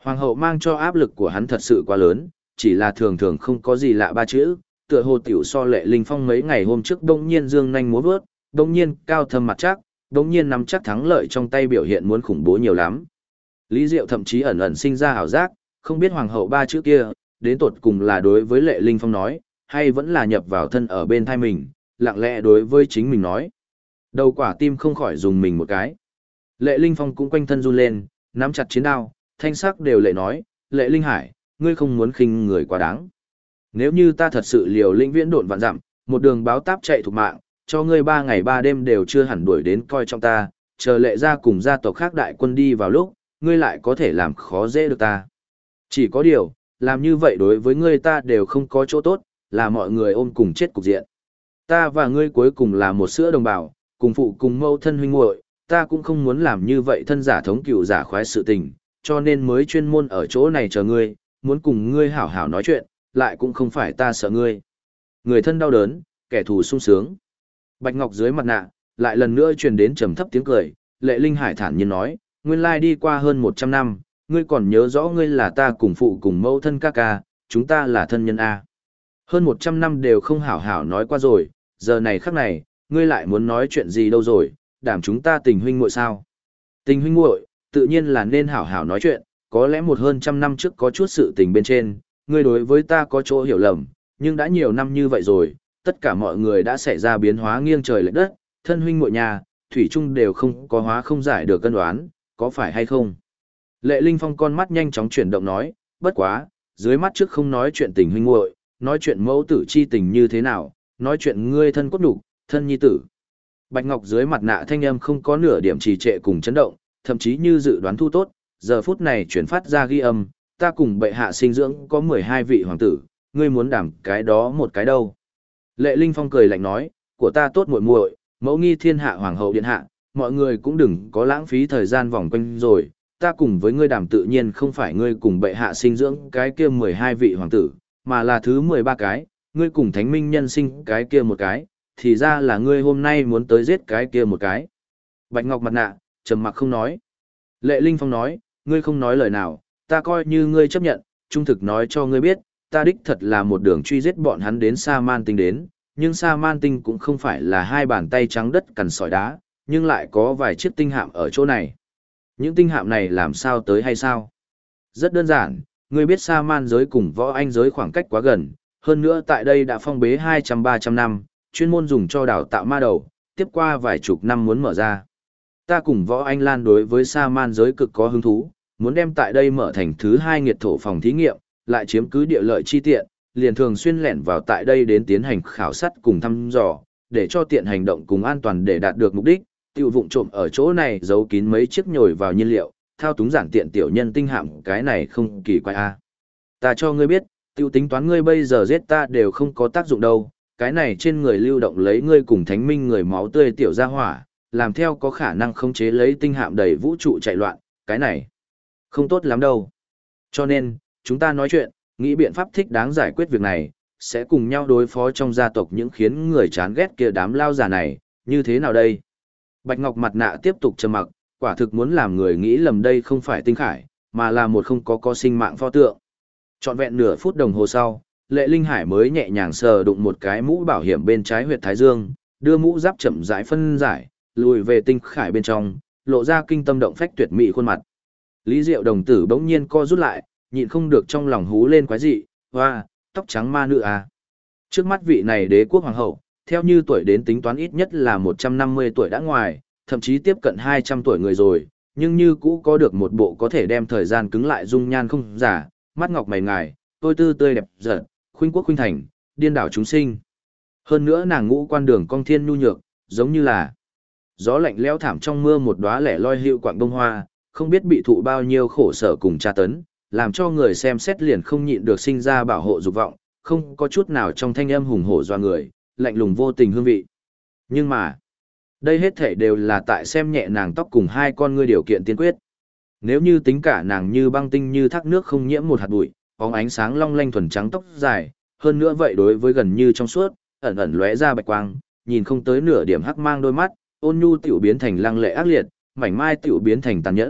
Hoàng hậu mang cho áp lực của hắn thật sự quá lớn, chỉ là thường thường không có gì lạ ba chữ, tựa hồ tiểu so Lệ Linh Phong mấy ngày hôm trước đông nhiên dương nhanh múa vớt, đông nhiên cao thâm mặt chắc, đông nhiên nắm chắc thắng lợi trong tay biểu hiện muốn khủng bố nhiều lắm. Lý Diệu thậm chí ẩn ẩn sinh ra ảo giác, không biết hoàng hậu ba chữ kia, đến tột cùng là đối với Lệ Linh Phong nói, hay vẫn là nhập vào thân ở bên thai mình, lặng lẽ đối với chính mình nói. Đầu quả tim không khỏi dùng mình một cái. Lệ Linh Phong cũng quanh thân run lên, nắm chặt chiến đao, thanh sắc đều lệ nói, Lệ Linh Hải, ngươi không muốn khinh người quá đáng. Nếu như ta thật sự liều lĩnh viễn độn vạn dặm, một đường báo táp chạy thục mạng, cho ngươi 3 ngày 3 đêm đều chưa hẳn đuổi đến coi trọng ta, chờ Lệ gia cùng gia tộc khác đại quân đi vào lúc, ngươi lại có thể làm khó dễ được ta. Chỉ có điều, làm như vậy đối với ngươi ta đều không có chỗ tốt, là mọi người ôm cùng chết cục diện. Ta và ngươi cuối cùng là một sữa đồng bào, cùng phụ cùng mâu thân huynh muội, ta cũng không muốn làm như vậy thân giả thống cựu giả khoái sự tình, cho nên mới chuyên môn ở chỗ này chờ ngươi, muốn cùng ngươi hảo hảo nói chuyện, lại cũng không phải ta sợ ngươi. Người thân đau đớn, kẻ thù sung sướng. Bạch Ngọc dưới mặt nạ, lại lần nữa truyền đến trầm thấp tiếng cười, Lệ Linh Hải thản nhiên nói, nguyên lai đi qua hơn 100 năm, ngươi còn nhớ rõ ngươi là ta cùng phụ cùng mẫu thân ca ca, chúng ta là thân nhân A. Hơn 100 năm đều không hảo hảo nói qua rồi, giờ này khắc này, ngươi lại muốn nói chuyện gì đâu rồi, đảm chúng ta tình huynh muội sao. Tình huynh muội, tự nhiên là nên hảo hảo nói chuyện, có lẽ một hơn trăm năm trước có chút sự tình bên trên, ngươi đối với ta có chỗ hiểu lầm, nhưng đã nhiều năm như vậy rồi, tất cả mọi người đã xảy ra biến hóa nghiêng trời lệch đất, thân huynh muội nhà, thủy chung đều không có hóa không giải được cân đoán, có phải hay không? Lệ Linh Phong con mắt nhanh chóng chuyển động nói, bất quá, dưới mắt trước không nói chuyện tình huynh muội, nói chuyện mẫu tử chi tình như thế nào, nói chuyện ngươi thân cốt đủ, thân nhi tử. Bạch Ngọc dưới mặt nạ thanh âm không có nửa điểm trì trệ cùng chấn động, thậm chí như dự đoán thu tốt, giờ phút này chuyển phát ra ghi âm, ta cùng bệ hạ sinh dưỡng có 12 vị hoàng tử, ngươi muốn đảm cái đó một cái đâu. Lệ Linh Phong cười lạnh nói, của ta tốt muội muội, mẫu nghi thiên hạ hoàng hậu điện hạ, mọi người cũng đừng có lãng phí thời gian vòng quanh rồi, ta cùng với ngươi đàm tự nhiên không phải ngươi cùng bệ hạ sinh dưỡng cái kia 12 vị hoàng tử, mà là thứ 13 cái, ngươi cùng thánh minh nhân sinh cái kia một cái, thì ra là ngươi hôm nay muốn tới giết cái kia một cái. Bạch Ngọc mặt nạ, trầm mặc không nói. Lệ Linh Phong nói, ngươi không nói lời nào, ta coi như ngươi chấp nhận, trung thực nói cho ngươi biết, ta đích thật là một đường truy giết bọn hắn đến Sa Man Tinh đến, nhưng Sa Man Tinh cũng không phải là hai bàn tay trắng đất cằn sỏi đá, nhưng lại có vài chiếc tinh hạm ở chỗ này. Những tinh hạm này làm sao tới hay sao? Rất đơn giản, ngươi biết Sa Man giới cùng võ anh giới khoảng cách quá gần, hơn nữa tại đây đã phong bế 200-300 năm, chuyên môn dùng cho đào tạo ma đầu, tiếp qua vài chục năm muốn mở ra. Ta cùng võ anh Lan đối với Sa Man giới cực có hứng thú, muốn đem tại đây mở thành thứ 2 nghiệt thổ phòng thí nghiệm, lại chiếm cứ địa lợi chi tiện, liền thường xuyên lẻn vào tại đây đến tiến hành khảo sát cùng thăm dò, để cho tiện hành động cùng an toàn để đạt được mục đích, tiêu vụng trộm ở chỗ này giấu kín mấy chiếc nhồi vào nhiên liệu, thao túng giản tiện tiểu nhân tinh hạm, cái này không kỳ quái a. Ta cho ngươi biết, tiêu tính toán ngươi bây giờ giết ta đều không có tác dụng đâu, cái này trên người lưu động lấy ngươi cùng thánh minh người máu tươi tiểu ra hỏa, làm theo có khả năng khống chế lấy tinh hạm đầy vũ trụ chạy loạn, cái này không tốt lắm đâu. Cho nên, chúng ta nói chuyện, nghĩ biện pháp thích đáng giải quyết việc này, sẽ cùng nhau đối phó trong gia tộc những khiến người chán ghét kia đám lao già này, như thế nào đây? Bạch Ngọc mặt nạ tiếp tục trầm mặc, quả thực muốn làm người nghĩ lầm đây không phải tinh khải, mà là một không có sinh mạng pho tượng. Trọn vẹn nửa phút đồng hồ sau, Lệ Linh Hải mới nhẹ nhàng sờ đụng một cái mũ bảo hiểm bên trái huyệt thái dương, đưa mũ giáp chậm rãi phân giải, lùi về tinh khải bên trong, lộ ra kinh tâm động phách tuyệt mỹ khuôn mặt. Lý Diệu đồng tử bỗng nhiên co rút lại, nhịn không được trong lòng hú lên quái dị, hoa, tóc trắng ma nữ à. Trước mắt vị này đế quốc hoàng hậu, theo như tuổi đến tính toán ít nhất là 150 tuổi đã ngoài, thậm chí tiếp cận 200 tuổi người rồi, nhưng như cũ có được một bộ có thể đem thời gian cứng lại dung nhan không giả, mắt ngọc mày ngài, tôi tư tươi đẹp giật, khuynh quốc khuynh thành, điên đảo chúng sinh. Hơn nữa nàng ngũ quan đường cong thiên nhu nhược, giống như là gió lạnh lẽo thảm trong mưa một đóa lẻ loi hữu quạng bông hoa, không biết bị thụ bao nhiêu khổ sở cùng tra tấn, làm cho người xem xét liền không nhịn được sinh ra bảo hộ dục vọng, không có chút nào trong thanh âm hùng hổ doa người, lạnh lùng vô tình hương vị. Nhưng mà, đây hết thể đều là tại xem nhẹ nàng tóc cùng hai con ngươi điều kiện tiên quyết. Nếu như tính cả nàng như băng tinh như thác nước không nhiễm một hạt bụi, bóng ánh sáng long lanh thuần trắng tóc dài, hơn nữa vậy đối với gần như trong suốt, ẩn ẩn lóe ra bạch quang, nhìn không tới nửa điểm hắc mang đôi mắt, ôn nhu tiểu biến thành lăng lệ ác liệt, mảnh mai tiểu biến thành tàn nhẫn,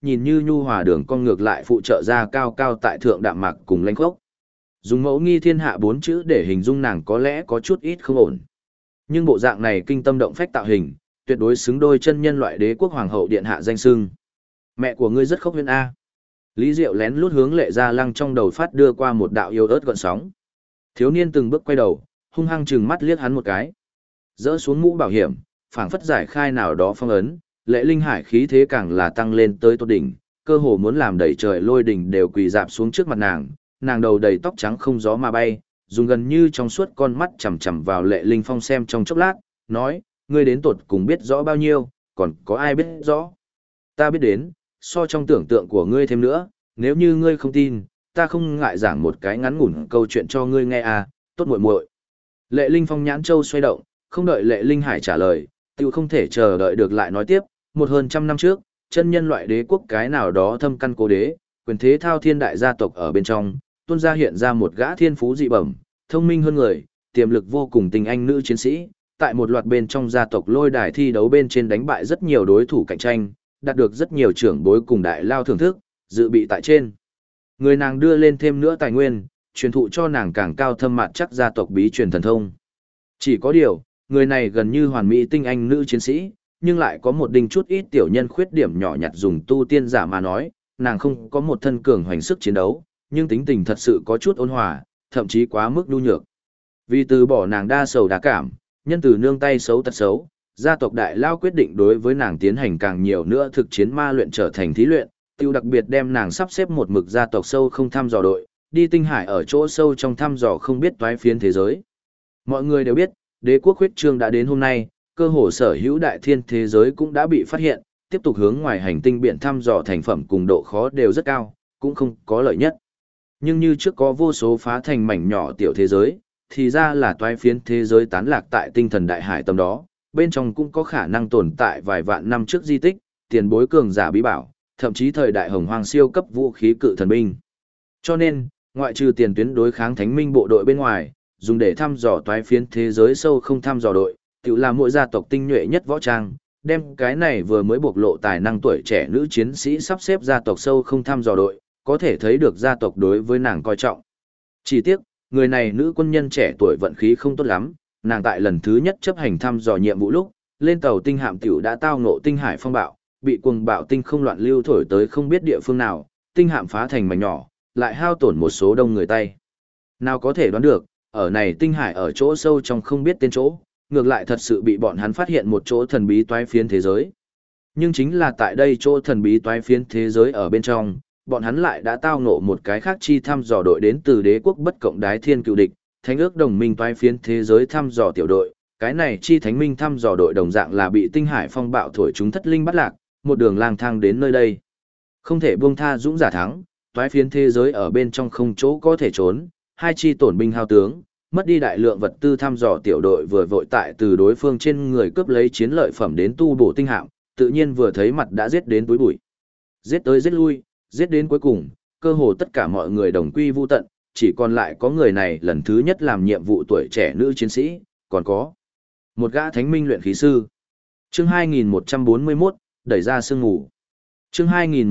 nhìn như nhu hòa đường con ngược lại phụ trợ ra cao cao tại thượng đạm mạc cùng lãnh khốc. Dùng mẫu nghi thiên hạ 4 chữ để hình dung nàng có lẽ có chút ít không ổn. Nhưng bộ dạng này kinh tâm động phách tạo hình, tuyệt đối xứng đôi chân nhân loại đế quốc hoàng hậu điện hạ danh xưng. Mẹ của ngươi rất khốc huyễn a. Lý Diệu lén lút hướng Lệ Gia Lăng trong đầu phát đưa qua một đạo yêu ớt gợn sóng. Thiếu niên từng bước quay đầu, hung hăng chừng mắt liếc hắn một cái. Dỡ xuống mũ bảo hiểm, phảng phất giải khai nào đó phong ấn, Lệ Linh Hải khí thế càng là tăng lên tới tột đỉnh, cơ hồ muốn làm đẩy trời lôi đỉnh đều quỳ dạp xuống trước mặt nàng, nàng đầu đầy tóc trắng không gió mà bay, dùng gần như trong suốt con mắt chằm chằm vào Lệ Linh Phong xem trong chốc lát, nói, ngươi đến tột cùng biết rõ bao nhiêu, còn có ai biết rõ? Ta biết đến, so trong tưởng tượng của ngươi thêm nữa, nếu như ngươi không tin, ta không ngại giảng một cái ngắn ngủn câu chuyện cho ngươi nghe à, tốt muội muội. Lệ Linh Phong nhãn châu xoay động, không đợi Lệ Linh Hải trả lời, tiêu không thể chờ đợi được lại nói tiếp, hơn trăm năm trước, chân nhân loại đế quốc cái nào đó thâm căn cố đế, quyền thế thao thiên đại gia tộc ở bên trong, tuôn ra hiện ra một gã thiên phú dị bẩm, thông minh hơn người, tiềm lực vô cùng tình anh nữ chiến sĩ, tại một loạt bên trong gia tộc lôi đài thi đấu bên trên đánh bại rất nhiều đối thủ cạnh tranh, đạt được rất nhiều trưởng bối cùng đại lao thưởng thức, dự bị tại trên. Người nàng đưa lên thêm nữa tài nguyên, truyền thụ cho nàng càng cao thâm mặt chắc gia tộc bí truyền thần thông. Chỉ có điều, người này gần như hoàn mỹ tinh anh nữ chiến sĩ, nhưng lại có một đinh chút ít tiểu nhân khuyết điểm nhỏ nhặt dùng tu tiên giả mà nói, nàng không có một thân cường hoành sức chiến đấu, nhưng tính tình thật sự có chút ôn hòa, thậm chí quá mức nhu nhược. Vì từ bỏ nàng đa sầu đa cảm, nhân từ nương tay xấu tật xấu, gia tộc đại lao quyết định đối với nàng tiến hành càng nhiều nữa thực chiến ma luyện trở thành thí luyện, tiêu đặc biệt đem nàng sắp xếp một mực gia tộc sâu không thăm dò đội, đi tinh hải ở chỗ sâu trong thăm dò không biết toái phiến thế giới. Mọi người đều biết, đế quốc huyết trương đã đến hôm nay, cơ hồ sở hữu đại thiên thế giới cũng đã bị phát hiện, tiếp tục hướng ngoài hành tinh biển thăm dò thành phẩm cùng độ khó đều rất cao, cũng không có lợi nhất. Nhưng như trước có vô số phá thành mảnh nhỏ tiểu thế giới, thì ra là toái phiến thế giới tán lạc tại tinh thần đại hải tầm đó, bên trong cũng có khả năng tồn tại vài vạn năm trước di tích, tiền bối cường giả bí bảo, thậm chí thời đại hồng hoang siêu cấp vũ khí cự thần binh. Cho nên, ngoại trừ tiền tuyến đối kháng thánh minh bộ đội bên ngoài, dùng để thăm dò toái phiến thế giới sâu không thăm dò đội, tự là mỗi gia tộc tinh nhuệ nhất võ trang, đem cái này vừa mới bộc lộ tài năng tuổi trẻ nữ chiến sĩ sắp xếp gia tộc sâu không thăm dò đội, có thể thấy được gia tộc đối với nàng coi trọng. Chỉ tiếc, người này nữ quân nhân trẻ tuổi vận khí không tốt lắm, nàng tại lần thứ nhất chấp hành thăm dò nhiệm vụ lúc, lên tàu tinh hạm tiểu đã tao ngộ tinh hải phong bạo, bị cuồng bạo tinh không loạn lưu thổi tới không biết địa phương nào, tinh hạm phá thành mảnh nhỏ, lại hao tổn một số đông người tay. Nào có thể đoán được, ở này tinh hải ở chỗ sâu trong không biết tên chỗ, ngược lại thật sự bị bọn hắn phát hiện một chỗ thần bí toái phiến thế giới. Nhưng chính là tại đây chỗ thần bí toái phiến thế giới ở bên trong, bọn hắn lại đã tao ngộ một cái khác chi thăm dò đội đến từ đế quốc bất cộng đái thiên cựu địch, thánh ước đồng minh toái phiến thế giới thăm dò tiểu đội, cái này chi thánh minh thăm dò đội đồng dạng là bị tinh hải phong bạo thổi chúng thất linh bắt lạc, một đường lang thang đến nơi đây. Không thể buông tha dũng giả thắng, toái phiến thế giới ở bên trong không chỗ có thể trốn, hai chi tổn binh hao tướng, mất đi đại lượng vật tư thăm dò tiểu đội vừa vội tại từ đối phương trên người cướp lấy chiến lợi phẩm đến tu bổ tinh hạm, tự nhiên vừa thấy mặt đã giết đến túi bụi. Giết tới giết lui, giết đến cuối cùng, cơ hồ tất cả mọi người đồng quy vu tận, chỉ còn lại có người này lần thứ nhất làm nhiệm vụ tuổi trẻ nữ chiến sĩ, còn có một gã thánh minh luyện khí sư. Chương 2141, đẩy ra sương ngủ. Chương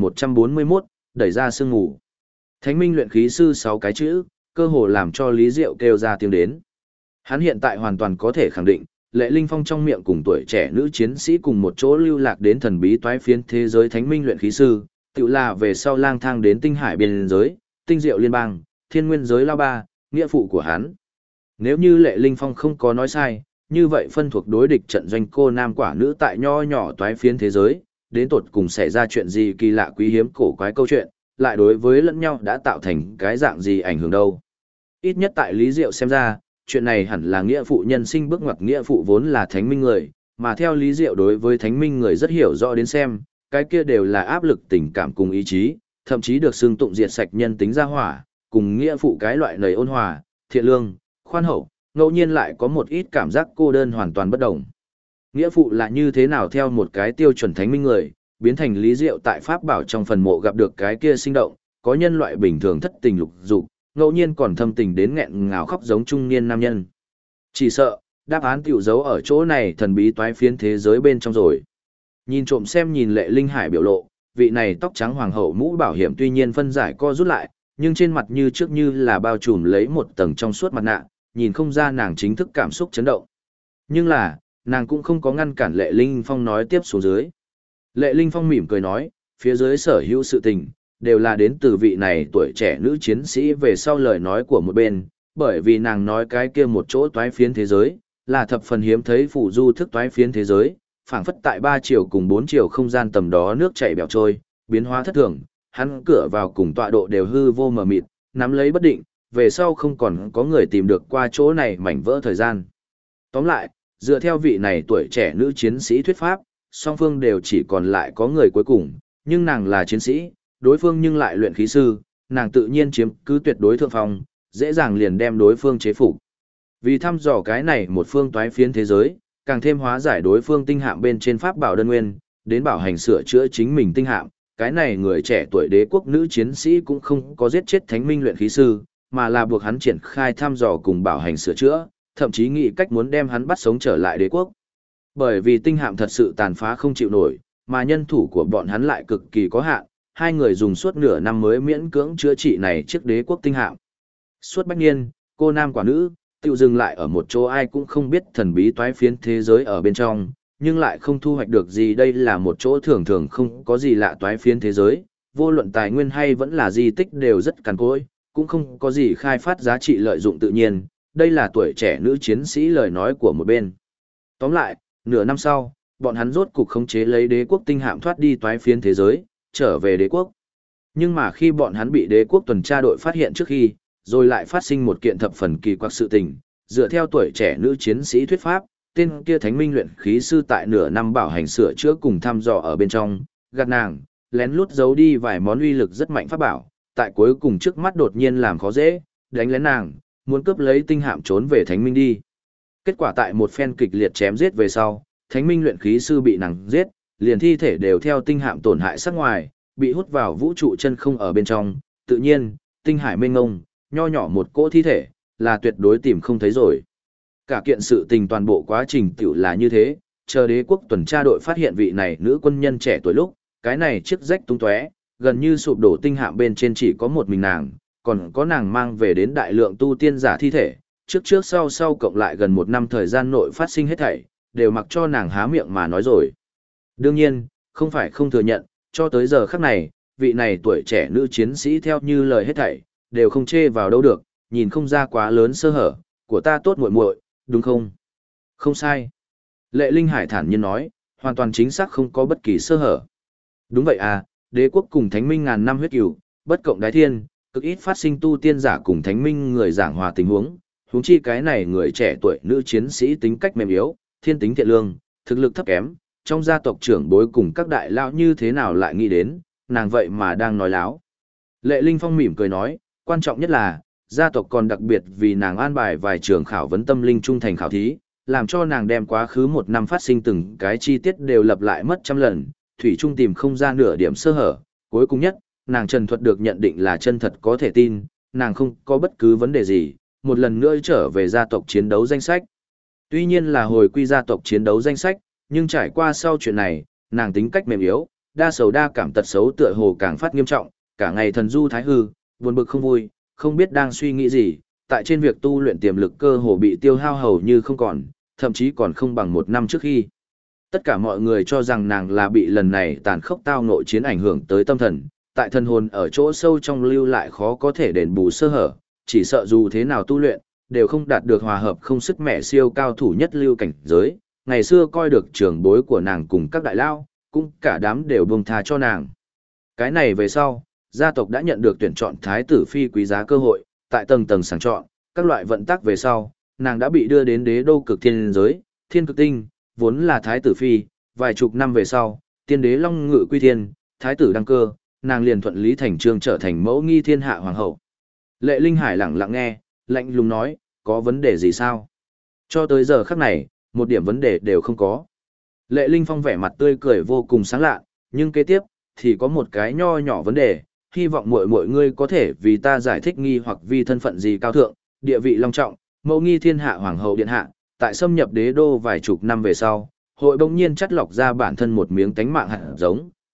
2141, đẩy ra sương ngủ. Thánh minh luyện khí sư 6 cái chữ, cơ hồ làm cho Lý Diệu kêu ra tiếng đến. Hắn hiện tại hoàn toàn có thể khẳng định, Lệ Linh Phong trong miệng cùng tuổi trẻ nữ chiến sĩ cùng một chỗ lưu lạc đến thần bí toái phiến thế giới thánh minh luyện khí sư, tự là về sau lang thang đến tinh hải biên giới, tinh diệu liên bang, thiên nguyên giới lao ba, nghĩa phụ của hắn. Nếu như Lệ Linh Phong không có nói sai, như vậy phân thuộc đối địch trận doanh cô nam quả nữ tại nho nhỏ toái phiến thế giới, đến tột cùng xảy ra chuyện gì kỳ lạ quý hiếm cổ quái câu chuyện, lại đối với lẫn nhau đã tạo thành cái dạng gì ảnh hưởng đâu. Ít nhất tại Lý Diệu xem ra, chuyện này hẳn là nghĩa phụ nhân sinh bước ngoặt, nghĩa phụ vốn là thánh minh người, mà theo Lý Diệu đối với thánh minh người rất hiểu rõ đến xem, cái kia đều là áp lực tình cảm cùng ý chí, thậm chí được xưng tụng diệt sạch nhân tính ra hỏa, cùng nghĩa phụ cái loại nầy ôn hòa, thiện lương, khoan hậu, ngẫu nhiên lại có một ít cảm giác cô đơn hoàn toàn bất đồng. Nghĩa phụ là như thế nào theo một cái tiêu chuẩn thánh minh người, biến thành Lý Diệu tại Pháp Bảo trong phần mộ gặp được cái kia sinh động, có nhân loại bình thường thất tình lục dục, ngẫu nhiên còn thâm tình đến nghẹn ngào khóc giống trung niên nam nhân. Chỉ sợ, đáp án tiểu giấu ở chỗ này thần bí toái phiến thế giới bên trong rồi. Nhìn trộm xem nhìn Lệ Linh Hải biểu lộ, vị này tóc trắng hoàng hậu mũ bảo hiểm tuy nhiên phân giải co rút lại, nhưng trên mặt như trước như là bao trùm lấy một tầng trong suốt mặt nạ, nhìn không ra nàng chính thức cảm xúc chấn động. Nhưng là, nàng cũng không có ngăn cản Lệ Linh Phong nói tiếp xuống dưới. Lệ Linh Phong mỉm cười nói, phía dưới sở hữu sự tình, đều là đến từ vị này tuổi trẻ nữ chiến sĩ về sau lời nói của một bên, bởi vì nàng nói cái kia một chỗ toái phiến thế giới, là thập phần hiếm thấy phù du thức toái phiến thế giới, phảng phất tại 3 chiều cùng 4 chiều không gian tầm đó nước chảy bèo trôi, biến hóa thất thường, hắn cửa vào cùng tọa độ đều hư vô mờ mịt, nắm lấy bất định, về sau không còn có người tìm được qua chỗ này mảnh vỡ thời gian. Tóm lại, dựa theo vị này tuổi trẻ nữ chiến sĩ thuyết pháp, song phương đều chỉ còn lại có người cuối cùng, nhưng nàng là chiến sĩ, đối phương nhưng lại luyện khí sư, nàng tự nhiên chiếm cứ tuyệt đối thượng phong, dễ dàng liền đem đối phương chế phục. Vì thăm dò cái này một phương toái phiến thế giới, càng thêm hóa giải đối phương tinh hạm bên trên pháp bảo đơn nguyên, đến bảo hành sửa chữa chính mình tinh hạm, cái này người trẻ tuổi đế quốc nữ chiến sĩ cũng không có giết chết thánh minh luyện khí sư, mà là buộc hắn triển khai thăm dò cùng bảo hành sửa chữa, thậm chí nghĩ cách muốn đem hắn bắt sống trở lại đế quốc. Bởi vì tinh hạm thật sự tàn phá không chịu nổi, mà nhân thủ của bọn hắn lại cực kỳ có hạn, hai người dùng suốt nửa năm mới miễn cưỡng chữa trị này chiếc đế quốc tinh hạm. Suốt bách niên, cô nam quả nữ, tự dừng lại ở một chỗ ai cũng không biết thần bí toái phiến thế giới ở bên trong, nhưng lại không thu hoạch được gì. Đây là một chỗ thường thường không có gì lạ toái phiến thế giới, vô luận tài nguyên hay vẫn là di tích đều rất cằn cỗi, cũng không có gì khai phát giá trị lợi dụng tự nhiên. Đây là tuổi trẻ nữ chiến sĩ lời nói của một bên. Tóm lại, nửa năm sau, bọn hắn rốt cục khống chế lấy đế quốc tinh hạm thoát đi toái phiến thế giới, trở về đế quốc. Nhưng mà khi bọn hắn bị đế quốc tuần tra đội phát hiện trước khi, rồi lại phát sinh một kiện thập phần kỳ quặc sự tình, dựa theo tuổi trẻ nữ chiến sĩ thuyết pháp, tên kia thánh minh luyện khí sư tại nửa năm bảo hành sửa chữa cùng thăm dò ở bên trong, gạt nàng, lén lút giấu đi vài món uy lực rất mạnh pháp bảo, tại cuối cùng trước mắt đột nhiên làm khó dễ, đánh lén nàng, muốn cướp lấy tinh hạm trốn về thánh minh đi. Kết quả tại một phen kịch liệt chém giết về sau, thánh minh luyện khí sư bị nàng giết, liền thi thể đều theo tinh hạm tổn hại sắc ngoài, bị hút vào vũ trụ chân không ở bên trong, tự nhiên, tinh hải mênh ngông, nho nhỏ một cỗ thi thể, là tuyệt đối tìm không thấy rồi. Cả kiện sự tình toàn bộ quá trình tiểu là như thế, chờ đế quốc tuần tra đội phát hiện vị này nữ quân nhân trẻ tuổi lúc, cái này chiếc rách tung tóe, gần như sụp đổ tinh hạm bên trên chỉ có một mình nàng, còn có nàng mang về đến đại lượng tu tiên giả thi thể, trước trước sau sau cộng lại gần một năm thời gian nội phát sinh hết thảy, đều mặc cho nàng há miệng mà nói rồi. Đương nhiên, không phải không thừa nhận, cho tới giờ khắc này, vị này tuổi trẻ nữ chiến sĩ theo như lời hết thảy, đều không chê vào đâu được, nhìn không ra quá lớn sơ hở, của ta tốt muội muội, đúng không? Không sai. Lệ Linh Hải thản nhiên nói, hoàn toàn chính xác không có bất kỳ sơ hở. Đúng vậy à, đế quốc cùng thánh minh ngàn năm huyết cửu, bất cộng đái thiên, cực ít phát sinh tu tiên giả cùng thánh minh người giảng hòa tình huống, huống chi cái này người trẻ tuổi nữ chiến sĩ tính cách mềm yếu, thiên tính thiện lương, thực lực thấp kém, trong gia tộc trưởng bối cùng các đại lão như thế nào lại nghĩ đến, nàng vậy mà đang nói láo. Lệ Linh Phong mỉm cười nói, quan trọng nhất là, gia tộc còn đặc biệt vì nàng an bài vài trường khảo vấn tâm linh trung thành khảo thí, làm cho nàng đem quá khứ một năm phát sinh từng cái chi tiết đều lặp lại mất trăm lần, thủy trung tìm không ra nửa điểm sơ hở. Cuối cùng nhất, nàng trần thuật được nhận định là chân thật có thể tin, nàng không có bất cứ vấn đề gì, một lần nữa trở về gia tộc chiến đấu danh sách. Tuy nhiên là hồi quy gia tộc chiến đấu danh sách, nhưng trải qua sau chuyện này, nàng tính cách mềm yếu, đa sầu đa cảm tật xấu tựa hồ càng phát nghiêm trọng, cả ngày thần du thái hư, buồn bực không vui, không biết đang suy nghĩ gì, tại trên việc tu luyện tiềm lực cơ hồ bị tiêu hao hầu như không còn, thậm chí còn không bằng một năm trước khi. Tất cả mọi người cho rằng nàng là bị lần này tàn khốc tao ngộ chiến ảnh hưởng tới tâm thần, tại thần hồn ở chỗ sâu trong lưu lại khó có thể đền bù sơ hở, chỉ sợ dù thế nào tu luyện, đều không đạt được hòa hợp không sức mẻ siêu cao thủ nhất lưu cảnh giới. Ngày xưa coi được trưởng bối của nàng cùng các đại lao, cũng cả đám đều buông tha cho nàng. Cái này về sau, gia tộc đã nhận được tuyển chọn thái tử phi quý giá cơ hội, tại tầng tầng sàng chọn, các loại vận tắc về sau, nàng đã bị đưa đến đế đô cực thiên giới, thiên cực tinh, vốn là thái tử phi, vài chục năm về sau, tiên đế long ngự quy thiên, thái tử đăng cơ, nàng liền thuận lý thành trương trở thành mẫu nghi thiên hạ hoàng hậu. Lệ Linh Hải lặng lặng nghe, lạnh lùng nói, có vấn đề gì sao? Cho tới giờ khắc này, một điểm vấn đề đều không có. Lệ Linh Phong vẻ mặt tươi cười vô cùng sáng lạ, nhưng kế tiếp, thì có một cái nho nhỏ vấn đề, hy vọng mọi ngươi có thể vì ta giải thích nghi hoặc vì thân phận gì cao thượng, địa vị long trọng, mẫu nghi thiên hạ hoàng hậu điện hạ, tại xâm nhập đế đô vài chục năm về sau, hội bỗng nhiên chắt lọc ra bản thân một miếng tánh mạng hạt giống,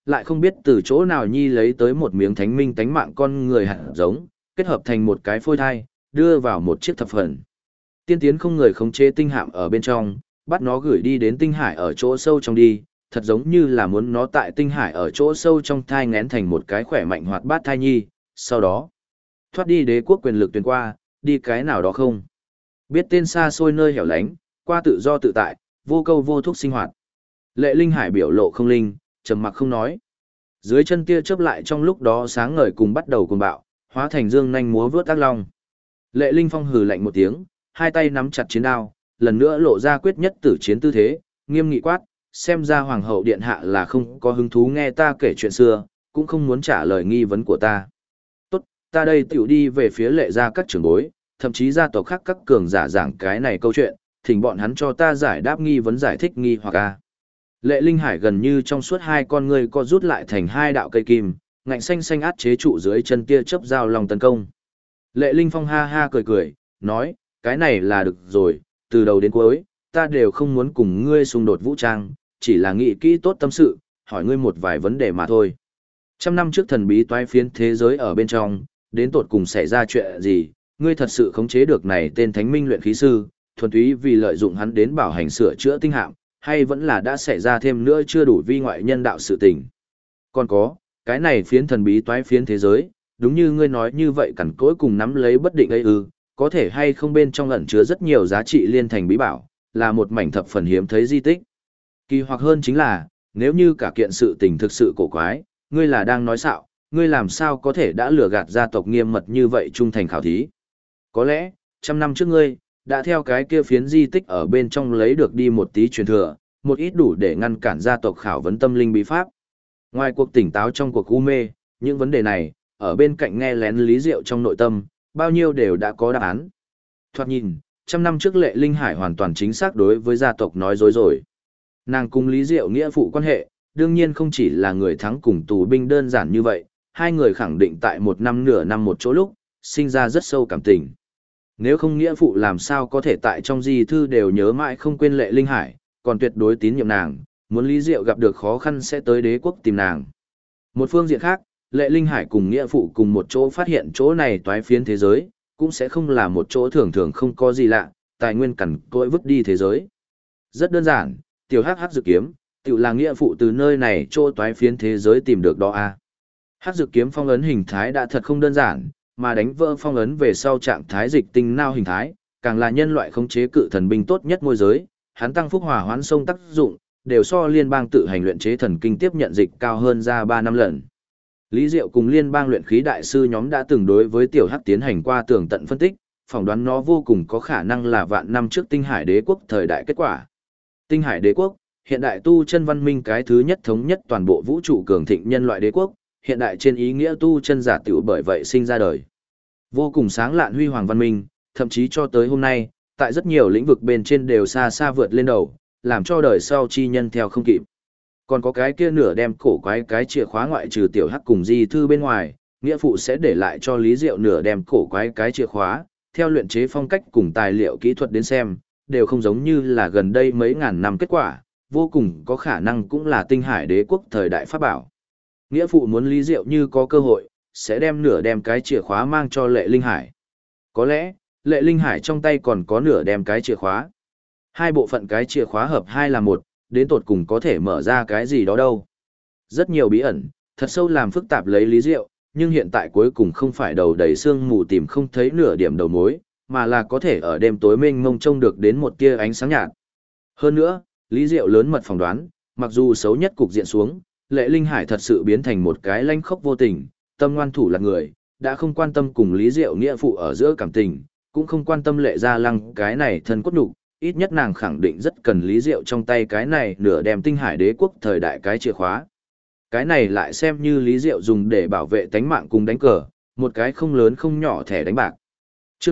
lại không biết từ chỗ nào nhi lấy tới một miếng thánh minh tánh mạng con người hạt giống, kết hợp thành một cái phôi thai, đưa vào một chiếc thập phần. Tiên tiến không người khống chế tinh hạm ở bên trong, bắt nó gửi đi đến tinh hải ở chỗ sâu trong đi, thật giống như là muốn nó tại tinh hải ở chỗ sâu trong thai ngén thành một cái khỏe mạnh hoạt bát thai nhi, sau đó thoát đi đế quốc quyền lực tuyển qua, đi cái nào đó không. Biết tên xa xôi nơi hẻo lánh, qua tự do tự tại, vô câu vô thúc sinh hoạt. Lệ Linh Hải biểu lộ không linh, trầm mặc không nói. Dưới chân tia chớp lại trong lúc đó sáng ngời cùng bắt đầu cuồng bạo, hóa thành dương nhanh múa vớt ác long. Lệ Linh Phong hừ lạnh một tiếng, hai tay nắm chặt chiến đao, lần nữa lộ ra quyết nhất tử chiến tư thế, nghiêm nghị quát, xem ra hoàng hậu điện hạ là không có hứng thú nghe ta kể chuyện xưa, cũng không muốn trả lời nghi vấn của ta. Tốt, ta đây tiểu đi về phía Lệ gia các trưởng bối, thậm chí gia tộc khác các cường giả giảng cái này câu chuyện, thỉnh bọn hắn cho ta giải đáp nghi vấn giải thích nghi hoặc a. Lệ Linh Hải gần như trong suốt hai con ngươi co rút lại thành hai đạo cây kim, ngạnh xanh xanh át chế trụ dưới chân tia chớp giao lòng tấn công. Lệ Linh Phong ha ha cười cười, nói, cái này là được rồi, từ đầu đến cuối, ta đều không muốn cùng ngươi xung đột vũ trang, chỉ là nghĩ kỹ tốt tâm sự, hỏi ngươi một vài vấn đề mà thôi. 100 năm trước thần bí toái phiến thế giới ở bên trong, đến tột cùng xảy ra chuyện gì, ngươi thật sự khống chế được này tên thánh minh luyện khí sư, thuần túy vì lợi dụng hắn đến bảo hành sửa chữa tinh hạm, hay vẫn là đã xảy ra thêm nữa chưa đủ vi ngoại nhân đạo sự tình. Còn có, cái này phiến thần bí toái phiến thế giới, đúng như ngươi nói như vậy cẩn cỗi cùng nắm lấy bất định ấy ư, có thể hay không bên trong ẩn chứa rất nhiều giá trị liên thành bí bảo, là một mảnh thập phần hiếm thấy di tích. Kỳ hoặc hơn chính là, nếu như cả kiện sự tình thực sự cổ quái, ngươi là đang nói xạo, ngươi làm sao có thể đã lừa gạt gia tộc nghiêm mật như vậy trung thành khảo thí. Có lẽ, 100 năm trước ngươi, đã theo cái kia phiến di tích ở bên trong lấy được đi một tí truyền thừa, một ít đủ để ngăn cản gia tộc khảo vấn tâm linh bí pháp. Ngoài cuộc tỉnh táo trong cuộc u mê, những vấn đề này, ở bên cạnh nghe lén Lý Diệu trong nội tâm, bao nhiêu đều đã có đáp án. Thoạt nhìn, 100 năm trước Lệ Linh Hải hoàn toàn chính xác đối với gia tộc nói dối rồi. Nàng cùng Lý Diệu nghĩa phụ quan hệ, đương nhiên không chỉ là người thắng cùng tù binh đơn giản như vậy, hai người khẳng định tại một năm nửa năm một chỗ lúc, sinh ra rất sâu cảm tình. Nếu không nghĩa phụ làm sao có thể tại trong di thư đều nhớ mãi không quên Lệ Linh Hải, còn tuyệt đối tín nhiệm nàng, muốn Lý Diệu gặp được khó khăn sẽ tới đế quốc tìm nàng. Một phương diện khác, Lệ Linh Hải cùng nghĩa phụ cùng một chỗ phát hiện chỗ này toái phiến thế giới, cũng sẽ không là một chỗ thường thường không có gì lạ, tài nguyên cằn cỗi vứt đi thế giới. Rất đơn giản, tiểu hắc hắc dự kiếm, tiểu là nghĩa phụ từ nơi này chỗ toái phiến thế giới tìm được đó a. Hắc dự kiếm phong ấn hình thái đã thật không đơn giản, mà đánh vỡ phong ấn về sau trạng thái dịch tinh nao hình thái, càng là nhân loại khống chế cự thần binh tốt nhất môi giới, hắn tăng phúc hỏa hoán sông tác dụng, đều so liên bang tự hành luyện chế thần kinh tiếp nhận dịch cao hơn ra 3 năm lần. Lý Diệu cùng liên bang luyện khí đại sư nhóm đã từng đối với tiểu hắc tiến hành qua tường tận phân tích, phỏng đoán nó vô cùng có khả năng là vạn năm trước Tinh Hải Đế quốc thời đại kết quả. Tinh Hải Đế quốc, hiện đại tu chân văn minh cái thứ nhất thống nhất toàn bộ vũ trụ cường thịnh nhân loại đế quốc, hiện đại trên ý nghĩa tu chân giả tiểu bởi vậy sinh ra đời. Vô cùng sáng lạn huy hoàng văn minh, thậm chí cho tới hôm nay, tại rất nhiều lĩnh vực bên trên đều xa xa vượt lên đầu, làm cho đời sau chi nhân theo không kịp. Còn có cái kia nửa đem cổ quái cái chìa khóa ngoại trừ tiểu hắc cùng di thư bên ngoài, nghĩa phụ sẽ để lại cho Lý Diệu nửa đem cổ quái cái chìa khóa, theo luyện chế phong cách cùng tài liệu kỹ thuật đến xem, đều không giống như là gần đây mấy ngàn năm kết quả, vô cùng có khả năng cũng là Tinh Hải Đế quốc thời đại pháp bảo. Nghĩa phụ muốn Lý Diệu như có cơ hội, sẽ đem nửa đem cái chìa khóa mang cho Lệ Linh Hải. Có lẽ, Lệ Linh Hải trong tay còn có nửa đem cái chìa khóa. Hai bộ phận cái chìa khóa hợp hai là một, đến tột cùng có thể mở ra cái gì đó đâu. Rất nhiều bí ẩn, thật sâu làm phức tạp lấy Lý Diệu, nhưng hiện tại cuối cùng không phải đầu đầy sương mù tìm không thấy nửa điểm đầu mối, mà là có thể ở đêm tối mênh mông trông được đến một tia ánh sáng nhạt. Hơn nữa, Lý Diệu lớn mật phỏng đoán, mặc dù xấu nhất cục diện xuống, Lệ Linh Hải thật sự biến thành một cái lanh khốc vô tình, tâm ngoan thủ là người, đã không quan tâm cùng Lý Diệu nghĩa phụ ở giữa cảm tình, cũng không quan tâm Lệ Gia Lăng cái này thân cốt nhục, ít nhất nàng khẳng định rất cần Lý Diệu trong tay cái này nửa đem Tinh Hải Đế quốc thời đại cái chìa khóa. Cái này lại xem như Lý Diệu dùng để bảo vệ tánh mạng cùng đánh cờ, một cái không lớn không nhỏ thẻ đánh bạc. Chương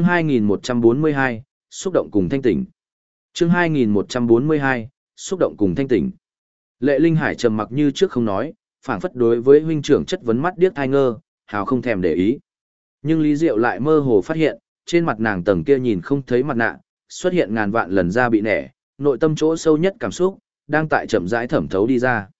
2142, xúc động cùng thanh tỉnh. Chương 2142, xúc động cùng thanh tỉnh. Lệ Linh Hải trầm mặc như trước không nói, phảng phất đối với huynh trưởng chất vấn mắt điếc thai ngơ, hào không thèm để ý. Nhưng Lý Diệu lại mơ hồ phát hiện, trên mặt nàng tầng kia nhìn không thấy mặt nạ, xuất hiện ngàn vạn lần da bị nẻ, nội tâm chỗ sâu nhất cảm xúc, đang tại chậm rãi thẩm thấu đi ra.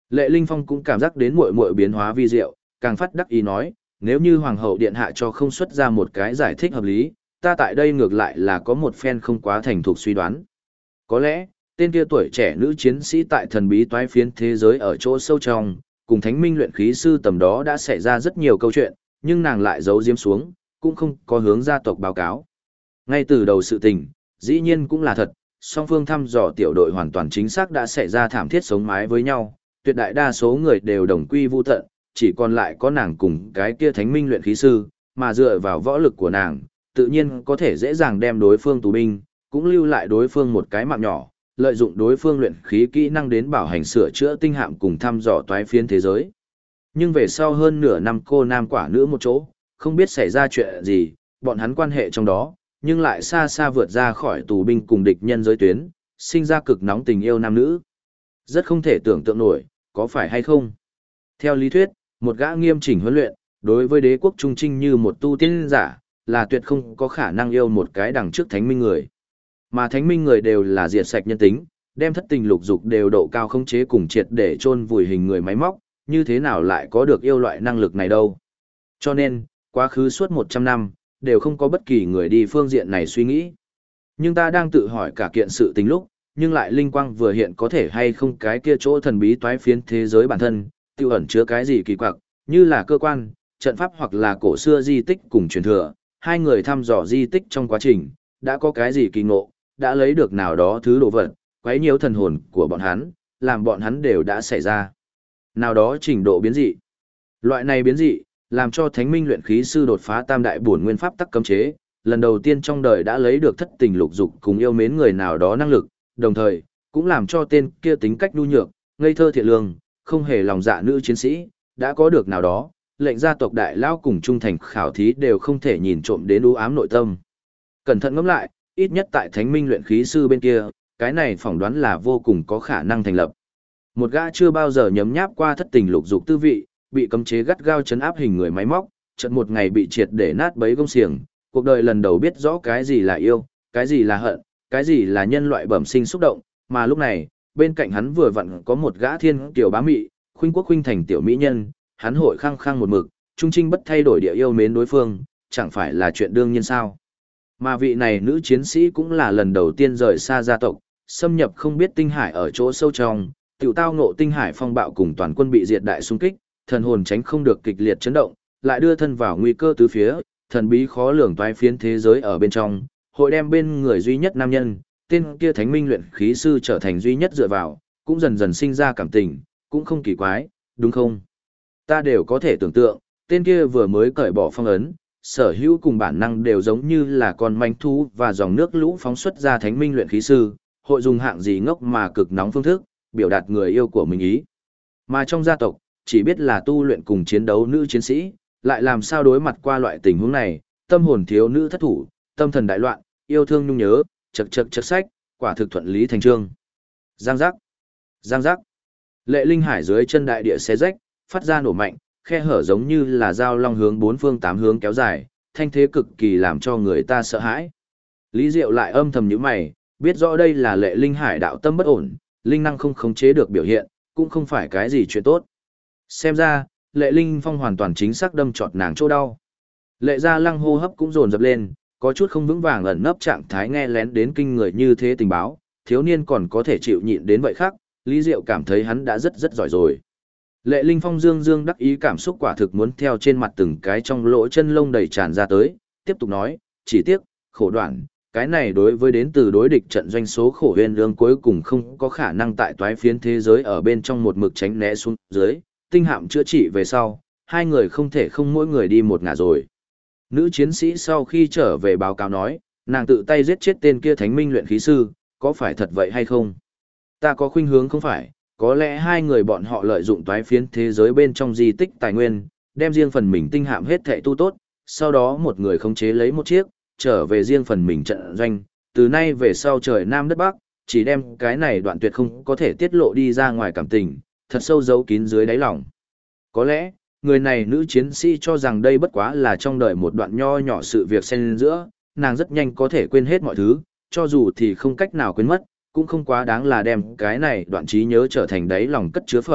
Lệ Linh Phong cũng cảm giác đến muội muội biến hóa vi diệu, càng phát đắc ý nói, nếu như Hoàng hậu điện hạ cho không xuất ra một cái giải thích hợp lý, ta tại đây ngược lại là có một phen không quá thành thục suy đoán. Có lẽ, tên kia tuổi trẻ nữ chiến sĩ tại thần bí toái phiến thế giới ở chỗ sâu trong, cùng thánh minh luyện khí sư tầm đó đã xảy ra rất nhiều câu chuyện, nhưng nàng lại giấu giếm xuống, cũng không có hướng gia tộc báo cáo. Ngay từ đầu sự tình, dĩ nhiên cũng là thật, song phương thăm dò tiểu đội hoàn toàn chính xác đã xảy ra thảm thiết sống mái với nhau, tuyệt đại đa số người đều đồng quy vu tận, chỉ còn lại có nàng cùng cái kia thánh minh luyện khí sư, mà dựa vào võ lực của nàng, tự nhiên có thể dễ dàng đem đối phương tù binh, cũng lưu lại đối phương một cái mạng nhỏ, lợi dụng đối phương luyện khí kỹ năng đến bảo hành sửa chữa tinh hạm cùng thăm dò toái phiến thế giới. Nhưng về sau hơn nửa năm cô nam quả nữ một chỗ, không biết xảy ra chuyện gì, bọn hắn quan hệ trong đó, nhưng lại xa xa vượt ra khỏi tù binh cùng địch nhân giới tuyến, sinh ra cực nóng tình yêu nam nữ. Rất không thể tưởng tượng nổi, có phải hay không? Theo lý thuyết, một gã nghiêm chỉnh huấn luyện, đối với đế quốc trung trinh như một tu tiên giả, là tuyệt không có khả năng yêu một cái đằng trước thánh minh người. Mà thánh minh người đều là diệt sạch nhân tính, đem thất tình lục dục đều độ cao khống chế cùng triệt để chôn vùi hình người máy móc, như thế nào lại có được yêu loại năng lực này đâu. Cho nên, quá khứ suốt 100 năm, đều không có bất kỳ người đi phương diện này suy nghĩ. Nhưng ta đang tự hỏi cả kiện sự tình lúc, nhưng lại linh quang vừa hiện có thể hay không cái kia chỗ thần bí toái phiến thế giới bản thân, tiêu ẩn chứa cái gì kỳ quặc, như là cơ quan, trận pháp hoặc là cổ xưa di tích cùng truyền thừa, hai người thăm dò di tích trong quá trình, đã có cái gì kỳ ngộ, đã lấy được nào đó thứ đồ vật, quấy nhiễu thần hồn của bọn hắn, làm bọn hắn đều đã xảy ra. Nào đó trình độ biến dị. Loại này biến dị, làm cho thánh minh luyện khí sư đột phá tam đại bổn nguyên pháp tắc cấm chế, lần đầu tiên trong đời đã lấy được thất tình lục dục cùng yêu mến người nào đó năng lực, đồng thời, cũng làm cho tên kia tính cách nhu nhược, ngây thơ thiện lương, không hề lòng dạ nữ chiến sĩ, đã có được nào đó, lệnh gia tộc đại lao cùng trung thành khảo thí đều không thể nhìn trộm đến u ám nội tâm. Cẩn thận ngẫm lại, ít nhất tại thánh minh luyện khí sư bên kia, cái này phỏng đoán là vô cùng có khả năng thành lập. Một gã chưa bao giờ nhấm nháp qua thất tình lục dục tư vị, bị cấm chế gắt gao chấn áp hình người máy móc, chợt một ngày bị triệt để nát bấy gông xiềng, cuộc đời lần đầu biết rõ cái gì là yêu, cái gì là hận, cái gì là nhân loại bẩm sinh xúc động, mà lúc này, bên cạnh hắn vừa vặn có một gã thiên kiều bá mị, khuynh quốc khuynh thành tiểu mỹ nhân, hắn hội khăng khăng một mực, trung trinh bất thay đổi địa yêu mến đối phương, chẳng phải là chuyện đương nhiên sao? Mà vị này nữ chiến sĩ cũng là lần đầu tiên rời xa gia tộc, xâm nhập không biết tinh hải ở chỗ sâu trong, tiểu tao ngộ tinh hải phong bạo cùng toàn quân bị diệt đại xung kích, thần hồn tránh không được kịch liệt chấn động, lại đưa thân vào nguy cơ tứ phía, thần bí khó lường toái phiến thế giới ở bên trong, hội đem bên người duy nhất nam nhân, tên kia thánh minh luyện khí sư trở thành duy nhất dựa vào, cũng dần dần sinh ra cảm tình, cũng không kỳ quái, đúng không? Ta đều có thể tưởng tượng, tên kia vừa mới cởi bỏ phong ấn, sở hữu cùng bản năng đều giống như là con manh thú và dòng nước lũ phóng xuất ra thánh minh luyện khí sư, hội dùng hạng gì ngốc mà cực nóng phương thức, biểu đạt người yêu của mình ý. Mà trong gia tộc, chỉ biết là tu luyện cùng chiến đấu nữ chiến sĩ, lại làm sao đối mặt qua loại tình huống này, tâm hồn thiếu nữ thất thủ, tâm thần đại loạn, yêu thương nhung nhớ, chật chật chật sách, quả thực thuận lý thành trương. Giang giác, giang giác. Lệ Linh Hải dưới chân đại địa xé rách, phát ra nổ mạnh, khe hở giống như là dao long hướng bốn phương tám hướng kéo dài, thanh thế cực kỳ làm cho người ta sợ hãi. Lý Diệu lại âm thầm nhíu mày, biết rõ đây là Lệ Linh Hải đạo tâm bất ổn, linh năng không khống chế được biểu hiện, cũng không phải cái gì chuyện tốt. Xem ra, Lệ Linh Phong hoàn toàn chính xác đâm trọt nàng chỗ đau. Lệ Gia Lăng hô hấp cũng dồn dập lên, có chút không vững vàng ẩn nấp trạng thái nghe lén đến kinh người như thế tình báo, thiếu niên còn có thể chịu nhịn đến vậy khác, Lý Diệu cảm thấy hắn đã rất giỏi rồi. Lệ Linh Phong dương dương đắc ý cảm xúc quả thực muốn theo trên mặt từng cái trong lỗ chân lông đầy tràn ra tới, tiếp tục nói, chỉ tiếc, khổ đoạn, cái này đối với đến từ đối địch trận doanh số khổ huyền lương cuối cùng không có khả năng tại toái phiến thế giới ở bên trong một mực tránh né xuống dưới, tinh hạm chữa trị về sau, hai người không thể không mỗi người đi một ngả rồi. Nữ chiến sĩ sau khi trở về báo cáo nói, nàng tự tay giết chết tên kia thánh minh luyện khí sư, có phải thật vậy hay không? Ta có khuynh hướng không phải, có lẽ hai người bọn họ lợi dụng toái phiến thế giới bên trong di tích tài nguyên, đem riêng phần mình tinh hạm hết thệ tu tốt, sau đó một người khống chế lấy một chiếc, trở về riêng phần mình trận doanh, từ nay về sau trời Nam đất Bắc, chỉ đem cái này đoạn tuyệt không có thể tiết lộ đi ra ngoài cảm tình, thật sâu giấu kín dưới đáy lòng. Có lẽ, người này nữ chiến sĩ cho rằng đây bất quá là trong đời một đoạn nho nhỏ sự việc xen giữa, nàng rất nhanh có thể quên hết mọi thứ, cho dù thì không cách nào quên mất, cũng không quá đáng là đem cái này đoạn trí nhớ trở thành đáy lòng cất chứa phẩm,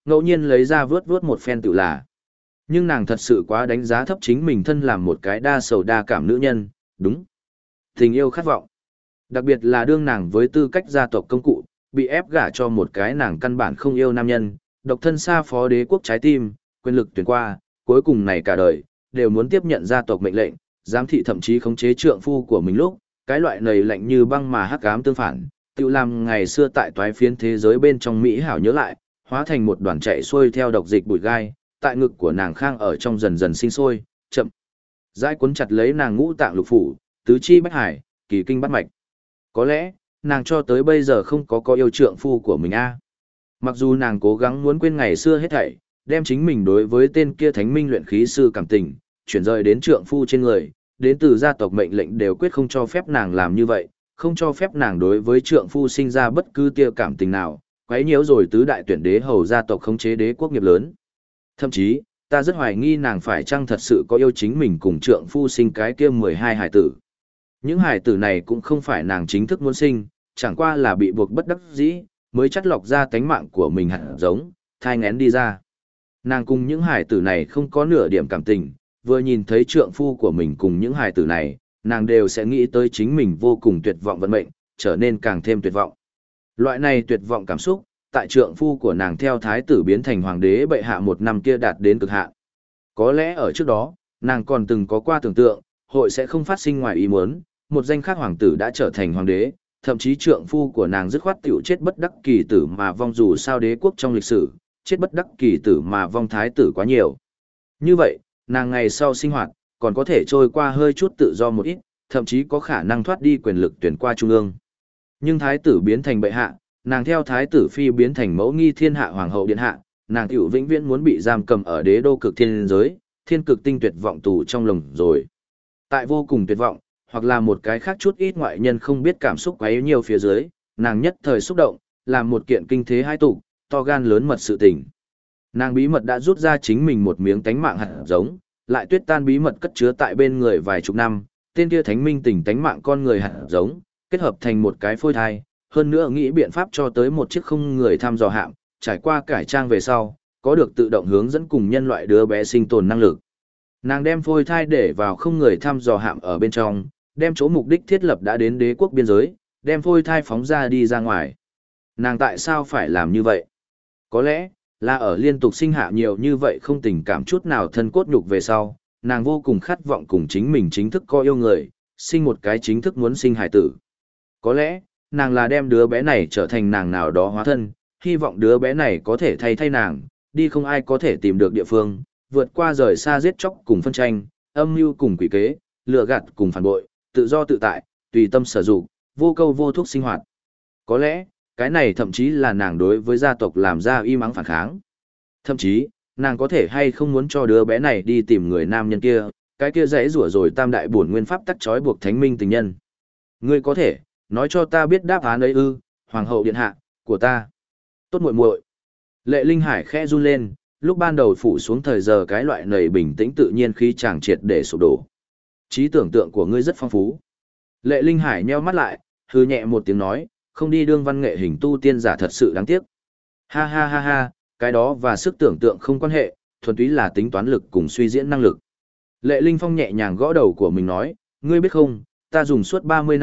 ngẫu nhiên lấy ra vớt vớt một phen tự là. Nhưng nàng thật sự quá đánh giá thấp chính mình thân làm một cái đa sầu đa cảm nữ nhân, đúng. Tình yêu khát vọng. Đặc biệt là đương nàng với tư cách gia tộc công cụ, bị ép gả cho một cái nàng căn bản không yêu nam nhân, độc thân xa phó đế quốc trái tim, quyền lực tuyển qua, cuối cùng này cả đời, đều muốn tiếp nhận gia tộc mệnh lệnh, giám thị thậm chí khống chế trượng phu của mình lúc, cái loại này lạnh như băng mà hắc ám tương phản, tự làm ngày xưa tại toái phiến thế giới bên trong Mỹ hảo nhớ lại, hóa thành một đoàn chạy xuôi theo độc dịch bụi gai, tại ngực của nàng khang ở trong dần dần sinh sôi, chậm rãi cuốn chặt lấy nàng ngũ tạng lục phủ, tứ chi bách hải, kỳ kinh bát mạch. Có lẽ, nàng cho tới bây giờ không có yêu trượng phu của mình a. Mặc dù nàng cố gắng muốn quên ngày xưa hết thảy, đem chính mình đối với tên kia thánh minh luyện khí sư cảm tình, chuyển rời đến trượng phu trên người, đến từ gia tộc mệnh lệnh đều quyết không cho phép nàng làm như vậy, không cho phép nàng đối với trượng phu sinh ra bất cứ tia cảm tình nào, quấy nhiễu rồi tứ đại tuyển đế hầu gia tộc khống chế đế quốc nghiệp lớn. Thậm chí, ta rất hoài nghi nàng phải chăng thật sự có yêu chính mình cùng trượng phu sinh cái kia 12 hải tử. Những hải tử này cũng không phải nàng chính thức muốn sinh, chẳng qua là bị buộc bất đắc dĩ, mới chắt lọc ra tánh mạng của mình hạt giống, thai ngén đi ra. Nàng cùng những hải tử này không có nửa điểm cảm tình, vừa nhìn thấy trượng phu của mình cùng những hải tử này, nàng đều sẽ nghĩ tới chính mình vô cùng tuyệt vọng vận mệnh, trở nên càng thêm tuyệt vọng. Loại này tuyệt vọng cảm xúc, tại trượng phu của nàng theo thái tử biến thành hoàng đế bệ hạ một năm kia đạt đến cực hạn. Có lẽ ở trước đó, nàng còn từng có qua tưởng tượng, hội sẽ không phát sinh ngoài ý muốn, một danh khác hoàng tử đã trở thành hoàng đế, thậm chí trượng phu của nàng dứt khoát tiểu chết bất đắc kỳ tử mà vong dù sao đế quốc trong lịch sử, chết bất đắc kỳ tử mà vong thái tử quá nhiều. Như vậy, nàng ngày sau sinh hoạt, còn có thể trôi qua hơi chút tự do một ít, thậm chí có khả năng thoát đi quyền lực tuyển qua trung ương. Nhưng thái tử biến thành bệ hạ, nàng theo thái tử phi biến thành mẫu nghi thiên hạ hoàng hậu điện hạ, nàng tiểu vĩnh viễn muốn bị giam cầm ở đế đô cực thiên giới, thiên cực tinh tuyệt vọng tù trong lồng rồi. Tại vô cùng tuyệt vọng, hoặc là một cái khác chút ít ngoại nhân không biết cảm xúc quấy nhiều phía dưới, nàng nhất thời xúc động, làm một kiện kinh thế hai tục, to gan lớn mật sự tình. Nàng bí mật đã rút ra chính mình một miếng tánh mạng hạt giống, lại tuyết tan bí mật cất chứa tại bên người vài chục năm, tên kia thánh minh tỉnh tánh mạng con người hạt giống, kết hợp thành một cái phôi thai, hơn nữa nghĩ biện pháp cho tới một chiếc không người thăm dò hạm, trải qua cải trang về sau, có được tự động hướng dẫn cùng nhân loại đứa bé sinh tồn năng lực. Nàng đem phôi thai để vào không người thăm dò hạm ở bên trong, đem chỗ mục đích thiết lập đã đến đế quốc biên giới, đem phôi thai phóng ra đi ra ngoài. Nàng tại sao phải làm như vậy? Có lẽ, là ở liên tục sinh hạ nhiều như vậy không tình cảm chút nào thân cốt nhục về sau, nàng vô cùng khát vọng cùng chính mình chính thức có yêu người, sinh một cái chính thức muốn sinh hải tử. Có lẽ, nàng là đem đứa bé này trở thành nàng nào đó hóa thân, hy vọng đứa bé này có thể thay nàng, đi không ai có thể tìm được địa phương, vượt qua rời xa giết chóc cùng phân tranh, âm mưu cùng quỷ kế, lừa gạt cùng phản bội, tự do tự tại, tùy tâm sở dụng, vô câu vô thúc sinh hoạt. Có lẽ, cái này thậm chí là nàng đối với gia tộc làm ra y mắng phản kháng. Thậm chí, nàng có thể hay không muốn cho đứa bé này đi tìm người nam nhân kia, cái kia dãy rủa rồi tam đại bổn nguyên pháp tắc trói buộc thánh minh tình nhân. Ngươi có thể, nói cho ta biết đáp án ấy ư, hoàng hậu điện hạ, của ta. Tốt muội muội. Lệ Linh Hải khẽ run lên, lúc ban đầu phủ xuống thời giờ cái loại nầy bình tĩnh tự nhiên khi chàng triệt để sụp đổ. Trí tưởng tượng của ngươi rất phong phú. Lệ Linh Hải nheo mắt lại, hừ nhẹ một tiếng nói, không đi đương văn nghệ hình tu tiên giả thật sự đáng tiếc. Ha ha ha ha, cái đó và sức tưởng tượng không quan hệ, thuần túy là tính toán lực cùng suy diễn năng lực. Lệ Linh Phong nhẹ nhàng gõ đầu của mình nói, ngươi biết không, ta dùng suốt 30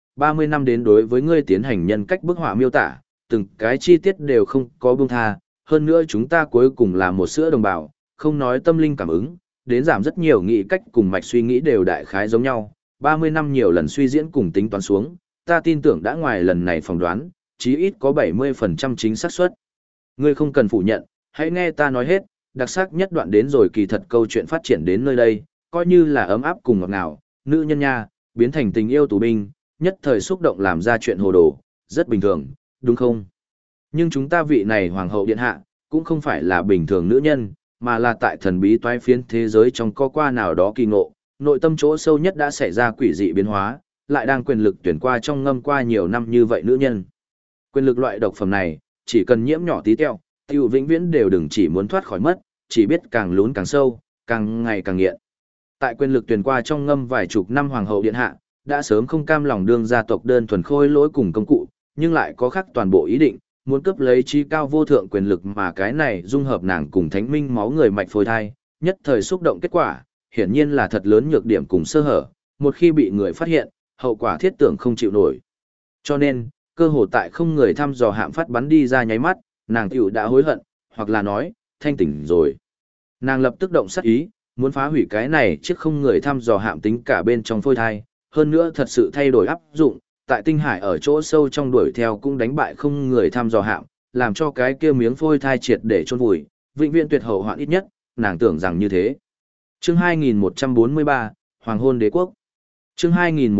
năm đến đối với ngươi tiến hành nhân cách bức họa miêu tả, từng cái chi tiết đều không có buông tha, hơn nữa chúng ta cuối cùng là một sữa đồng bào, không nói tâm linh cảm ứng, đến giảm rất nhiều nghĩ cách cùng mạch suy nghĩ đều đại khái giống nhau, 30 năm nhiều lần suy diễn cùng tính toán xuống, ta tin tưởng đã ngoài lần này phỏng đoán, chí ít có 70% chính xác suất. Ngươi không cần phủ nhận, hãy nghe ta nói hết, đặc sắc nhất đoạn đến rồi kỳ thật câu chuyện phát triển đến nơi đây, coi như là ấm áp cùng ngọt ngào, nữ nhân nha, biến thành tình yêu tù binh, nhất thời xúc động làm ra chuyện hồ đồ, rất bình thường, đúng không? Nhưng chúng ta vị này hoàng hậu điện hạ, cũng không phải là bình thường nữ nhân, mà là tại thần bí toái phiến thế giới trong co qua nào đó kỳ ngộ, nội tâm chỗ sâu nhất đã xảy ra quỷ dị biến hóa, lại đang quyền lực tuyển qua trong ngâm qua nhiều năm như vậy nữ nhân. Quyền lực loại độc phẩm này, chỉ cần nhiễm nhỏ tí teo, tiêu vĩnh viễn đều đừng chỉ muốn thoát khỏi mất, chỉ biết càng lún càng sâu, càng ngày càng nghiện. Tại quyền lực tuyển qua trong ngâm vài chục năm hoàng hậu điện hạ, đã sớm không cam lòng đương gia tộc đơn thuần khôi lỗi cùng công cụ, nhưng lại có khác toàn bộ ý định, muốn cướp lấy trí cao vô thượng quyền lực mà cái này dung hợp nàng cùng thánh minh máu người mạch phôi thai, nhất thời xúc động kết quả, hiển nhiên là thật lớn nhược điểm cùng sơ hở, một khi bị người phát hiện, hậu quả thiết tưởng không chịu nổi. Cho nên, cơ hồ tại không người thăm dò hạm phát bắn đi ra nháy mắt, nàng tiểu đã hối hận, hoặc là nói, thanh tỉnh rồi. Nàng lập tức động sát ý, muốn phá hủy cái này chiếc không người thăm dò hạm tính cả bên trong phôi thai, hơn nữa thật sự thay đổi áp dụng, tại tinh hải ở chỗ sâu trong đuổi theo cũng đánh bại không người thăm dò hạm, làm cho cái kia miếng phôi thai triệt để chôn vùi, vĩnh viễn tuyệt hậu hoạn ít nhất, nàng tưởng rằng như thế. Chương 2143, Hoàng hôn đế quốc. Chương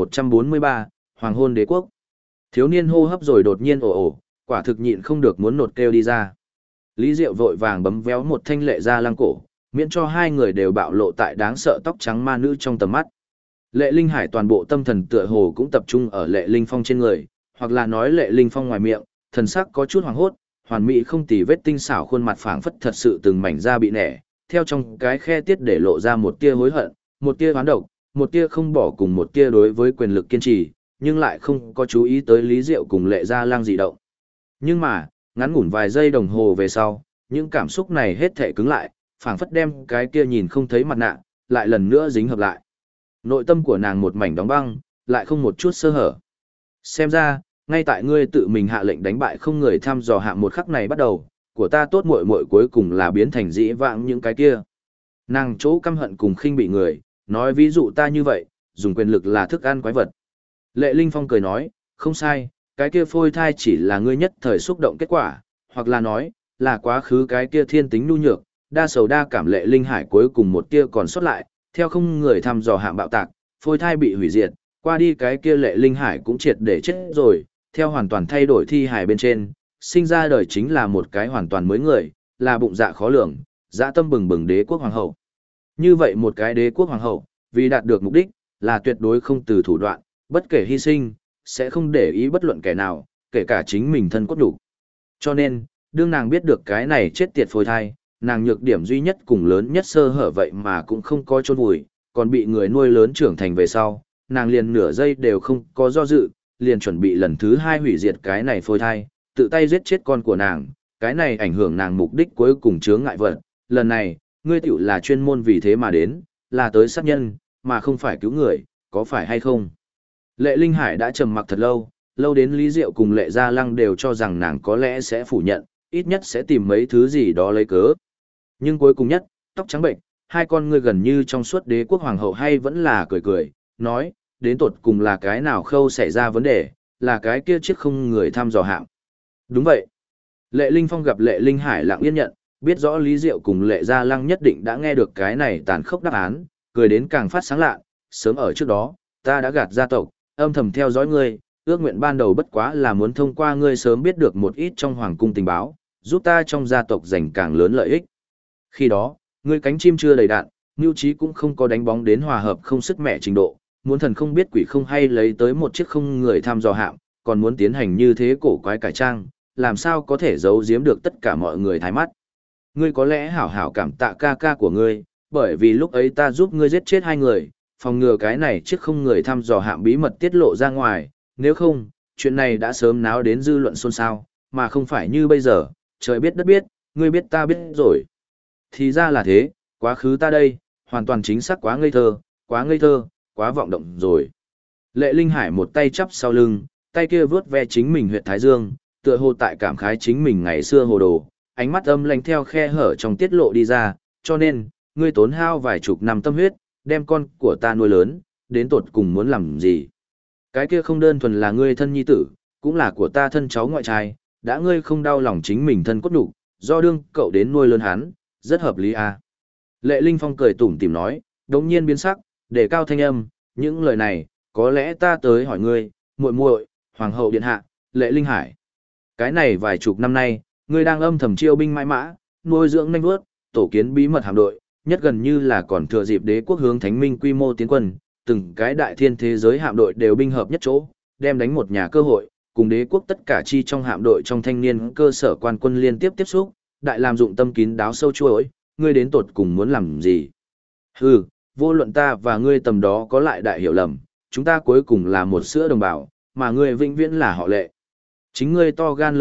2143, Hoàng hôn đế quốc. Thiếu niên hô hấp rồi đột nhiên ồ ồ, quả thực nhịn không được muốn nột kêu đi ra. Lý Diệu vội vàng bấm véo một thanh Lệ Gia Lăng cổ, miễn cho hai người đều bạo lộ tại đáng sợ tóc trắng ma nữ trong tầm mắt. Lệ Linh Hải toàn bộ tâm thần tựa hồ cũng tập trung ở Lệ Linh Phong trên người, hoặc là nói Lệ Linh Phong ngoài miệng, thần sắc có chút hoảng hốt, hoàn mỹ không tì vết tinh xảo khuôn mặt phảng phất thật sự từng mảnh da bị nẻ, theo trong cái khe tiết để lộ ra một tia hối hận, một tia oán độc, một tia không bỏ cùng một tia đối với quyền lực kiên trì, nhưng lại không có chú ý tới Lý Diệu cùng Lệ Gia Lang dị động. Nhưng mà, ngắn ngủn vài giây đồng hồ về sau, những cảm xúc này hết thể cứng lại, phảng phất đem cái kia nhìn không thấy mặt nạ, lại lần nữa dính hợp lại. Nội tâm của nàng một mảnh đóng băng, lại không một chút sơ hở. Xem ra, ngay tại ngươi tự mình hạ lệnh đánh bại không người thăm dò hạng một khắc này bắt đầu, của ta tốt muội muội cuối cùng là biến thành dĩ vãng những cái kia. Nàng chỗ căm hận cùng khinh bị người, nói ví dụ ta như vậy, dùng quyền lực là thức ăn quái vật. Lệ Linh Phong cười nói, không sai, cái kia phôi thai chỉ là ngươi nhất thời xúc động kết quả, hoặc là nói, là quá khứ cái kia thiên tính nhu nhược, đa sầu đa cảm Lệ Linh Hải cuối cùng một tia còn sót lại, theo không người thăm dò hạng bạo tạc, phôi thai bị hủy diệt, qua đi cái kia Lệ Linh Hải cũng triệt để chết rồi, theo hoàn toàn thay đổi thi hải bên trên, sinh ra đời chính là một cái hoàn toàn mới người, là bụng dạ khó lường, dạ tâm bừng bừng đế quốc hoàng hậu. Như vậy một cái đế quốc hoàng hậu, vì đạt được mục đích, là tuyệt đối không từ thủ đoạn, bất kể hy sinh, sẽ không để ý bất luận kẻ nào, kể cả chính mình thân cốt đủ. Cho nên, đương nàng biết được cái này chết tiệt phôi thai, nàng nhược điểm duy nhất cùng lớn nhất sơ hở vậy mà cũng không có chôn vùi, còn bị người nuôi lớn trưởng thành về sau, nàng liền nửa giây đều không có do dự, liền chuẩn bị lần thứ hai hủy diệt cái này phôi thai, tự tay giết chết con của nàng, cái này ảnh hưởng nàng mục đích cuối cùng chướng ngại vật. Lần này, ngươi tiểu là chuyên môn vì thế mà đến, là tới sát nhân, mà không phải cứu người, có phải hay không? Lệ Linh Hải đã trầm mặc thật lâu, lâu đến Lý Diệu cùng Lệ Gia Lăng đều cho rằng nàng có lẽ sẽ phủ nhận, ít nhất sẽ tìm mấy thứ gì đó lấy cớ. Nhưng cuối cùng nhất, tóc trắng bệnh, hai con ngươi gần như trong suốt đế quốc hoàng hậu hay vẫn là cười cười, nói, đến tột cùng là cái nào khâu xảy ra vấn đề, là cái kia chiếc không người thăm dò hạng. Đúng vậy. Lệ Linh Phong gặp Lệ Linh Hải lặng yên nhận, biết rõ Lý Diệu cùng Lệ Gia Lăng nhất định đã nghe được cái này tàn khốc đáp án, cười đến càng phát sáng lạ, sớm ở trước đó, ta đã gạt gia tộc, âm thầm theo dõi ngươi, ước nguyện ban đầu bất quá là muốn thông qua ngươi sớm biết được một ít trong hoàng cung tình báo, giúp ta trong gia tộc giành càng lớn lợi ích. Khi đó, ngươi cánh chim chưa đầy đạn, mưu trí cũng không có đánh bóng đến hòa hợp không sức mẹ trình độ, muốn thần không biết quỷ không hay lấy tới một chiếc không người thăm dò hạm, còn muốn tiến hành như thế cổ quái cải trang, làm sao có thể giấu giếm được tất cả mọi người thái mắt. Ngươi có lẽ hảo hảo cảm tạ ca ca của ngươi, bởi vì lúc ấy ta giúp ngươi giết chết hai người, phòng ngừa cái này chiếc không người thăm dò hạm bí mật tiết lộ ra ngoài, nếu không, chuyện này đã sớm náo đến dư luận xôn xao, mà không phải như bây giờ, trời biết đất biết, ngươi biết ta biết rồi. Thì ra là thế, quá khứ ta đây, hoàn toàn chính xác quá ngây thơ, quá vọng động rồi. Lệ Linh Hải một tay chắp sau lưng, tay kia vướt ve chính mình huyệt thái dương, tựa hồ tại cảm khái chính mình ngày xưa hồ đồ, ánh mắt âm lạnh theo khe hở trong tiết lộ đi ra, cho nên, ngươi tốn hao vài chục năm tâm huyết, đem con của ta nuôi lớn, đến tột cùng muốn làm gì. Cái kia không đơn thuần là ngươi thân nhi tử, cũng là của ta thân cháu ngoại trai, đã ngươi không đau lòng chính mình thân cốt đủ, do đương cậu đến nuôi lớn hắn, rất hợp lý à. Lệ Linh Phong cười tủm tỉm nói, đống nhiên biến sắc, để cao thanh âm, những lời này, có lẽ ta tới hỏi ngươi, muội muội, hoàng hậu điện hạ, Lệ Linh Hải. Cái này vài chục năm nay, ngươi đang âm thầm chiêu binh mãi mã, nuôi dưỡng nhanh vuốt, tổ kiến bí mật hạm đội, nhất gần như là còn thừa dịp đế quốc hướng thánh minh quy mô tiến quân, từng cái đại thiên thế giới hạm đội đều binh hợp nhất chỗ, đem đánh một nhà cơ hội, cùng đế quốc tất cả chi trong hạm đội trong thanh niên cơ sở quan quân liên tiếp tiếp xúc, đại làm dụng tâm kín đáo sâu chuỗi, ngươi đến tột cùng muốn làm gì? Hừ, vô luận ta và ngươi tầm đó có lại đại hiểu lầm, chúng ta cuối cùng là một sữa đồng bào, mà ngươi vĩnh viễn là họ Lệ. Chính ngươi to gan lớn mật,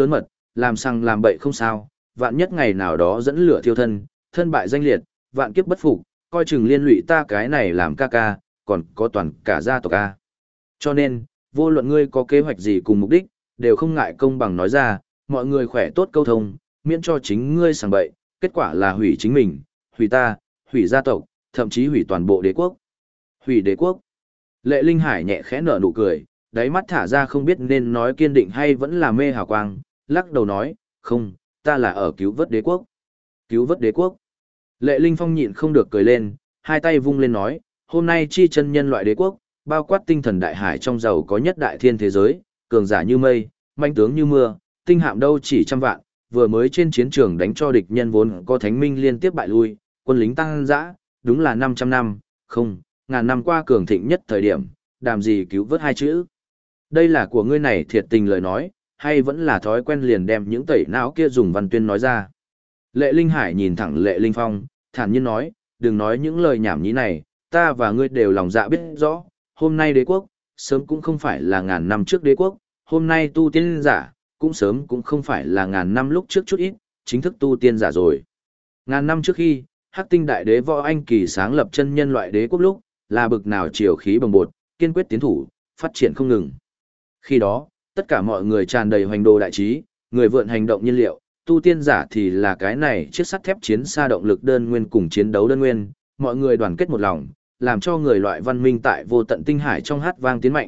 làm sằng làm bậy không sao, vạn nhất ngày nào đó dẫn lửa thiêu thân, thân bại danh liệt, vạn kiếp bất phục, coi chừng liên lụy ta cái này làm ca ca, còn có toàn cả gia tộc ca. Cho nên, vô luận ngươi có kế hoạch gì cùng mục đích, đều không ngại công bằng nói ra, mọi người khỏe tốt câu thông, miễn cho chính ngươi sằng bậy, kết quả là hủy chính mình, hủy ta, hủy gia tộc, thậm chí hủy toàn bộ đế quốc. Hủy đế quốc. Lệ Linh Hải nhẹ khẽ nở nụ cười, đáy mắt thả ra không biết nên nói kiên định hay vẫn là mê hào quang, lắc đầu nói, không, ta là ở cứu vớt đế quốc. Cứu vớt đế quốc. Lệ Linh Phong nhịn không được cười lên, hai tay vung lên nói, hôm nay chi chân nhân loại đế quốc, bao quát tinh thần đại hải trong giàu có nhất đại thiên thế giới, cường giả như mây, manh tướng như mưa, tinh hạm đâu chỉ trăm vạn, vừa mới trên chiến trường đánh cho địch nhân vốn có thánh minh liên tiếp bại lui, quân lính tăng dã, đúng là 500 năm, không, ngàn năm qua cường thịnh nhất thời điểm, đàm gì cứu vớt hai chữ. Đây là của ngươi này thiệt tình lời nói, hay vẫn là thói quen liền đem những tẩy não kia dùng văn tuyên nói ra. Lệ Linh Hải nhìn thẳng Lệ Linh Phong, thản nhiên nói, đừng nói những lời nhảm nhí này, ta và ngươi đều lòng dạ biết rõ, hôm nay đế quốc, sớm cũng không phải là ngàn năm trước đế quốc, hôm nay tu tiên giả, cũng sớm cũng không phải là ngàn năm lúc trước chút ít, chính thức tu tiên giả rồi. Ngàn năm trước khi, Hắc Tinh Đại Đế Võ Anh Kỳ sáng lập chân nhân loại đế quốc lúc, là bực nào triều khí bồng bột, kiên quyết tiến thủ, phát triển không ngừng. Khi đó, tất cả mọi người tràn đầy hoành đồ đại trí, người vượn hành động nhiên liệu, tu tiên giả thì là cái này chiếc sắt thép chiến xa động lực đơn nguyên cùng chiến đấu đơn nguyên, mọi người đoàn kết một lòng, làm cho người loại văn minh tại vô tận tinh hải trong hát vang tiến mạnh,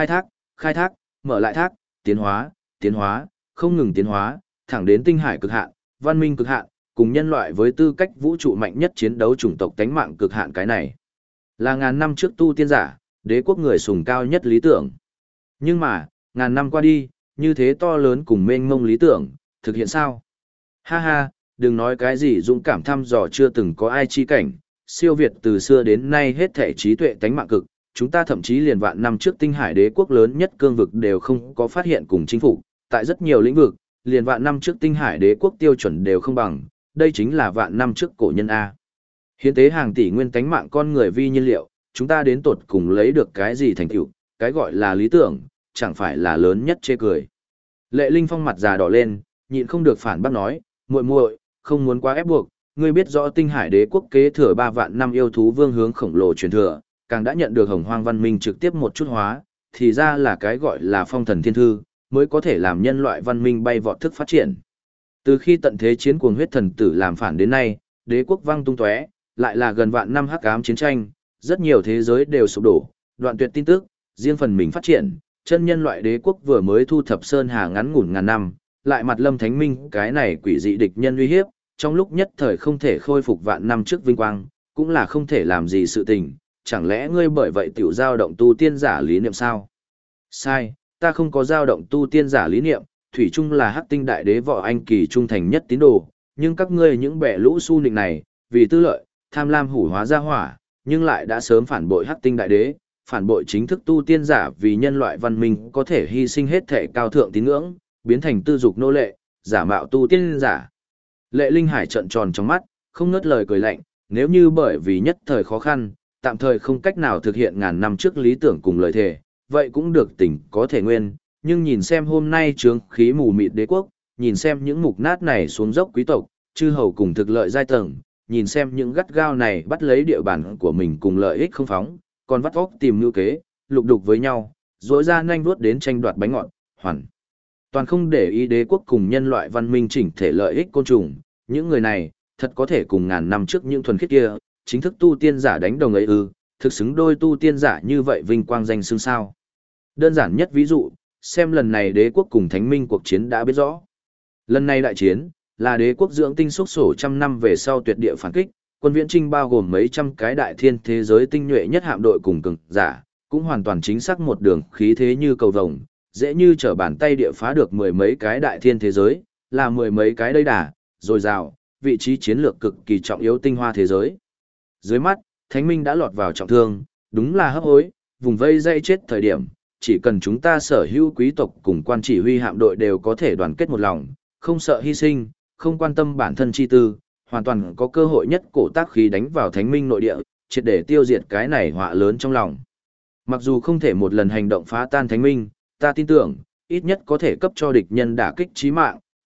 khai thác, mở lại thác, tiến hóa, không ngừng tiến hóa, thẳng đến tinh hải cực hạn, văn minh cực hạn, cùng nhân loại với tư cách vũ trụ mạnh nhất chiến đấu chủng tộc tánh mạng cực hạn cái này. Là ngàn năm trước tu tiên giả, đế quốc người sùng cao nhất lý tưởng. Nhưng mà, ngàn năm qua đi, như thế to lớn cùng mênh mông lý tưởng, thực hiện sao? Ha ha, đừng nói cái gì dũng cảm thăm dò chưa từng có ai chi cảnh, siêu việt từ xưa đến nay hết thể trí tuệ tánh mạng cực, chúng ta thậm chí liền vạn năm trước tinh hải đế quốc lớn nhất cương vực đều không có phát hiện cùng chính phủ, tại rất nhiều lĩnh vực, liền vạn năm trước tinh hải đế quốc tiêu chuẩn đều không bằng, đây chính là vạn năm trước cổ nhân A. Hiến tế hàng tỷ nguyên tánh mạng con người vi nhiên liệu, chúng ta đến tột cùng lấy được cái gì thành tựu, cái gọi là lý tưởng, chẳng phải là lớn nhất chê cười. Lệ Linh Phong mặt già đỏ lên, nhịn không được phản bác nói, muội muội, không muốn quá ép buộc, ngươi biết rõ tinh hải đế quốc kế thừa 3 vạn năm yêu thú vương hướng khổng lồ truyền thừa, càng đã nhận được hồng hoang văn minh trực tiếp một chút hóa, thì ra là cái gọi là phong thần thiên thư, mới có thể làm nhân loại văn minh bay vọt thức phát triển. Từ khi tận thế chiến cuồng huyết thần tử làm phản đến nay, đế quốc vang tung tóe, lại là gần vạn năm hắc ám chiến tranh, rất nhiều thế giới đều sụp đổ, đoạn tuyệt tin tức, riêng phần mình phát triển, chân nhân loại đế quốc vừa mới thu thập sơn hà ngắn ngủn ngàn năm, lại mặt lâm thánh minh cái này quỷ dị địch nhân uy hiếp, trong lúc nhất thời không thể khôi phục vạn năm trước vinh quang, cũng là không thể làm gì sự tình, chẳng lẽ ngươi bởi vậy tiểu dao động tu tiên giả lý niệm sao? Sai, ta không có dao động tu tiên giả lý niệm, thủy chung là Hắc Tinh Đại Đế Võ Anh Kỳ trung thành nhất tín đồ, nhưng các ngươi những bẻ lũ su nịnh này, vì tư lợi, tham lam hủ hóa ra hỏa, nhưng lại đã sớm phản bội Hắc Tinh Đại Đế, phản bội chính thức tu tiên giả vì nhân loại văn minh có thể hy sinh hết thể cao thượng tín ngưỡng, biến thành tư dục nô lệ, giả mạo tu tiên giả. Lệ Linh Hải trợn tròn trong mắt, không ngớt lời cười lạnh, nếu như bởi vì nhất thời khó khăn, tạm thời không cách nào thực hiện ngàn năm trước lý tưởng cùng lời thề, vậy cũng được tỉnh có thể nguyên, nhưng nhìn xem hôm nay trướng khí mù mịt đế quốc, nhìn xem những mục nát này xuống dốc quý tộc, chư hầu cùng thực lợi giai tầng, nhìn xem những gắt gao này bắt lấy địa bàn của mình cùng lợi ích không phóng, còn vắt óc tìm mưu kế, lục đục với nhau, dối ra nhanh vuốt đến tranh đoạt bánh ngọt, hoàn toàn không để ý đế quốc cùng nhân loại văn minh chỉnh thể lợi ích côn trùng, những người này, thật có thể cùng ngàn năm trước những thuần khiết kia, chính thức tu tiên giả đánh đồng ấy ư, thực xứng đôi tu tiên giả như vậy vinh quang danh xưng sao. Đơn giản nhất ví dụ, xem lần này đế quốc cùng thánh minh cuộc chiến đã biết rõ. Lần này đại chiến, là đế quốc dưỡng tinh xúc sổ trăm năm về sau tuyệt địa phản kích, quân viễn trinh bao gồm mấy trăm cái đại thiên thế giới tinh nhuệ nhất hạm đội cùng cường giả, cũng hoàn toàn chính xác một đường khí thế như cầu vồng, dễ như trở bàn tay địa phá được mười mấy cái đại thiên thế giới, là mười mấy cái đầy đà, dồi dào, vị trí chiến lược cực kỳ trọng yếu tinh hoa thế giới. Dưới mắt, Thánh Minh đã lọt vào trọng thương, đúng là hấp hối, vùng vây dây chết thời điểm, chỉ cần chúng ta sở hữu quý tộc cùng quan chỉ huy hạm đội đều có thể đoàn kết một lòng, không sợ hy sinh, không quan tâm bản thân chi tư, hoàn toàn có cơ hội nhất cổ tác khí đánh vào Thánh Minh nội địa, triệt để tiêu diệt cái này họa lớn trong lòng. Mặc dù không thể một lần hành động phá tan Thánh Minh, ta tin tưởng, ít nhất có thể cấp cho địch nhân đả kích chí mạng,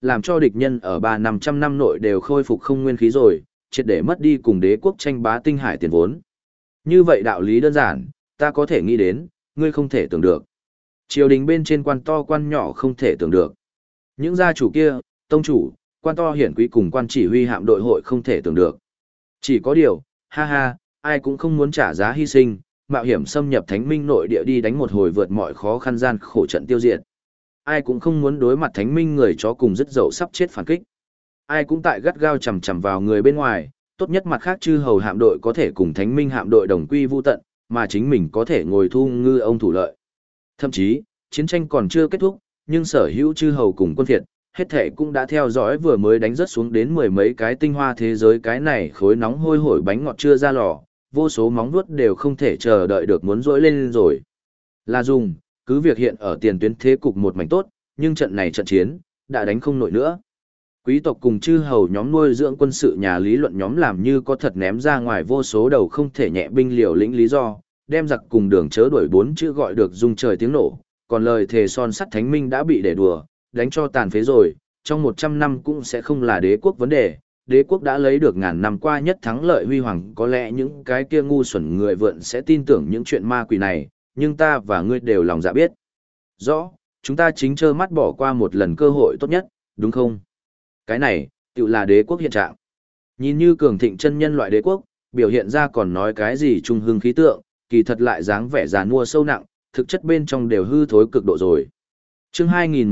làm cho địch nhân ở 3-500 năm nội đều khôi phục không nguyên khí rồi, triệt để mất đi cùng đế quốc tranh bá tinh hải tiền vốn. Như vậy đạo lý đơn giản, ta có thể nghĩ đến, ngươi không thể tưởng được. Triều đình bên trên quan to quan nhỏ không thể tưởng được. Những gia chủ kia, tông chủ, quan to hiển quý cùng quan chỉ huy hạm đội hội không thể tưởng được. Chỉ có điều, ha ha, ai cũng không muốn trả giá hy sinh, mạo hiểm xâm nhập thánh minh nội địa đi đánh một hồi vượt mọi khó khăn gian khổ trận tiêu diệt. Ai cũng không muốn đối mặt thánh minh người chó cùng dứt dậu sắp chết phản kích. Ai cũng tại gắt gao chầm chầm vào người bên ngoài, tốt nhất mặt khác chư hầu hạm đội có thể cùng thánh minh hạm đội đồng quy vu tận, mà chính mình có thể ngồi thu ngư ông thủ lợi. Thậm chí, chiến tranh còn chưa kết thúc, nhưng sở hữu chư hầu cùng quân Việt, hết thể cũng đã theo dõi vừa mới đánh rớt xuống đến mười mấy cái tinh hoa thế giới, cái này khối nóng hôi hổi bánh ngọt chưa ra lò, vô số móng vuốt đều không thể chờ đợi được muốn rỗi lên rồi. Là dùng, cứ việc hiện ở tiền tuyến thế cục một mảnh tốt, nhưng trận này trận chiến, đã đánh không nổi nữa. Quý tộc cùng chư hầu nhóm nuôi dưỡng quân sự nhà lý luận nhóm làm như có thật ném ra ngoài vô số đầu không thể nhẹ binh liều lĩnh lý do, đem giặc cùng đường chớ đuổi bốn chữ gọi được rung trời tiếng nổ, còn lời thề son sắt thánh minh đã bị để đùa, đánh cho tàn phế rồi, trong 100 năm cũng sẽ không là đế quốc vấn đề, đế quốc đã lấy được ngàn năm qua nhất thắng lợi huy hoàng, có lẽ những cái kia ngu xuẩn người vượn sẽ tin tưởng những chuyện ma quỷ này, nhưng ta và ngươi đều lòng dạ biết. Rõ, chúng ta chính trơ mắt bỏ qua một lần cơ hội tốt nhất, đúng không? Cái này, tự là đế quốc hiện trạng. Nhìn như cường thịnh chân nhân loại đế quốc, biểu hiện ra còn nói cái gì trung hưng khí tượng, kỳ thật lại dáng vẻ già nua sâu nặng, thực chất bên trong đều hư thối cực độ rồi. Chương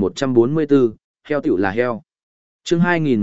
2144, heo tiểu là heo. Chương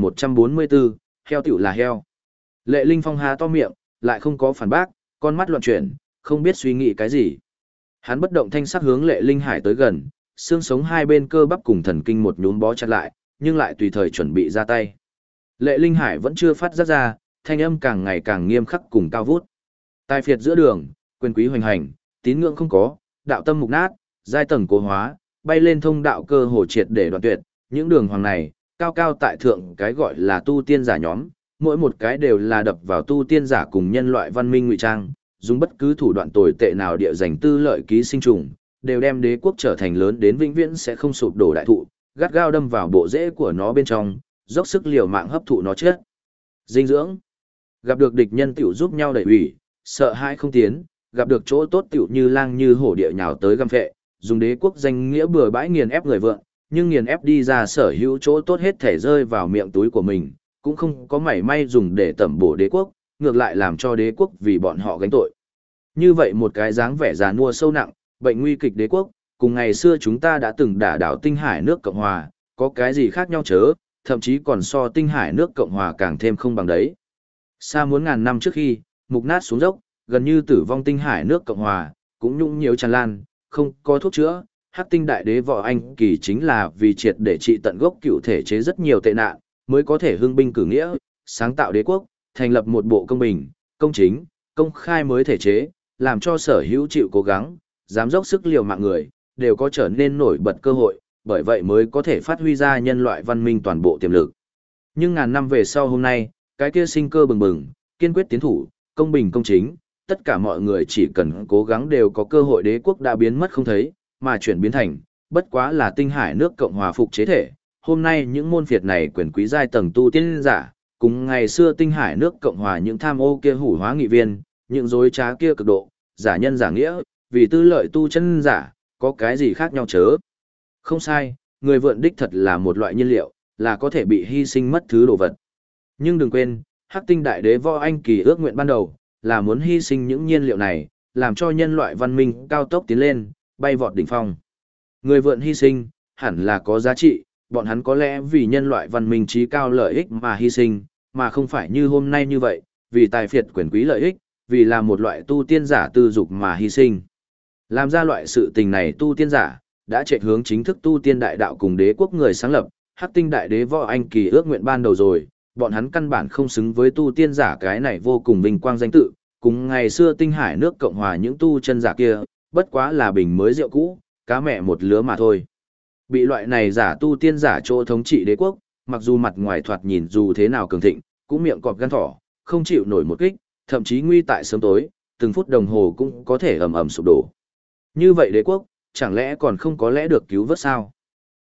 2144, heo tiểu là heo. Lệ Linh Phong há to miệng, lại không có phản bác, con mắt loạn chuyển, không biết suy nghĩ cái gì. Hắn bất động thanh sắc hướng Lệ Linh Hải tới gần, xương sống hai bên cơ bắp cùng thần kinh một nhúm bó chặt lại, nhưng lại tùy thời chuẩn bị ra tay. Lệ Linh Hải vẫn chưa phát giác ra, thanh âm càng ngày càng nghiêm khắc cùng cao vút. Tài phiệt giữa đường, quyền quý hoành hành, tín ngưỡng không có, đạo tâm mục nát, giai tầng cố hóa, bay lên thông đạo cơ hồ triệt để đoạn tuyệt, những đường hoàng này, cao cao tại thượng cái gọi là tu tiên giả nhóm, mỗi một cái đều là đập vào tu tiên giả cùng nhân loại văn minh ngụy trang, dùng bất cứ thủ đoạn tồi tệ nào địa giành tư lợi ký sinh trùng, đều đem đế quốc trở thành lớn đến vĩnh viễn sẽ không sụp đổ đại thụ, gắt gao đâm vào bộ rễ của nó bên trong, dốc sức liều mạng hấp thụ nó chết. Dinh dưỡng. Gặp được địch nhân tiểu giúp nhau đẩy hủy, sợ hãi không tiến, gặp được chỗ tốt tiểu như lang như hổ địa nhào tới găm phệ, dùng đế quốc danh nghĩa bừa bãi nghiền ép người vượng, nhưng nghiền ép đi ra sở hữu chỗ tốt hết thể rơi vào miệng túi của mình, cũng không có mảy may dùng để tẩm bổ đế quốc, ngược lại làm cho đế quốc vì bọn họ gánh tội. Như vậy một cái dáng vẻ già nua sâu nặng, bệnh nguy kịch đế quốc, cùng ngày xưa chúng ta đã từng đả đảo Tinh Hải nước Cộng Hòa, có cái gì khác nhau chớ, thậm chí còn so Tinh Hải nước Cộng Hòa càng thêm không bằng đấy. Xa muốn ngàn năm trước khi, mục nát xuống dốc, gần như tử vong Tinh Hải nước Cộng Hòa, cũng nhũng nhiễu tràn lan, không có thuốc chữa. Hắc Tinh Đại Đế Võ Anh Kỳ chính là vì triệt để trị tận gốc cựu thể chế rất nhiều tệ nạn, mới có thể hưng binh cử nghĩa, sáng tạo đế quốc, thành lập một bộ công bình, công chính, công khai mới thể chế, làm cho sở hữu chịu cố gắng, dám dốc sức liều mạng người, đều có trở nên nổi bật cơ hội, bởi vậy mới có thể phát huy ra nhân loại văn minh toàn bộ tiềm lực. Nhưng ngàn năm về sau hôm nay, cái kia sinh cơ bừng bừng, kiên quyết tiến thủ, công bình công chính, tất cả mọi người chỉ cần cố gắng đều có cơ hội, đế quốc đã biến mất không thấy, mà chuyển biến thành, bất quá là Tinh Hải nước Cộng Hòa phục chế thể. Hôm nay những môn phiệt này quyền quý giai tầng tu tiên giả, cùng ngày xưa Tinh Hải nước Cộng Hòa những tham ô kia hủ hóa nghị viên, những dối trá kia cực độ, giả nhân giả nghĩa, vì tư lợi tu chân giả, có cái gì khác nhau chớ. Không sai, người vượn đích thật là một loại nhiên liệu, là có thể bị hy sinh mất thứ đồ vật. Nhưng đừng quên, Hắc Tinh Đại Đế Võ Anh Kỳ ước nguyện ban đầu, là muốn hy sinh những nhiên liệu này, làm cho nhân loại văn minh cao tốc tiến lên, bay vọt đỉnh phong. Người vượn hy sinh, hẳn là có giá trị, bọn hắn có lẽ vì nhân loại văn minh trí cao lợi ích mà hy sinh, mà không phải như hôm nay như vậy, vì tài phiệt quyền quý lợi ích, vì là một loại tu tiên giả tư dục mà hy sinh. Làm ra loại sự tình này tu tiên giả, đã chạy hướng chính thức tu tiên đại đạo cùng đế quốc người sáng lập, Hắc Tinh Đại Đế Võ Anh Kỳ ước nguyện ban đầu rồi, bọn hắn căn bản không xứng với tu tiên giả cái này vô cùng vinh quang danh tự, cùng ngày xưa Tinh Hải nước Cộng Hòa những tu chân giả kia, bất quá là bình mới rượu cũ, cá mẹ một lứa mà thôi. Bị loại này giả tu tiên giả chỗ thống trị đế quốc, mặc dù mặt ngoài thoạt nhìn dù thế nào cường thịnh, cũng miệng cọp gan thỏ, không chịu nổi một kích, thậm chí nguy tại sớm tối, từng phút đồng hồ cũng có thể ầm ầm sụp đổ. Như vậy đế quốc, chẳng lẽ còn không có lẽ được cứu vớt sao?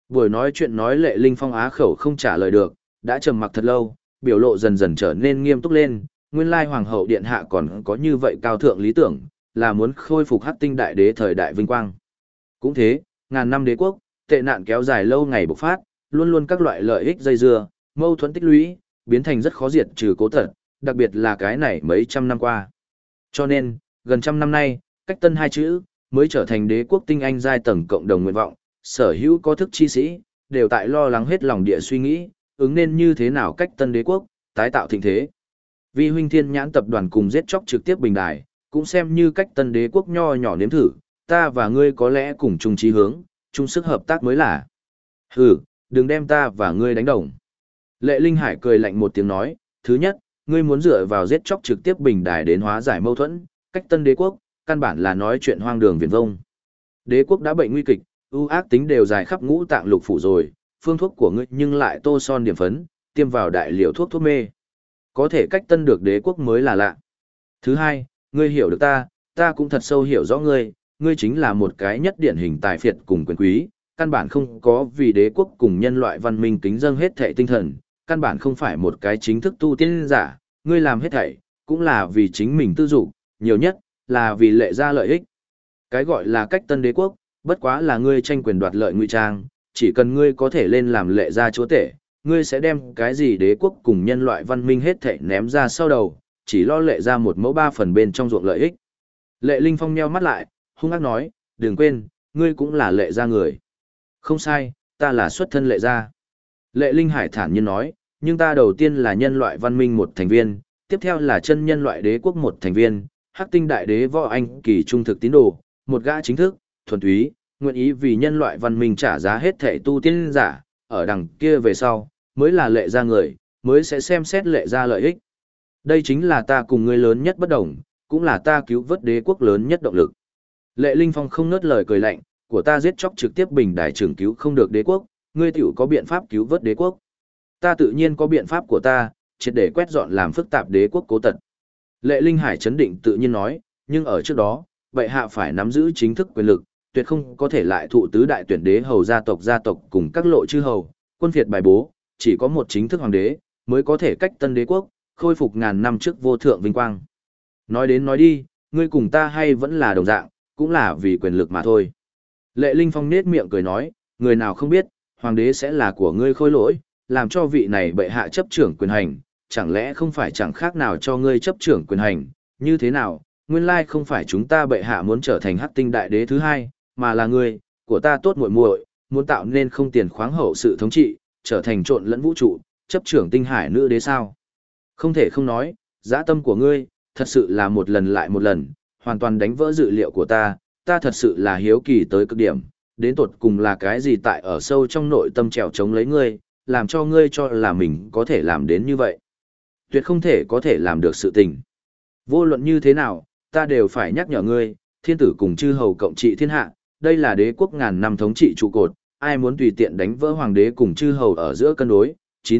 Buổi nói chuyện nói Lệ Linh Phong á khẩu không trả lời được, đã trầm mặc thật lâu, biểu lộ dần dần trở nên nghiêm túc lên, nguyên lai hoàng hậu điện hạ còn có như vậy cao thượng lý tưởng, là muốn khôi phục Hắc Tinh đại đế thời đại vinh quang. Cũng thế, ngàn năm đế quốc, tệ nạn kéo dài lâu ngày bộc phát, luôn luôn các loại lợi ích dây dưa, mâu thuẫn tích lũy, biến thành rất khó diệt trừ cố tật, đặc biệt là cái này mấy trăm năm qua. Cho nên, gần trăm năm nay, cách tân hai chữ, mới trở thành đế quốc tinh anh giai tầng cộng đồng nguyện vọng, sở hữu có thức chi sĩ, đều tại lo lắng hết lòng địa suy nghĩ, ứng nên như thế nào cách tân đế quốc, tái tạo thịnh thế. Vi huynh thiên nhãn tập đoàn cùng giết chóc trực tiếp bình đài, cũng xem như cách tân đế quốc nho nhỏ nếm thử, ta và ngươi có lẽ cùng chung chí hướng, chung sức hợp tác mới là. Hừ, đừng đem ta và ngươi đánh đồng. Lệ Linh Hải cười lạnh một tiếng nói, thứ nhất, ngươi muốn dựa vào giết chóc trực tiếp bình đài đến hóa giải mâu thuẫn, cách tân đế quốc, căn bản là nói chuyện hoang đường viển vông. Đế quốc đã bệnh nguy kịch, ưu ác tính đều dài khắp ngũ tạng lục phủ rồi, phương thuốc của ngươi nhưng lại tô son điểm phấn, tiêm vào đại liều thuốc thuốc mê. Có thể cách tân được đế quốc mới là lạ. Thứ hai, ngươi hiểu được ta cũng thật sâu hiểu rõ ngươi, ngươi chính là một cái nhất điển hình tài phiệt cùng quyền quý, căn bản không có vì đế quốc cùng nhân loại văn minh kính dâng hết thảy tinh thần, căn bản không phải một cái chính thức tu tiên giả, ngươi làm hết thảy, cũng là vì chính mình tư dục, nhiều nhất, là vì lệ ra lợi ích. Cái gọi là cách tân đế quốc, bất quá là ngươi tranh quyền đoạt lợi ngụy trang, chỉ cần ngươi có thể lên làm lệ gia chúa tể, ngươi sẽ đem cái gì đế quốc cùng nhân loại văn minh hết thảy ném ra sau đầu, chỉ lo lệ ra một mẫu ba phần bên trong ruộng lợi ích. Lệ Linh Phong nheo mắt lại, hung ác nói, đừng quên, ngươi cũng là lệ gia người. Không sai, ta là xuất thân lệ gia. Lệ Linh Hải thản nhiên nói, nhưng ta đầu tiên là nhân loại văn minh một thành viên, tiếp theo là chân nhân loại đế quốc một thành viên, Hắc Tinh đại đế võ anh kỳ trung thực tín đồ, một gã chính thức, thuần túy, nguyện ý vì nhân loại văn minh trả giá hết thảy tu tiên giả, ở đằng kia về sau, mới là lệ gia người, mới sẽ xem xét lệ gia lợi ích. Đây chính là ta cùng ngươi lớn nhất bất đồng, cũng là ta cứu vớt đế quốc lớn nhất động lực. Lệ Linh Phong không ngớt lời cười lạnh, của ta giết chóc trực tiếp bình đài trưởng cứu không được đế quốc, ngươi tiểu có biện pháp cứu vớt đế quốc. Ta tự nhiên có biện pháp của ta, triệt để quét dọn làm phức tạp đế quốc cố tật. Lệ Linh Hải chấn định tự nhiên nói, nhưng ở trước đó, bệ hạ phải nắm giữ chính thức quyền lực, tuyệt không có thể lại thụ tứ đại tuyển đế hầu gia tộc cùng các lộ chư hầu, quân phiệt bài bố, chỉ có một chính thức hoàng đế, mới có thể cách tân đế quốc, khôi phục ngàn năm trước vô thượng vinh quang. Nói đến nói đi, ngươi cùng ta hay vẫn là đồng dạng, cũng là vì quyền lực mà thôi. Lệ Linh Phong nết miệng cười nói, người nào không biết, hoàng đế sẽ là của ngươi khôi lỗi, làm cho vị này bệ hạ chấp trưởng quyền hành, chẳng lẽ không phải chẳng khác nào cho ngươi chấp trưởng quyền hành, như thế nào, nguyên lai không phải chúng ta bệ hạ muốn trở thành Hắc Tinh đại đế thứ hai, mà là ngươi, của ta tốt muội muội, muốn tạo nên không tiền khoáng hậu sự thống trị, trở thành trộn lẫn vũ trụ, chấp trưởng tinh hải nữ đế sao. Không thể không nói, dã tâm của ngươi, thật sự là một lần lại một lần, hoàn toàn đánh vỡ dự liệu của ta thật sự là hiếu kỳ tới cực điểm, đến tột cùng là cái gì tại ở sâu trong nội tâm trèo chống lấy ngươi, làm cho ngươi cho là mình có thể làm đến như vậy. Tuyệt không thể có thể làm được sự tình. Vô luận như thế nào, ta đều phải nhắc nhở ngươi, thiên tử cùng chư hầu cộng trị thiên hạ, đây là đế quốc ngàn năm thống trị trụ cột, ai muốn tùy tiện đánh vỡ hoàng đế cùng chư hầu ở giữa cân đối,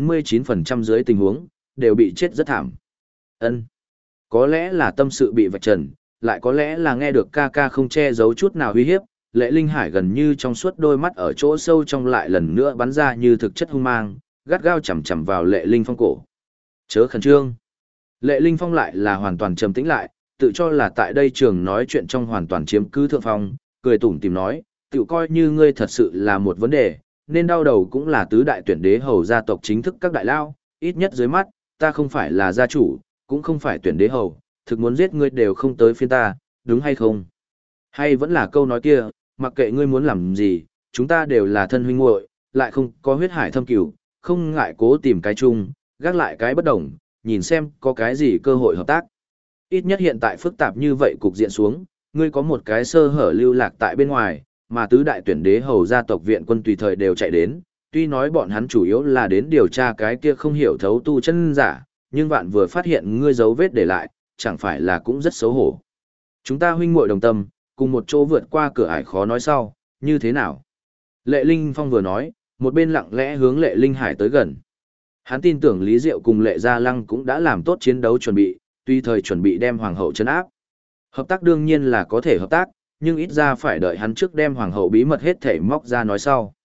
99% dưới tình huống, đều bị chết rất thảm. Ân, có lẽ là tâm sự bị vạch trần, lại có lẽ là nghe được ca ca không che giấu chút nào uy hiếp, Lệ Linh Hải gần như trong suốt đôi mắt ở chỗ sâu trong lại lần nữa bắn ra như thực chất hung mang, gắt gao chằm chằm vào Lệ Linh Phong cổ. Chớ khẩn trương. Lệ Linh Phong lại là hoàn toàn trầm tĩnh lại, tự cho là tại đây trường nói chuyện trong hoàn toàn chiếm cứ thượng phong, cười tủm tỉm nói, tự coi như ngươi thật sự là một vấn đề, nên đau đầu cũng là tứ đại tuyển đế hầu gia tộc chính thức các đại lao, ít nhất dưới mắt, ta không phải là gia chủ, cũng không phải tuyển đế hầu, thực muốn giết ngươi đều không tới phiên ta, đúng hay không? Hay vẫn là câu nói kia, mặc kệ ngươi muốn làm gì, chúng ta đều là thân huynh muội, lại không có huyết hải thâm cửu, không ngại cố tìm cái chung, gác lại cái bất đồng, nhìn xem có cái gì cơ hội hợp tác. Ít nhất hiện tại phức tạp như vậy cục diện xuống, ngươi có một cái sơ hở lưu lạc tại bên ngoài, mà tứ đại tuyển đế hầu gia tộc viện quân tùy thời đều chạy đến, tuy nói bọn hắn chủ yếu là đến điều tra cái kia không hiểu thấu tu chân giả, nhưng vạn vừa phát hiện ngươi dấu vết để lại, chẳng phải là cũng rất xấu hổ. Chúng ta huynh muội đồng tâm, cùng một chỗ vượt qua cửa ải khó nói sau, như thế nào? Lệ Linh Phong vừa nói, một bên lặng lẽ hướng Lệ Linh Hải tới gần. Hắn tin tưởng Lý Diệu cùng Lệ Gia Lăng cũng đã làm tốt chiến đấu chuẩn bị, tuy thời chuẩn bị đem hoàng hậu trấn áp. Hợp tác đương nhiên là có thể hợp tác, nhưng ít ra phải đợi hắn trước đem hoàng hậu bí mật hết thể móc ra nói sau.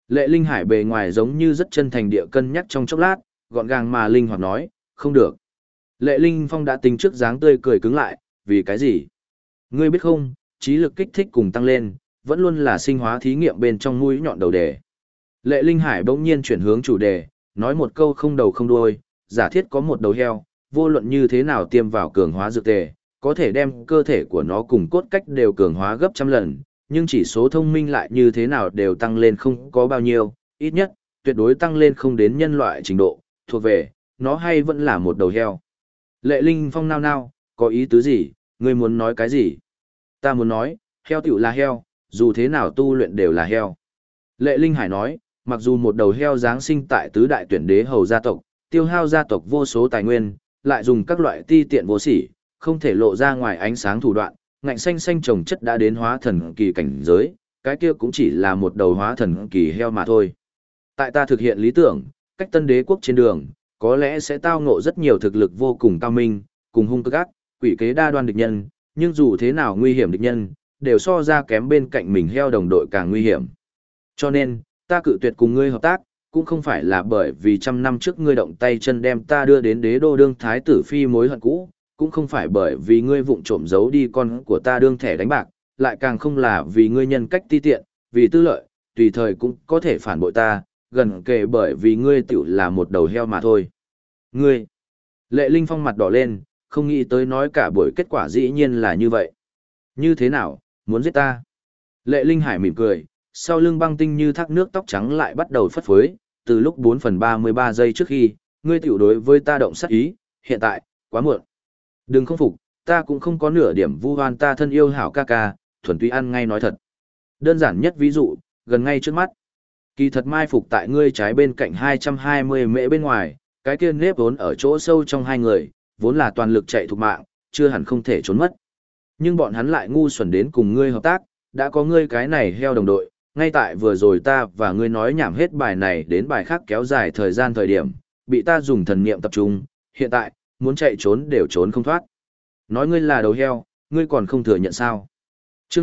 Lệ Linh Hải bề ngoài giống như rất chân thành địa cân nhắc trong chốc lát, gọn gàng mà linh hoạt nói, không được. Lệ Linh Phong đã tính trước dáng tươi cười cứng lại, vì cái gì? Ngươi biết không, trí lực kích thích cùng tăng lên, vẫn luôn là sinh hóa thí nghiệm bên trong mũi nhọn đầu đề. Lệ Linh Hải bỗng nhiên chuyển hướng chủ đề, nói một câu không đầu không đuôi, giả thiết có một đầu heo, vô luận như thế nào tiêm vào cường hóa dược tề, có thể đem cơ thể của nó cùng cốt cách đều cường hóa gấp trăm lần, nhưng chỉ số thông minh lại như thế nào đều tăng lên không có bao nhiêu, ít nhất, tuyệt đối tăng lên không đến nhân loại trình độ, thuộc về, nó hay vẫn là một đầu heo. Lệ Linh Phong nao nao, có ý tứ gì, ngươi muốn nói cái gì? Ta muốn nói, heo tiểu là heo, dù thế nào tu luyện đều là heo. Lệ Linh Hải nói, mặc dù một đầu heo giáng sinh tại tứ đại tuyển đế hầu gia tộc, tiêu hao gia tộc vô số tài nguyên, lại dùng các loại ti tiện vô sỉ, không thể lộ ra ngoài ánh sáng thủ đoạn, ngạnh xanh xanh trồng chất đã đến hóa thần kỳ cảnh giới, cái kia cũng chỉ là một đầu hóa thần kỳ heo mà thôi. Tại ta thực hiện lý tưởng, cách tân đế quốc trên đường, có lẽ sẽ tao ngộ rất nhiều thực lực vô cùng cao minh, cùng hung cực ác, quỷ kế đa đoan địch nhân, nhưng dù thế nào nguy hiểm địch nhân, đều so ra kém bên cạnh mình heo đồng đội càng nguy hiểm. Cho nên, ta cự tuyệt cùng ngươi hợp tác, cũng không phải là bởi vì trăm năm trước ngươi động tay chân đem ta đưa đến đế đô đương thái tử phi mối hận cũ, cũng không phải bởi vì ngươi vụng trộm giấu đi con của ta đương thẻ đánh bạc, lại càng không là vì ngươi nhân cách ti tiện, vì tư lợi, tùy thời cũng có thể phản bội ta, gần kề bởi vì ngươi tiểu là một đầu heo mà thôi. Ngươi! Lệ Linh Phong mặt đỏ lên, không nghĩ tới nói cả buổi kết quả dĩ nhiên là như vậy. Như thế nào, muốn giết ta? Lệ Linh Hải mỉm cười, sau lưng băng tinh như thác nước tóc trắng lại bắt đầu phất phới, từ lúc 4/33 giây trước khi, ngươi tiểu đối với ta động sát ý, hiện tại, quá muộn. Đừng không phục, ta cũng không có nửa điểm vu oan ta thân yêu hảo ca ca, thuần túy ăn ngay nói thật. Đơn giản nhất ví dụ, gần ngay trước mắt. Kỳ thật mai phục tại ngươi trái bên cạnh 220 mễ bên ngoài, cái kia nếp vốn ở chỗ sâu trong hai người, vốn là toàn lực chạy thục mạng, chưa hẳn không thể trốn mất. Nhưng bọn hắn lại ngu xuẩn đến cùng ngươi hợp tác, đã có ngươi cái này heo đồng đội, ngay tại vừa rồi ta và ngươi nói nhảm hết bài này đến bài khác kéo dài thời gian thời điểm, bị ta dùng thần niệm tập trung, hiện tại, muốn chạy trốn đều trốn không thoát. Nói ngươi là đầu heo, ngươi còn không thừa nhận sao? Chương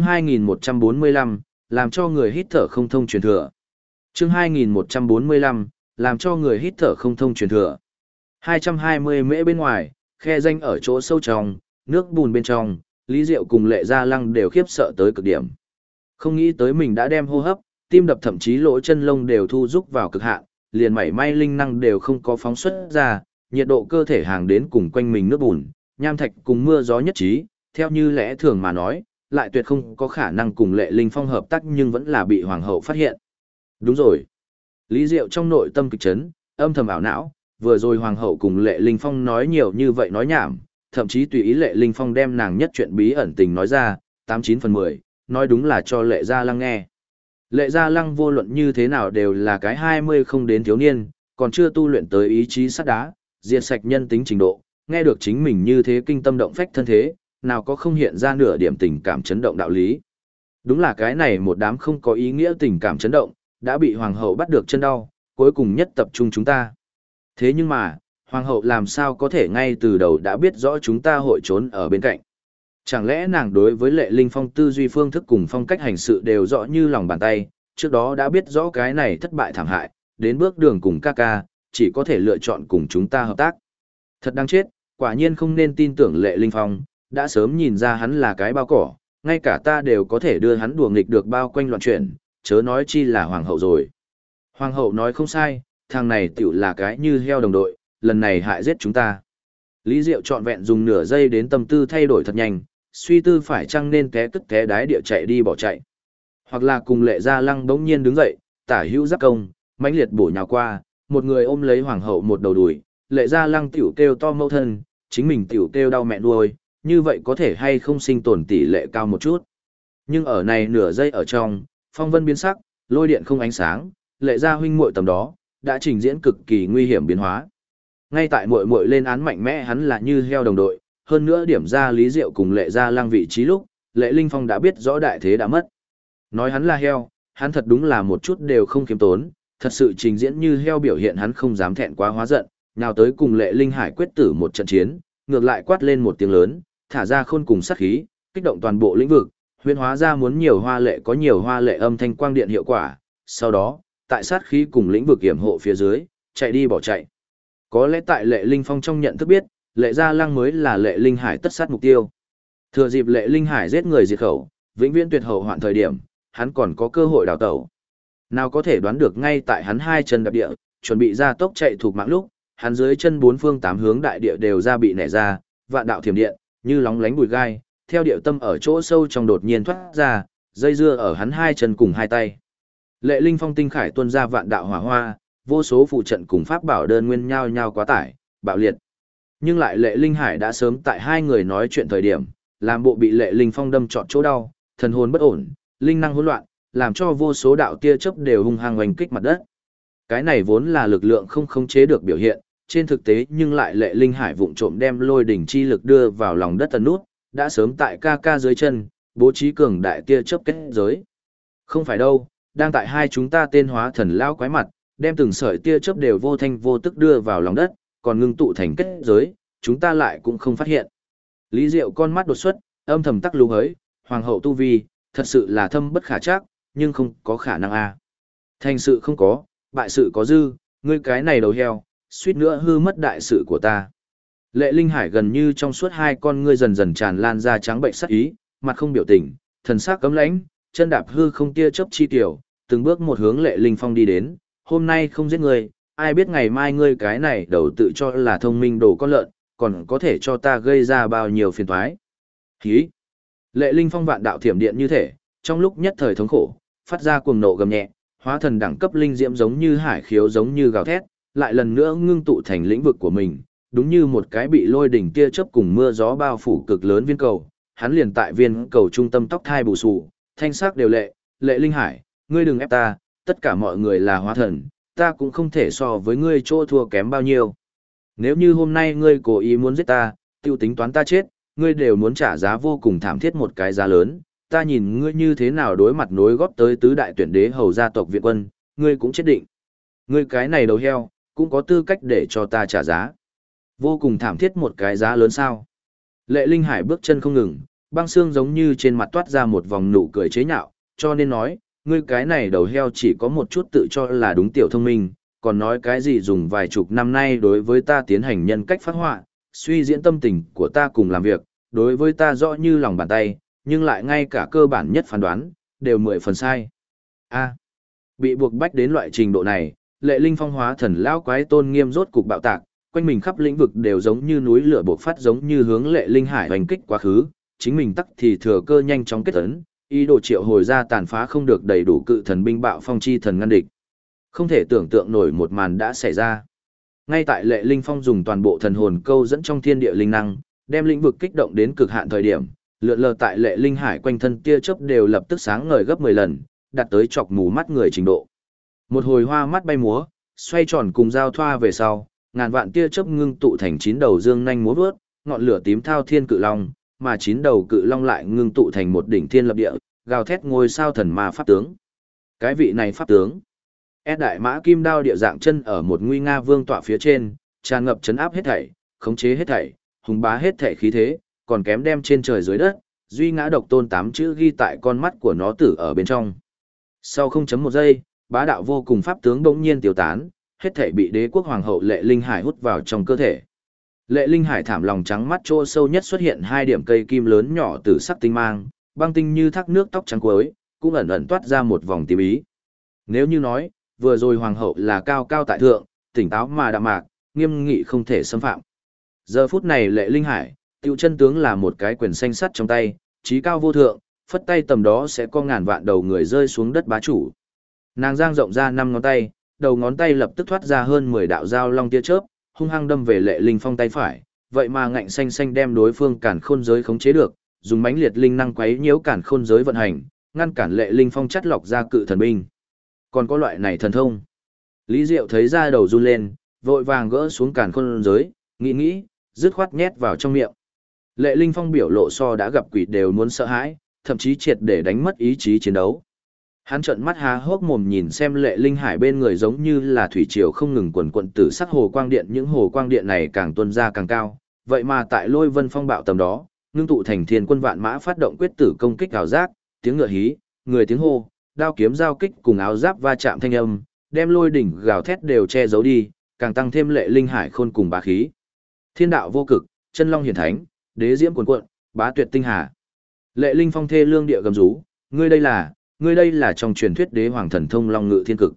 2145, làm cho người hít thở không thông truyền thừa. Chương 2145, làm cho người hít thở không thông truyền thừa. 220 mễ bên ngoài, khe danh ở chỗ sâu trong, nước bùn bên trong, Lý Diệu cùng Lệ Gia Lăng đều khiếp sợ tới cực điểm. Không nghĩ tới mình đã đem hô hấp, tim đập thậm chí lỗ chân lông đều thu rút vào cực hạn, liền mảy may linh năng đều không có phóng xuất ra, nhiệt độ cơ thể hàng đến cùng quanh mình nước bùn, nham thạch cùng mưa gió nhất trí, theo như lẽ thường mà nói, lại tuyệt không có khả năng cùng Lệ Linh Phong hợp tác nhưng vẫn là bị hoàng hậu phát hiện. Đúng rồi. Lý Diệu trong nội tâm kịch chấn, âm thầm ảo não, vừa rồi hoàng hậu cùng Lệ Linh Phong nói nhiều như vậy nói nhảm, thậm chí tùy ý Lệ Linh Phong đem nàng nhất chuyện bí ẩn tình nói ra, 89/10, nói đúng là cho Lệ Gia Lăng nghe. Lệ Gia Lăng vô luận như thế nào đều là cái 20 không đến thiếu niên, còn chưa tu luyện tới ý chí sắt đá, diệt sạch nhân tính trình độ, nghe được chính mình như thế kinh tâm động phách thân thế, nào có không hiện ra nửa điểm tình cảm chấn động đạo lý. Đúng là cái này một đám không có ý nghĩa tình cảm chấn động, đã bị hoàng hậu bắt được chân đau, cuối cùng nhất tập trung chúng ta. Thế nhưng mà, hoàng hậu làm sao có thể ngay từ đầu đã biết rõ chúng ta hội trốn ở bên cạnh. Chẳng lẽ nàng đối với Lệ Linh Phong tư duy phương thức cùng phong cách hành sự đều rõ như lòng bàn tay, trước đó đã biết rõ cái này thất bại thảm hại, đến bước đường cùng ca ca, chỉ có thể lựa chọn cùng chúng ta hợp tác. Thật đáng chết, quả nhiên không nên tin tưởng Lệ Linh Phong, đã sớm nhìn ra hắn là cái bao cỏ, ngay cả ta đều có thể đưa hắn đùa nghịch được bao quanh loạn chuyển, chớ nói chi là hoàng hậu rồi. Hoàng hậu nói không sai, thằng này tiểu là cái như heo đồng đội, lần này hại giết chúng ta. Lý Diệu trọn vẹn dùng nửa giây đến tâm tư thay đổi thật nhanh, suy tư phải chăng nên té cất té đái địa chạy đi bỏ chạy. Hoặc là cùng Lệ Gia Lăng bỗng nhiên đứng dậy, tả hữu giáp công, mãnh liệt bổ nhào qua, một người ôm lấy hoàng hậu một đầu đùi, Lệ Gia Lăng tiểu kêu to mâu thân, chính mình tiểu kêu đau mẹ nuôi, như vậy có thể hay không sinh tồn tỷ lệ cao một chút. Nhưng ở này nửa giây ở trong, phong vân biến sắc, lôi điện không ánh sáng, Lệ Gia huynh muội tầm đó, đã trình diễn cực kỳ nguy hiểm biến hóa. Ngay tại muội muội lên án mạnh mẽ hắn là như heo đồng đội, hơn nữa điểm ra Lý Diệu cùng Lệ Gia Lăng vị trí lúc, Lệ Linh Phong đã biết rõ đại thế đã mất. Nói hắn là heo, hắn thật đúng là một chút đều không khiêm tốn, thật sự trình diễn như heo biểu hiện hắn không dám thẹn quá hóa giận, nào tới cùng Lệ Linh Hải quyết tử một trận chiến, ngược lại quát lên một tiếng lớn, thả ra khôn cùng sát khí, kích động toàn bộ lĩnh vực, huyễn hóa ra muốn nhiều hoa lệ có nhiều hoa lệ âm thanh quang điện hiệu quả, sau đó, tại sát khí cùng lĩnh vực kiểm hộ phía dưới, chạy đi bỏ chạy. Có lẽ tại Lệ Linh Phong trong nhận thức biết, Lệ Gia Lăng mới là Lệ Linh Hải tất sát mục tiêu. Thừa dịp Lệ Linh Hải giết người diệt khẩu, vĩnh viễn tuyệt hậu hoạn thời điểm, hắn còn có cơ hội đào tẩu. Nào có thể đoán được ngay tại hắn hai chân đạp địa, chuẩn bị ra tốc chạy thuộc mạng lúc, hắn dưới chân bốn phương tám hướng đại địa đều ra bị nẻ ra, vạn đạo thiểm điện, như lóng lánh bùi gai, theo điệu tâm ở chỗ sâu trong đột nhiên thoát ra, dây dưa ở hắn hai chân cùng hai tay. Lệ Linh Phong tinh khải tuôn ra vạn đạo hỏa hoa, vô số phụ trận cùng pháp bảo đơn nguyên nhau nhau quá tải, bạo liệt. Nhưng lại Lệ Linh Hải đã sớm tại hai người nói chuyện thời điểm, làm bộ bị Lệ Linh Phong đâm trọn chỗ đau, thần hồn bất ổn, linh năng hỗn loạn, làm cho vô số đạo tia chớp đều hung hăng oanh kích mặt đất. Cái này vốn là lực lượng không khống chế được biểu hiện, trên thực tế nhưng lại Lệ Linh Hải vụng trộm đem lôi đỉnh chi lực đưa vào lòng đất tần nút, đã sớm tại ca dưới chân, bố trí cường đại tia chớp kết giới. Không phải đâu, đang tại hai chúng ta tên hóa thần lão quái mặt, đem từng sợi tia chớp đều vô thanh vô tức đưa vào lòng đất, còn ngưng tụ thành kết giới, chúng ta lại cũng không phát hiện. Lý Diệu con mắt đột xuất, âm thầm tắc lú hới, hoàng hậu tu vi, thật sự là thâm bất khả trắc, nhưng không có khả năng a. Thành sự không có, bại sự có dư, ngươi cái này đầu heo, suýt nữa hư mất đại sự của ta. Lệ Linh Hải gần như trong suốt hai con ngươi dần dần tràn lan ra trắng bệnh sắc ý, mặt không biểu tình, thần sắc cấm lãnh, chân đạp hư không tia chớp chi tiểu, từng bước một hướng Lệ Linh Phong đi đến, hôm nay không giết ngươi, ai biết ngày mai ngươi cái này đầu tự cho là thông minh đồ con lợn, còn có thể cho ta gây ra bao nhiêu phiền toái. Hí! Lệ Linh Phong vạn đạo thiểm điện như thể, trong lúc nhất thời thống khổ, phát ra cuồng nộ gầm nhẹ, hóa thần đẳng cấp linh diễm giống như hải khiếu giống như gào thét, lại lần nữa ngưng tụ thành lĩnh vực của mình, đúng như một cái bị lôi đỉnh tia chớp cùng mưa gió bao phủ cực lớn viên cầu, hắn liền tại viên cầu trung tâm tóc thai bù xù, thanh sắc đều lệ, Lệ Linh Hải, ngươi đừng ép ta, tất cả mọi người là hóa thần, ta cũng không thể so với ngươi chỗ thua kém bao nhiêu. Nếu như hôm nay ngươi cố ý muốn giết ta, tiêu tính toán ta chết, ngươi đều muốn trả giá vô cùng thảm thiết một cái giá lớn, ta nhìn ngươi như thế nào đối mặt nối góp tới tứ đại tuyển đế hầu gia tộc viện quân, ngươi cũng chết định. Ngươi cái này đầu heo, cũng có tư cách để cho ta trả giá. Vô cùng thảm thiết một cái giá lớn sao. Lệ Linh Hải bước chân không ngừng, băng xương giống như trên mặt toát ra một vòng nụ cười chế nhạo, cho nên nói, ngươi cái này đầu heo chỉ có một chút tự cho là đúng tiểu thông minh, còn nói cái gì dùng vài chục năm nay đối với ta tiến hành nhân cách phát họa, suy diễn tâm tình của ta cùng làm việc, đối với ta rõ như lòng bàn tay, nhưng lại ngay cả cơ bản nhất phán đoán, đều 10 phần sai. Bị buộc bách đến loại trình độ này, Lệ Linh Phong hóa thần lão quái tôn nghiêm rốt cục bạo tạc, quanh mình khắp lĩnh vực đều giống như núi lửa bộc phát giống như hướng Lệ Linh Hải hoành kích quá khứ, chính mình tắc thì thừa cơ nhanh chóng kết ấn, ý đồ triệu hồi ra tàn phá không được đầy đủ cự thần binh bạo phong chi thần ngăn địch. Không thể tưởng tượng nổi một màn đã xảy ra. Ngay tại Lệ Linh Phong dùng toàn bộ thần hồn câu dẫn trong thiên địa linh năng, đem lĩnh vực kích động đến cực hạn thời điểm, lượn lờ tại Lệ Linh Hải quanh thân tia chớp đều lập tức sáng ngời gấp 10 lần, đạt tới chọc mù mắt người trình độ. Một hồi hoa mắt bay múa, xoay tròn cùng giao thoa về sau, ngàn vạn tia chớp ngưng tụ thành 9 đầu dương nhanh múa vớt, ngọn lửa tím thao thiên cự long, mà 9 đầu cự long lại ngưng tụ thành một đỉnh thiên lập địa, gào thét ngôi sao thần ma pháp tướng. Cái vị này pháp tướng, đại mã kim đao địa dạng chân ở một nguy nga vương tọa phía trên, tràn ngập chấn áp hết thảy, khống chế hết thảy, hùng bá hết thảy khí thế, còn kém đem trên trời dưới đất, duy ngã độc tôn 8 chữ ghi tại con mắt của nó tử ở bên trong. Sau 0.1 giây, bá đạo vô cùng pháp tướng bỗng nhiên tiêu tán, hết thảy bị đế quốc hoàng hậu Lệ Linh Hải hút vào trong cơ thể. Lệ Linh Hải thảm lòng trắng mắt chỗ sâu nhất xuất hiện 2 điểm cây kim lớn nhỏ tử sắc tinh mang, băng tinh như thác nước tóc trắng cuối, cũng ẩn ẩn toát ra một vòng tím ý. Nếu như nói, vừa rồi hoàng hậu là cao cao tại thượng, tỉnh táo mà đạm mạc, nghiêm nghị không thể xâm phạm. Giờ phút này Lệ Linh Hải, tiêu chân tướng là một cái quyền xanh sắt trong tay, trí cao vô thượng, phất tay tầm đó sẽ có ngàn vạn đầu người rơi xuống đất bá chủ. Nàng giang rộng ra 5 ngón tay, đầu ngón tay lập tức thoát ra hơn 10 đạo dao long tia chớp, hung hăng đâm về Lệ Linh Phong tay phải, vậy mà ngạnh xanh xanh đem đối phương cản khôn giới khống chế được, dùng mãnh liệt linh năng quấy nhiễu cản khôn giới vận hành, ngăn cản Lệ Linh Phong chắt lọc ra cự thần binh. Còn có loại này thần thông. Lý Diệu thấy da đầu run lên, vội vàng gỡ xuống cản khôn giới, nghĩ, dứt khoát nhét vào trong miệng. Lệ Linh Phong biểu lộ so đã gặp quỷ đều muốn sợ hãi, thậm chí triệt để đánh mất ý chí chiến đấu. Hắn trợn mắt há hốc mồm nhìn xem Lệ Linh Hải bên người giống như là thủy triều không ngừng quần quận tử sắc hồ quang điện, những hồ quang điện này càng tuôn ra càng cao, vậy mà tại Lôi Vân Phong bạo tầm đó, ngưng tụ thành thiên quân vạn mã phát động quyết tử công kích ảo giác, tiếng ngựa hí, người tiếng hô, đao kiếm giao kích cùng áo giáp va chạm thanh âm, đem lôi đỉnh gào thét đều che giấu đi, càng tăng thêm lệ linh hải khôn cùng bá khí. Thiên đạo vô cực, chân long hiển thánh, đế diễm cuồn cuộn, bá tuyệt tinh hà. Lệ linh phong thê lương địa gầm rú, ngươi đây là trong truyền thuyết đế hoàng thần thông long ngự thiên cực.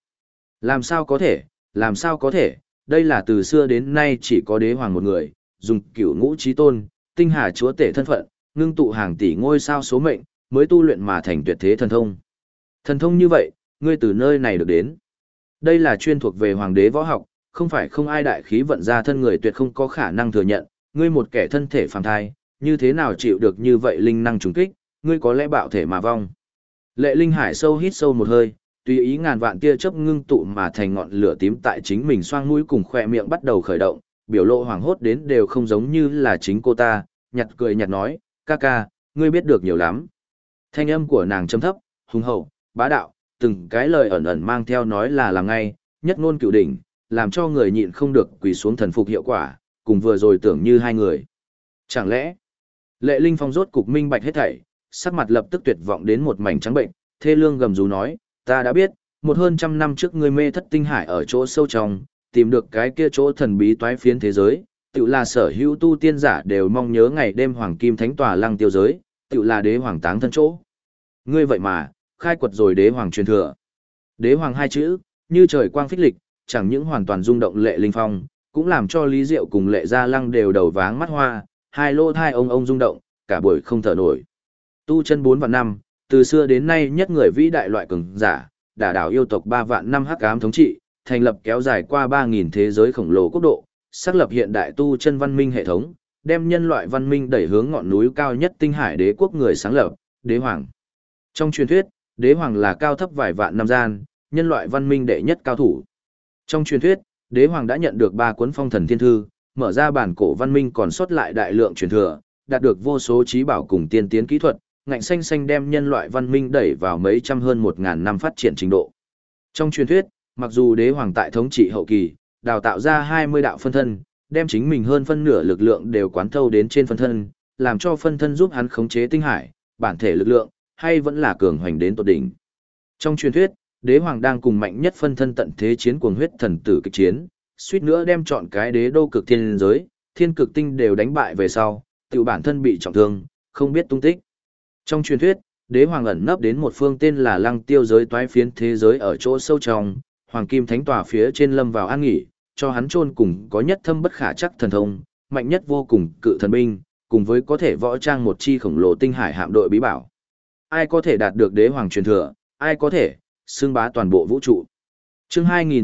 Làm sao có thể, đây là từ xưa đến nay chỉ có đế hoàng một người, dùng cửu ngũ chí tôn, tinh hà chúa tể thân phận, ngưng tụ hàng tỷ ngôi sao số mệnh, mới tu luyện mà thành tuyệt thế thần thông. Thần thông như vậy, ngươi từ nơi này được đến. Đây là chuyên thuộc về hoàng đế võ học, không phải không ai đại khí vận ra thân người tuyệt không có khả năng thừa nhận, ngươi một kẻ thân thể phàm thai, như thế nào chịu được như vậy linh năng trùng kích, ngươi có lẽ bạo thể mà vong. Lệ Linh Hải sâu hít sâu một hơi, tùy ý ngàn vạn tia chớp ngưng tụ mà thành ngọn lửa tím tại chính mình xoang mũi cùng khỏe miệng bắt đầu khởi động, biểu lộ hoảng hốt đến đều không giống như là chính cô ta, nhặt cười nhặt nói, ca ca, ngươi biết được nhiều lắm. Thanh âm của nàng trầm thấp, hùng hậu, bá đạo, từng cái lời ẩn ẩn mang theo nói là làm ngay, nhất ngôn cửu đỉnh, làm cho người nhịn không được quỳ xuống thần phục hiệu quả, cùng vừa rồi tưởng như hai người. Chẳng lẽ, Lệ Linh Phong rốt cục minh bạch hết thảy, sắc mặt lập tức tuyệt vọng đến một mảnh trắng bệnh, thê lương gầm rú nói, ta đã biết, một hơn trăm năm trước ngươi mê thất tinh hải ở chỗ sâu trong, tìm được cái kia chỗ thần bí toái phiến thế giới, tự là sở hữu tu tiên giả đều mong nhớ ngày đêm hoàng kim thánh tòa lăng tiêu giới, tự là đế hoàng táng thân chỗ. Ngươi vậy mà, khai quật rồi đế hoàng truyền thừa. Đế hoàng hai chữ, như trời quang phích lịch, chẳng những hoàn toàn rung động Lệ Linh Phong, cũng làm cho Lý Diệu cùng Lệ Gia Lăng đều đầu váng mắt hoa, hai lô thai ông rung động, cả buổi không thở nổi. Tu chân 4 vạn năm, từ xưa đến nay nhất người vĩ đại loại cường giả, đả đảo yêu tộc 3 vạn năm hắc ám thống trị, thành lập kéo dài qua 3.000 thế giới khổng lồ quốc độ, xác lập hiện đại tu chân văn minh hệ thống, đem nhân loại văn minh đẩy hướng ngọn núi cao nhất tinh hải đế quốc người sáng lập, đế hoàng. Trong truyền thuyết, đế hoàng là cao thấp vài vạn năm gian, nhân loại văn minh đệ nhất cao thủ. Trong truyền thuyết, đế hoàng đã nhận được 3 cuốn phong thần thiên thư, mở ra bản cổ văn minh còn sót lại đại lượng truyền thừa, đạt được vô số trí bảo cùng tiên tiến kỹ thuật, ngạnh xanh xanh đem nhân loại văn minh đẩy vào mấy trăm hơn 1.000 năm phát triển trình độ. Trong truyền thuyết, mặc dù đế hoàng tại thống trị hậu kỳ, đào tạo ra 20 đạo phân thân, đem chính mình hơn phân nửa lực lượng đều quán thâu đến trên phân thân, làm cho phân thân giúp hắn khống chế tinh hải, bản thể lực lượng, hay vẫn là cường hoành đến tột đỉnh. Trong truyền thuyết, đế hoàng đang cùng mạnh nhất phân thân tận thế chiến cuồng huyết thần tử kịch chiến, suýt nữa đem chọn cái đế đô cực thiên giới, thiên cực tinh đều đánh bại về sau, tự bản thân bị trọng thương, không biết tung tích. Trong truyền thuyết, đế hoàng ẩn nấp đến một phương tên là Lăng Tiêu giới toái phiến thế giới ở chỗ sâu trong, hoàng kim thánh tòa phía trên lâm vào an nghỉ, cho hắn chôn cùng có nhất thâm bất khả chắc thần thông, mạnh nhất vô cùng cự thần binh, cùng với có thể võ trang một chi khổng lồ tinh hải hạm đội bí bảo. Ai có thể đạt được đế hoàng truyền thừa, ai có thể xưng bá toàn bộ vũ trụ. Chương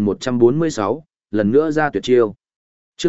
2146, lần nữa ra tuyệt chiêu. Chương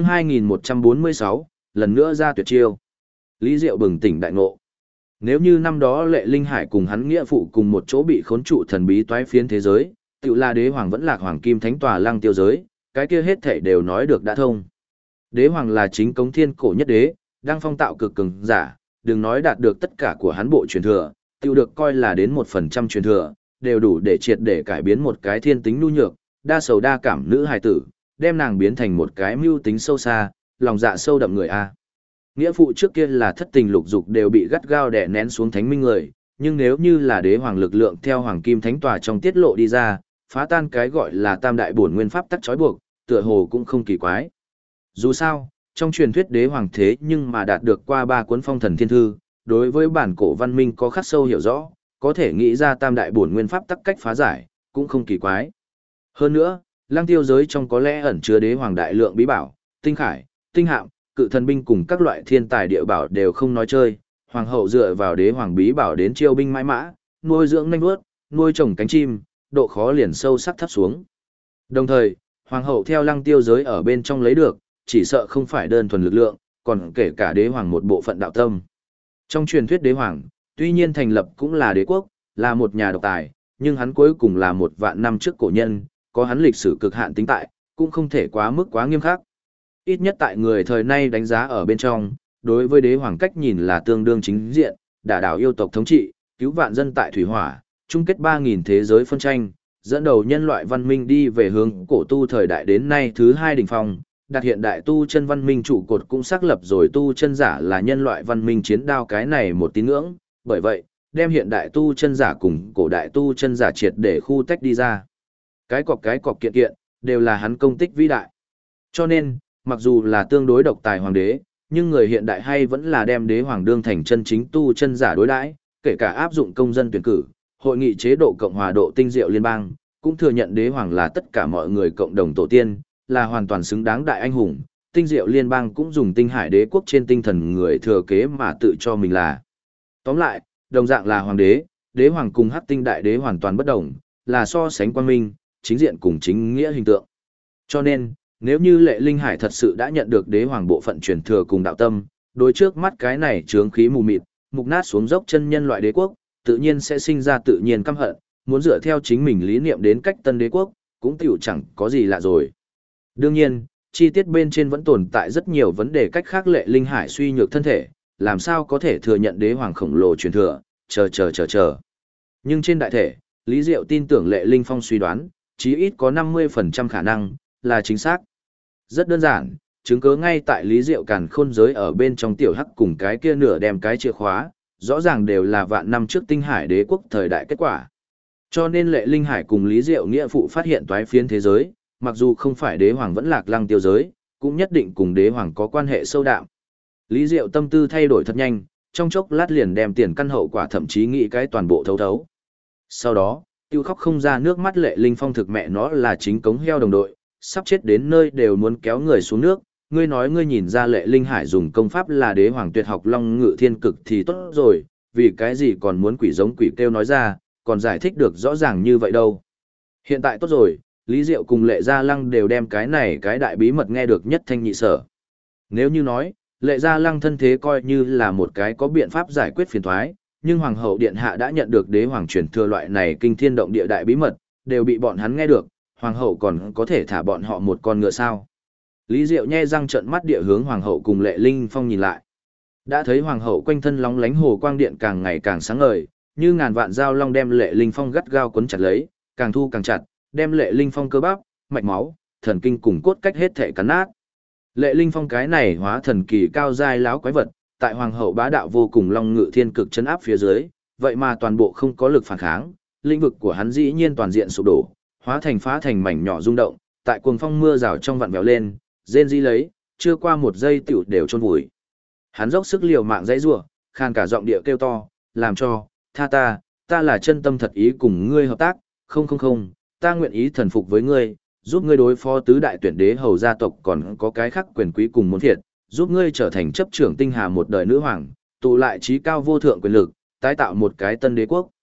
2146, lần nữa ra tuyệt chiêu. Lý Diệu bừng tỉnh đại ngộ. Nếu như năm đó Lệ Linh Hải cùng hắn nghĩa phụ cùng một chỗ bị khốn trụ thần bí toái phiến thế giới, tự là đế hoàng vẫn lạc hoàng kim thánh tòa Lăng Tiêu giới, cái kia hết thảy đều nói được đã thông. Đế hoàng là chính cống thiên cổ nhất đế, đang phong tạo cực cường giả, đừng nói đạt được tất cả của hắn bộ truyền thừa, tự được coi là đến 1% truyền thừa, đều đủ để triệt để cải biến một cái thiên tính nhu nhược, đa sầu đa cảm nữ hài tử, đem nàng biến thành một cái mưu tính sâu xa, lòng dạ sâu đậm người a. Nghĩa phụ trước kia là thất tình lục dục đều bị gắt gao đè nén xuống thánh minh người, nhưng nếu như là đế hoàng lực lượng theo hoàng kim thánh tòa trong tiết lộ đi ra, phá tan cái gọi là tam đại bổn nguyên pháp tắc trói buộc, tựa hồ cũng không kỳ quái. Dù sao, trong truyền thuyết đế hoàng thế nhưng mà đạt được qua 3 cuốn phong thần thiên thư, đối với bản cổ văn minh có khắc sâu hiểu rõ, có thể nghĩ ra tam đại bổn nguyên pháp tắc cách phá giải, cũng không kỳ quái. Hơn nữa, Lăng Tiêu giới trong có lẽ ẩn chứa đế hoàng đại lượng bí bảo, tinh khải, tinh hạm, cự thần binh cùng các loại thiên tài địa bảo đều không nói chơi, hoàng hậu dựa vào đế hoàng bí bảo đến chiêu binh mãi mã, nuôi dưỡng nhanh vuốt, nuôi trồng cánh chim, độ khó liền sâu sắc thấp xuống. Đồng thời, hoàng hậu theo Lăng Tiêu giới ở bên trong lấy được, chỉ sợ không phải đơn thuần lực lượng, còn kể cả đế hoàng một bộ phận đạo tâm. Trong truyền thuyết đế hoàng, tuy nhiên thành lập cũng là đế quốc, là một nhà độc tài, nhưng hắn cuối cùng là 1 vạn năm trước cổ nhân, có hắn lịch sử cực hạn tính tại, cũng không thể quá mức quá nghiêm khắc. Ít nhất tại người thời nay đánh giá ở bên trong, đối với đế hoàng cách nhìn là tương đương chính diện, đả đảo yêu tộc thống trị, cứu vạn dân tại thủy hỏa, chung kết 3.000 thế giới phân tranh, dẫn đầu nhân loại văn minh đi về hướng cổ tu thời đại đến nay thứ 2 đỉnh phong, đặt hiện đại tu chân văn minh trụ cột cũng xác lập rồi tu chân giả là nhân loại văn minh chiến đao cái này một tín ngưỡng, bởi vậy, đem hiện đại tu chân giả cùng cổ đại tu chân giả triệt để khu tách đi ra. Cái cọc kiện kiện, đều là hắn công tích vĩ đại. Cho nên, mặc dù là tương đối độc tài hoàng đế, nhưng người hiện đại hay vẫn là đem đế hoàng đương thành chân chính tu chân giả đối đãi, kể cả áp dụng công dân tuyển cử, hội nghị chế độ cộng hòa độ tinh diệu liên bang, cũng thừa nhận đế hoàng là tất cả mọi người cộng đồng tổ tiên, là hoàn toàn xứng đáng đại anh hùng. Tinh diệu liên bang cũng dùng tinh hải đế quốc trên tinh thần người thừa kế mà tự cho mình là. Tóm lại, đồng dạng là hoàng đế, đế hoàng cùng hắc tinh đại đế hoàn toàn bất đồng, là so sánh quang minh, chính diện cùng chính nghĩa hình tượng. Cho nên, nếu như Lệ Linh Hải thật sự đã nhận được đế hoàng bộ phận truyền thừa cùng đạo tâm, đối trước mắt cái này chướng khí mù mịt, mục nát xuống dốc chân nhân loại đế quốc, tự nhiên sẽ sinh ra tự nhiên căm hận, muốn dựa theo chính mình lý niệm đến cách tân đế quốc, cũng tiểu chẳng có gì lạ rồi. Đương nhiên, chi tiết bên trên vẫn tồn tại rất nhiều vấn đề cách khác Lệ Linh Hải suy nhược thân thể, làm sao có thể thừa nhận đế hoàng khổng lồ truyền thừa, chờ. Nhưng trên đại thể, Lý Diệu tin tưởng Lệ Linh Phong suy đoán, chí ít có 50% khả năng, là chính xác. Rất đơn giản, chứng cứ ngay tại Lý Diệu càn khôn giới ở bên trong tiểu hắc cùng cái kia nửa đem cái chìa khóa, rõ ràng đều là vạn năm trước tinh hải đế quốc thời đại kết quả. Cho nên Lệ Linh Hải cùng Lý Diệu nghĩa phụ phát hiện toái phiến thế giới, mặc dù không phải đế hoàng vẫn lạc lăng tiêu giới, cũng nhất định cùng đế hoàng có quan hệ sâu đậm. Lý Diệu tâm tư thay đổi thật nhanh, trong chốc lát liền đem tiền căn hậu quả thậm chí nghĩ cái toàn bộ thấu thấu. Sau đó, tiêu khóc không ra nước mắt Lệ Linh Phong thực mẹ nó là chính cống heo đồng đội, sắp chết đến nơi đều muốn kéo người xuống nước. Ngươi nói ngươi nhìn ra Lệ Linh Hải dùng công pháp là đế hoàng tuyệt học long ngự thiên cực thì tốt rồi, vì cái gì còn muốn quỷ giống quỷ kêu nói ra, còn giải thích được rõ ràng như vậy đâu. Hiện tại tốt rồi, Lý Diệu cùng Lệ Gia Lăng đều đem cái này cái đại bí mật nghe được nhất thanh nhị sở. Nếu như nói, Lệ Gia Lăng thân thế coi như là một cái có biện pháp giải quyết phiền toái, nhưng Hoàng hậu Điện Hạ đã nhận được đế hoàng truyền thừa loại này kinh thiên động địa đại bí mật, đều bị bọn hắn nghe được, Hoàng hậu còn có thể thả bọn họ một con ngựa sao. Lý Diệu nhe răng trợn mắt địa hướng Hoàng hậu cùng Lệ Linh Phong nhìn lại. Đã thấy Hoàng hậu quanh thân lóng lánh hồ quang điện càng ngày càng sáng ngời, như ngàn vạn dao long đem Lệ Linh Phong gắt gao quấn chặt lấy, càng thu càng chặt, đem Lệ Linh Phong cơ bắp, mạch máu, thần kinh cùng cốt cách hết thể cắn nát. Lệ Linh Phong cái này hóa thần kỳ cao giai láo quái vật, tại Hoàng hậu bá đạo vô cùng long ngự thiên cực chấn áp phía dưới, vậy mà toàn bộ không có lực phản kháng, lĩnh vực của hắn dĩ nhiên toàn diện sụp đổ, hóa thành phá thành mảnh nhỏ rung động, tại cuồng phong mưa rào trong vặn vẹo lên, rên rỉ lấy, chưa qua một giây tiểu đều chôn vùi. Hắn dốc sức liều mạng dãy rủa, khan cả giọng địa kêu to, làm cho, tha ta là chân tâm thật ý cùng ngươi hợp tác, không, ta nguyện ý thần phục với ngươi, giúp ngươi đối phó tứ đại tuyển đế hầu gia tộc còn có cái khác quyền quý cùng muốn thiệt, giúp ngươi trở thành chấp trưởng tinh hà một đời nữ hoàng, tụ lại trí cao vô thượng quyền lực, tái tạo một cái tân đế quốc.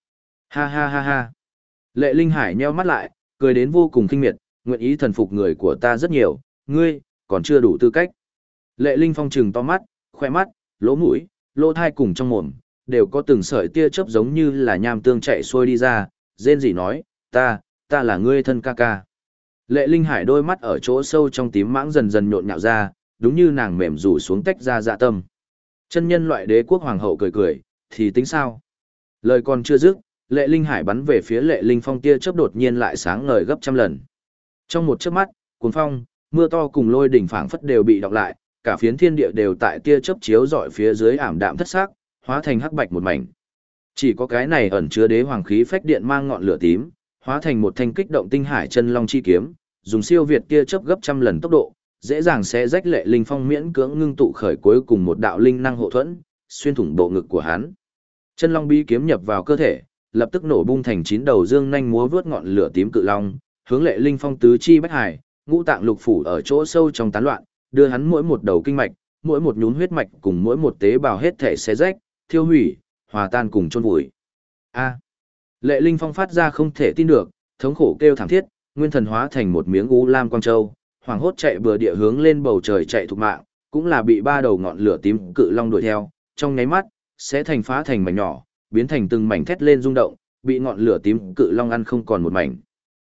Ha. Lệ Linh Hải nheo mắt lại, cười đến vô cùng khinh miệt, nguyện ý thần phục người của ta rất nhiều, ngươi, còn chưa đủ tư cách. Lệ Linh Phong trừng to mắt, khoe mắt, lỗ mũi, lỗ thai cùng trong mồm, đều có từng sợi tia chớp giống như là nham tương chạy xuôi đi ra, rên rỉ nói, ta là ngươi thân ca ca. Lệ Linh Hải đôi mắt ở chỗ sâu trong tím mãng dần dần nhộn nhạo ra, đúng như nàng mềm rủ xuống tách ra dạ tâm. Chân nhân loại đế quốc hoàng hậu cười, thì tính sao? Lời còn chưa dứt, Lệ Linh Hải bắn về phía Lệ Linh Phong tia chớp đột nhiên lại sáng ngời gấp trăm lần. Trong một chớp mắt, cuồng phong, mưa to cùng lôi đỉnh phảng phất đều bị đọc lại, cả phiến thiên địa đều tại tia chớp chiếu rọi phía dưới ảm đạm thất sắc, hóa thành hắc bạch một mảnh. Chỉ có cái này ẩn chứa đế hoàng khí phách điện mang ngọn lửa tím, hóa thành một thanh kích động tinh hải chân long chi kiếm, dùng siêu việt tia chớp gấp trăm lần tốc độ, dễ dàng sẽ rách Lệ Linh Phong miễn cưỡng ngưng tụ khởi cuối cùng một đạo linh năng hộ thuẫn, xuyên thủng bộ ngực của hắn. Chân long bi kiếm nhập vào cơ thể, lập tức nổ bung thành 9 đầu dương nhanh múa vướt ngọn lửa tím cự long, hướng Lệ Linh Phong tứ chi bách hải, ngũ tạng lục phủ ở chỗ sâu trong tán loạn, đưa hắn mỗi một đầu kinh mạch, mỗi một nhún huyết mạch cùng mỗi một tế bào hết thể xé rách, thiêu hủy, hòa tan cùng chôn vùi. A. Lệ Linh Phong phát ra không thể tin được, thống khổ kêu thảm thiết, nguyên thần hóa thành một miếng u lam quang châu, hoảng hốt chạy bừa địa hướng lên bầu trời chạy thục mạng, cũng là bị ba đầu ngọn lửa tím cự long đuổi theo, trong nháy mắt sẽ thành phá thành mảnh nhỏ, biến thành từng mảnh thét lên rung động, bị ngọn lửa tím cự long ăn không còn một mảnh.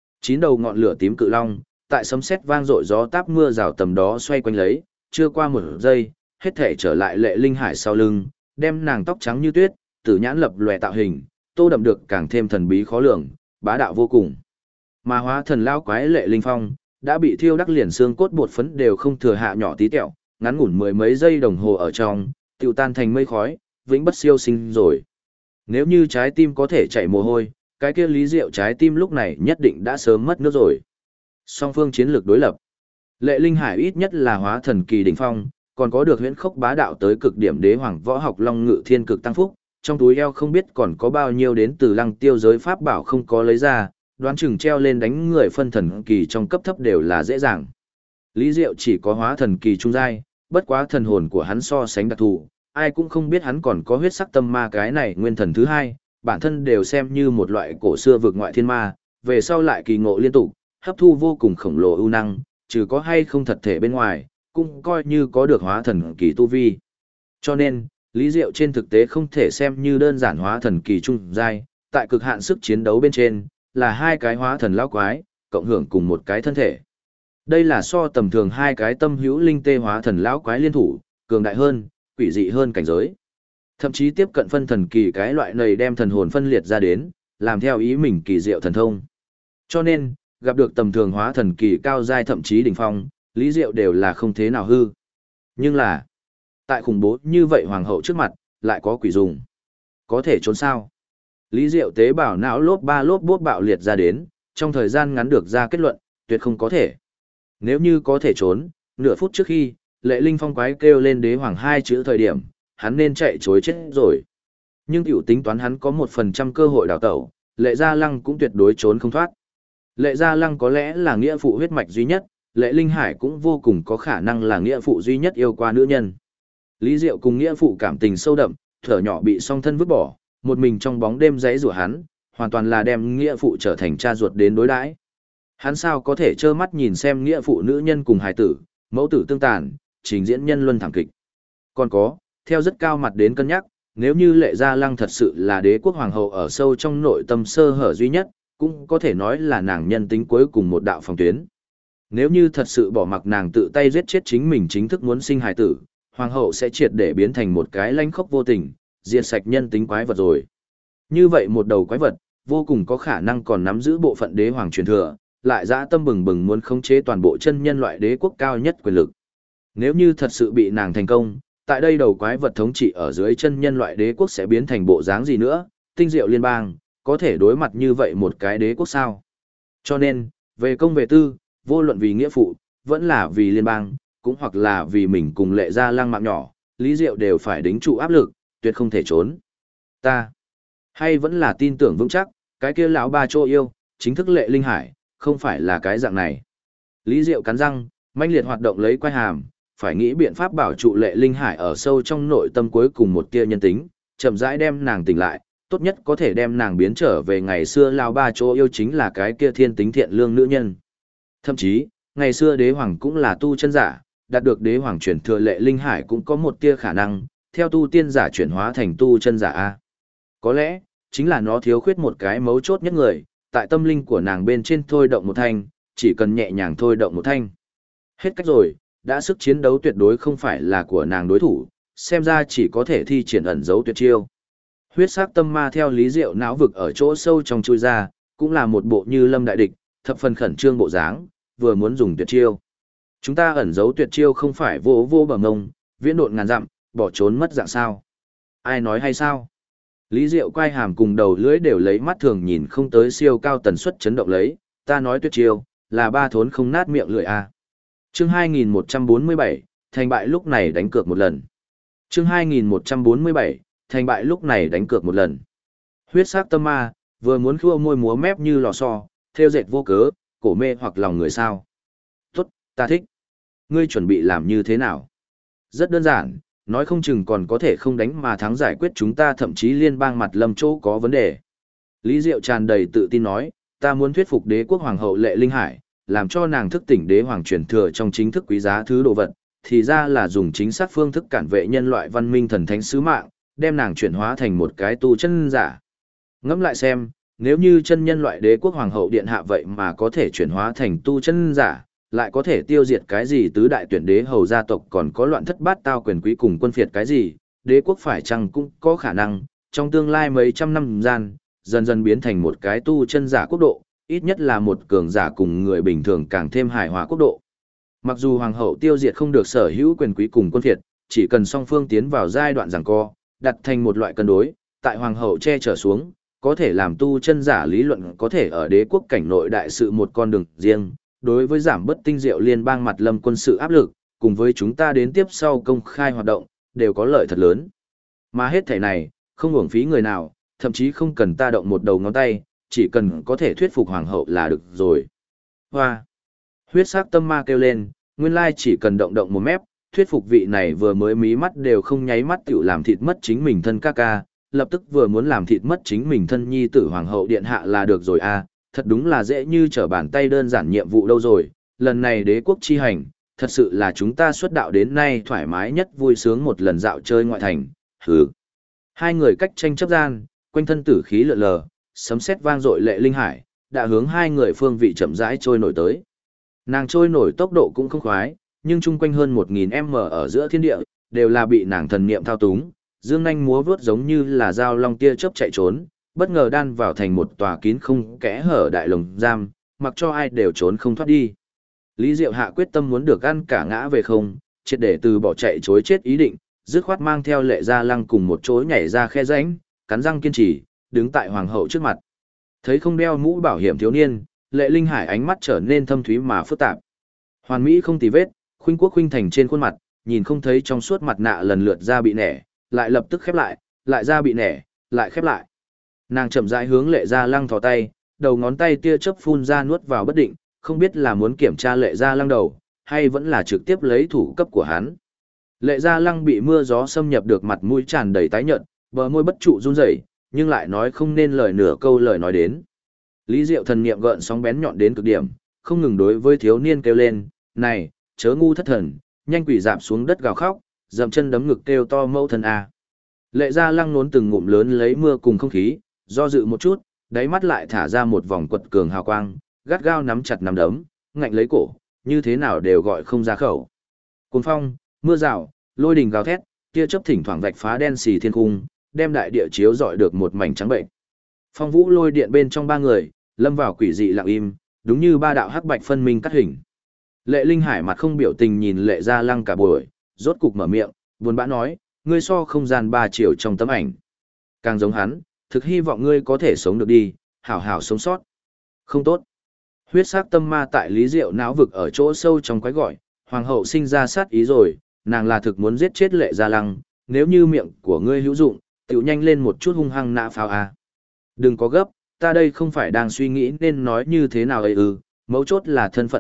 9 đầu ngọn lửa tím cự long, tại sấm sét vang dội gió táp mưa rào tầm đó xoay quanh lấy, chưa qua một giây, hết thể trở lại Lệ Linh Hải sau lưng, đem nàng tóc trắng như tuyết, tử nhãn lập lòe tạo hình, tô đậm được càng thêm thần bí khó lường, bá đạo vô cùng. Mà hóa thần lao quái Lệ Linh Phong, đã bị thiêu đắc liền xương cốt bột phấn đều không thừa hạ nhỏ tí tẹo, ngắn ngủn mười mấy giây đồng hồ ở trong, tiêu tan thành mây khói, vĩnh bất siêu sinh rồi. Nếu như trái tim có thể chảy mồ hôi, cái kia Lý Diệu trái tim lúc này nhất định đã sớm mất nước rồi. Song phương chiến lược đối lập. Lệ Linh Hải ít nhất là hóa thần kỳ đỉnh phong, còn có được huyễn khốc bá đạo tới cực điểm đế hoàng võ học long ngự thiên cực tăng phúc, trong túi eo không biết còn có bao nhiêu đến từ lăng tiêu giới pháp bảo không có lấy ra, đoán chừng treo lên đánh người phân thần kỳ trong cấp thấp đều là dễ dàng. Lý Diệu chỉ có hóa thần kỳ trung giai, bất quá thần hồn của hắn so sánh đặc thù, ai cũng không biết hắn còn có huyết sắc tâm ma cái này nguyên thần thứ hai, bản thân đều xem như một loại cổ xưa vực ngoại thiên ma, về sau lại kỳ ngộ liên tục, hấp thu vô cùng khổng lồ ưu năng, trừ có hay không thật thể bên ngoài, cũng coi như có được hóa thần kỳ tu vi. Cho nên, Lý Diệu trên thực tế không thể xem như đơn giản hóa thần kỳ trung giai, tại cực hạn sức chiến đấu bên trên, là hai cái hóa thần lão quái, cộng hưởng cùng một cái thân thể. Đây là so tầm thường hai cái tâm hữu linh tê hóa thần lão quái liên thủ, cường đại hơn, quỷ dị hơn cảnh giới. Thậm chí tiếp cận phân thần kỳ cái loại này đem thần hồn phân liệt ra đến, làm theo ý mình kỳ diệu thần thông. Cho nên, gặp được tầm thường hóa thần kỳ cao giai thậm chí đỉnh phong, Lý Diệu đều là không thế nào hư. Nhưng là, tại khủng bố như vậy hoàng hậu trước mặt, lại có quỷ dùng. Có thể trốn sao? Lý Diệu tế bào não lốp bốp bạo liệt ra đến, trong thời gian ngắn được ra kết luận, tuyệt không có thể. Nếu như có thể trốn, nửa phút trước khi, Lệ Linh Phong quái kêu lên đế hoàng hai chữ thời điểm, hắn nên chạy chối chết rồi. Nhưng tiểu tính toán hắn có 1% cơ hội đào tẩu, Lệ Gia Lăng cũng tuyệt đối trốn không thoát. Lệ Gia Lăng có lẽ là nghĩa phụ huyết mạch duy nhất, Lệ Linh Hải cũng vô cùng có khả năng là nghĩa phụ duy nhất yêu qua nữ nhân. Lý Diệu cùng nghĩa phụ cảm tình sâu đậm, thở nhỏ bị song thân vứt bỏ, một mình trong bóng đêm giãy giụa hắn, hoàn toàn là đem nghĩa phụ trở thành cha ruột đến đối đãi. Hắn sao có thể trơ mắt nhìn xem nghĩa phụ nữ nhân cùng hài tử, mẫu tử tương tàn, trình diễn nhân luân thảm kịch. Còn có, theo rất cao mặt đến cân nhắc, nếu như Lệ Gia Lăng thật sự là đế quốc hoàng hậu ở sâu trong nội tâm sơ hở duy nhất, cũng có thể nói là nàng nhân tính cuối cùng một đạo phòng tuyến. Nếu như thật sự bỏ mặc nàng tự tay giết chết chính mình chính thức muốn sinh hài tử, hoàng hậu sẽ triệt để biến thành một cái lanh khốc vô tình, diệt sạch nhân tính quái vật rồi. Như vậy một đầu quái vật, vô cùng có khả năng còn nắm giữ bộ phận đế hoàng truyền thừa, lại dã tâm bừng bừng muốn khống chế toàn bộ chân nhân loại đế quốc cao nhất quyền lực. Nếu như thật sự bị nàng thành công, tại đây đầu quái vật thống trị ở dưới chân nhân loại đế quốc sẽ biến thành bộ dáng gì nữa, tinh diệu liên bang, có thể đối mặt như vậy một cái đế quốc sao. Cho nên, về công về tư, vô luận vì nghĩa phụ, vẫn là vì liên bang, cũng hoặc là vì mình cùng Lệ Gia Lăng mạng nhỏ, Lý Diệu đều phải đính trụ áp lực, tuyệt không thể trốn. Ta, hay vẫn là tin tưởng vững chắc, cái kia lão ba chỗ yêu, chính thức Lệ Linh Hải, không phải là cái dạng này. Lý Diệu cắn răng, mãnh liệt hoạt động lấy quai hàm, phải nghĩ biện pháp bảo trụ Lệ Linh Hải ở sâu trong nội tâm cuối cùng một tia nhân tính, chậm rãi đem nàng tỉnh lại, tốt nhất có thể đem nàng biến trở về ngày xưa lão ba chỗ yêu chính là cái kia thiên tính thiện lương nữ nhân. Thậm chí, ngày xưa đế hoàng cũng là tu chân giả, đạt được đế hoàng chuyển thừa Lệ Linh Hải cũng có một tia khả năng, theo tu tiên giả chuyển hóa thành tu chân giả A. Có lẽ, chính là nó thiếu khuyết một cái mấu chốt nhất người, tại tâm linh của nàng bên trên thôi động một thanh, chỉ cần nhẹ nhàng thôi động một thanh. Hết cách rồi, đã sức chiến đấu tuyệt đối không phải là của nàng đối thủ, xem ra chỉ có thể thi triển ẩn dấu tuyệt chiêu. Huyết sắc tâm ma theo Lý Diệu não vực ở chỗ sâu trong chui ra, cũng là một bộ như lâm đại địch, thập phần khẩn trương bộ dáng, vừa muốn dùng tuyệt chiêu. Chúng ta ẩn dấu tuyệt chiêu không phải vô vô bờ ngông, viễn độn ngàn dặm, bỏ trốn mất dạng sao. Ai nói hay sao? Lý Diệu quay hàm cùng đầu lưỡi đều lấy mắt thường nhìn không tới siêu cao tần suất chấn động lấy, ta nói tuyệt chiêu, là ba thốn không nát miệng lưỡi a. Chương 2147, thành bại lúc này đánh cược một lần. Chương 2147, thành bại lúc này đánh cược một lần. Huyết sắc tâm ma, vừa muốn khua môi múa mép như lò xo, theo dệt vô cớ, cổ mê hoặc lòng người sao. Tốt, ta thích. Ngươi chuẩn bị làm như thế nào? Rất đơn giản, nói không chừng còn có thể không đánh mà thắng giải quyết chúng ta thậm chí liên bang mặt lâm chỗ có vấn đề. Lý Diệu tràn đầy tự tin nói, ta muốn thuyết phục đế quốc hoàng hậu Lệ Linh Hải, làm cho nàng thức tỉnh đế hoàng truyền thừa trong chính thức quý giá thứ đồ vật, thì ra là dùng chính xác phương thức cản vệ nhân loại văn minh thần thánh sứ mạng, đem nàng chuyển hóa thành một cái tu chân giả. Ngẫm lại xem, nếu như chân nhân loại đế quốc hoàng hậu điện hạ vậy mà có thể chuyển hóa thành tu chân giả, lại có thể tiêu diệt cái gì tứ đại tuyển đế hầu gia tộc còn có loạn thất bát tao quyền quý cùng quân phiệt cái gì, đế quốc phải chăng cũng có khả năng, trong tương lai mấy trăm năm gian, dần dần biến thành một cái tu chân giả quốc độ, ít nhất là một cường giả cùng người bình thường càng thêm hài hòa quốc độ. Mặc dù hoàng hậu tiêu diệt không được sở hữu quyền quý cùng quân phiệt, chỉ cần song phương tiến vào giai đoạn giằng co, đặt thành một loại cân đối, tại hoàng hậu che chở xuống, Có thể làm tu chân giả lý luận có thể ở đế quốc cảnh nội đại sự một con đường riêng, đối với giảm bất tinh diệu liên bang mặt lâm quân sự áp lực, cùng với chúng ta đến tiếp sau công khai hoạt động, đều có lợi thật lớn. Mà hết thể này, không uổng phí người nào, thậm chí không cần ta động một đầu ngón tay, chỉ cần có thể thuyết phục hoàng hậu là được rồi. Hoa! Huyết sắc tâm ma kêu lên, nguyên lai chỉ cần động động một mép, thuyết phục vị này vừa mới mí mắt đều không nháy mắt tiểu làm thịt mất chính mình thân ca ca, lập tức vừa muốn làm thịt mất chính mình thân nhi tử hoàng hậu điện hạ là được rồi à, thật đúng là dễ như trở bàn tay đơn giản nhiệm vụ đâu rồi, lần này đế quốc chi hành, thật sự là chúng ta xuất đạo đến nay thoải mái nhất vui sướng một lần dạo chơi ngoại thành, hừ. Hai người cách tranh chấp gian, quanh thân tử khí lượn lờ, sấm sét vang dội lệ linh hải, đã hướng hai người phương vị chậm rãi trôi nổi tới. Nàng trôi nổi tốc độ cũng không khoái, nhưng chung quanh hơn 1000m ở giữa thiên địa, đều là bị nàng thần niệm thao túng, dương nhanh múa vớt giống như là dao long tia chớp chạy trốn, bất ngờ đan vào thành một tòa kín không kẽ hở đại lồng giam, mặc cho ai đều trốn không thoát đi. Lý Diệu Hạ quyết tâm muốn được ăn cả ngã về không, triệt để từ bỏ chạy chối chết ý định, dứt khoát mang theo Lệ Gia Lăng cùng một chỗ nhảy ra khe rãnh, cắn răng kiên trì, đứng tại hoàng hậu trước mặt. Thấy không đeo mũ bảo hiểm thiếu niên, Lệ Linh Hải ánh mắt trở nên thâm thúy mà phức tạp. Hoàn mỹ không tì vết, khuynh quốc khuynh thành trên khuôn mặt, nhìn không thấy trong suốt mặt nạ lần lượt ra bị nẻ, lại lập tức khép lại ra bị nẻ, lại khép lại. Nàng chậm rãi hướng Lệ Gia Lăng thò tay, đầu ngón tay tia chớp phun ra nuốt vào bất định, không biết là muốn kiểm tra Lệ Gia Lăng đầu, hay vẫn là trực tiếp lấy thủ cấp của hắn. Lệ Gia Lăng bị mưa gió xâm nhập được mặt mũi tràn đầy tái nhợt, bờ môi bất trụ run rẩy, nhưng lại nói không nên lời nửa câu lời nói đến. Lý Diệu thần niệm gợn sóng bén nhọn đến cực điểm, không ngừng đối với thiếu niên kêu lên, "Này, chớ ngu thất thần, nhanh quỳ rạp xuống đất gào khóc, dậm chân đấm ngực kêu to mẫu thân a." Lệ Gia Lăng nốn từng ngụm lớn lấy mưa cùng không khí, do dự một chút, đáy mắt lại thả ra một vòng quật cường hào quang, gắt gao nắm chặt nắm đấm, ngạnh lấy cổ, như thế nào đều gọi không ra khẩu. Cuồng phong, mưa rào, lôi đình gào thét, tia chớp thỉnh thoảng vạch phá đen xì thiên cung, đem đại địa chiếu rọi được một mảnh trắng bệnh. Phong vũ lôi điện bên trong ba người, lâm vào quỷ dị lặng im, đúng như ba đạo hắc bạch phân minh cắt hình. Lệ Linh Hải mặt không biểu tình nhìn Lệ Gia Lăng cả buổi, rốt cục mở miệng, buồn bã nói, ngươi so không gian 3 chiều trong tấm ảnh. Càng giống hắn, thực hy vọng ngươi có thể sống được đi, hảo hảo sống sót. Không tốt. Huyết sắc tâm ma tại Lý Diệu não vực ở chỗ sâu trong quái gọi, hoàng hậu sinh ra sát ý rồi, nàng là thực muốn giết chết Lệ Gia Lăng, nếu như miệng của ngươi hữu dụng, tiểu nhanh lên một chút hung hăng nã pháo a. Đừng có gấp, ta đây không phải đang suy nghĩ nên nói như thế nào ấy mấu chốt là thân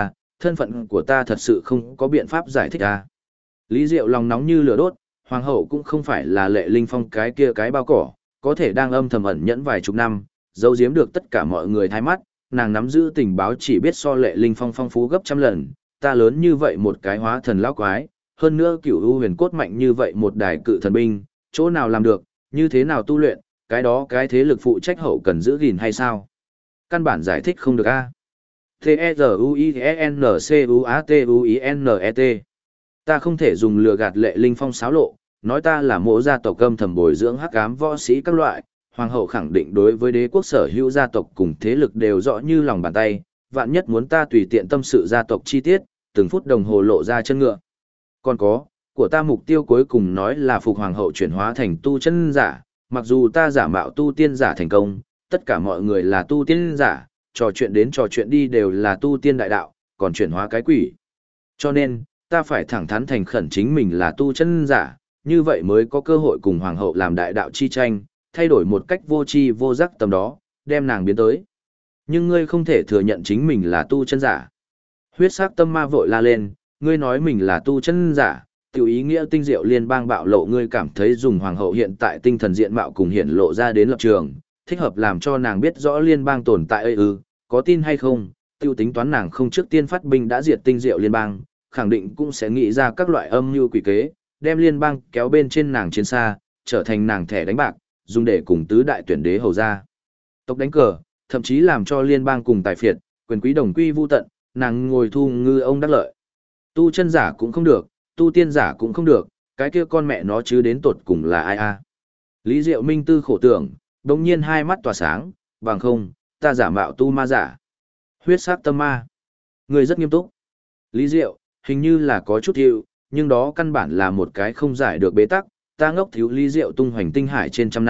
phận của ta thật sự không có biện pháp giải thích a. Lý Diệu lòng nóng như lửa đốt, hoàng hậu cũng không phải là Lệ Linh Phong cái kia cái bao cỏ, có thể đang âm thầm ẩn nhẫn vài chục năm, giấu giếm được tất cả mọi người thay mắt, nàng nắm giữ tình báo chỉ biết so Lệ Linh Phong phong phú gấp trăm lần, ta lớn như vậy một cái hóa thần lão quái, hơn nữa cửu u huyền cốt mạnh như vậy một đài cự thần binh, chỗ nào làm được, như thế nào tu luyện, cái đó cái thế lực phụ trách hậu cần giữ gìn hay sao? Căn bản giải thích không được a. T-E-Z-U-I-N-C-U-A-T-U-I-N-E-T. Ta không thể dùng lừa gạt Lệ Linh Phong xáo lộ, nói ta là mộ gia tộc âm thầm bồi dưỡng hắc ám võ sĩ các loại, hoàng hậu khẳng định đối với đế quốc sở hữu gia tộc cùng thế lực đều rõ như lòng bàn tay, vạn nhất muốn ta tùy tiện tâm sự gia tộc chi tiết, từng phút đồng hồ lộ ra chân ngựa. Còn có, của ta mục tiêu cuối cùng nói là phục hoàng hậu chuyển hóa thành tu chân giả, mặc dù ta giả mạo tu tiên giả thành công, tất cả mọi người là tu tiên giả, trò chuyện đến trò chuyện đi đều là tu tiên đại đạo, còn chuyển hóa cái quỷ. Cho nên, ta phải thẳng thắn thành khẩn chính mình là tu chân giả, như vậy mới có cơ hội cùng hoàng hậu làm đại đạo chi tranh, thay đổi một cách vô tri vô giác tầm đó, đem nàng biến tới. Nhưng ngươi không thể thừa nhận chính mình là tu chân giả. Huyết sắc tâm ma vội la lên, ngươi nói mình là tu chân giả, tiểu ý nghĩa tinh diệu liên bang bạo lộ, ngươi cảm thấy dùng hoàng hậu hiện tại tinh thần diện mạo cùng hiện lộ ra đến lập trường, thích hợp làm cho nàng biết rõ liên bang tồn tại có tin hay không, tiêu tính toán nàng không trước tiên phát binh đã diệt tinh diệu liên bang, khẳng định cũng sẽ nghĩ ra các loại âm mưu quỷ kế, đem liên bang kéo bên trên nàng chiến xa, trở thành nàng thẻ đánh bạc, dùng để cùng tứ đại tuyển đế hầu ra tộc đánh cờ, thậm chí làm cho liên bang cùng tài phiệt, quyền quý đồng quy vu tận, nàng ngồi thu ngư ông đắc lợi. Tu chân giả cũng không được, tu tiên giả cũng không được, cái kia con mẹ nó chứ đến tột cùng là ai a? Lý Diệu minh tư khổ tưởng, đồng nhiên hai mắt tỏa sáng, bằng không, ta giả mạo tu ma giả. Huyết sắc tâm ma. Người rất nghiêm túc. Lý Diệu, hình như là có chút hiệu, nhưng đó căn bản là một cái không giải được bế tắc, ta ngốc thiếu Lý Diệu tung hoành tinh hải trên trăm năm,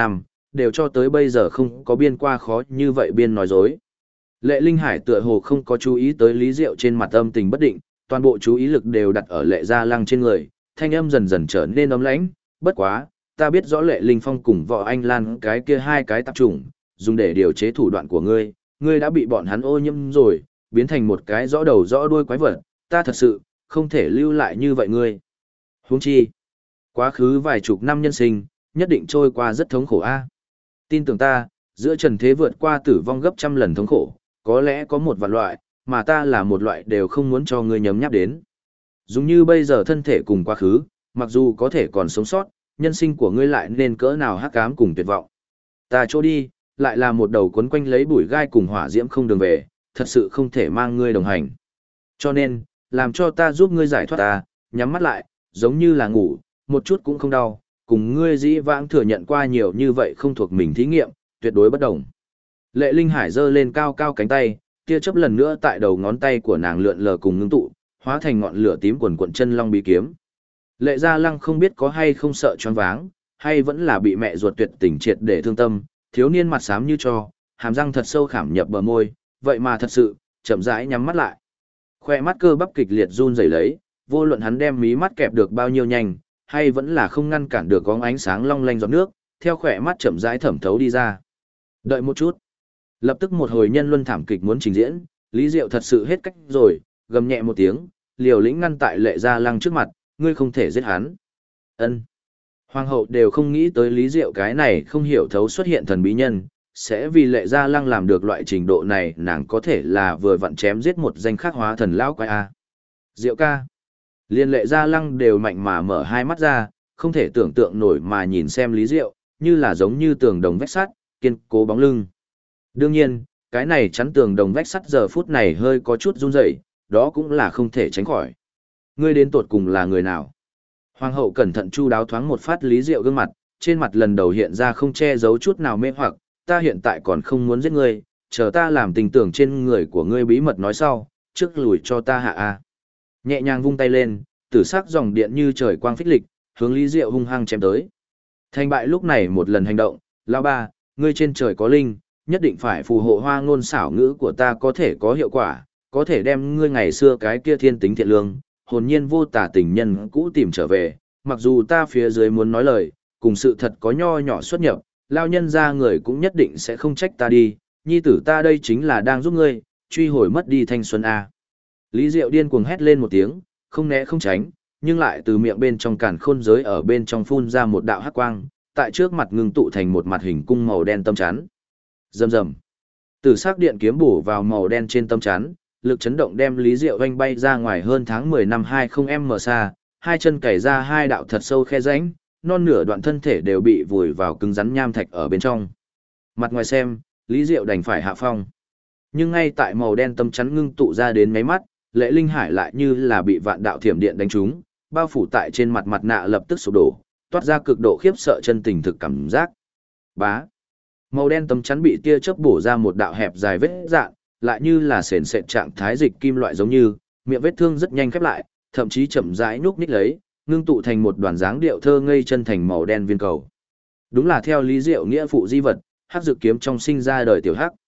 đều cho tới bây giờ không có biên qua khó như vậy biên nói dối. Lệ Linh Hải tựa hồ không có chú ý tới Lý Diệu trên mặt âm tình bất định, toàn bộ chú ý lực đều đặt ở Lệ Gia Lăng trên người, thanh âm dần dần trở nên ấm lãnh, bất quá, ta biết rõ Lệ Linh Phong cùng Võ Anh Lan cái kia hai cái tạp chủng, dùng để điều chế thủ đoạn của ngươi, ngươi đã bị bọn hắn ô nhiễm rồi, biến thành một cái rõ đầu rõ đuôi quái vật, ta thật sự không thể lưu lại như vậy ngươi. Huống chi, quá khứ vài chục năm nhân sinh, nhất định trôi qua rất thống khổ a. Tin tưởng ta, giữa trần thế vượt qua tử vong gấp trăm lần thống khổ, có lẽ có một vạn loại, mà ta là một loại đều không muốn cho ngươi nhấm nháp đến. Giống như bây giờ thân thể cùng quá khứ, mặc dù có thể còn sống sót, nhân sinh của ngươi lại nên cỡ nào hắc ám cùng tuyệt vọng. Ta chỗ đi, lại là một đầu quấn quanh lấy bụi gai cùng hỏa diễm không đường về, thật sự không thể mang ngươi đồng hành. Cho nên, làm cho ta giúp ngươi giải thoát ta, nhắm mắt lại, giống như là ngủ, một chút cũng không đau, cùng ngươi dĩ vãng thừa nhận qua nhiều như vậy không thuộc mình thí nghiệm, tuyệt đối bất đồng. Lệ Linh Hải giơ lên cao cao cánh tay, tia chớp lần nữa tại đầu ngón tay của nàng lượn lờ cùng ngưng tụ, hóa thành ngọn lửa tím quần quận chân long bí kiếm. Lệ Gia Lăng không biết có hay không sợ choáng váng, hay vẫn là bị mẹ ruột tuyệt tình triệt để thương tâm, thiếu niên mặt xám như cho, hàm răng thật sâu khảm nhập bờ môi, vậy mà thật sự, chậm rãi nhắm mắt lại. Khoe mắt cơ bắp kịch liệt run rẩy lấy, vô luận hắn đem mí mắt kẹp được bao nhiêu nhanh, hay vẫn là không ngăn cản được có ánh sáng long lanh giọt nước, theo khỏe mắt chậm rãi thẩm thấu đi ra. Đợi một chút. Lập tức một hồi nhân luân thảm kịch muốn trình diễn, Lý Diệu thật sự hết cách rồi, gầm nhẹ một tiếng, liều lĩnh ngăn tại Lệ Gia Lăng trước mặt, ngươi không thể giết hắn. Ân. Hoàng hậu đều không nghĩ tới Lý Diệu cái này không hiểu thấu xuất hiện thần bí nhân, sẽ vì Lệ Gia Lăng làm được loại trình độ này, nàng có thể là vừa vặn chém giết một danh khắc hóa thần lão quái a. Diệu ca. Liên Lệ Gia Lăng đều mạnh mà mở hai mắt ra, không thể tưởng tượng nổi mà nhìn xem Lý Diệu, như là giống như tường đồng vách sắt, kiên cố bóng lưng. Đương nhiên, cái này chắn tường đồng vách sắt giờ phút này hơi có chút run rẩy, đó cũng là không thể tránh khỏi. Ngươi đến tột cùng là người nào? Hoàng hậu cẩn thận chu đáo thoáng một phát Lý Diệu gương mặt, trên mặt lần đầu hiện ra không che giấu chút nào mê hoặc, ta hiện tại còn không muốn giết ngươi, chờ ta làm tình tưởng trên người của ngươi bí mật nói sau, trước lùi cho ta hạ a. Nhẹ nhàng vung tay lên, tử sắc dòng điện như trời quang phích lịch, hướng Lý Diệu hung hăng chém tới. Thành bại lúc này một lần hành động, lão ba, ngươi trên trời có linh, nhất định phải phù hộ hoa ngôn xảo ngữ của ta có thể có hiệu quả, có thể đem ngươi ngày xưa cái kia thiên tính thiện lương, hồn nhiên vô tả tình nhân cũ tìm trở về, mặc dù ta phía dưới muốn nói lời, cùng sự thật có nho nhỏ xuất nhập, lao nhân ra người cũng nhất định sẽ không trách ta đi, nhi tử ta đây chính là đang giúp ngươi, truy hồi mất đi thanh xuân A. Lý Diệu điên cuồng hét lên một tiếng, không né không tránh, nhưng lại từ miệng bên trong càn khôn giới ở bên trong phun ra một đạo hắc quang, tại trước mặt ngưng tụ thành một mặt hình cung màu đen tâm chắn. Rầm rầm. Tử sắc điện kiếm bổ vào màu đen trên tâm chắn, lực chấn động đem Lý Diệu oanh bay ra ngoài hơn tháng 10 năm 20m xa, hai chân cày ra hai đạo thật sâu khe rãnh, non nửa đoạn thân thể đều bị vùi vào cứng rắn nham thạch ở bên trong. Mặt ngoài xem, Lý Diệu đành phải hạ phong. Nhưng ngay tại màu đen tâm chắn ngưng tụ ra đến mấy mắt, Lệ Linh Hải lại như là bị vạn đạo thiểm điện đánh trúng, bao phủ tại trên mặt mặt nạ lập tức sụp đổ, toát ra cực độ khiếp sợ chân tình thực cảm giác. Bá. Màu đen tấm chắn bị tia chớp bổ ra một đạo hẹp dài vết dạn, lại như là sền sệt trạng thái dịch kim loại giống như, miệng vết thương rất nhanh khép lại, thậm chí chậm rãi nhúc nhích lấy, ngưng tụ thành một đoàn dáng điệu thơ ngây chân thành màu đen viên cầu. Đúng là theo Lý Diệu nghĩa phụ di vật, hắc dự kiếm trong sinh ra đời tiểu hắc.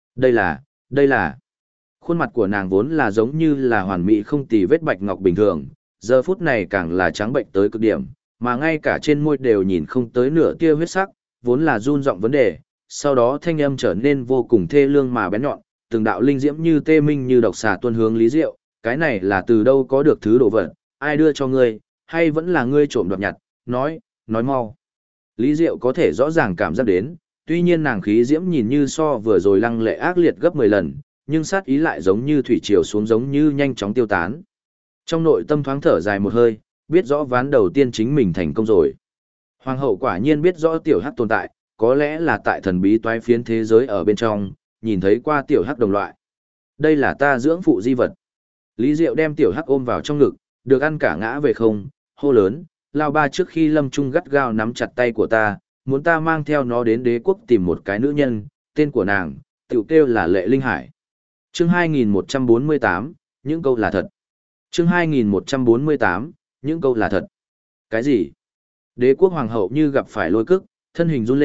Đây là. Khuôn mặt của nàng vốn là giống như là hoàn mỹ không tì vết bạch ngọc bình thường, giờ phút này càng là trắng bệnh tới cực điểm, mà ngay cả trên môi đều nhìn không tới nửa tia huyết sắc, vốn là run giọng vấn đề, sau đó thanh âm trở nên vô cùng thê lương mà bén nhọn, từng đạo linh diễm như tê minh như độc xà tuôn hướng Lý Diệu, cái này là từ đâu có được thứ đồ vật, ai đưa cho ngươi, hay vẫn là ngươi trộm đoạt nhặt, nói mau. Lý Diệu có thể rõ ràng cảm giác đến, tuy nhiên nàng khí diễm nhìn như so vừa rồi lăng lệ ác liệt gấp 10 lần, nhưng sát ý lại giống như thủy triều xuống giống như nhanh chóng tiêu tán. Trong nội tâm thoáng thở dài một hơi, biết rõ ván đầu tiên chính mình thành công rồi. Hoàng hậu quả nhiên biết rõ tiểu hắc tồn tại, có lẽ là tại thần bí toái phiến thế giới ở bên trong, nhìn thấy qua tiểu hắc đồng loại. Đây là ta dưỡng phụ di vật. Lý Diệu đem tiểu hắc ôm vào trong ngực, được ăn cả ngã về không, hô lớn, lao ba trước khi lâm trung gắt gao nắm chặt tay của ta, muốn ta mang theo nó đến đế quốc tìm một cái nữ nhân, tên của nàng, tiểu kêu là Lệ Linh Hải. Chương 2148, những câu là thật. Chương 2148, những câu là thật. Cái gì? Đế quốc hoàng hậu như gặp phải lôi cức, thân hình run lên,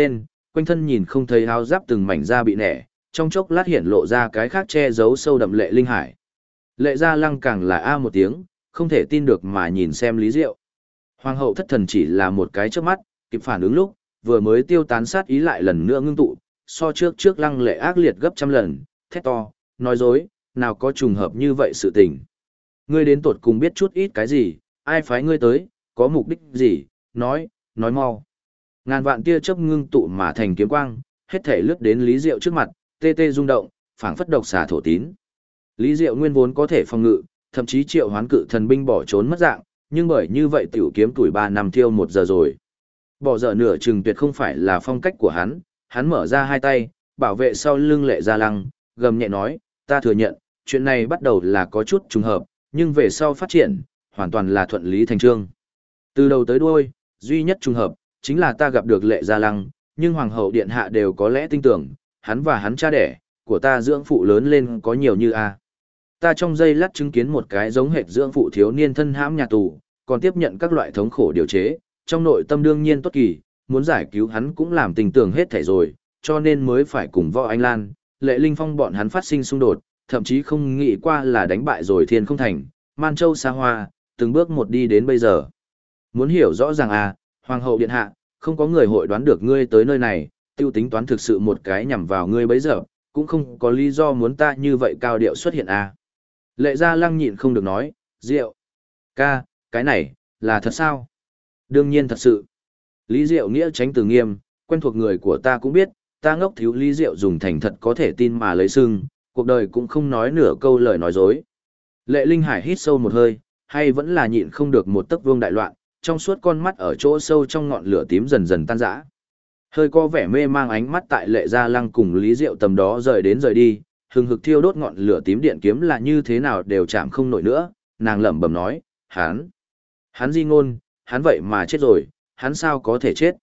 quanh thân nhìn không thấy áo giáp từng mảnh da bị nẻ, trong chốc lát hiện lộ ra cái khác che giấu sâu đậm Lệ Linh Hải. Lệ Gia Lăng càng là a một tiếng, không thể tin được mà nhìn xem Lý Diệu. Hoàng hậu thất thần chỉ là một cái chớp mắt, kịp phản ứng lúc, vừa mới tiêu tán sát ý lại lần nữa ngưng tụ, so trước lăng lệ ác liệt gấp trăm lần, thét to, nói dối, nào có trùng hợp như vậy sự tình. Ngươi đến tột cùng biết chút ít cái gì, ai phái ngươi tới, có mục đích gì, nói mau. Ngàn vạn tia chớp ngưng tụ mà thành kiếm quang, hết thể lướt đến Lý Diệu trước mặt, tê tê rung động, phảng phất độc xà thổ tín. Lý Diệu nguyên vốn có thể phòng ngự, thậm chí triệu hoán cự thần binh bỏ trốn mất dạng, nhưng bởi như vậy tiểu kiếm tuổi 3 năm thiêu 1 giờ rồi. Bỏ dở nửa chừng tuyệt không phải là phong cách của hắn mở ra hai tay, bảo vệ sau lưng Lệ Gia Lăng, gầm nhẹ nói, ta thừa nhận, chuyện này bắt đầu là có chút trùng hợp, nhưng về sau phát triển, hoàn toàn là thuận lý thành trương. Từ đầu tới đuôi, duy nhất trùng hợp, chính là ta gặp được Lệ Gia Lăng, nhưng Hoàng hậu Điện Hạ đều có lẽ tin tưởng, hắn và hắn cha đẻ, của ta dưỡng phụ lớn lên có nhiều như a. Ta trong giây lát chứng kiến một cái giống hệt dưỡng phụ thiếu niên thân hãm nhà tù, còn tiếp nhận các loại thống khổ điều chế, trong nội tâm đương nhiên tốt kỳ, muốn giải cứu hắn cũng làm tình tưởng hết thảy rồi, cho nên mới phải cùng Võ Anh Lan, Lệ Linh Phong bọn hắn phát sinh xung đột, thậm chí không nghĩ qua là đánh bại rồi Thiên Không Thành, Man Châu xa hoa, từng bước một đi đến bây giờ. Muốn hiểu rõ ràng à, Hoàng hậu Điện Hạ, không có người hội đoán được ngươi tới nơi này, tiêu tính toán thực sự một cái nhằm vào ngươi bấy giờ, cũng không có lý do muốn ta như vậy cao điệu xuất hiện à. Lệ Gia Lăng nhịn không được nói, Diệu, ca, cái này, là thật sao? Đương nhiên thật sự. Lý Diệu nghĩa tránh từ nghiêm, quen thuộc người của ta cũng biết, ta ngốc thiếu Lý Diệu dùng thành thật có thể tin mà lấy sưng, cuộc đời cũng không nói nửa câu lời nói dối. Lệ Linh Hải hít sâu một hơi, hay vẫn là nhịn không được một tấc vương đại loạn, trong suốt con mắt ở chỗ sâu trong ngọn lửa tím dần dần tan rã. Hơi có vẻ mê mang ánh mắt tại Lệ Gia Lăng cùng Lý Diệu tầm đó rời đến rời đi, hừng hực thiêu đốt ngọn lửa tím điện kiếm là như thế nào đều chạm không nổi nữa, nàng lẩm bẩm nói, hắn di ngôn, hắn vậy mà chết rồi, hắn sao có thể chết?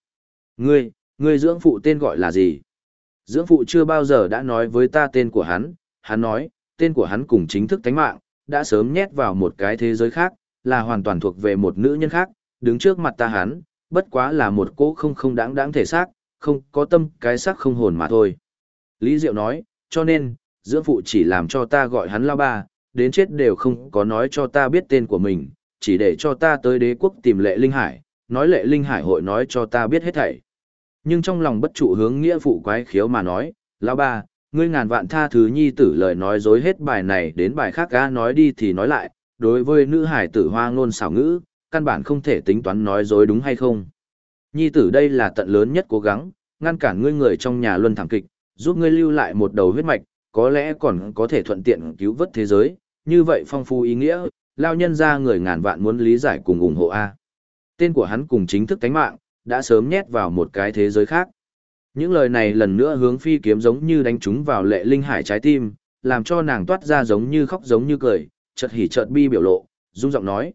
Ngươi dưỡng phụ tên gọi là gì? Dưỡng phụ chưa bao giờ đã nói với ta tên của hắn nói, tên của hắn cùng chính thức tánh mạng, đã sớm nhét vào một cái thế giới khác, là hoàn toàn thuộc về một nữ nhân khác, đứng trước mặt ta hắn, bất quá là một cỗ không đáng thể xác, không có tâm cái xác không hồn mà thôi. Lý Diệu nói, cho nên, dưỡng phụ chỉ làm cho ta gọi hắn lao ba, đến chết đều không có nói cho ta biết tên của mình, chỉ để cho ta tới đế quốc tìm Lệ Linh Hải, nói Lệ Linh Hải hội nói cho ta biết hết thảy. Nhưng trong lòng bất trụ hướng nghĩa phụ quái khiếu mà nói, lão ba, ngươi ngàn vạn tha thứ nhi tử lời nói dối hết bài này đến bài khác ga nói đi thì nói lại, đối với nữ hải tử hoa ngôn xảo ngữ, căn bản không thể tính toán nói dối đúng hay không. Nhi tử đây là tận lớn nhất cố gắng, ngăn cản ngươi người trong nhà luân thảm kịch, giúp ngươi lưu lại một đầu huyết mạch, có lẽ còn có thể thuận tiện cứu vớt thế giới, như vậy phong phú ý nghĩa, lao nhân ra người ngàn vạn muốn lý giải cùng ủng hộ A. Tên của hắn cùng chính thức tánh mạng, đã sớm nhét vào một cái thế giới khác. Những lời này lần nữa hướng phi kiếm giống như đánh trúng vào Lệ Linh Hải trái tim, làm cho nàng toát ra giống như khóc giống như cười, chợt hỉ chợt bi biểu lộ, rung giọng nói,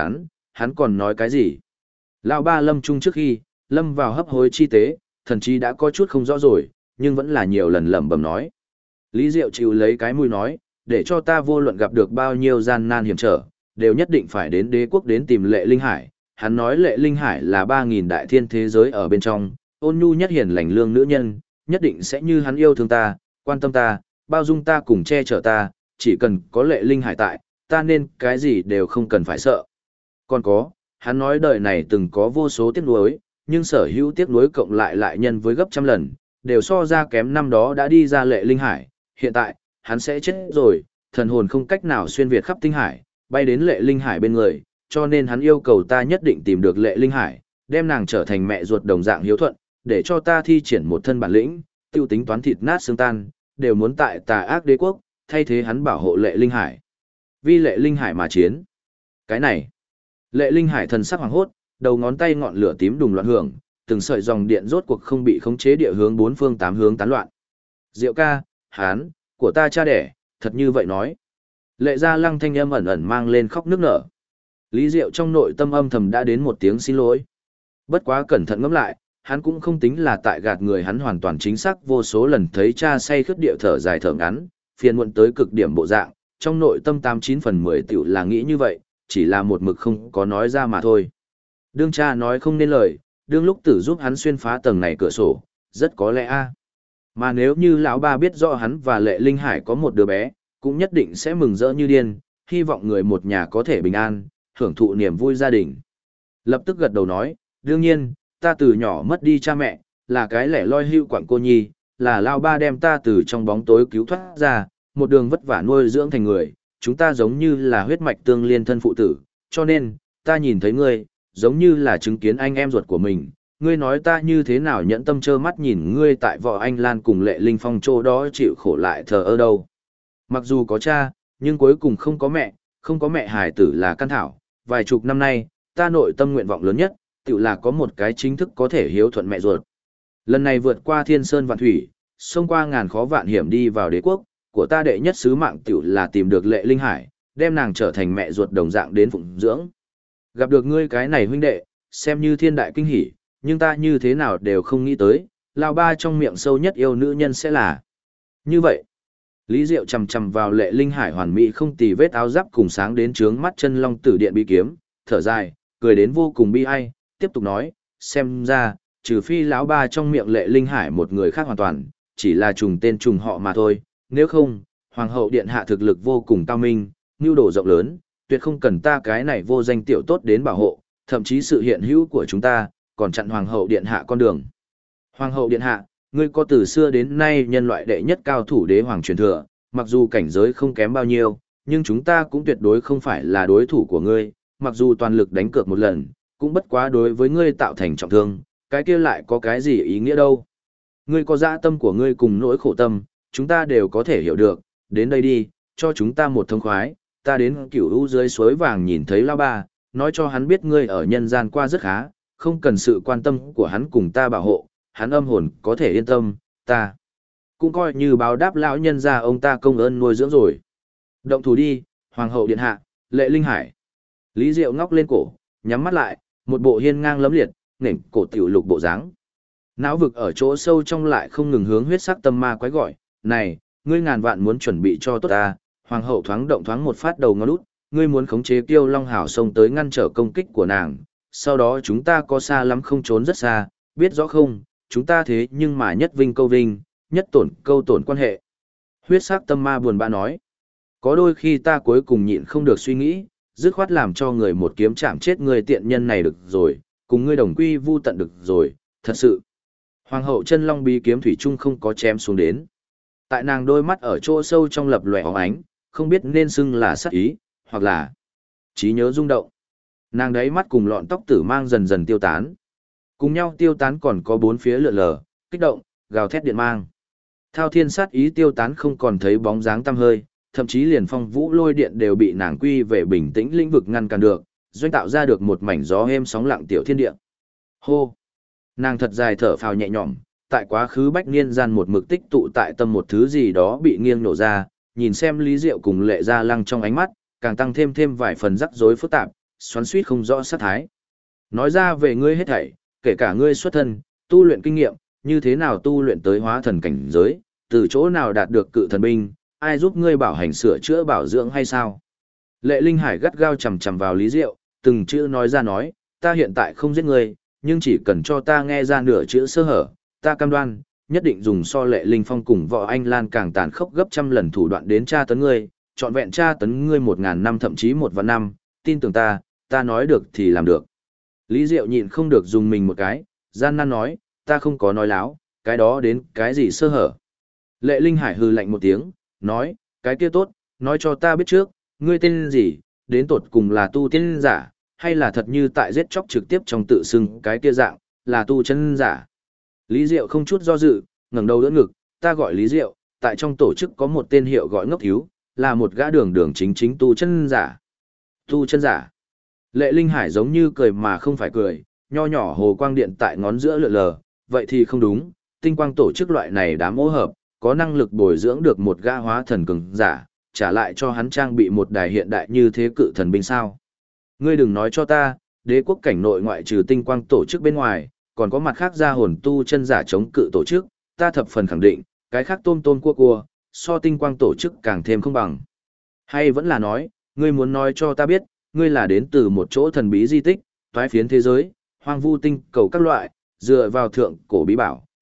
hắn còn nói cái gì? Lão ba lâm trung trước khi, lâm vào hấp hối chi tế, thần chí đã có chút không rõ rồi, nhưng vẫn là nhiều lần lẩm bẩm nói. Lý Diệu chịu lấy cái mũi nói, để cho ta vô luận gặp được bao nhiêu gian nan hiểm trở, đều nhất định phải đến đế quốc đến tìm Lệ Linh Hải. Hắn nói Lệ Linh Hải là 3.000 đại thiên thế giới ở bên trong, ôn nhu nhất hiền lành lương nữ nhân, nhất định sẽ như hắn yêu thương ta, quan tâm ta, bao dung ta cùng che chở ta, chỉ cần có Lệ Linh Hải tại, ta nên cái gì đều không cần phải sợ. Còn có, hắn nói đời này từng có vô số tiếc nuối, nhưng sở hữu tiếc nuối cộng lại nhân với gấp trăm lần, đều so ra kém năm đó đã đi ra Lệ Linh Hải, hiện tại, hắn sẽ chết rồi, thần hồn không cách nào xuyên việt khắp tinh hải, bay đến Lệ Linh Hải bên người, cho nên hắn yêu cầu ta nhất định tìm được Lệ Linh Hải, đem nàng trở thành mẹ ruột đồng dạng hiếu thuận, để cho ta thi triển một thân bản lĩnh, tiêu tính toán thịt nát xương tan, đều muốn tại tà ác đế quốc, thay thế hắn bảo hộ Lệ Linh Hải. Vì Lệ Linh Hải mà chiến. Cái này, Lệ Linh Hải thần sắc hoàng hốt, đầu ngón tay ngọn lửa tím đùng loạn hưởng, từng sợi dòng điện rốt cuộc không bị khống chế địa hướng bốn phương tám hướng tán loạn. Diệu ca, hán, của ta cha đẻ, thật như vậy nói. Lệ Gia Lăng thanh âm ẩn ẩn mang lên khóc nức nở. Lý Diệu trong nội tâm âm thầm đã đến một tiếng xin lỗi. Bất quá cẩn thận ngẫm lại, hắn cũng không tính là tại gạt người, hắn hoàn toàn chính xác vô số lần thấy cha say khướt địa thở dài thở ngắn, phiền muộn tới cực điểm bộ dạng, trong nội tâm 89/10 tiểu là nghĩ như vậy, chỉ là một mực không có nói ra mà thôi. Đương cha nói không nên lời, đương lúc tử giúp hắn xuyên phá tầng này cửa sổ, rất có lẽ a. Mà nếu như lão ba biết rõ hắn và Lệ Linh Hải có một đứa bé, cũng nhất định sẽ mừng rỡ như điên, hy vọng người một nhà có thể bình an, hưởng thụ niềm vui gia đình. Lập tức gật đầu nói, đương nhiên, ta từ nhỏ mất đi cha mẹ, là cái lẻ loi hưu quặng cô nhi, là lão ba đem ta từ trong bóng tối cứu thoát ra, một đường vất vả nuôi dưỡng thành người, chúng ta giống như là huyết mạch tương liên thân phụ tử, cho nên, ta nhìn thấy ngươi, giống như là chứng kiến anh em ruột của mình. Ngươi nói ta như thế nào nhẫn tâm trơ mắt nhìn ngươi tại Võ Anh Lan cùng Lệ Linh Phong chỗ đó chịu khổ lại thờ ơ đâu. Mặc dù có cha, nhưng cuối cùng không có mẹ hài tử là căn thảo. Vài chục năm nay, ta nội tâm nguyện vọng lớn nhất, tự là có một cái chính thức có thể hiếu thuận mẹ ruột. Lần này vượt qua thiên sơn vạn thủy, xông qua ngàn khó vạn hiểm đi vào đế quốc, của ta đệ nhất sứ mạng tự là tìm được Lệ Linh Hải, đem nàng trở thành mẹ ruột đồng dạng đến phụng dưỡng. Gặp được ngươi cái này huynh đệ, xem như thiên đại kinh hỉ, nhưng ta như thế nào đều không nghĩ tới, lão ba trong miệng sâu nhất yêu nữ nhân sẽ là như vậy. Lý Diệu chầm chầm vào Lệ Linh Hải hoàn mỹ không tì vết áo giáp cùng sáng đến trướng mắt chân long tử điện bí kiếm, thở dài, cười đến vô cùng bi ai, tiếp tục nói, xem ra, trừ phi lão ba trong miệng Lệ Linh Hải một người khác hoàn toàn, chỉ là trùng tên trùng họ mà thôi, nếu không, hoàng hậu điện hạ thực lực vô cùng cao minh, nhu đồ rộng lớn, tuyệt không cần ta cái này vô danh tiểu tốt đến bảo hộ, thậm chí sự hiện hữu của chúng ta, còn chặn hoàng hậu điện hạ con đường. Hoàng hậu điện hạ, ngươi có từ xưa đến nay nhân loại đệ nhất cao thủ đế hoàng truyền thừa, mặc dù cảnh giới không kém bao nhiêu, nhưng chúng ta cũng tuyệt đối không phải là đối thủ của ngươi, mặc dù toàn lực đánh cược một lần, cũng bất quá đối với ngươi tạo thành trọng thương, cái kia lại có cái gì ý nghĩa đâu. Ngươi có dã tâm của ngươi cùng nỗi khổ tâm, chúng ta đều có thể hiểu được, đến đây đi, cho chúng ta một thông khoái, ta đến Cửu U dưới suối vàng nhìn thấy lão ba, nói cho hắn biết ngươi ở nhân gian qua rất khá, không cần sự quan tâm của hắn cùng ta bảo hộ, hắn âm hồn có thể yên tâm, ta cũng coi như báo đáp lão nhân gia ông ta công ơn nuôi dưỡng rồi. Động thủ đi, hoàng hậu điện hạ, Lệ Linh Hải. Lý Diệu ngóc lên cổ, nhắm mắt lại, một bộ hiên ngang lấm liệt, nền cổ tiểu lục bộ dáng. Não vực ở chỗ sâu trong lại không ngừng hướng huyết sắc tâm ma quái gọi, này, ngươi ngàn vạn muốn chuẩn bị cho tốt ta. Hoàng hậu thoáng động thoáng một phát đầu ngón út, ngươi muốn khống chế Kiêu Long Hảo xông tới ngăn trở công kích của nàng, sau đó chúng ta có xa lắm không trốn rất xa, biết rõ không, chúng ta thế nhưng mà nhất vinh câu vinh, nhất tổn câu tổn quan hệ. Huyết sắc tâm ma buồn bã nói, có đôi khi ta cuối cùng nhịn không được suy nghĩ, dứt khoát làm cho người một kiếm chạm chết người tiện nhân này được rồi, cùng ngươi đồng quy vu tận được rồi, thật sự. Hoàng hậu chân long bí kiếm thủy chung không có chém xuống đến. Tại nàng đôi mắt ở chỗ sâu trong lập lòe óng ánh, không biết nên xưng là sát ý, hoặc là trí nhớ rung động. Nàng đấy mắt cùng lọn tóc tử mang dần dần tiêu tán. Cùng nhau tiêu tán còn có bốn phía lượn lờ, kích động, gào thét điện mang. Thao thiên sát ý tiêu tán không còn thấy bóng dáng tăm hơi, thậm chí liền phong vũ lôi điện đều bị nàng quy về bình tĩnh lĩnh vực ngăn cản được, doanh tạo ra được một mảnh gió êm sóng lặng tiểu thiên địa. Hô! Nàng thật dài thở phào nhẹ nhõm, tại quá khứ bách niên gian một mực tích tụ tại tâm một thứ gì đó bị nghiêng nổ ra, nhìn xem Lý Diệu cùng Lệ Gia Lăng trong ánh mắt, càng tăng thêm vài phần rắc rối phức tạp, xoắn xuýt không rõ sát thái. Nói ra về ngươi hết thảy, kể cả ngươi xuất thân, tu luyện kinh nghiệm, như thế nào tu luyện tới hóa thần cảnh giới, từ chỗ nào đạt được cự thần binh, ai giúp ngươi bảo hành sửa chữa bảo dưỡng hay sao? Lệ Linh Hải gắt gao chằm chằm vào Lý Diệu, từng chữ nói ra nói, ta hiện tại không giết ngươi, nhưng chỉ cần cho ta nghe ra nửa chữ sơ hở, ta cam đoan, nhất định dùng so Lệ Linh Phong cùng Võ Anh Lan càng tàn khốc gấp trăm lần thủ đoạn đến tra tấn ngươi, trọn vẹn tra tấn ngươi 1000 năm thậm chí 1 vạn năm, tin tưởng ta nói được thì làm được. Lý Diệu nhịn không được dùng mình một cái, gian nan nói, ta không có nói láo, cái đó đến cái gì sơ hở. Lệ Linh Hải hừ lạnh một tiếng, nói, cái kia tốt, nói cho ta biết trước, ngươi tên gì, đến tột cùng là tu tiên giả, hay là thật như tại giết chóc trực tiếp trong tự xưng cái kia dạng, là tu chân giả. Lý Diệu không chút do dự, ngẩng đầu đỡ ngực, ta gọi Lý Diệu, tại trong tổ chức có một tên hiệu gọi Ngốc Thiếu, là một gã đường chính tu chân giả. Tu chân giả. Lệ Linh Hải giống như cười mà không phải cười, nho nhỏ hồ quang điện tại ngón giữa lượn lờ, vậy thì không đúng, tinh quang tổ chức loại này đám ô hợp, có năng lực bồi dưỡng được một gã hóa thần cường giả, trả lại cho hắn trang bị một đài hiện đại như thế cự thần binh sao. Ngươi đừng nói cho ta, đế quốc cảnh nội ngoại trừ tinh quang tổ chức bên ngoài, còn có mặt khác gia hồn tu chân giả chống cự tổ chức, ta thập phần khẳng định, cái khác tôm cua, so tinh quang tổ chức càng thêm không bằng. Hay vẫn là nói, ngươi muốn nói cho ta biết, ngươi là đến từ một chỗ thần bí di tích, toái phiến thế giới, hoang vu tinh cầu các loại, dựa vào thượng cổ bí bảo,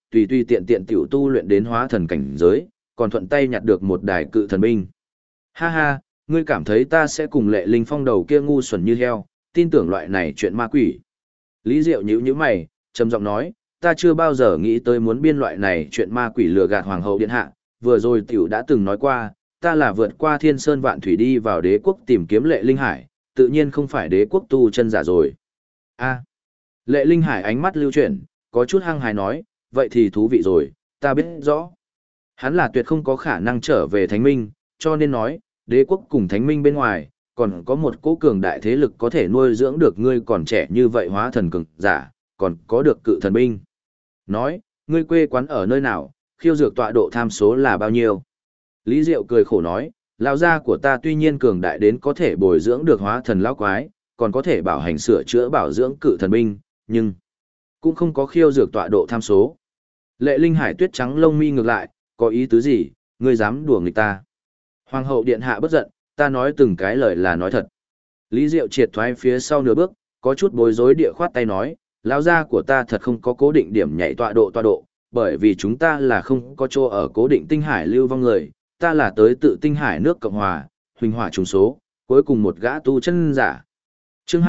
tùy tùy tiện tiện tiểu tu luyện đến hóa thần cảnh giới, còn thuận tay nhặt được một đài cự thần binh. Ha ha, ngươi cảm thấy ta sẽ cùng Lệ Linh Phong đầu kia ngu xuẩn như heo, tin tưởng loại này chuyện ma quỷ. Lý Diệu nhíu mày, trầm giọng nói, ta chưa bao giờ nghĩ tới muốn biên loại này chuyện ma quỷ lừa gạt hoàng hậu điện hạ, vừa rồi tiểu đã từng nói qua, ta là vượt qua thiên sơn vạn thủy đi vào đế quốc tìm kiếm Lệ Linh Hải, tự nhiên không phải đế quốc tu chân giả rồi. A. Lệ Linh Hải ánh mắt lưu chuyển, có chút hăng hái nói, vậy thì thú vị rồi, ta biết rõ. Hắn là tuyệt không có khả năng trở về thánh minh, cho nên nói, đế quốc cùng thánh minh bên ngoài, còn có một cỗ cường đại thế lực có thể nuôi dưỡng được ngươi còn trẻ như vậy hóa thần cường giả, còn có được cự thần binh. Nói, ngươi quê quán ở nơi nào, khiêu dược tọa độ tham số là bao nhiêu? Lý Diệu cười khổ nói, lão gia của ta tuy nhiên cường đại đến có thể bồi dưỡng được hóa thần lão quái, còn có thể bảo hành sửa chữa bảo dưỡng cự thần binh, nhưng cũng không có khiêu dược tọa độ tham số. Lệ Linh Hải tuyết trắng lông mi ngược lại, có ý tứ gì, ngươi dám đùa nghịch ta? Hoàng hậu điện hạ bất giận, ta nói từng cái lời là nói thật. Lý Diệu triệt thoái phía sau nửa bước, có chút bối rối địa khoát tay nói, lão gia của ta thật không có cố định điểm nhảy tọa độ, bởi vì chúng ta là không có chỗ ở cố định tinh hải lưu vong người, ta là tới tự tinh hải nước Cộng Hòa, huỳnh hỏa trùng số, cuối cùng một gã tu chân giả. Chương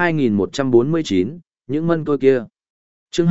2149, những mân tôi kia. Chương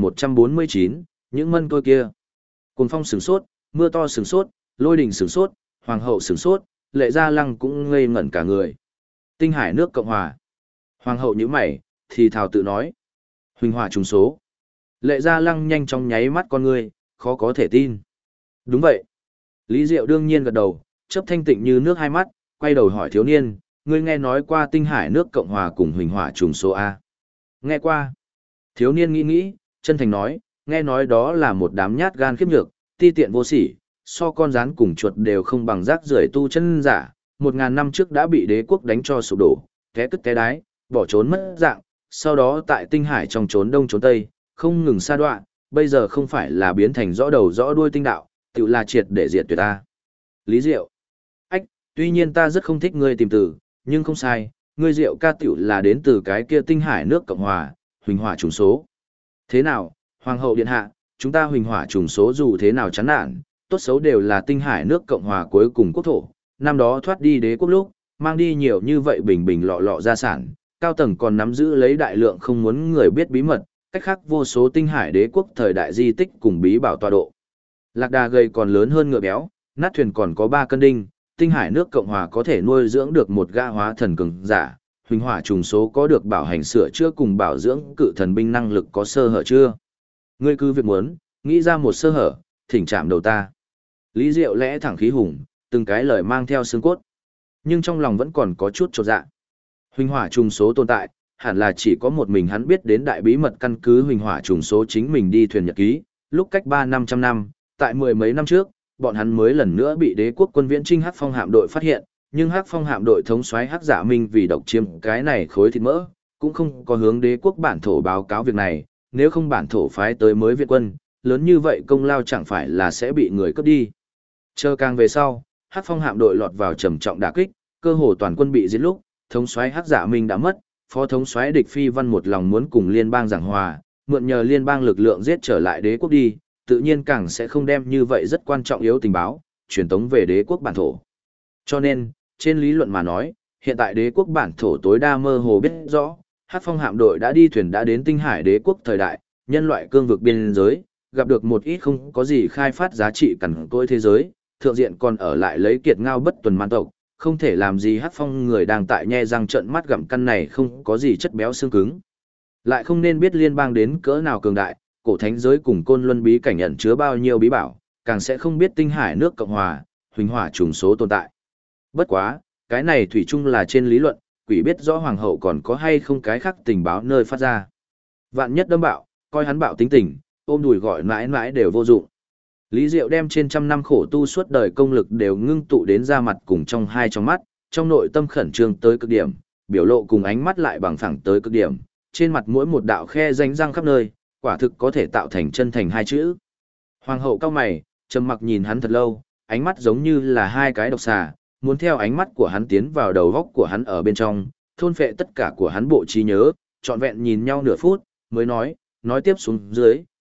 2149, những mân tôi kia. Cuồng phong sửng sốt, mưa to sửng sốt, lôi đình sửng sốt, hoàng hậu sửng sốt, Lệ Gia Lăng cũng ngây ngẩn cả người. Tinh hải nước Cộng Hòa. Hoàng hậu nhíu mày, thì thào tự nói. Huỳnh hỏa trùng số. Lệ Gia Lăng nhanh chóng nháy mắt con ngươi, khó có thể tin. Đúng vậy. Lý Diệu đương nhiên gật đầu, chớp thanh tịnh như nước hai mắt, quay đầu hỏi thiếu niên, ngươi nghe nói qua tinh hải nước Cộng Hòa cùng huỳnh hỏa trùng số A. Nghe qua. Thiếu niên nghĩ, chân thành nói, nghe nói đó là một đám nhát gan khiếp nhược, ti tiện vô sỉ, so con rắn cùng chuột đều không bằng rác rưởi tu chân giả, 1000 năm trước đã bị đế quốc đánh cho sụp đổ, té cứt té đái, bỏ trốn mất dạng, sau đó tại tinh hải trong trốn đông trốn tây, không ngừng sa đoạn, bây giờ không phải là biến thành rõ đầu rõ đuôi tinh đạo, tự là triệt để diệt tuyệt ta. Lý Diệu. Ách, tuy nhiên ta rất không thích ngươi tìm từ, nhưng không sai, ngươi Diệu ca tiểu là đến từ cái kia tinh hải nước Cộng Hòa, huỳnh hỏa trùng số. Thế nào, Hoàng hậu điện hạ, chúng ta huỳnh hỏa trùng số dù thế nào chán nản, tốt xấu đều là tinh hải nước Cộng Hòa cuối cùng quốc thổ, năm đó thoát đi đế quốc lúc, mang đi nhiều như vậy bình bình lọ lọ gia sản, cao tầng còn nắm giữ lấy đại lượng không muốn người biết bí mật, cách khác vô số tinh hải đế quốc thời đại di tích cùng bí bảo tọa độ. Lạc đà gầy còn lớn hơn ngựa béo, nát thuyền còn có 3 cân đinh, tinh hải nước Cộng Hòa có thể nuôi dưỡng được một gã hóa thần cường giả, huỳnh hỏa trùng số có được bảo hành sửa chữa cùng bảo dưỡng cự thần binh năng lực có sơ hở chưa? Ngươi cứ việc muốn, nghĩ ra một sơ hở, thỉnh chạm đầu ta. Lý Diệu lẽ thẳng khí hùng, từng cái lời mang theo xương cốt. Nhưng trong lòng vẫn còn có chút chột dạ. Huỳnh hỏa trùng số tồn tại, hẳn là chỉ có một mình hắn biết đến đại bí mật căn cứ huỳnh hỏa trùng số chính mình đi thuyền nhật ký, lúc cách 300-500 năm, tại 10 mấy năm trước, bọn hắn mới lần nữa bị đế quốc quân viễn trinh Hắc Phong hạm đội phát hiện, nhưng Hắc Phong hạm đội thống soái Hắc Dạ Minh vì độc chiếm cái này khối thịt mỡ, cũng không có hướng đế quốc bản thổ báo cáo việc này, nếu không bản thổ phái tới mới viện quân, lớn như vậy công lao chẳng phải là sẽ bị người cướp đi. Chờ càng về sau, Hắc Phong hạm đội lọt vào trầm trọng đả kích, cơ hồ toàn quân bị giết lúc, thống soái Hắc Dạ Minh đã mất, phó thống soái Địch Phi Văn một lòng muốn cùng liên bang giảng hòa, mượn nhờ liên bang lực lượng giết trở lại đế quốc đi, tự nhiên càng sẽ không đem như vậy rất quan trọng yếu tình báo, truyền tống về đế quốc bản thổ. Cho nên, trên lý luận mà nói, hiện tại đế quốc bản thổ tối đa mơ hồ biết rõ, Hắc Phong hạm đội đã đi thuyền đã đến tinh hải đế quốc thời đại, nhân loại cương vực biên giới, gặp được một ít không có gì khai phát giá trị cằn cỗi thế giới, thượng diện còn ở lại lấy kiệt ngao bất tuần man tộc, không thể làm gì Hắc Phong người đang tại nhe răng trợn mắt gặm căn này không có gì chất béo xương cứng. Lại không nên biết liên bang đến cỡ nào cường đại, cổ thánh giới cùng côn luân bí cảnh ẩn chứa bao nhiêu bí bảo, càng sẽ không biết tinh hải nước Cộng Hòa, huỳnh hỏa trùng số tồn tại. Bất quá, cái này thủy chung là trên lý luận, quỷ biết rõ hoàng hậu còn có hay không cái khác tình báo nơi phát ra. Vạn nhất đâm bạo, coi hắn bạo tính tình, ôm đùi gọi mãi mãi đều vô dụng. Lý Diệu đem trên trăm năm khổ tu suốt đời công lực đều ngưng tụ đến ra mặt cùng trong hai trong mắt, trong nội tâm khẩn trương tới cực điểm, biểu lộ cùng ánh mắt lại bằng phẳng tới cực điểm, trên mặt mỗi một đạo khe rãnh răng khắp nơi, quả thực có thể tạo thành chân thành hai chữ. Hoàng hậu cao mày, trầm mặc nhìn hắn thật lâu, ánh mắt giống như là hai cái độc xà, muốn theo ánh mắt của hắn tiến vào đầu góc của hắn ở bên trong, thôn phệ tất cả của hắn bộ trí nhớ, trọn vẹn nhìn nhau nửa phút, mới nói tiếp xuống dưới,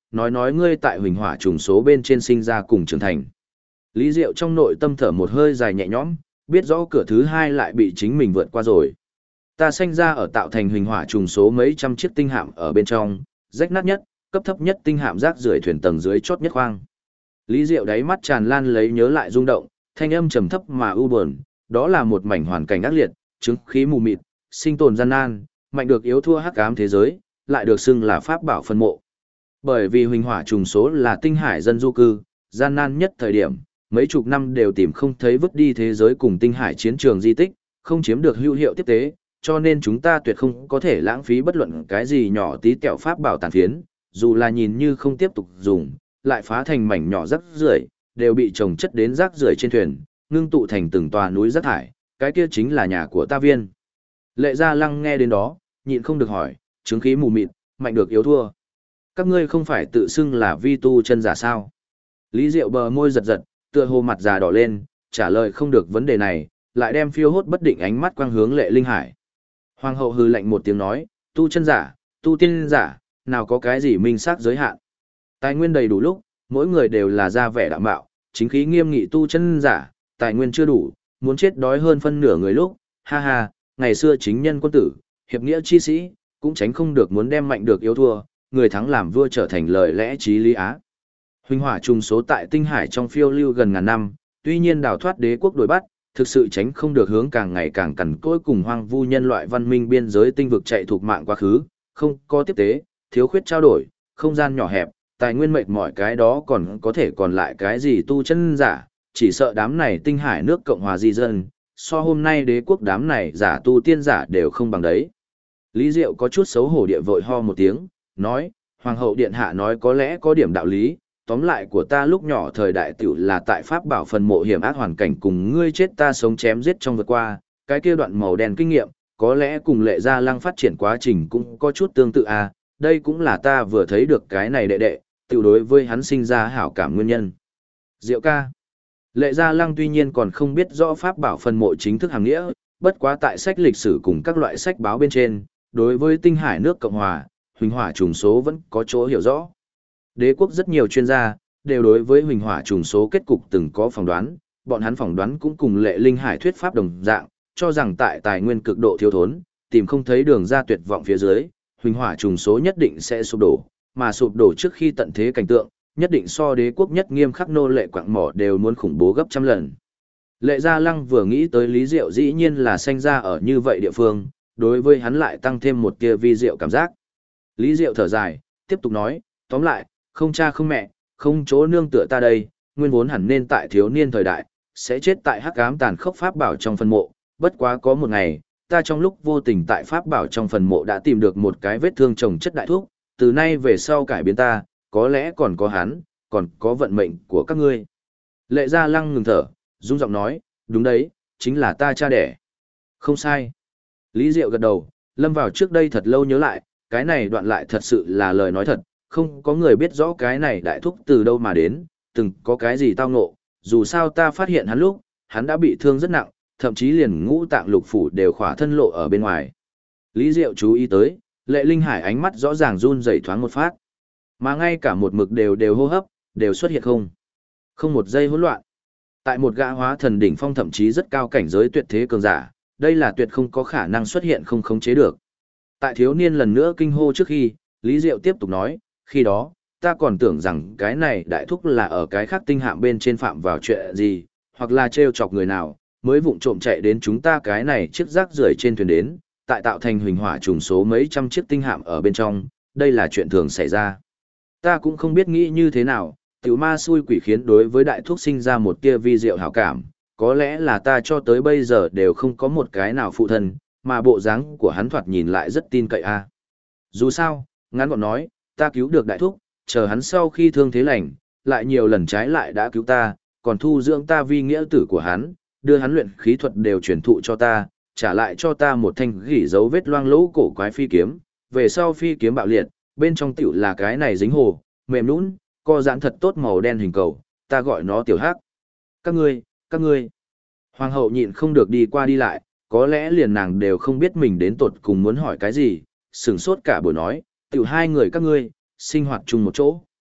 nói ngươi tại huỳnh hỏa trùng số bên trên sinh ra cùng trưởng thành. Lý Diệu trong nội tâm thở một hơi dài nhẹ nhõm, biết rõ cửa thứ hai lại bị chính mình vượt qua rồi. Ta sinh ra ở tạo thành huỳnh hỏa trùng số mấy trăm chiếc tinh hạm ở bên trong, rách nát nhất, cấp thấp nhất tinh hạm rác rưởi thuyền tầng dưới chót nhất khoang. Lý Diệu đáy mắt tràn lan lấy nhớ lại rung động, thanh âm trầm thấp mà u buồn, đó là một mảnh hoàn cảnh ác liệt, chứng khí mù mịt, sinh tồn gian nan, mạnh được yếu thua hắc ám thế giới, lại được xưng là pháp bảo phân mộ. Bởi vì huỳnh hỏa trùng số là tinh hải dân du cư, gian nan nhất thời điểm, mấy chục năm đều tìm không thấy vứt đi thế giới cùng tinh hải chiến trường di tích, không chiếm được hữu hiệu tiếp tế, cho nên chúng ta tuyệt không có thể lãng phí bất luận cái gì nhỏ tí tẹo pháp bảo tàn phiến, dù là nhìn như không tiếp tục dùng, lại phá thành mảnh nhỏ rác rưởi, đều bị chồng chất đến rác rưởi trên thuyền, ngưng tụ thành từng tòa núi rác thải, cái kia chính là nhà của ta Viên. Lệ Gia Lăng nghe đến đó, nhịn không được hỏi, chứng khí mù mịt, mạnh được yếu thua. Các ngươi không phải tự xưng là vi tu chân giả sao? Lý Diệu bờ môi giật giật, tựa hồ mặt già đỏ lên, trả lời không được vấn đề này, lại đem phiêu hốt bất định ánh mắt quang hướng Lệ Linh Hải. Hoàng hậu hừ lạnh một tiếng nói, tu chân giả, tu tiên giả, nào có cái gì minh xác giới hạn. Tài nguyên đầy đủ lúc, mỗi người đều là ra vẻ đạm bạo, chính khí nghiêm nghị tu chân giả, tài nguyên chưa đủ, muốn chết đói hơn phân nửa người lúc, ha ha, ngày xưa chính nhân quân tử, hiệp nghĩa chi sĩ, cũng tránh không được muốn đem mạnh được yếu thua, người thắng làm vua trở thành lời lẽ trí lý á. Huỳnh hỏa trùng số tại tinh hải trong phiêu lưu gần ngàn năm, tuy nhiên đào thoát đế quốc đuổi bắt, thực sự tránh không được hướng càng ngày càng cằn cỗi cùng hoang vu nhân loại văn minh biên giới tinh vực chạy thuộc mạng quá khứ, không có tiếp tế, thiếu khuyết trao đổi, không gian nhỏ hẹp, tài nguyên mệt mỏi cái đó còn có thể còn lại cái gì tu chân giả, chỉ sợ đám này tinh hải nước Cộng hòa di dân, so hôm nay đế quốc đám này giả tu tiên giả đều không bằng đấy. Lý Diệu có chút xấu hổ địa vội ho một tiếng, nói, Hoàng hậu điện hạ nói có lẽ có điểm đạo lý, tóm lại của ta lúc nhỏ thời đại tiểu là tại Pháp bảo phần mộ hiểm ác hoàn cảnh cùng ngươi chết ta sống chém giết trong vượt qua, cái kia đoạn màu đen kinh nghiệm, có lẽ cùng Lệ Gia Lăng phát triển quá trình cũng có chút tương tự à, đây cũng là ta vừa thấy được cái này đệ đệ, tiểu đối với hắn sinh ra hảo cảm nguyên nhân. Diệu ca. Lệ Gia Lăng tuy nhiên còn không biết rõ Pháp bảo phần mộ chính thức hàng nghĩa, bất quá tại sách lịch sử cùng các loại sách báo bên trên, đối với tinh hải nước Cộng hòa, huỳnh hỏa trùng số vẫn có chỗ hiểu rõ. Đế quốc rất nhiều chuyên gia đều đối với huỳnh hỏa trùng số kết cục từng có phỏng đoán, bọn hắn phỏng đoán cũng cùng Lệ Linh Hải thuyết pháp đồng dạng, cho rằng tại tài nguyên cực độ thiếu thốn, tìm không thấy đường ra tuyệt vọng phía dưới, huỳnh hỏa trùng số nhất định sẽ sụp đổ, mà sụp đổ trước khi tận thế cảnh tượng, nhất định so đế quốc nhất nghiêm khắc nô lệ quạng mỏ đều muốn khủng bố gấp trăm lần. Lệ Gia Lăng vừa nghĩ tới Lý Diệu dĩ nhiên là sanh ra ở như vậy địa phương, đối với hắn lại tăng thêm một tia vi diệu cảm giác. Lý Diệu thở dài, tiếp tục nói, tóm lại, không cha không mẹ, không chỗ nương tựa ta đây, nguyên vốn hẳn nên tại thiếu niên thời đại, sẽ chết tại hắc ám tàn khốc pháp bảo trong phân mộ, bất quá có một ngày, ta trong lúc vô tình tại pháp bảo trong phần mộ đã tìm được một cái vết thương chồng chất đại thuốc, từ nay về sau cải biến ta, có lẽ còn có hắn, còn có vận mệnh của các ngươi. Lệ Gia Lăng ngừng thở, rung giọng nói, đúng đấy, chính là ta cha đẻ. Không sai. Lý Diệu gật đầu, lâm vào trước đây thật lâu nhớ lại, cái này đoạn lại thật sự là lời nói thật, không có người biết rõ cái này đại thúc từ đâu mà đến, từng có cái gì tao ngộ, dù sao ta phát hiện hắn lúc, hắn đã bị thương rất nặng, thậm chí liền ngũ tạng lục phủ đều khỏa thân lộ ở bên ngoài. Lý Diệu chú ý tới, Lệ Linh Hải ánh mắt rõ ràng run rẩy thoáng một phát, mà ngay cả một mực đều hô hấp, đều xuất hiện không một giây hỗn loạn. Tại một gã hóa thần đỉnh phong thậm chí rất cao cảnh giới tuyệt thế cường giả, đây là tuyệt không có khả năng xuất hiện không khống chế được. Tại thiếu niên lần nữa kinh hô trước khi, Lý Diệu tiếp tục nói, khi đó, ta còn tưởng rằng cái này đại thúc là ở cái khác tinh hạm bên trên phạm vào chuyện gì, hoặc là trêu chọc người nào, mới vụng trộm chạy đến chúng ta cái này chiếc rác rưởi trên thuyền đến, tại tạo thành huỳnh hỏa trùng số mấy trăm chiếc tinh hạm ở bên trong, đây là chuyện thường xảy ra. Ta cũng không biết nghĩ như thế nào, tiểu ma xui quỷ khiến đối với đại thúc sinh ra một tia vi diệu hảo cảm, có lẽ là ta cho tới bây giờ đều không có một cái nào phụ thân, mà bộ dáng của hắn thoạt nhìn lại rất tin cậy a. Dù sao, ngắn gọn nói, ta cứu được đại thúc, chờ hắn sau khi thương thế lành, lại nhiều lần trái lại đã cứu ta, còn thu dưỡng ta vi nghĩa tử của hắn, đưa hắn luyện khí thuật đều truyền thụ cho ta, trả lại cho ta một thanh gỉ dấu vết loang lỗ cổ quái phi kiếm, về sau phi kiếm bạo liệt, bên trong tiểu là cái này dính hồ, mềm nhũn, co giãn thật tốt màu đen hình cầu, ta gọi nó tiểu hắc. Các ngươi. Hoàng hậu nhịn không được đi qua đi lại, có lẽ liền nàng đều không biết mình đến tột cùng muốn hỏi cái gì, sửng sốt cả buổi nói, tiểu hai người các ngươi, sinh hoạt chung một chỗ.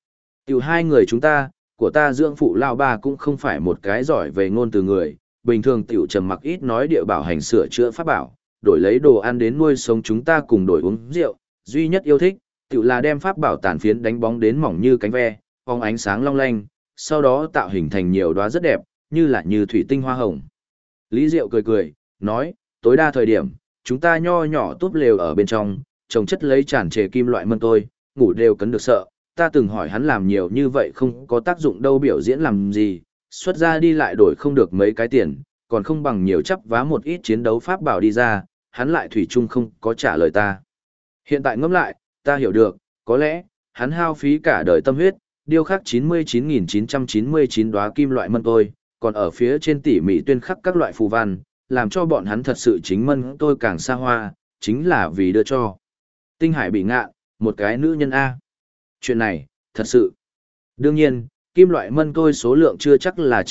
Tiểu hai người chúng ta, của ta dưỡng phụ lao ba cũng không phải một cái giỏi về ngôn từ người, bình thường tiểu trầm mặc ít nói địa bảo hành sửa chữa pháp bảo, đổi lấy đồ ăn đến nuôi sống chúng ta cùng đổi uống rượu, duy nhất yêu thích, tiểu là đem pháp bảo tàn phiến đánh bóng đến mỏng như cánh ve, phóng ánh sáng long lanh, sau đó tạo hình thành nhiều đóa rất đẹp, như thủy tinh hoa hồng. Lý Diệu cười cười, nói, tối đa thời điểm, chúng ta nho nhỏ túp lều ở bên trong, trồng chất lấy tràn trề kim loại mân tôi, ngủ đều cấn được sợ, ta từng hỏi hắn làm nhiều như vậy không có tác dụng đâu biểu diễn làm gì, xuất ra đi lại đổi không được mấy cái tiền, còn không bằng nhiều chấp vá một ít chiến đấu pháp bảo đi ra, hắn lại thủy chung không có trả lời ta. Hiện tại ngẫm lại, ta hiểu được, có lẽ, hắn hao phí cả đời tâm huyết, điêu khắc 99.999 đóa kim loại mân tôi, còn ở phía trên tỉ mỉ tuyên khắc các loại phù văn, làm cho bọn hắn thật sự chính mân tôi càng xa hoa, chính là vì đưa cho Tinh Hải bị ngạ, một cái nữ nhân A. Chuyện này, thật sự. Đương nhiên, kim loại mân tôi số lượng chưa chắc là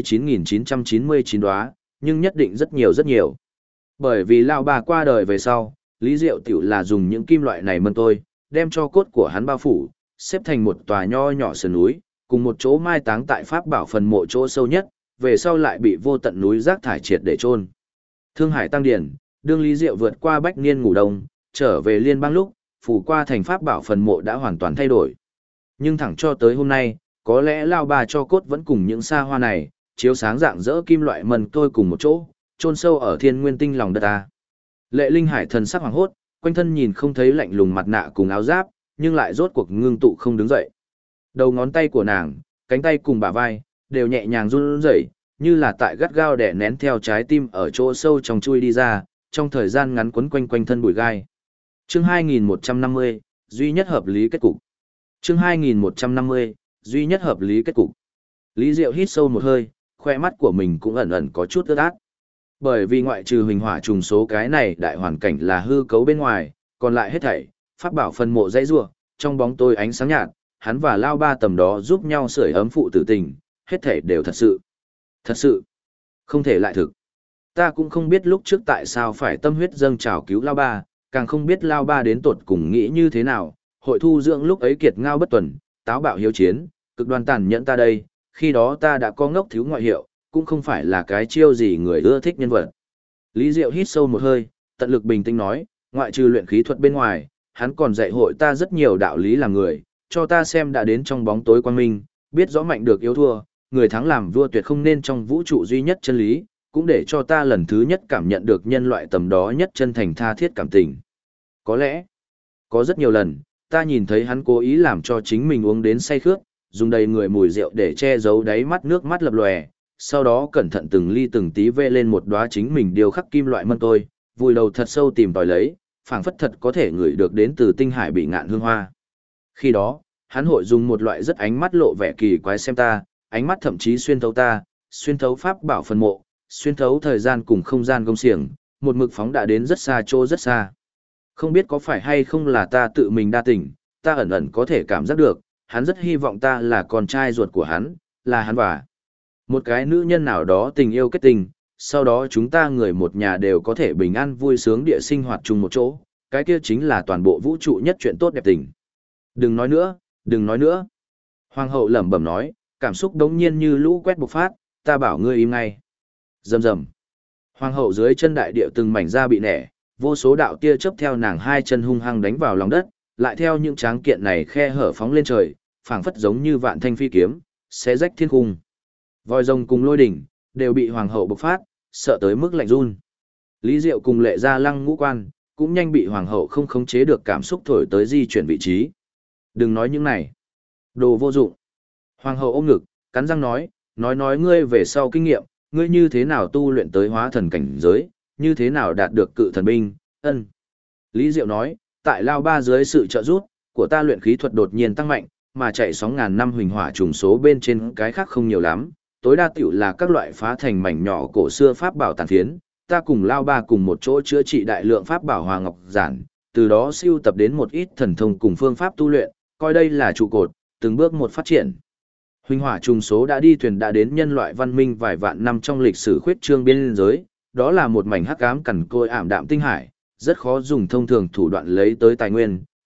99.999 đóa, nhưng nhất định rất nhiều rất nhiều. Bởi vì lão bà qua đời về sau, Lý Diệu tiểu là dùng những kim loại này mân tôi, đem cho cốt của hắn bao phủ, xếp thành một tòa nho nhỏ sườn núi, cùng một chỗ mai táng tại pháp bảo phần mộ chỗ sâu nhất, về sau lại bị vô tận núi rác thải triệt để chôn. Thương Hải Tăng Điển, đương Lý Diệu vượt qua bách niên ngủ đông, trở về liên bang lúc, phủ qua thành pháp bảo phần mộ đã hoàn toàn thay đổi. Nhưng thẳng cho tới hôm nay, có lẽ lao bà cho cốt vẫn cùng những xa hoa này, chiếu sáng dạng dỡ kim loại mần tôi cùng một chỗ, chôn sâu ở thiên nguyên tinh lòng đất ta. Lệ Linh Hải thần sắc hoàng hốt, quanh thân nhìn không thấy lạnh lùng mặt nạ cùng áo giáp, nhưng lại rốt cuộc ngưng tụ không đứng dậy. Đầu ngón tay của nàng, cánh tay cùng bả vai, đều nhẹ nhàng run rẩy, như là tại gắt gao đè nén theo trái tim ở chỗ sâu trong chui đi ra, trong thời gian ngắn quấn quanh quanh thân bụi gai. Chương 2150, duy nhất hợp lý kết cục. Chương 2150, duy nhất hợp lý kết cục. Lý Diệu hít sâu một hơi, khoe mắt của mình cũng ẩn ẩn có chút ướt át. Bởi vì ngoại trừ huỳnh hỏa trùng số cái này đại hoàn cảnh là hư cấu bên ngoài, còn lại hết thảy, pháp bảo phân mộ dãy rủa, trong bóng tối ánh sáng nhạt, hắn và Lao Ba tầm đó giúp nhau sưởi ấm phụ tử tình, hết thảy đều thật sự. Thật sự, không thể lại thực. Ta cũng không biết lúc trước tại sao phải tâm huyết dâng trào cứu Lao Ba, càng không biết Lao Ba đến tột cùng nghĩ như thế nào, hội thu dưỡng lúc ấy kiệt ngao bất tuần, táo bạo hiếu chiến, cực đoan tàn nhẫn ta đây, khi đó ta đã có ngốc thiếu ngoại hiệu, cũng không phải là cái chiêu gì người ưa thích nhân vật. Lý Diệu hít sâu một hơi, tận lực bình tĩnh nói, ngoại trừ luyện khí thuật bên ngoài, hắn còn dạy hội ta rất nhiều đạo lý làm người, cho ta xem đã đến trong bóng tối quang minh, biết rõ mạnh được yếu thua, người thắng làm vua tuyệt không nên trong vũ trụ duy nhất chân lý, cũng để cho ta lần thứ nhất cảm nhận được nhân loại tầm đó nhất chân thành tha thiết cảm tình. Có lẽ, có rất nhiều lần, ta nhìn thấy hắn cố ý làm cho chính mình uống đến say khướt, dùng đầy người mùi rượu để che giấu đáy mắt nước mắt lập lòe, sau đó cẩn thận từng ly từng tí vê lên một đóa chính mình điều khắc kim loại mân tôi, vùi đầu thật sâu tìm tòi lấy, phảng phất thật có thể ngửi được đến từ tinh hải bị ngạn hương hoa. Khi đó, hắn hội dùng một loại rất ánh mắt lộ vẻ kỳ quái xem ta, ánh mắt thậm chí xuyên thấu ta, xuyên thấu pháp bảo phần mộ, xuyên thấu thời gian cùng không gian công xiềng, một mực phóng đã đến rất xa chỗ rất xa. Không biết có phải hay không là ta tự mình đa tình, ta ẩn ẩn có thể cảm giác được, hắn rất hy vọng ta là con trai ruột của hắn, là hắn và một cái nữ nhân nào đó tình yêu kết tình, sau đó chúng ta người một nhà đều có thể bình an vui sướng địa sinh hoạt chung một chỗ, cái kia chính là toàn bộ vũ trụ nhất chuyện tốt đẹp tình. Đừng nói nữa, đừng nói nữa. Hoàng hậu lẩm bẩm nói, cảm xúc đống nhiên như lũ quét bộc phát, ta bảo ngươi im ngay. Rầm rầm. Hoàng hậu dưới chân đại địa từng mảnh da bị nẻ, vô số đạo tia chớp theo nàng hai chân hung hăng đánh vào lòng đất, lại theo những tráng kiện này khe hở phóng lên trời, phảng phất giống như vạn thanh phi kiếm, xé rách thiên cung. Voi rồng cùng lôi đỉnh đều bị hoàng hậu bộc phát, sợ tới mức lạnh run. Lý Diệu cùng Lệ Gia Lăng ngũ quan cũng nhanh bị hoàng hậu không khống chế được cảm xúc thổi tới di chuyển vị trí. Đừng nói những này, đồ vô dụng. Hoàng hậu ôm ngực, cắn răng nói ngươi về sau kinh nghiệm, ngươi như thế nào tu luyện tới hóa thần cảnh giới, như thế nào đạt được cự thần binh, ân. Lý Diệu nói, tại Lao Ba dưới sự trợ giúp của ta luyện khí thuật đột nhiên tăng mạnh, mà chạy sóng ngàn năm huỳnh hỏa trùng số bên trên cái khác không nhiều lắm, tối đa tiểu là các loại phá thành mảnh nhỏ cổ xưa pháp bảo tàn phiến, ta cùng Lao Ba cùng một chỗ chữa trị đại lượng pháp bảo hòa ngọc giản, từ đó siêu tập đến một ít thần thông cùng phương pháp tu luyện, coi đây là trụ cột, từng bước một phát triển. Huỳnh hỏa trùng số đã đi thuyền đã đến nhân loại văn minh vài vạn năm trong lịch sử khuyết trương biên giới, đó là một mảnh hắc ám cằn côi ảm đạm tinh hải, rất khó dùng thông thường thủ đoạn lấy tới tài nguyên,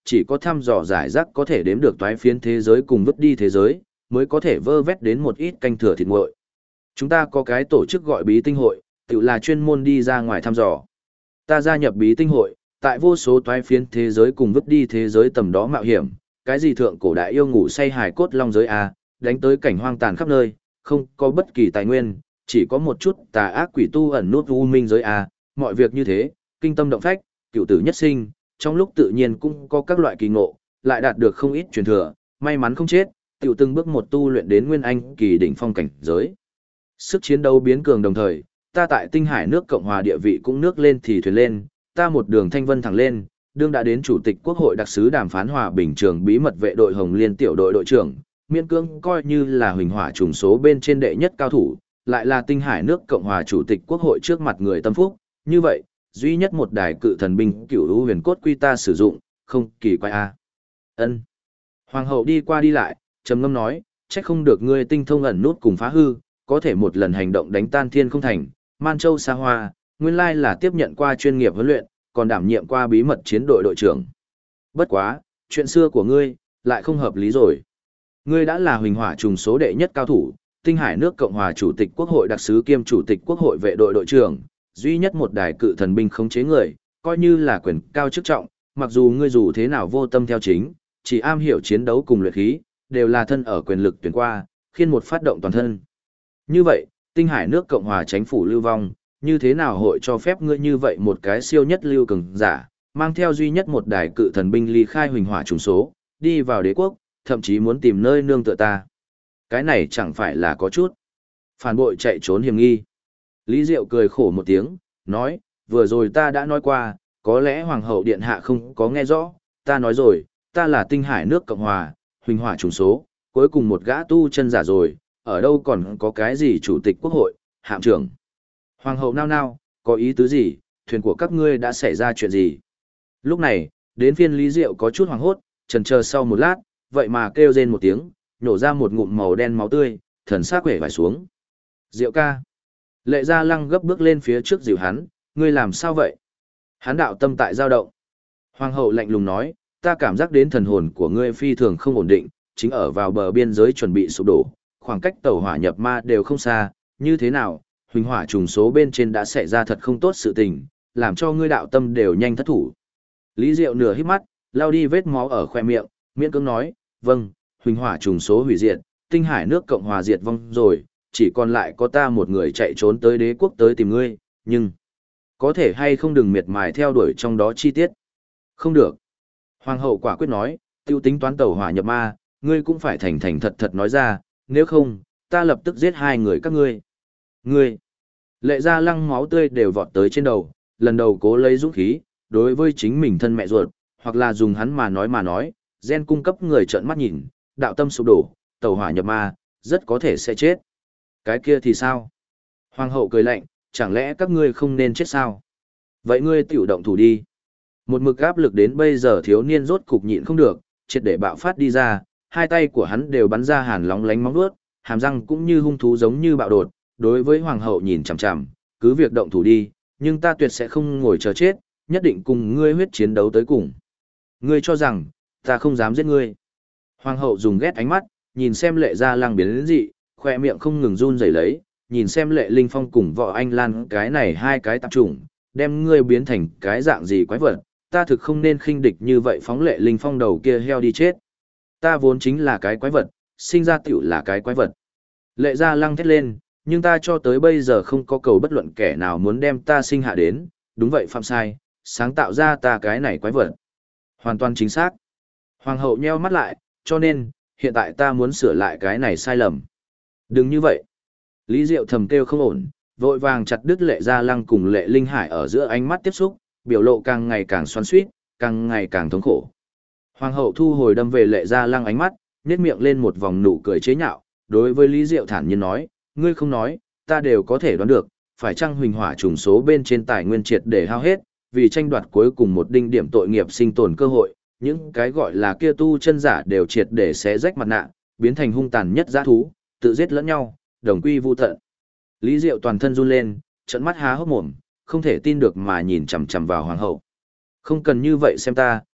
chỉ có thăm dò giải rác có thể đếm được toái phiến thế giới cùng vứt đi thế giới, mới có thể vơ vét đến một ít canh thừa thịt nguội. Chúng ta có cái tổ chức gọi bí tinh hội, tự là chuyên môn đi ra ngoài thăm dò. Ta gia nhập bí tinh hội, tại vô số toái phiến thế giới cùng vứt đi thế giới tầm đó mạo hiểm, cái gì thượng cổ đại yêu ngủ say hài cốt long giới a, đánh tới cảnh hoang tàn khắp nơi, không có bất kỳ tài nguyên, chỉ có một chút tà ác quỷ tu ẩn nút u minh giới a, mọi việc như thế, kinh tâm động phách, cửu tử nhất sinh, trong lúc tự nhiên cũng có các loại kỳ ngộ, lại đạt được không ít truyền thừa, may mắn không chết, tiểu từng bước một tu luyện đến nguyên anh kỳ đỉnh phong cảnh giới. Sức chiến đấu biến cường đồng thời, ta tại Tinh Hải nước Cộng hòa địa vị cũng nước lên thì thuyền lên, ta một đường thanh vân thẳng lên, đương đã đến chủ tịch quốc hội đặc sứ đàm phán hòa bình trường bí mật vệ đội Hồng Liên tiểu đội đội trưởng, miễn cưỡng coi như là huỳnh hỏa trùng số bên trên đệ nhất cao thủ, lại là Tinh Hải nước Cộng hòa chủ tịch quốc hội trước mặt người tâm phúc, như vậy, duy nhất một đài cự thần binh cửu u huyền cốt quy ta sử dụng, không kỳ quái a. Ân. Hoàng hậu đi qua đi lại, trầm ngâm nói, trách không được ngươi tinh thông ẩn nút cùng phá hư, có thể một lần hành động đánh tan thiên không thành, Man Châu xa hoa, nguyên lai là tiếp nhận qua chuyên nghiệp huấn luyện, còn đảm nhiệm qua bí mật chiến đội đội trưởng. Bất quá, chuyện xưa của ngươi, lại không hợp lý rồi. Ngươi đã là huỳnh hỏa trùng số đệ nhất cao thủ, Tinh Hải nước Cộng hòa chủ tịch quốc hội đặc sứ kiêm chủ tịch quốc hội vệ đội đội trưởng, duy nhất một đài cự thần binh khống chế người, coi như là quyền cao chức trọng, mặc dù ngươi dù thế nào vô tâm theo chính, chỉ am hiểu chiến đấu cùng luyện khí, đều là thân ở quyền lực tuyển qua, khiên một phát động toàn thân. Như vậy, Tinh Hải nước Cộng hòa chính phủ lưu vong, như thế nào hội cho phép ngươi như vậy một cái siêu nhất lưu cường giả, mang theo duy nhất một đài cự thần binh ly khai huỳnh hỏa trùng số, đi vào đế quốc, thậm chí muốn tìm nơi nương tựa ta. Cái này chẳng phải là có chút phản bội chạy trốn hiểm nghi. Lý Diệu cười khổ một tiếng, nói, vừa rồi ta đã nói qua, có lẽ Hoàng hậu Điện Hạ không có nghe rõ, ta nói rồi, ta là Tinh Hải nước Cộng hòa, huỳnh hỏa trùng số, cuối cùng một gã tu chân giả rồi, ở đâu còn có cái gì chủ tịch quốc hội, hạm trưởng. Hoàng hậu nao nao, có ý tứ gì, thuyền của các ngươi đã xảy ra chuyện gì? Lúc này, đến phiên Lý Diệu có chút hoảng hốt, chần chờ sau một lát, vậy mà kêu rên một tiếng, nhổ ra một ngụm màu đen máu tươi, thần xác quể vải xuống. Diệu ca. Lệ Gia Lăng gấp bước lên phía trước dìu hắn, ngươi làm sao vậy? Hắn đạo tâm tại dao động. Hoàng hậu lạnh lùng nói, ta cảm giác đến thần hồn của ngươi phi thường không ổn định, chính ở vào bờ biên giới chuẩn bị sụp đổ, khoảng cách tẩu hỏa nhập ma đều không xa, như thế nào, huỳnh hỏa trùng số bên trên đã xảy ra thật không tốt sự tình, làm cho ngươi đạo tâm đều nhanh thất thủ. Lý Diệu nửa hít mắt, lao đi vết máu ở khoe miệng, miễn cưỡng nói, vâng, huỳnh hỏa trùng số hủy diệt, Tinh Hải nước Cộng hòa diệt vong rồi, chỉ còn lại có ta một người chạy trốn tới đế quốc tới tìm ngươi, nhưng có thể hay không đừng miệt mài theo đuổi trong đó chi tiết. Không được. Hoàng hậu quả quyết nói, tiêu tính toán tẩu hỏa nhập ma, ngươi cũng phải thành thành thật thật nói ra, nếu không, ta lập tức giết hai người các ngươi. Ngươi. Lệ Gia Lăng máu tươi đều vọt tới trên đầu, lần đầu cố lấy dũng khí, đối với chính mình thân mẹ ruột, hoặc là dùng hắn mà nói, gen cung cấp người trợn mắt nhìn, đạo tâm sụp đổ, tẩu hỏa nhập ma, rất có thể sẽ chết. Cái kia thì sao? Hoàng hậu cười lạnh, chẳng lẽ các ngươi không nên chết sao? Vậy ngươi tiểu động thủ đi. Một mực áp lực đến bây giờ thiếu niên rốt cục nhịn không được, triệt để bạo phát đi ra, hai tay của hắn đều bắn ra hàn lóng lánh móng vuốt, hàm răng cũng như hung thú giống như bạo đột, đối với hoàng hậu nhìn chằm chằm, cứ việc động thủ đi, nhưng ta tuyệt sẽ không ngồi chờ chết, nhất định cùng ngươi huyết chiến đấu tới cùng. Ngươi cho rằng, ta không dám giết ngươi. Hoàng hậu dùng ghét ánh mắt, nhìn xem Lệ Gia Lăng biến đến dị, khoe miệng không ngừng run rẩy lấy, nhìn xem Lệ Linh Phong cùng Võ Anh Lan cái này hai cái tạp chủng, đem ngươi biến thành cái dạng gì quái vật, ta thực không nên khinh địch như vậy phóng Lệ Linh Phong đầu kia heo đi chết. Ta vốn chính là cái quái vật, sinh ra tiểu là cái quái vật. Lệ Gia Lăng thét lên, nhưng ta cho tới bây giờ không có cầu bất luận kẻ nào muốn đem ta sinh hạ đến, đúng vậy phạm sai, sáng tạo ra ta cái này quái vật. Hoàn toàn chính xác. Hoàng hậu nheo mắt lại, cho nên, hiện tại ta muốn sửa lại cái này sai lầm. Đừng như vậy. Lý Diệu thầm kêu không ổn, vội vàng chặt đứt Lệ Gia Lăng cùng Lệ Linh Hải ở giữa ánh mắt tiếp xúc, biểu lộ càng ngày càng xoắn xuýt, càng ngày càng thống khổ. Hoàng hậu thu hồi đâm về Lệ Gia Lăng ánh mắt, nhếch miệng lên một vòng nụ cười chế nhạo, đối với Lý Diệu thản nhiên nói, ngươi không nói, ta đều có thể đoán được, phải chăng huỳnh hỏa trùng số bên trên tài nguyên triệt để hao hết, vì tranh đoạt cuối cùng một đinh điểm tội nghiệp sinh tồn cơ hội, những cái gọi là kia tu chân giả đều triệt để xé rách mặt nạ, biến thành hung tàn nhất dã thú, tự giết lẫn nhau, đồng quy vu tận. Lý Diệu toàn thân run lên, trợn mắt há hốc mồm, không thể tin được mà nhìn chằm chằm vào hoàng hậu. Không cần như vậy xem ta,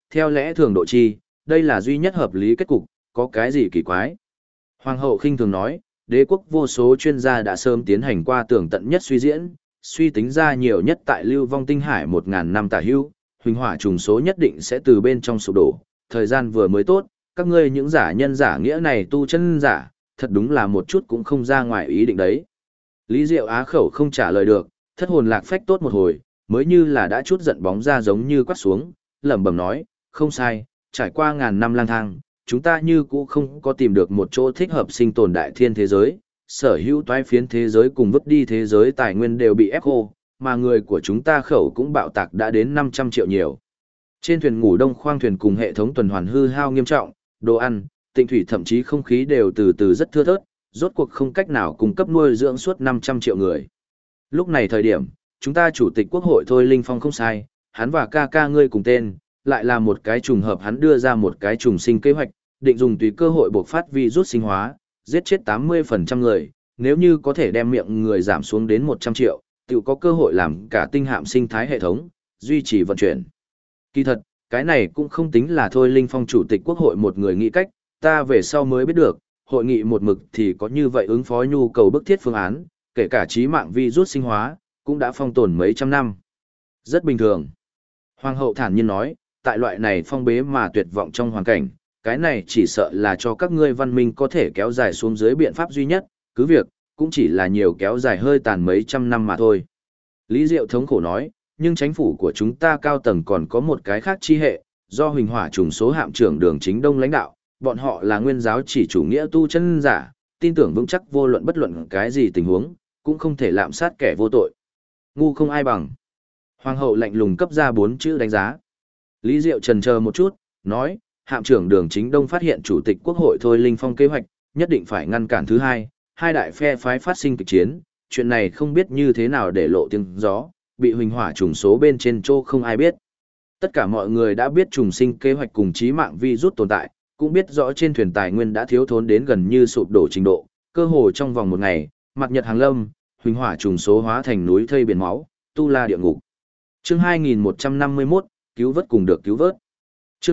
theo lẽ thường độ chi, đây là duy nhất hợp lý kết cục, có cái gì kỳ quái. Hoàng hậu khinh thường nói, đế quốc vô số chuyên gia đã sớm tiến hành qua tường tận nhất suy diễn, suy tính ra nhiều nhất tại lưu vong tinh hải 1.000 năm tả hữu, huỳnh hỏa trùng số nhất định sẽ từ bên trong sụp đổ, thời gian vừa mới tốt, các ngươi những giả nhân giả nghĩa này tu chân giả, thật đúng là một chút cũng không ra ngoài ý định đấy. Lý Diệu á khẩu không trả lời được, thất hồn lạc phách tốt một hồi, mới như là đã chút giận bóng ra giống như quát xuống, lẩm bẩm nói, không sai, trải qua ngàn năm lang thang, chúng ta như cũ không có tìm được một chỗ thích hợp sinh tồn đại thiên thế giới, sở hữu toái phiến thế giới cùng vứt đi thế giới tài nguyên đều bị ép khô, mà người của chúng ta khẩu cũng bạo tạc đã đến 500 triệu nhiều. Trên thuyền ngủ đông khoang thuyền cùng hệ thống tuần hoàn hư hao nghiêm trọng, đồ ăn, tịnh thủy thậm chí không khí đều từ từ rất thưa thớt, rốt cuộc không cách nào cung cấp nuôi dưỡng suốt 500 triệu người. Lúc này thời điểm, chúng ta chủ tịch quốc hội Thôi Linh Phong không sai, hắn và ca ca ngươi cùng tên, lại là một cái trùng hợp hắn đưa ra một cái trùng sinh kế hoạch, định dùng tùy cơ hội bộc phát virus sinh hóa, giết chết 80% người, nếu như có thể đem miệng người giảm xuống đến 100 triệu, tự có cơ hội làm cả tinh hạm sinh thái hệ thống, duy trì vận chuyển. Kỳ thật, cái này cũng không tính là Thôi Linh Phong chủ tịch quốc hội một người nghĩ cách, ta về sau mới biết được, hội nghị một mực thì có như vậy ứng phó nhu cầu bức thiết phương án, kể cả trí mạng virus sinh hóa, cũng đã phong tồn mấy trăm năm. Rất bình thường. Hoàng hậu thản nhiên nói, tại loại này phong bế mà tuyệt vọng trong hoàn cảnh, cái này chỉ sợ là cho các ngươi văn minh có thể kéo dài xuống dưới biện pháp duy nhất, cứ việc, cũng chỉ là nhiều kéo dài hơi tàn mấy trăm năm mà thôi. Lý Diệu thống khổ nói, nhưng chính phủ của chúng ta cao tầng còn có một cái khác chi hệ, do huỳnh hỏa trùng số hạm trưởng Đường Chính Đông lãnh đạo, bọn họ là nguyên giáo chỉ chủ nghĩa tu chân giả, tin tưởng vững chắc vô luận bất luận cái gì tình huống, cũng không thể lạm sát kẻ vô tội. Ngu không ai bằng. Hoàng hậu lạnh lùng cấp ra 4 chữ đánh giá. Lý Diệu chần chờ một chút, nói, hạm trưởng Đường Chính Đông phát hiện chủ tịch quốc hội Thôi Linh Phong kế hoạch, nhất định phải ngăn cản thứ hai, hai đại phe phái phát sinh kịch chiến, chuyện này không biết như thế nào để lộ tiếng gió, bị huỳnh hỏa trùng số bên trên châu không ai biết. Tất cả mọi người đã biết trùng sinh kế hoạch cùng chí mạng virus tồn tại, cũng biết rõ trên thuyền tài nguyên đã thiếu thốn đến gần như sụp đổ trình độ, cơ hồ trong vòng một ngày, mặt nhật hàng lâm, huỳnh hỏa trùng số hóa thành núi thây biển máu, tu la địa ngục. Chương 2151, cứu vớt cùng được cứu vớt. Chương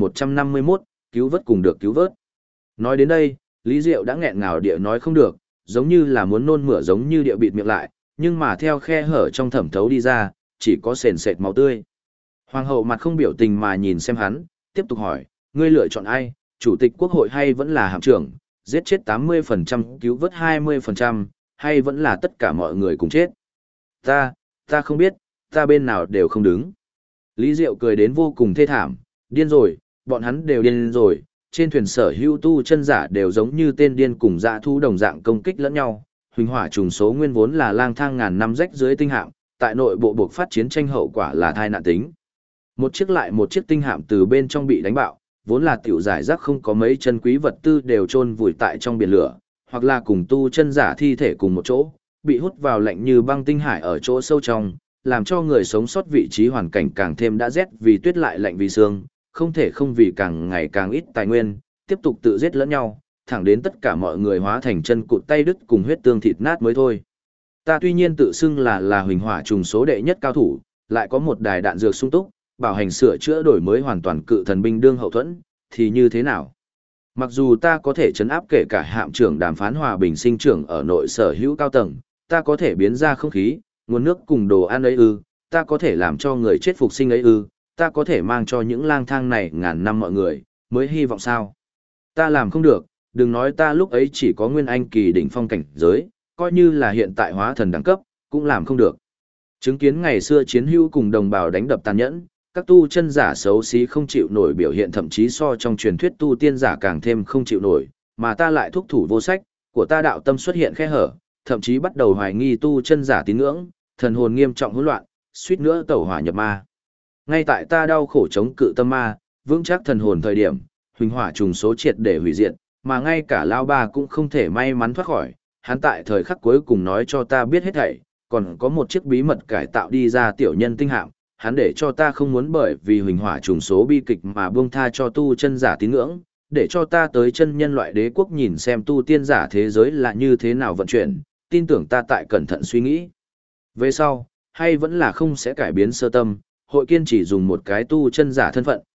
2151, cứu vớt cùng được cứu vớt. Nói đến đây, Lý Diệu đã nghẹn ngào địa nói không được, giống như là muốn nôn mửa giống như địa bịt miệng lại, nhưng mà theo khe hở trong thẩm thấu đi ra, chỉ có sền sệt máu tươi. Hoàng hậu mặt không biểu tình mà nhìn xem hắn, tiếp tục hỏi, ngươi lựa chọn ai, chủ tịch quốc hội hay vẫn là hạm trưởng, giết chết 80%, cứu vớt 20%, hay vẫn là tất cả mọi người cùng chết? Ta không biết, ta bên nào đều không đứng. Lý Diệu cười đến vô cùng thê thảm, điên rồi, bọn hắn đều điên rồi, trên thuyền sở hữu tu chân giả đều giống như tên điên cùng dã thú đồng dạng công kích lẫn nhau. Huỳnh hỏa trùng số nguyên vốn là lang thang ngàn năm rách dưới tinh hạm, tại nội bộ buộc phát chiến tranh hậu quả là thai nạn tính. Một chiếc lại một chiếc tinh hạm từ bên trong bị đánh bạo, vốn là tiểu giải rác không có mấy chân quý vật tư đều chôn vùi tại trong biển lửa, hoặc là cùng tu chân giả thi thể cùng một chỗ, bị hút vào lạnh như băng tinh hải ở chỗ sâu trong, làm cho người sống sót vị trí hoàn cảnh càng thêm đã rét vì tuyết lại lạnh vì sương, không thể không vì càng ngày càng ít tài nguyên, tiếp tục tự giết lẫn nhau, thẳng đến tất cả mọi người hóa thành chân cụt tay đứt cùng huyết tương thịt nát mới thôi. Ta tuy nhiên tự xưng là huỳnh hỏa trùng số đệ nhất cao thủ, lại có một đài đạn dược sung túc, bảo hành sửa chữa đổi mới hoàn toàn cự thần binh đương hậu thuẫn, thì như thế nào? Mặc dù ta có thể chấn áp kể cả hạm trưởng đàm phán hòa bình sinh trưởng ở nội sở hữu cao tầng, ta có thể biến ra không khí, nguồn nước cùng đồ ăn ấy ư, ta có thể làm cho người chết phục sinh ấy ư, ta có thể mang cho những lang thang này ngàn năm mọi người, mới hy vọng sao? Ta làm không được, đừng nói ta lúc ấy chỉ có nguyên anh kỳ đỉnh phong cảnh giới, coi như là hiện tại hóa thần đẳng cấp, cũng làm không được. Chứng kiến ngày xưa chiến hữu cùng đồng bào đánh đập tàn nhẫn, các tu chân giả xấu xí không chịu nổi biểu hiện thậm chí so trong truyền thuyết tu tiên giả càng thêm không chịu nổi, mà ta lại thúc thủ vô sách, của ta đạo tâm xuất hiện khe hở, thậm chí bắt đầu hoài nghi tu chân giả tín ngưỡng, thần hồn nghiêm trọng hỗn loạn, suýt nữa tẩu hỏa nhập ma. Ngay tại ta đau khổ chống cự tâm ma, vững chắc thần hồn thời điểm, huỳnh hỏa trùng số triệt để hủy diệt, mà ngay cả Lao Ba cũng không thể may mắn thoát khỏi, hắn tại thời khắc cuối cùng nói cho ta biết hết thảy, còn có một chiếc bí mật cải tạo đi ra tiểu nhân tinh hạm, hắn để cho ta không muốn bởi vì huỳnh hỏa trùng số bi kịch mà buông tha cho tu chân giả tín ngưỡng, để cho ta tới chân nhân loại đế quốc nhìn xem tu tiên giả thế giới là như thế nào vận chuyển, tin tưởng ta tại cẩn thận suy nghĩ. Về sau, hay vẫn là không sẽ cải biến sơ tâm, hội kiên chỉ dùng một cái tu chân giả thân phận,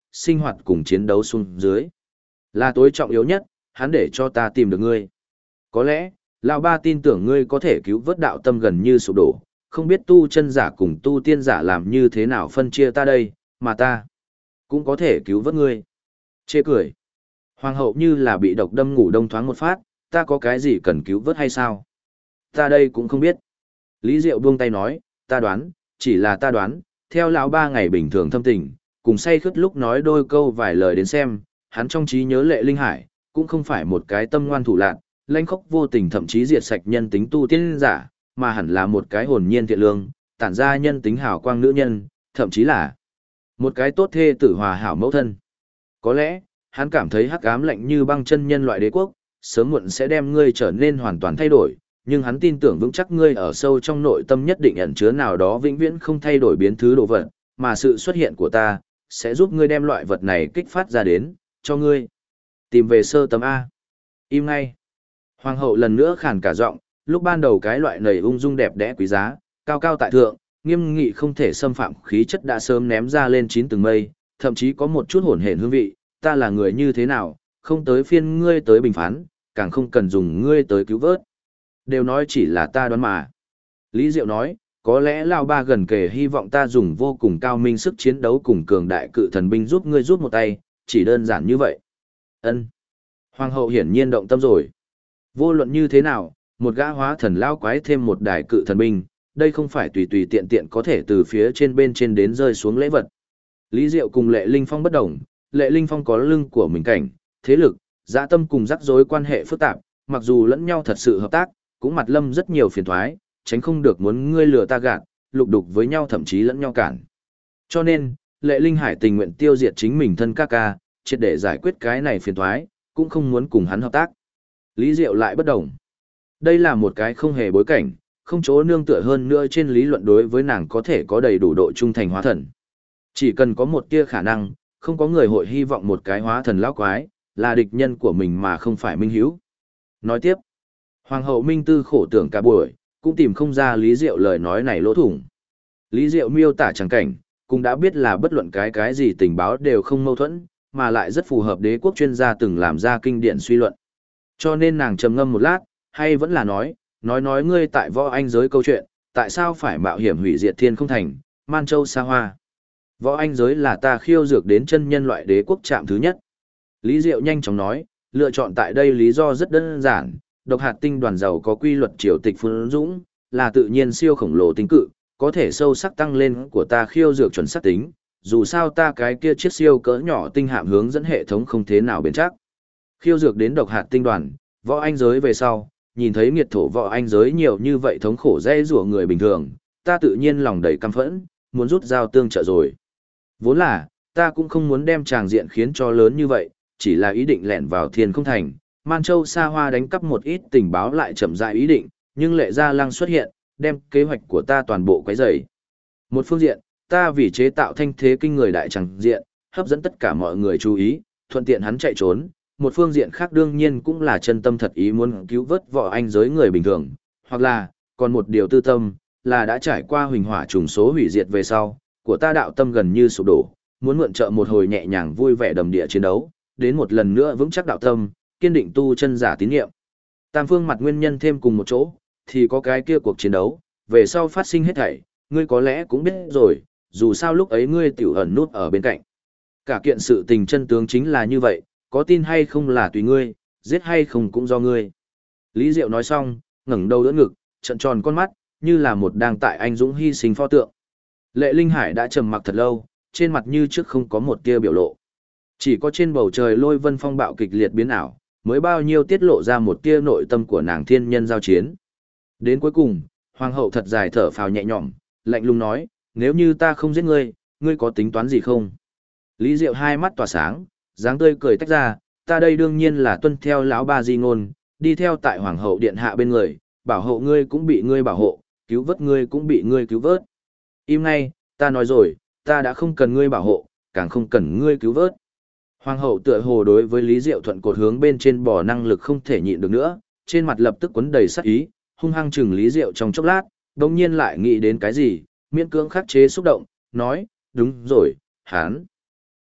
sinh hoạt cùng chiến đấu xuống dưới. Là tối trọng yếu nhất, hắn để cho ta tìm được ngươi. Có lẽ, lão ba tin tưởng ngươi có thể cứu vớt đạo tâm gần như sụp đổ, không biết tu chân giả cùng tu tiên giả làm như thế nào phân chia ta đây, mà ta cũng có thể cứu vớt ngươi. Chê cười. Hoàng hậu như là bị độc đâm ngủ đông thoáng một phát, ta có cái gì cần cứu vớt hay sao? Ta đây cũng không biết. Lý Diệu buông tay nói, ta đoán, chỉ là ta đoán, theo lão ba ngày bình thường thâm tình, cùng say khướt lúc nói đôi câu vài lời đến xem, hắn trong trí nhớ Lệ Linh Hải, cũng không phải một cái tâm ngoan thủ lạn, lanh khốc vô tình thậm chí diệt sạch nhân tính tu tiên giả, mà hẳn là một cái hồn nhiên thiện lương, tản ra nhân tính hào quang nữ nhân, thậm chí là một cái tốt thê tử hòa hảo mẫu thân. Có lẽ, hắn cảm thấy hắc ám lạnh như băng chân nhân loại đế quốc, sớm muộn sẽ đem ngươi trở nên hoàn toàn thay đổi, nhưng hắn tin tưởng vững chắc ngươi ở sâu trong nội tâm nhất định ẩn chứa nào đó vĩnh viễn không thay đổi biến thứ đồ vật, mà sự xuất hiện của ta sẽ giúp ngươi đem loại vật này kích phát ra đến, cho ngươi. Tìm về sơ tấm A. Im ngay. Hoàng hậu lần nữa khàn cả giọng, lúc ban đầu cái loại nầy ung dung đẹp đẽ quý giá, cao cao tại thượng, nghiêm nghị không thể xâm phạm khí chất đã sớm ném ra lên chín tầng mây, thậm chí có một chút hỗn hển hương vị, ta là người như thế nào, không tới phiên ngươi tới bình phán, càng không cần dùng ngươi tới cứu vớt. Đều nói chỉ là ta đoán mà. Lý Diệu nói, có lẽ Lão ba gần kề hy vọng ta dùng vô cùng cao minh sức chiến đấu cùng cường đại cự thần binh giúp ngươi rút một tay, chỉ đơn giản như vậy. Ân. Hoàng hậu hiển nhiên động tâm rồi. Vô luận như thế nào, một gã hóa thần lao quái thêm một đài cự thần binh, đây không phải tùy tùy tiện tiện có thể từ phía trên bên trên đến rơi xuống lễ vật. Lý Diệu cùng Lệ Linh Phong bất đồng, Lệ Linh Phong có lưng của mình cảnh, thế lực, dã tâm cùng rắc rối quan hệ phức tạp, mặc dù lẫn nhau thật sự hợp tác, cũng mặt lâm rất nhiều phiền toái, tránh không được muốn ngươi lừa ta gạt, lục đục với nhau thậm chí lẫn nhau cản. Cho nên, Lệ Linh Hải tình nguyện tiêu diệt chính mình thân ca ca, triệt để giải quyết cái này phiền toái, cũng không muốn cùng hắn hợp tác. Lý Diệu lại bất đồng. Đây là một cái không hề bối cảnh, không chỗ nương tựa hơn nữa trên lý luận đối với nàng có thể có đầy đủ độ trung thành hóa thần. Chỉ cần có một tia khả năng, không có người hội hy vọng một cái hóa thần lão quái, là địch nhân của mình mà không phải minh hiếu. Nói tiếp, Hoàng hậu Minh Tư khổ tưởng cả buổi, cũng tìm không ra Lý Diệu lời nói này lỗ thủng. Lý Diệu miêu tả chẳng cảnh, cũng đã biết là bất luận cái gì tình báo đều không mâu thuẫn, mà lại rất phù hợp đế quốc chuyên gia từng làm ra kinh điển suy luận. Cho nên nàng trầm ngâm một lát, hay vẫn là nói ngươi tại võ anh giới câu chuyện, tại sao phải mạo hiểm hủy diệt thiên không thành, Man Châu xa hoa. Võ anh giới là ta khiêu dược đến chân nhân loại đế quốc trạm thứ nhất. Lý Diệu nhanh chóng nói, lựa chọn tại đây lý do rất đơn giản, độc hạt tinh đoàn giàu có quy luật triều tịch phun dũng, là tự nhiên siêu khổng lồ tinh cự, có thể sâu sắc tăng lên của ta khiêu dược chuẩn xác tính, dù sao ta cái kia chiếc siêu cỡ nhỏ tinh hạm hướng dẫn hệ thống không thế nào bền chắc. Khiêu dược đến độc hạt tinh đoàn, võ anh giới về sau, nhìn thấy nghiệt thổ võ anh giới nhiều như vậy thống khổ dễ rủa người bình thường, ta tự nhiên lòng đầy căm phẫn, muốn rút dao tương trợ rồi. Vốn là, ta cũng không muốn đem tràng diện khiến cho lớn như vậy, chỉ là ý định lẻn vào thiên không thành, Man Châu xa hoa đánh cắp một ít tình báo lại chậm rãi ý định, nhưng Lệ Gia Lăng xuất hiện, đem kế hoạch của ta toàn bộ quấy rầy. Một phương diện, ta vì chế tạo thanh thế kinh người đại tràng diện, hấp dẫn tất cả mọi người chú ý, thuận tiện hắn chạy trốn. Một phương diện khác đương nhiên cũng là chân tâm thật ý muốn cứu vớt võ anh giới người bình thường, hoặc là, còn một điều tư tâm, là đã trải qua huỳnh hỏa trùng số hủy diệt về sau, của ta đạo tâm gần như sụp đổ, muốn mượn trợ một hồi nhẹ nhàng vui vẻ đầm địa chiến đấu, đến một lần nữa vững chắc đạo tâm, kiên định tu chân giả tín nhiệm. Tam phương mặt nguyên nhân thêm cùng một chỗ, thì có cái kia cuộc chiến đấu, về sau phát sinh hết thảy, ngươi có lẽ cũng biết rồi, dù sao lúc ấy ngươi tiểu ẩn nút ở bên cạnh. Cả kiện sự tình chân tướng chính là như vậy, có tin hay không là tùy ngươi, giết hay không cũng do ngươi. Lý Diệu nói xong, ngẩng đầu đỡ ngực, trợn tròn con mắt, như là một đang tại anh dũng hy sinh pho tượng. Lệ Linh Hải đã trầm mặc thật lâu, trên mặt như trước không có một tia biểu lộ. Chỉ có trên bầu trời lôi vân phong bạo kịch liệt biến ảo, mới bao nhiêu tiết lộ ra một tia nội tâm của nàng thiên nhân giao chiến. Đến cuối cùng, hoàng hậu thật dài thở phào nhẹ nhõm, lạnh lùng nói, nếu như ta không giết ngươi, ngươi có tính toán gì không? Lý Diệu hai mắt tỏa sáng, dáng tươi cười tách ra, ta đây đương nhiên là tuân theo lão ba di ngôn, đi theo tại hoàng hậu điện hạ bên người, bảo hộ ngươi cũng bị ngươi bảo hộ, cứu vớt ngươi cũng bị ngươi cứu vớt. Im ngay, ta nói rồi, ta đã không cần ngươi bảo hộ, càng không cần ngươi cứu vớt. Hoàng hậu tựa hồ đối với Lý Diệu thuận cột hướng bên trên bò năng lực không thể nhịn được nữa, trên mặt lập tức quấn đầy sát ý, hung hăng chừng Lý Diệu trong chốc lát, đồng nhiên lại nghĩ đến cái gì, miễn cưỡng khắc chế xúc động, nói, đúng rồi, hắn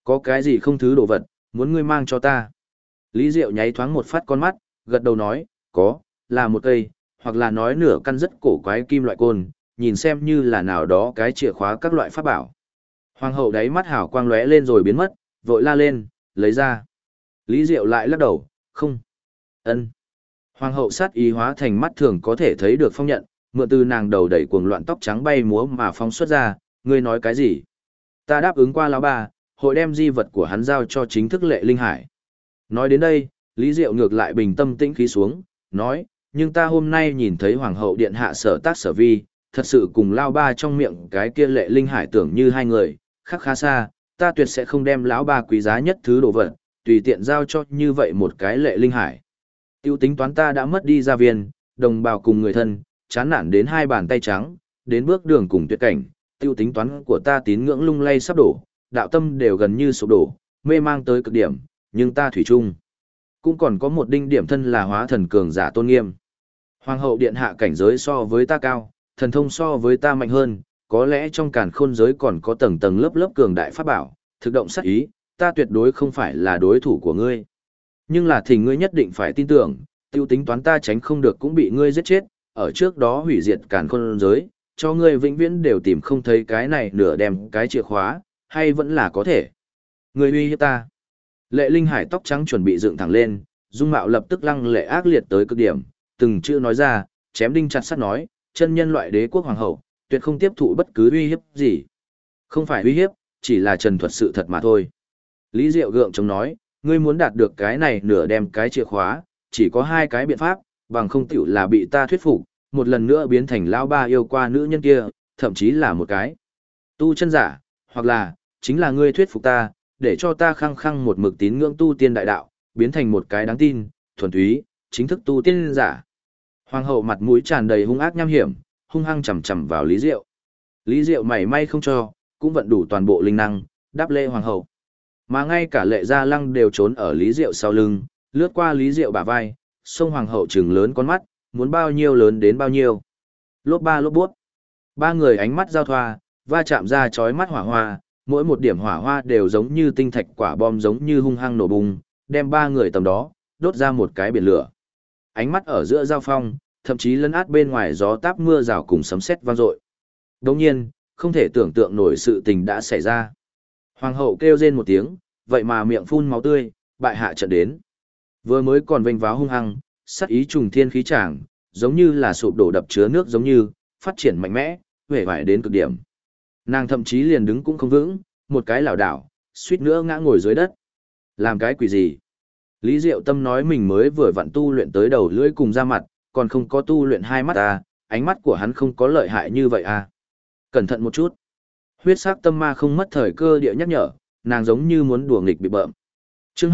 Có cái gì không thứ đồ vật, muốn ngươi mang cho ta? Lý Diệu nháy thoáng một phát con mắt, gật đầu nói, có, là một cây, hoặc là nói nửa căn rất cổ quái kim loại côn, nhìn xem như là nào đó cái chìa khóa các loại pháp bảo. Hoàng hậu đáy mắt hào quang lóe lên rồi biến mất, vội la lên, lấy ra. Lý Diệu lại lắc đầu, không. Ân. Hoàng hậu sát ý hóa thành mắt thường có thể thấy được phong nhận, mượn từ nàng đầu đẩy cuồng loạn tóc trắng bay múa mà phóng xuất ra, ngươi nói cái gì? Ta đáp ứng qua lão bà, hội đem di vật của hắn giao cho chính thức Lệ Linh Hải. Nói đến đây, Lý Diệu ngược lại bình tâm tĩnh khí xuống, nói, nhưng ta hôm nay nhìn thấy Hoàng hậu điện hạ sở tác sở vi, thật sự cùng lao ba trong miệng cái kia Lệ Linh Hải tưởng như hai người, khác khá xa, ta tuyệt sẽ không đem lão ba quý giá nhất thứ đồ vật, tùy tiện giao cho như vậy một cái Lệ Linh Hải. Tiêu tính toán ta đã mất đi gia viên, đồng bào cùng người thân, chán nản đến hai bàn tay trắng, đến bước đường cùng tuyệt cảnh, tiêu tính toán của ta tín ngưỡng lung lay sắp đổ, đạo tâm đều gần như sụp đổ, mê mang tới cực điểm, nhưng ta thủy chung cũng còn có một đinh điểm thân là hóa thần cường giả tôn nghiêm. Hoàng hậu điện hạ cảnh giới so với ta cao, thần thông so với ta mạnh hơn, có lẽ trong càn khôn giới còn có tầng tầng lớp lớp cường đại pháp bảo, thực động sát ý, ta tuyệt đối không phải là đối thủ của ngươi. Nhưng là thì ngươi nhất định phải tin tưởng, tiêu tính toán ta tránh không được cũng bị ngươi giết chết, ở trước đó hủy diệt càn khôn giới, cho ngươi vĩnh viễn đều tìm không thấy cái này nửa đem cái chìa khóa, hay vẫn là có thể. Ngươi uy hiếp ta. Lệ Linh Hải tóc trắng chuẩn bị dựng thẳng lên, dung mạo lập tức lăng lệ ác liệt tới cực điểm, từng chữ nói ra, chém đinh chặt sắt nói, chân nhân loại đế quốc hoàng hậu, tuyệt không tiếp thụ bất cứ uy hiếp gì. Không phải uy hiếp, chỉ là trần thuật sự thật mà thôi. Lý Diệu gượng chống nói, ngươi muốn đạt được cái này nửa đem cái chìa khóa, chỉ có hai cái biện pháp, bằng không tiểu là bị ta thuyết phục, một lần nữa biến thành lão ba yêu qua nữ nhân kia, thậm chí là một cái tu chân giả, hoặc là, chính là ngươi thuyết phục ta, để cho ta khăng khăng một mực tín ngưỡng tu tiên đại đạo, biến thành một cái đáng tin, thuần túy, chính thức tu tiên giả. Hoàng hậu mặt mũi tràn đầy hung ác nham hiểm, hung hăng chầm chầm vào Lý Diệu. Lý Diệu mảy may không cho, cũng vận đủ toàn bộ linh năng, đáp lễ hoàng hậu. Mà ngay cả Lệ Gia Lăng đều trốn ở Lý Diệu sau lưng, lướt qua Lý Diệu bả vai, xông hoàng hậu trừng lớn con mắt, muốn bao nhiêu lớn đến bao nhiêu. Lốp ba lốp bút. Ba người ánh mắt giao thoa, va chạm ra chói mắt hỏa hoa, mỗi một điểm hỏa hoa đều giống như tinh thạch quả bom giống như hung hăng nổ bùng, đem ba người tầm đó, đốt ra một cái biển lửa. Ánh mắt ở giữa giao phong, thậm chí lấn át bên ngoài gió táp mưa rào cùng sấm sét vang dội. Đồng nhiên, không thể tưởng tượng nổi sự tình đã xảy ra. Hoàng hậu kêu rên một tiếng, vậy mà miệng phun máu tươi, bại hạ trận đến. Vừa mới còn vênh váo hung hăng, sát ý trùng thiên khí tràng, giống như là sụp đổ đập chứa nước giống như, phát triển mạnh mẽ, vẻ vải đến cực điểm. Nàng thậm chí liền đứng cũng không vững, một cái lảo đảo, suýt nữa ngã ngồi dưới đất. Làm cái quỷ gì? Lý Diệu Tâm nói mình mới vừa vặn tu luyện tới đầu lưỡi cùng ra mặt, còn không có tu luyện hai mắt à, ánh mắt của hắn không có lợi hại như vậy à. Cẩn thận một chút. Huyết sắc tâm ma không mất thời cơ địa nhắc nhở, nàng giống như muốn đùa nghịch bị bợm. Chương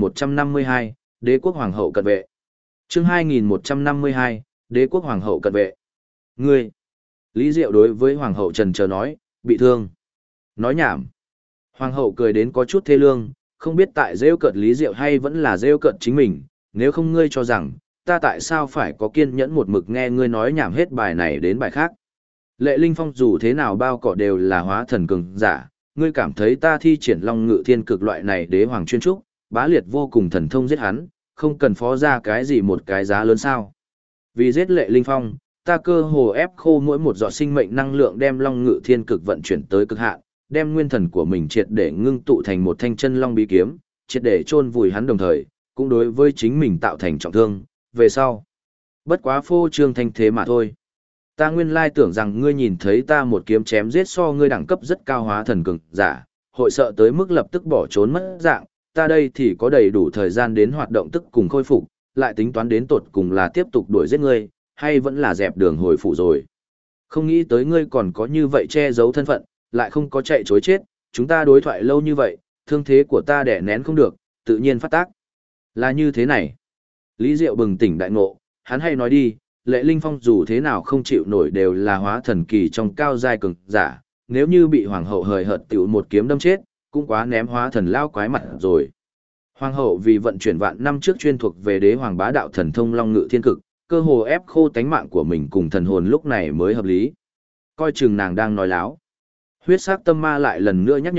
2152, Đế quốc hoàng hậu cận vệ. Chương 2152, Đế quốc hoàng hậu cận vệ. Ngươi. Lý Diệu đối với hoàng hậu trần chờ nói, bị thương. Nói nhảm. Hoàng hậu cười đến có chút thê lương, không biết tại rêu cợt Lý Diệu hay vẫn là rêu cợt chính mình, nếu không ngươi cho rằng, ta tại sao phải có kiên nhẫn một mực nghe ngươi nói nhảm hết bài này đến bài khác. Lệ Linh Phong dù thế nào bao cỏ đều là hóa thần cường giả, ngươi cảm thấy ta thi triển Long Ngự Thiên Cực loại này đế hoàng chuyên trúc, bá liệt vô cùng thần thông giết hắn, không cần phó ra cái gì một cái giá lớn sao. Vì giết Lệ Linh Phong, ta cơ hồ ép khô mỗi một giọt sinh mệnh năng lượng đem Long Ngự Thiên Cực vận chuyển tới cực hạn, đem nguyên thần của mình triệt để ngưng tụ thành một thanh chân long bí kiếm, triệt để chôn vùi hắn đồng thời, cũng đối với chính mình tạo thành trọng thương, về sau. Bất quá phô trương thanh thế mà thôi. Ta nguyên lai tưởng rằng ngươi nhìn thấy ta một kiếm chém giết so ngươi đẳng cấp rất cao hóa thần cường giả, hội sợ tới mức lập tức bỏ trốn mất dạng, ta đây thì có đầy đủ thời gian đến hoạt động tức cùng khôi phục, lại tính toán đến tột cùng là tiếp tục đuổi giết ngươi, hay vẫn là dẹp đường hồi phủ rồi. Không nghĩ tới ngươi còn có như vậy che giấu thân phận, lại không có chạy chối chết, chúng ta đối thoại lâu như vậy, thương thế của ta đẻ nén không được, tự nhiên phát tác. Là như thế này. Lý Diệu bừng tỉnh đại ngộ, hắn hay nói đi, Lệ Linh Phong dù thế nào không chịu nổi đều là hóa thần kỳ trong cao giai cường giả, nếu như bị hoàng hậu hời hợt tiểu một kiếm đâm chết, cũng quá ném hóa thần lao quái mặt rồi. Hoàng hậu vì vận chuyển vạn năm trước chuyên thuộc về đế hoàng bá đạo thần thông Long Ngự Thiên Cực, cơ hồ ép khô tánh mạng của mình cùng thần hồn lúc này mới hợp lý. Coi chừng nàng đang nói láo. Huyết sắc tâm ma lại lần nữa nhắc nhở,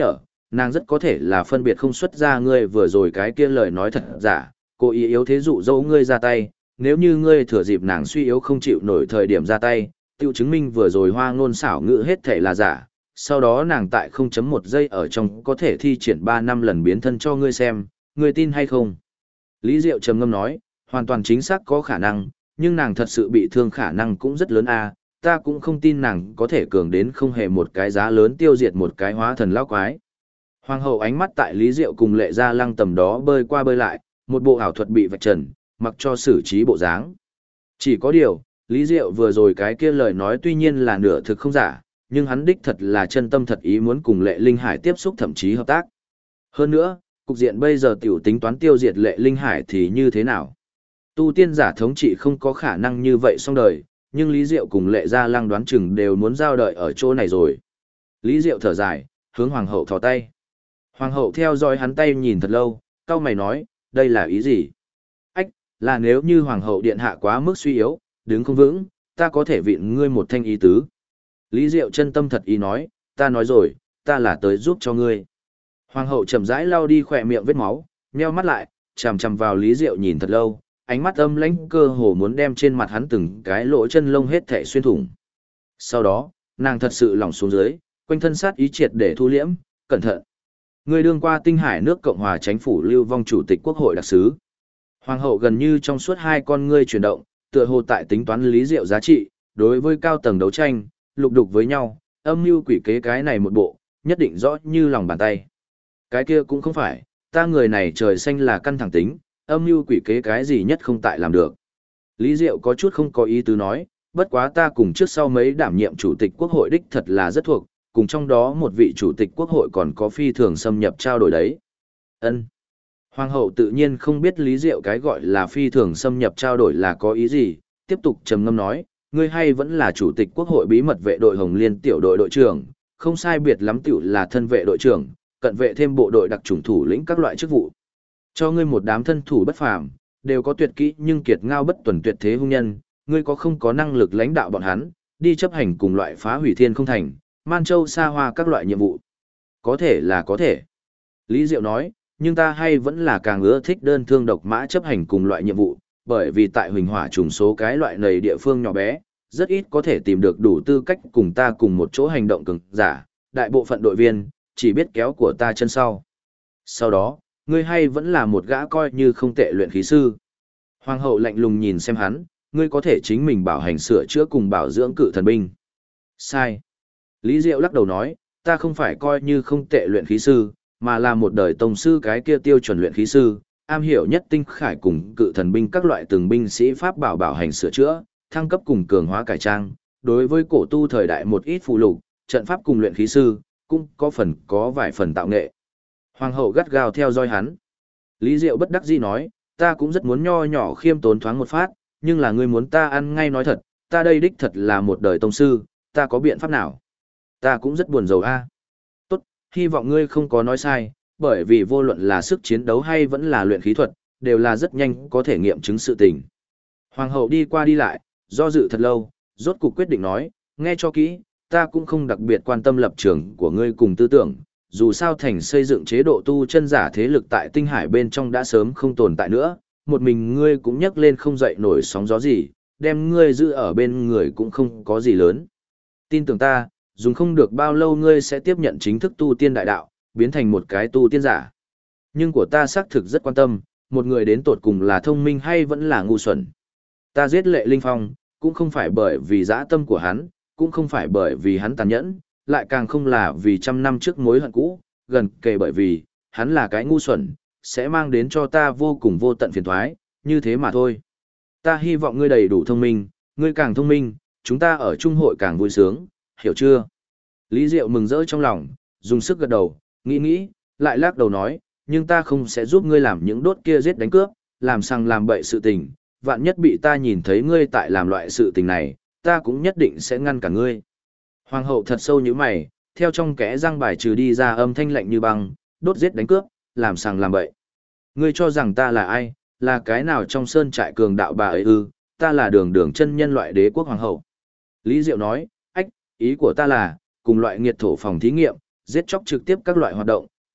Nàng rất có thể là phân biệt không xuất ra ngươi vừa rồi cái kia lời nói thật giả, cố ý yếu thế dụ dỗ ngươi ra tay, nếu như ngươi thừa dịp nàng suy yếu không chịu nổi thời điểm ra tay, tiêu chứng minh vừa rồi hoa ngôn xảo ngữ hết thể là giả, sau đó nàng tại 0.1 giây ở trong có thể thi triển 3 năm lần biến thân cho ngươi xem, ngươi tin hay không? Lý Diệu trầm ngâm nói, hoàn toàn chính xác có khả năng, nhưng nàng thật sự bị thương khả năng cũng rất lớn a. Ta cũng không tin nàng có thể cường đến không hề một cái giá lớn tiêu diệt một cái hóa thần lão quái. Hoàng hậu ánh mắt tại Lý Diệu cùng Lệ Gia Lăng tầm đó bơi qua bơi lại, một bộ ảo thuật bị vạch trần, mặc cho xử trí bộ dáng. Chỉ có điều, Lý Diệu vừa rồi cái kia lời nói tuy nhiên là nửa thực không giả, nhưng hắn đích thật là chân tâm thật ý muốn cùng Lệ Linh Hải tiếp xúc thậm chí hợp tác. Hơn nữa, cục diện bây giờ tiểu tính toán tiêu diệt Lệ Linh Hải thì như thế nào? Tu tiên giả thống trị không có khả năng như vậy xong đời, nhưng Lý Diệu cùng Lệ Gia Lăng đoán chừng đều muốn giao đợi ở chỗ này rồi. Lý Diệu thở dài, hướng hoàng hậu thò tay. Hoàng hậu theo dõi hắn tay nhìn thật lâu, cau mày nói, đây là ý gì? Ách, là nếu như hoàng hậu điện hạ quá mức suy yếu, đứng không vững, ta có thể vịn ngươi một thanh ý tứ. Lý Diệu chân tâm thật ý nói, ta nói rồi, ta là tới giúp cho ngươi. Hoàng hậu chậm rãi lau đi khỏe miệng vết máu, nheo mắt lại, chằm chằm vào Lý Diệu nhìn thật lâu, ánh mắt âm lãnh cơ hồ muốn đem trên mặt hắn từng cái lỗ chân lông hết thảy xuyên thủng. Sau đó, nàng thật sự lỏng xuống dưới, quanh thân sát ý triệt để thu liễm, cẩn thận. Người đương qua Tinh Hải nước Cộng hòa Chánh phủ Lưu Vong chủ tịch quốc hội đặc sứ. Hoàng hậu gần như trong suốt hai con ngươi chuyển động, tựa hồ tại tính toán Lý Diệu giá trị, đối với cao tầng đấu tranh, lục đục với nhau, âm mưu quỷ kế cái này một bộ, nhất định rõ như lòng bàn tay. Cái kia cũng không phải, ta người này trời xanh là căn thẳng tính, âm mưu quỷ kế cái gì nhất không tại làm được. Lý Diệu có chút không có ý tứ nói, bất quá ta cùng trước sau mấy đảm nhiệm chủ tịch quốc hội đích thật là rất thuộc, cùng trong đó một vị chủ tịch quốc hội còn có phi thường xâm nhập trao đổi đấy. Ân. Hoàng hậu tự nhiên không biết Lý Diệu cái gọi là phi thường xâm nhập trao đổi là có ý gì, tiếp tục trầm ngâm nói, ngươi hay vẫn là chủ tịch quốc hội bí mật vệ đội Hồng Liên tiểu đội đội trưởng, không sai biệt lắm tiểu là thân vệ đội trưởng, cận vệ thêm bộ đội đặc chủng thủ lĩnh các loại chức vụ. Cho ngươi một đám thân thủ bất phàm, đều có tuyệt kỹ nhưng kiệt ngao bất tuần tuyệt thế hung nhân, ngươi có không có năng lực lãnh đạo bọn hắn, đi chấp hành cùng loại phá hủy thiên không thành, man châu xa hoa các loại nhiệm vụ. Có thể là có thể. Lý Diệu nói, nhưng ta hay vẫn là càng ưa thích đơn thương độc mã chấp hành cùng loại nhiệm vụ, bởi vì tại huỳnh hỏa trùng số cái loại này địa phương nhỏ bé, rất ít có thể tìm được đủ tư cách cùng ta cùng một chỗ hành động cường giả, đại bộ phận đội viên, chỉ biết kéo của ta chân sau. Sau đó, ngươi hay vẫn là một gã coi như không tệ luyện khí sư. Hoàng hậu lạnh lùng nhìn xem hắn, ngươi có thể chính mình bảo hành sửa chữa cùng bảo dưỡng cự thần binh. Sai. Lý Diệu lắc đầu nói, ta không phải coi như không tệ luyện khí sư, mà là một đời tông sư cái kia tiêu chuẩn luyện khí sư, am hiểu nhất tinh khải cùng cự thần binh các loại từng binh sĩ pháp bảo hành sửa chữa, thăng cấp cùng cường hóa cải trang. Đối với cổ tu thời đại một ít phụ lục, trận pháp cùng luyện khí sư, cũng có vài phần tạo nghệ. Hoàng hậu gắt gao theo dõi hắn. Lý Diệu bất đắc dĩ nói, ta cũng rất muốn nho nhỏ khiêm tốn thoáng một phát, nhưng là ngươi muốn ta ăn ngay nói thật, ta đây đích thật là một đời tông sư, ta có biện pháp nào? Ta cũng rất buồn rầu a. Tốt, hy vọng ngươi không có nói sai, bởi vì vô luận là sức chiến đấu hay vẫn là luyện khí thuật, đều là rất nhanh có thể nghiệm chứng sự tình. Hoàng hậu đi qua đi lại, do dự thật lâu, rốt cuộc quyết định nói, nghe cho kỹ, ta cũng không đặc biệt quan tâm lập trường của ngươi cùng tư tưởng, dù sao thành xây dựng chế độ tu chân giả thế lực tại tinh hải bên trong đã sớm không tồn tại nữa, một mình ngươi cũng nhấc lên không dậy nổi sóng gió gì, đem ngươi giữ ở bên người cũng không có gì lớn. Tin tưởng ta, dùng không được bao lâu ngươi sẽ tiếp nhận chính thức tu tiên đại đạo, biến thành một cái tu tiên giả. Nhưng của ta xác thực rất quan tâm, một người đến tột cùng là thông minh hay vẫn là ngu xuẩn. Ta giết Lệ Linh Phong, cũng không phải bởi vì dã tâm của hắn, cũng không phải bởi vì hắn tàn nhẫn, lại càng không là vì trăm năm trước mối hận cũ, gần kề bởi vì, hắn là cái ngu xuẩn, sẽ mang đến cho ta vô cùng vô tận phiền toái, như thế mà thôi. Ta hy vọng ngươi đầy đủ thông minh, ngươi càng thông minh, chúng ta ở chung hội càng vui sướng, hiểu chưa? Lý Diệu mừng rỡ trong lòng, dùng sức gật đầu, nghĩ, lại lắc đầu nói, nhưng ta không sẽ giúp ngươi làm những đốt kia giết đánh cướp, làm sằng làm bậy sự tình, vạn nhất bị ta nhìn thấy ngươi tại làm loại sự tình này, ta cũng nhất định sẽ ngăn cả ngươi. Hoàng hậu thật sâu như mày, theo trong kẽ răng bài trừ đi ra âm thanh lạnh như băng, đốt giết đánh cướp, làm sằng làm bậy. Ngươi cho rằng ta là ai, là cái nào trong sơn trại cường đạo bà ấy ư, ta là đường chân nhân loại đế quốc hoàng hậu. Lý Diệu nói, ý của ta là, cùng loại nghiệt thổ phòng thí nghiệm, giết chóc trực tiếp các loại hoạt động,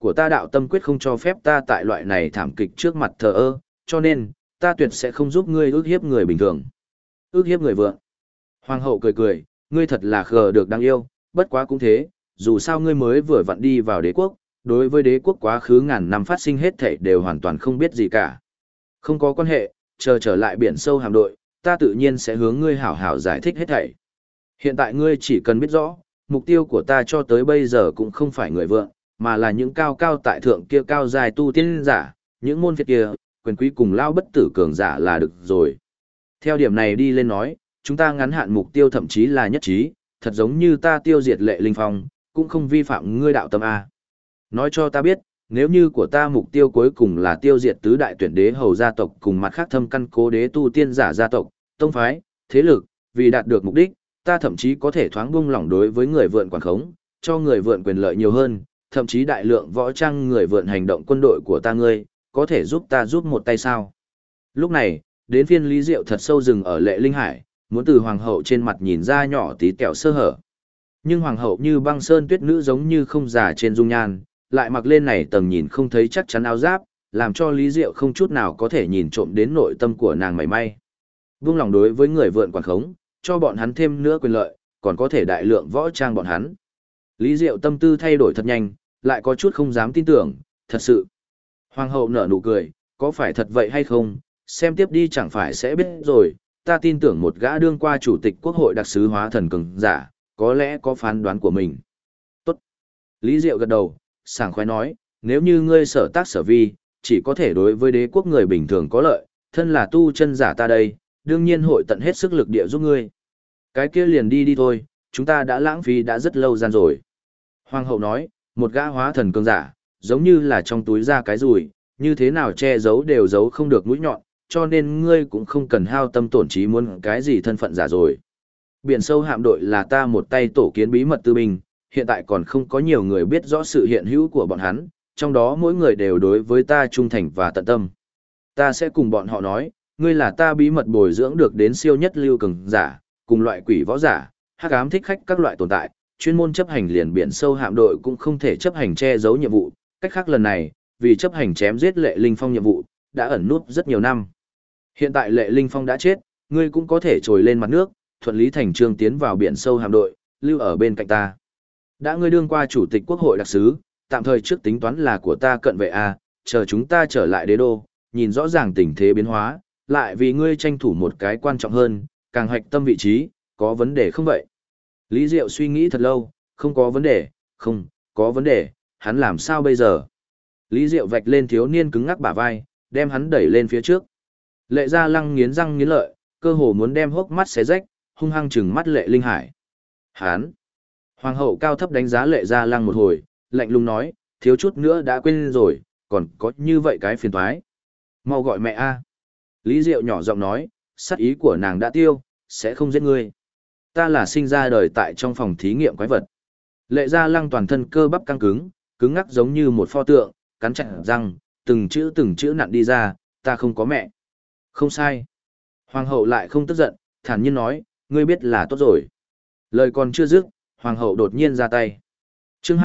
của ta đạo tâm quyết không cho phép ta tại loại này thảm kịch trước mặt thờ ơ, cho nên, ta tuyệt sẽ không giúp ngươi ước hiếp người bình thường. Ước hiếp người vượng. Hoàng hậu cười cười, ngươi thật là khờ được đáng yêu, bất quá cũng thế, dù sao ngươi mới vừa vặn đi vào đế quốc, đối với đế quốc quá khứ ngàn năm phát sinh hết thảy đều hoàn toàn không biết gì cả. Không có quan hệ, chờ trở lại biển sâu hạm đội, ta tự nhiên sẽ hướng ngươi hảo hảo giải thích hết thảy. Hiện tại ngươi chỉ cần biết rõ, mục tiêu của ta cho tới bây giờ cũng không phải người vượng, mà là những cao cao tại thượng kia cao dài tu tiên giả, những môn phiệt kia, quyền quý cùng lao bất tử cường giả là được rồi. Theo điểm này đi lên nói, chúng ta ngắn hạn mục tiêu thậm chí là nhất trí, thật giống như ta tiêu diệt Lệ Linh Phong, cũng không vi phạm ngươi đạo tâm A. Nói cho ta biết, nếu như của ta mục tiêu cuối cùng là tiêu diệt tứ đại tuyển đế hầu gia tộc cùng mặt khác thâm căn cố đế tu tiên giả gia tộc, tông phái, thế lực, vì đạt được mục đích, ta thậm chí có thể thoáng buông lỏng đối với người vượn quản khống, cho người vượn quyền lợi nhiều hơn, thậm chí đại lượng võ trang người vượn hành động quân đội của ta ngươi, có thể giúp ta giúp một tay sao. Lúc này, đến phiên Lý Diệu thật sâu rừng ở Lệ Linh Hải, muốn từ hoàng hậu trên mặt nhìn ra nhỏ tí tẹo sơ hở. Nhưng hoàng hậu như băng sơn tuyết nữ giống như không già trên dung nhan, lại mặc lên này tầng nhìn không thấy chắc chắn áo giáp, làm cho Lý Diệu không chút nào có thể nhìn trộm đến nội tâm của nàng mảy may. Buông lòng đối với người vượn quản khống, cho bọn hắn thêm nữa quyền lợi, còn có thể đại lượng võ trang bọn hắn. Lý Diệu tâm tư thay đổi thật nhanh, lại có chút không dám tin tưởng, thật sự. Hoàng hậu nở nụ cười, có phải thật vậy hay không, xem tiếp đi chẳng phải sẽ biết rồi, ta tin tưởng một gã đương qua chủ tịch quốc hội đặc sứ hóa thần cường giả, có lẽ có phán đoán của mình. Tốt. Lý Diệu gật đầu, sảng khoái nói, nếu như ngươi sở tác sở vi, chỉ có thể đối với đế quốc người bình thường có lợi, thân là tu chân giả ta đây, đương nhiên hội tận hết sức lực địa giúp ngươi. Cái kia liền đi đi thôi, chúng ta đã lãng phí đã rất lâu gian rồi. Hoàng hậu nói, một gã hóa thần cường giả, giống như là trong túi ra cái rùi, như thế nào che giấu đều giấu không được mũi nhọn, cho nên ngươi cũng không cần hao tâm tổn trí muốn cái gì thân phận giả rồi. Biển sâu hạm đội là ta một tay tổ kiến bí mật tư binh, hiện tại còn không có nhiều người biết rõ sự hiện hữu của bọn hắn, trong đó mỗi người đều đối với ta trung thành và tận tâm. Ta sẽ cùng bọn họ nói, ngươi là ta bí mật bồi dưỡng được đến siêu nhất lưu cường giả, cùng loại quỷ võ giả, hắc ám thích khách các loại tồn tại, chuyên môn chấp hành liền biển sâu hạm đội cũng không thể chấp hành che giấu nhiệm vụ, cách khác lần này, vì chấp hành chém giết Lệ Linh Phong nhiệm vụ, đã ẩn núp rất nhiều năm. Hiện tại Lệ Linh Phong đã chết, ngươi cũng có thể trồi lên mặt nước, thuận lý thành trương tiến vào biển sâu hạm đội, lưu ở bên cạnh ta. Đã ngươi đương qua chủ tịch quốc hội đặc sứ, tạm thời trước tính toán là của ta cận vệ a, chờ chúng ta trở lại đế đô, nhìn rõ ràng tình thế biến hóa, lại vì ngươi tranh thủ một cái quan trọng hơn, càng hoạch tâm vị trí, có vấn đề không vậy? Lý Diệu suy nghĩ thật lâu, không có vấn đề, không, có vấn đề, hắn làm sao bây giờ? Lý Diệu vạch lên thiếu niên cứng ngắc bả vai, đem hắn đẩy lên phía trước. Lệ Gia Lăng nghiến răng nghiến lợi, cơ hồ muốn đem hốc mắt xé rách, hung hăng trừng mắt Lệ Linh Hải. Hắn! Hoàng hậu cao thấp đánh giá Lệ Gia Lăng một hồi, lạnh lùng nói, thiếu chút nữa đã quên rồi, còn có như vậy cái phiền toái. Mau gọi mẹ a. Lý Diệu nhỏ giọng nói, sát ý của nàng đã tiêu, sẽ không giết ngươi. Ta là sinh ra đời tại trong phòng thí nghiệm quái vật. Lệ Gia Lăng toàn thân cơ bắp căng cứng, cứng ngắc giống như một pho tượng, cắn chặt răng, từng chữ nặn đi ra, ta không có mẹ. Không sai. Hoàng hậu lại không tức giận, thản nhiên nói, ngươi biết là tốt rồi. Lời còn chưa dứt, hoàng hậu đột nhiên ra tay. Chương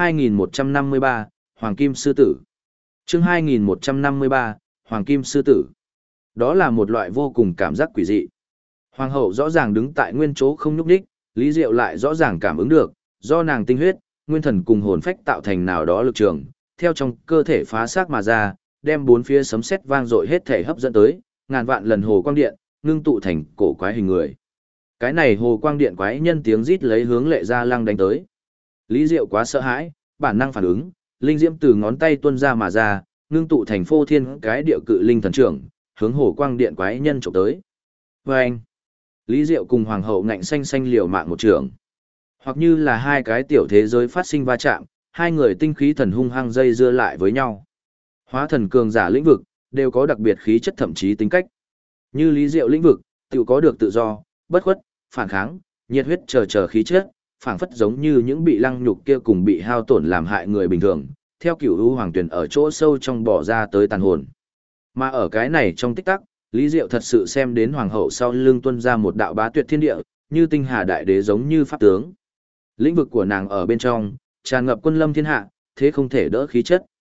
2153, Hoàng Kim Sư Tử. Chương 2153, Hoàng Kim Sư Tử. Đó là một loại vô cùng cảm giác quỷ dị. Hoàng hậu rõ ràng đứng tại nguyên chỗ không nhúc nhích, Lý Diệu lại rõ ràng cảm ứng được, do nàng tinh huyết, nguyên thần cùng hồn phách tạo thành nào đó lực trường, theo trong cơ thể phá xác mà ra, đem bốn phía sấm sét vang dội hết thể hấp dẫn tới, ngàn vạn lần hồ quang điện, ngưng tụ thành cổ quái hình người. Cái này hồ quang điện quái nhân tiếng rít lấy hướng Lệ Gia Lăng đánh tới. Lý Diệu quá sợ hãi, bản năng phản ứng, linh diễm từ ngón tay tuôn ra mà ra, ngưng tụ thành phô thiên cái địa cự linh thần trưởng, hướng hồ quang điện quái nhân chụp tới. Và anh, Lý Diệu cùng hoàng hậu ngạnh xanh xanh liều mạng một trường. Hoặc như là hai cái tiểu thế giới phát sinh va chạm, hai người tinh khí thần hung hăng dây dưa lại với nhau. Hóa thần cường giả lĩnh vực, đều có đặc biệt khí chất thậm chí tính cách. Như Lý Diệu lĩnh vực, tự có được tự do, bất khuất, phản kháng, nhiệt huyết chờ khí chất, phảng phất giống như những bị lăng nhục kia cùng bị hao tổn làm hại người bình thường, theo kiểu u hoàng tuyển ở chỗ sâu trong bỏ ra tới tàn hồn. Mà ở cái này trong tích tắc, Lý Diệu thật sự xem đến hoàng hậu sau lưng tuôn ra một đạo bá tuyệt thiên địa, như tinh hà đại đế giống như pháp tướng. Lĩnh vực của nàng ở bên trong, tràn ngập quân lâm thiên hạ, thế không thể đỡ khí chất.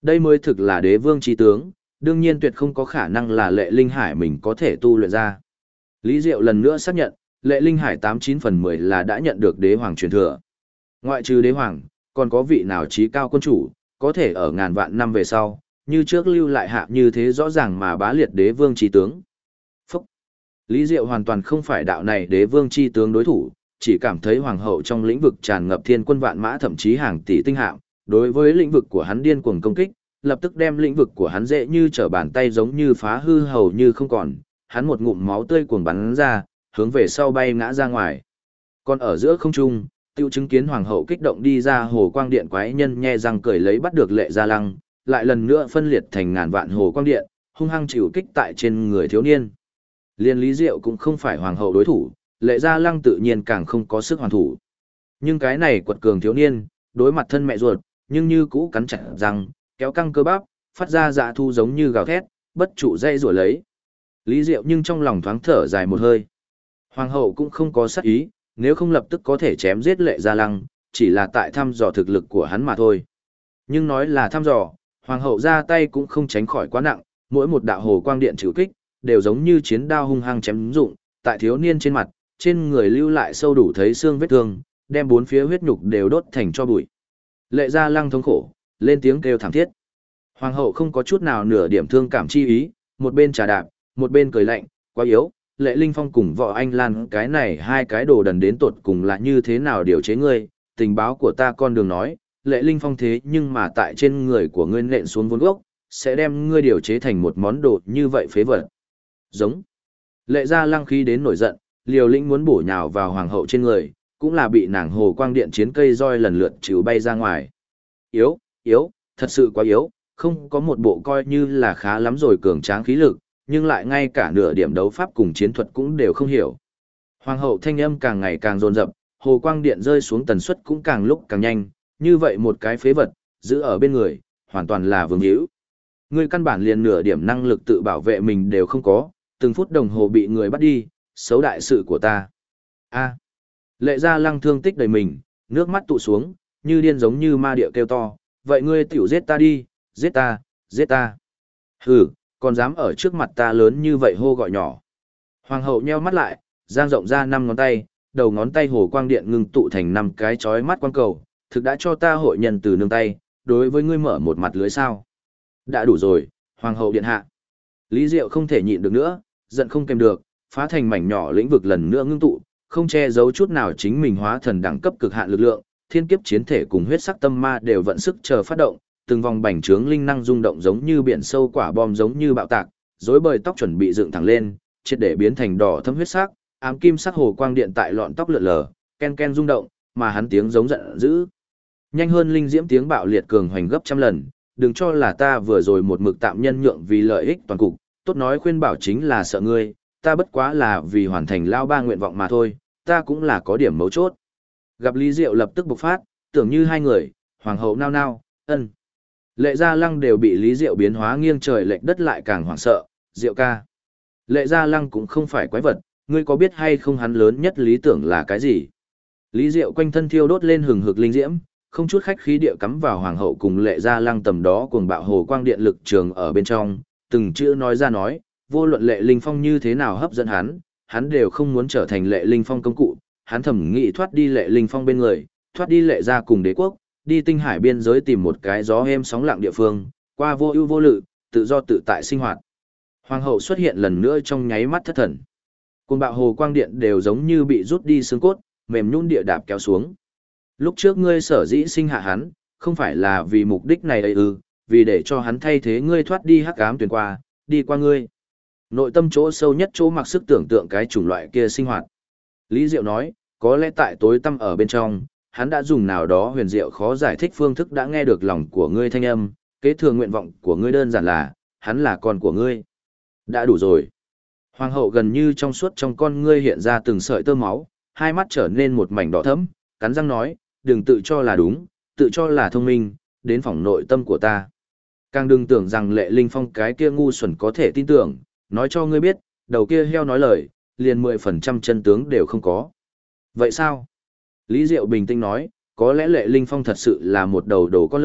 Đây mới thực là đế vương chi tướng, đương nhiên tuyệt không có khả năng là Lệ Linh Hải mình có thể tu luyện ra. Lý Diệu lần nữa xác nhận, Lệ Linh Hải 89/10 là đã nhận được đế hoàng truyền thừa. Ngoại trừ đế hoàng, còn có vị nào trí cao quân chủ, có thể ở ngàn vạn năm về sau, như trước lưu lại hạ như thế rõ ràng mà bá liệt đế vương chi tướng. Phúc! Lý Diệu hoàn toàn không phải đạo này đế vương chi tướng đối thủ, chỉ cảm thấy hoàng hậu trong lĩnh vực tràn ngập thiên quân vạn mã thậm chí hàng tỷ tinh hạm, đối với lĩnh vực của hắn điên cuồng công kích, lập tức đem lĩnh vực của hắn dễ như trở bàn tay giống như phá hư hầu như không còn, hắn một ngụm máu tươi cuồng bắn ra, hướng về sau bay ngã ra ngoài. Còn ở giữa không trung, tiêu chứng kiến hoàng hậu kích động đi ra hồ quang điện quái nhân nhe răng cười lấy bắt được Lệ Gia Lăng, lại lần nữa phân liệt thành ngàn vạn hồ quang điện, hung hăng chịu kích tại trên người thiếu niên. Liên Lý Diệu cũng không phải hoàng hậu đối thủ, Lệ Gia Lăng tự nhiên càng không có sức hoàn thủ. Nhưng cái này quật cường thiếu niên, đối mặt thân mẹ ruột, nhưng như cũ cắn chặt răng, kéo căng cơ bắp, phát ra dạ thu giống như gào thét, bất trụ dây rủa lấy. Lý Diệu nhưng trong lòng thoáng thở dài một hơi. Hoàng hậu cũng không có sát ý, nếu không lập tức có thể chém giết Lệ Gia Lăng, chỉ là tại thăm dò thực lực của hắn mà thôi. Nhưng nói là thăm dò, hoàng hậu ra tay cũng không tránh khỏi quá nặng, mỗi một đạo hồ quang điện chịu kích, đều giống như chiến đao hung hăng chém dụng, tại thiếu niên trên mặt, trên người lưu lại sâu đủ thấy xương vết thương, đem bốn phía huyết nhục đều đốt thành tro bụi. Lệ Gia Lăng thống khổ, lên tiếng kêu thảm thiết. Hoàng hậu không có chút nào nửa điểm thương cảm chi ý, một bên trà đạp, một bên cười lạnh, quá yếu, Lệ Linh Phong cùng vợ anh Lan cái này hai cái đồ đần đến tột cùng là như thế nào điều chế ngươi, tình báo của ta con đường nói, Lệ Linh Phong thế nhưng mà tại trên người của ngươi nện xuống vốn gốc, sẽ đem ngươi điều chế thành một món đồ như vậy phế vật. Giống. Lệ Gia Lăng khí đến nổi giận, liều lĩnh muốn bổ nhào vào hoàng hậu trên người, cũng là bị nàng hồ quang điện chiến cây roi lần lượt chịu bay ra ngoài. Yếu, yếu, thật sự quá yếu, không có một bộ coi như là khá lắm rồi cường tráng khí lực, nhưng lại ngay cả nửa điểm đấu pháp cùng chiến thuật cũng đều không hiểu. Hoàng hậu thanh âm càng ngày càng dồn dập, hồ quang điện rơi xuống tần suất cũng càng lúc càng nhanh, như vậy một cái phế vật, giữ ở bên người, hoàn toàn là vương hữu. Ngươi căn bản liền nửa điểm năng lực tự bảo vệ mình đều không có, từng phút đồng hồ bị người bắt đi, xấu đại sự của ta. A. Lệ Gia Lăng thương tích đầy mình, nước mắt tụ xuống, như điên giống như ma địa kêu to, vậy ngươi tiểu giết ta đi, giết ta, giết ta. Hừ, còn dám ở trước mặt ta lớn như vậy hô gọi nhỏ. Hoàng hậu nheo mắt lại, giang rộng ra 5 ngón tay, đầu ngón tay hồ quang điện ngưng tụ thành 5 cái chói mắt quang cầu, thực đã cho ta hội nhân từ nương tay, đối với ngươi mở một mặt lưới sao. Đã đủ rồi, hoàng hậu điện hạ. Lý Diệu không thể nhịn được nữa, giận không kèm được, phá thành mảnh nhỏ lĩnh vực lần nữa ngưng tụ, không che giấu chút nào chính mình hóa thần đẳng cấp cực hạn lực lượng, thiên kiếp chiến thể cùng huyết sắc tâm ma đều vận sức chờ phát động, từng vòng bành trướng linh năng rung động giống như biển sâu quả bom giống như bạo tạc, rối bời tóc chuẩn bị dựng thẳng lên, triệt để biến thành đỏ thâm huyết sắc, ám kim sắc hồ quang điện tại lọn tóc lượn lờ, ken ken rung động, mà hắn tiếng giống giận dữ. Nhanh hơn linh diễm tiếng bạo liệt cường hoành gấp trăm lần, đừng cho là ta vừa rồi một mực tạm nhân nhượng vì lợi ích toàn cục, tốt nói khuyên bảo chính là sợ ngươi, ta bất quá là vì hoàn thành lao ba nguyện vọng mà thôi, ta cũng là có điểm mấu chốt. Gặp Lý Diệu lập tức bộc phát, tưởng như hai người, hoàng hậu nao nao, ân. Lệ Gia Lăng đều bị Lý Diệu biến hóa nghiêng trời lệch đất lại càng hoảng sợ, Diệu ca. Lệ Gia Lăng cũng không phải quái vật, ngươi có biết hay không hắn lớn nhất lý tưởng là cái gì? Lý Diệu quanh thân thiêu đốt lên hừng hực linh diễm, không chút khách khí địa cắm vào hoàng hậu cùng Lệ Gia Lăng tầm đó cuồng bạo hồ quang điện lực trường ở bên trong, từng chữ nói ra nói, vô luận Lệ Linh Phong như thế nào hấp dẫn hắn đều không muốn trở thành Lệ Linh Phong công cụ, hắn thầm nghĩ thoát đi Lệ Linh Phong bên người, thoát đi Lệ gia cùng đế quốc, đi tinh hải biên giới tìm một cái gió êm sóng lặng địa phương, qua vô ưu vô lự, tự do tự tại sinh hoạt. Hoàng hậu xuất hiện lần nữa trong nháy mắt thất thần. Cuồng bạo hồ quang điện đều giống như bị rút đi xương cốt, mềm nhũn địa đạp kéo xuống. Lúc trước ngươi sở dĩ sinh hạ hắn, không phải là vì mục đích này ấy ư, vì để cho hắn thay thế ngươi thoát đi hắc ám tuyển qua, đi qua ngươi. Nội tâm chỗ sâu nhất chỗ mặc sức tưởng tượng cái chủng loại kia sinh hoạt. Lý Diệu nói, có lẽ tại tối tăm ở bên trong, hắn đã dùng nào đó huyền diệu khó giải thích phương thức đã nghe được lòng của ngươi thanh âm, kế thừa nguyện vọng của ngươi đơn giản là, hắn là con của ngươi. Đã đủ rồi. Hoàng hậu gần như trong suốt trong con ngươi hiện ra từng sợi tơ máu, hai mắt trở nên một mảnh đỏ thẫm, cắn răng nói, đừng tự cho là đúng, tự cho là thông minh, đến phỏng nội tâm của ta. Càng đừng tưởng rằng Lệ Linh Phong cái kia ngu xuẩn có thể tin tưởng, nói cho ngươi biết, đầu kia heo nói lời, liền 10% chân tướng đều không có. Vậy sao? Lý Diệu bình tĩnh nói, có lẽ Lệ Linh Phong thật sự là một đầu đồ con lợn,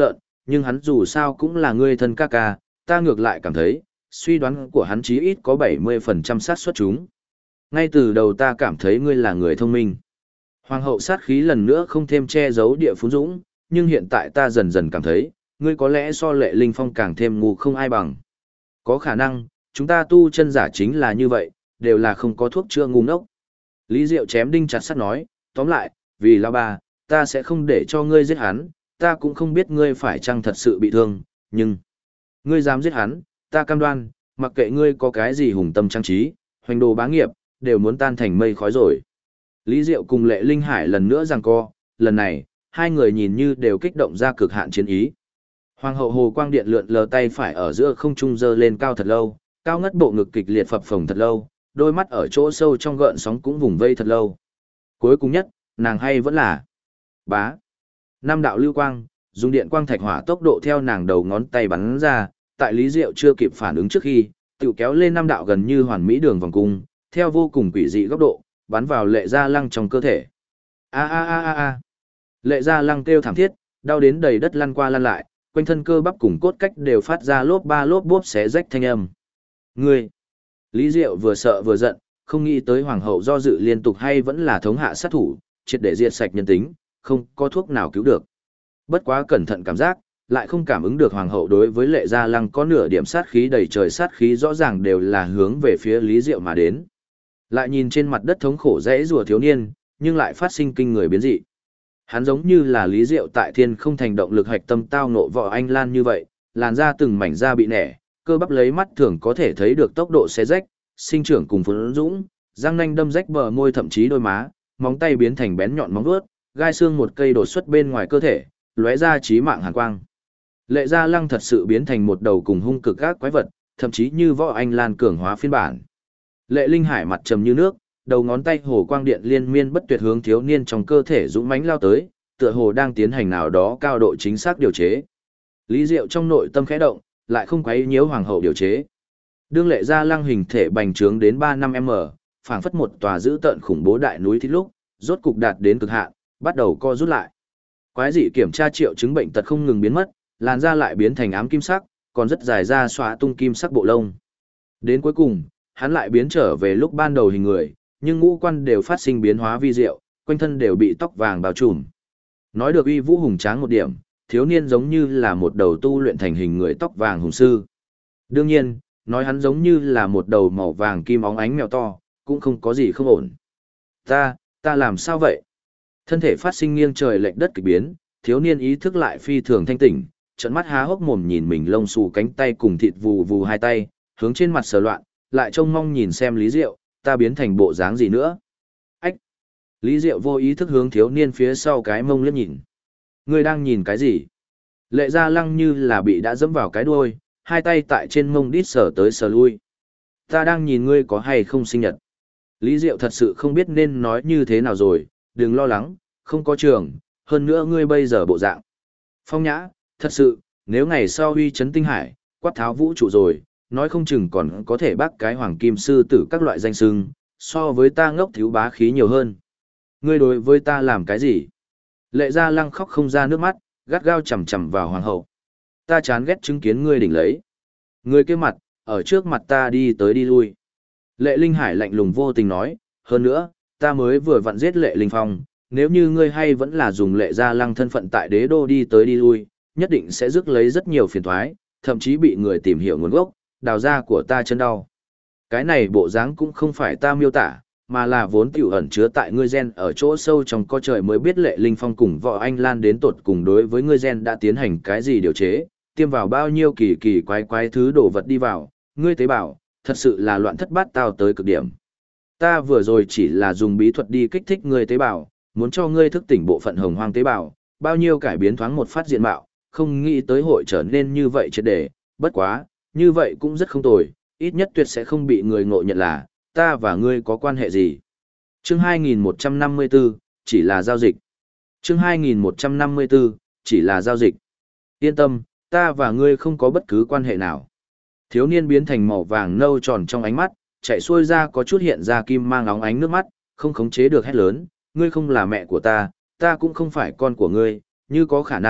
nhưng hắn dù sao cũng là ngươi thân ca ca, ta ngược lại cảm thấy, suy đoán của hắn chí ít có 70% xác suất chúng. Ngay từ đầu ta cảm thấy ngươi là người thông minh. Hoàng hậu sát khí lần nữa không thêm che giấu địa phú dũng, nhưng hiện tại ta dần dần cảm thấy, ngươi có lẽ so Lệ Linh Phong càng thêm ngu không ai bằng. Có khả năng, chúng ta tu chân giả chính là như vậy, đều là không có thuốc chữa ngu ngốc. Lý Diệu chém đinh chặt sắt nói, tóm lại, vì lão bà, ta sẽ không để cho ngươi giết hắn, ta cũng không biết ngươi phải chăng thật sự bị thương, nhưng ngươi dám giết hắn, ta cam đoan, mặc kệ ngươi có cái gì hùng tâm trang trí, hoành đồ bá nghiệp, đều muốn tan thành mây khói rồi. Lý Diệu cùng Lệ Linh Hải lần nữa giằng co, lần này, hai người nhìn như đều kích động ra cực hạn chiến ý. Hoàng hậu Hồ Quang Điện lượn lờ tay phải ở giữa không trung giơ lên cao thật lâu, cao ngất bộ ngực kịch liệt phập phồng thật lâu, đôi mắt ở chỗ sâu trong gợn sóng cũng vùng vây thật lâu. Cuối cùng nhất, nàng hay vẫn là bá. Năm đạo lưu quang, dùng điện quang thạch hỏa tốc độ theo nàng đầu ngón tay bắn ra, tại Lý Diệu chưa kịp phản ứng trước khi, tự kéo lên năm đạo gần như hoàn mỹ đường vòng cung, theo vô cùng quỷ dị góc độ, bắn vào Lệ Gia Lăng trong cơ thể. A a a a a. Lệ Gia Lăng kêu thảm thiết, đau đến đầy đất lăn qua lăn lại, quanh thân cơ bắp cùng cốt cách đều phát ra lốp ba lốp bốp xé rách thanh âm. Ngươi! Lý Diệu vừa sợ vừa giận, không nghĩ tới hoàng hậu do dự liên tục hay vẫn là thống hạ sát thủ, triệt để diệt sạch nhân tính, không có thuốc nào cứu được. Bất quá cẩn thận cảm giác, lại không cảm ứng được hoàng hậu đối với Lệ Gia Lăng có nửa điểm sát khí đầy trời, sát khí rõ ràng đều là hướng về phía Lý Diệu mà đến. Lại nhìn trên mặt đất thống khổ rẽ rùa thiếu niên, nhưng lại phát sinh kinh người biến dị. Hắn giống như là Lý Diệu tại thiên không thành động lực hạch tâm tao nộ võ anh lan như vậy, làn da từng mảnh da bị nẻ, cơ bắp lấy mắt thường có thể thấy được tốc độ xé rách, sinh trưởng cùng phấn dũng, răng nanh đâm rách bờ môi thậm chí đôi má, móng tay biến thành bén nhọn móng vuốt, gai xương một cây đột xuất bên ngoài cơ thể, lóe ra chí mạng hàn quang. Lệ Gia Lăng thật sự biến thành một đầu cùng hung cực ác quái vật, thậm chí như võ anh lan cường hóa phiên bản. Lệ Linh Hải mặt trầm như nước, đầu ngón tay hồ quang điện liên miên bất tuyệt hướng thiếu niên trong cơ thể dũng mãnh lao tới, tựa hồ đang tiến hành nào đó cao độ chính xác điều chế. Lý Diệu trong nội tâm khẽ động, lại không quấy nhiễu hoàng hậu điều chế. Đương Lệ Gia Lăng hình thể bành trướng đến 3-5m, phảng phất một tòa dữ tợn khủng bố đại núi thít lúc, rốt cục đạt đến cực hạn, bắt đầu co rút lại. Quái dị kiểm tra triệu chứng bệnh tật không ngừng biến mất, làn da lại biến thành ám kim sắc, còn rất dài ra xóa tung kim sắc bộ lông. Đến cuối cùng, hắn lại biến trở về lúc ban đầu hình người, nhưng ngũ quan đều phát sinh biến hóa vi diệu, quanh thân đều bị tóc vàng bao trùm. Nói được uy vũ hùng tráng một điểm, thiếu niên giống như là một đầu tu luyện thành hình người tóc vàng hùng sư. Đương nhiên, nói hắn giống như là một đầu màu vàng kim óng ánh mèo to, cũng không có gì không ổn. Ta làm sao vậy? Thân thể phát sinh nghiêng trời lệch đất kỳ biến, thiếu niên ý thức lại phi thường thanh tỉnh, trợn mắt há hốc mồm nhìn mình lông xù cánh tay cùng thịt vù vù hai tay, hướng trên mặt sờ loạn, lại trông mong nhìn xem Lý Diệu, ta biến thành bộ dáng gì nữa? Ách! Lý Diệu vô ý thức hướng thiếu niên phía sau cái mông liếc nhìn. Ngươi đang nhìn cái gì? Lệ Gia Lăng như là bị đã dẫm vào cái đuôi, hai tay tại trên mông đít sờ tới sờ lui. Ta đang nhìn ngươi có hay không sinh nhật. Lý Diệu thật sự không biết nên nói như thế nào rồi, đừng lo lắng, không có trường, hơn nữa ngươi bây giờ bộ dạng. Phong nhã, thật sự, nếu ngày sau huy chấn tinh hải, quát tháo vũ trụ rồi, nói không chừng còn có thể bác cái hoàng kim sư tử các loại danh xưng, so với ta ngốc thiếu bá khí nhiều hơn. Ngươi đối với ta làm cái gì? Lệ Gia Lăng khóc không ra nước mắt, gắt gao chầm chầm vào hoàng hậu. Ta chán ghét chứng kiến ngươi đỉnh lấy. Ngươi kia mặt, ở trước mặt ta đi tới đi lui. Lệ Linh Hải lạnh lùng vô tình nói, hơn nữa, ta mới vừa vặn giết Lệ Linh Phong, nếu như ngươi hay vẫn là dùng Lệ Gia Lăng thân phận tại đế đô đi tới đi lui, nhất định sẽ rước lấy rất nhiều phiền toái, thậm chí bị người tìm hiểu nguồn gốc, đào ra của ta chân đau. Cái này bộ dáng cũng không phải ta miêu tả, mà là vốn tiểu ẩn chứa tại ngươi gen ở chỗ sâu trong có trời mới biết Lệ Linh Phong cùng võ anh lan đến tột cùng đối với ngươi gen đã tiến hành cái gì điều chế, tiêm vào bao nhiêu kỳ kỳ quái quái thứ đồ vật đi vào, ngươi tế bào, thật sự là loạn thất bát tao tới cực điểm. Ta vừa rồi chỉ là dùng bí thuật đi kích thích ngươi tế bào, muốn cho ngươi thức tỉnh bộ phận hồng hoang tế bào, bao nhiêu cải biến thoáng một phát diện mạo, không nghĩ tới hội trở nên như vậy triệt để, bất quá, như vậy cũng rất không tồi, ít nhất tuyệt sẽ không bị người ngộ nhận là, ta và ngươi có quan hệ gì. Chương 2154, chỉ là giao dịch. Chương 2154, chỉ là giao dịch. Yên tâm, ta và ngươi không có bất cứ quan hệ nào. Thiếu niên biến thành màu vàng nâu tròn trong ánh mắt, chạy xuôi ra có chút hiện ra kim mang óng ánh nước mắt, không khống chế được hét lớn, ngươi không là mẹ của ta cũng không phải con của ngươi, như có khả năng,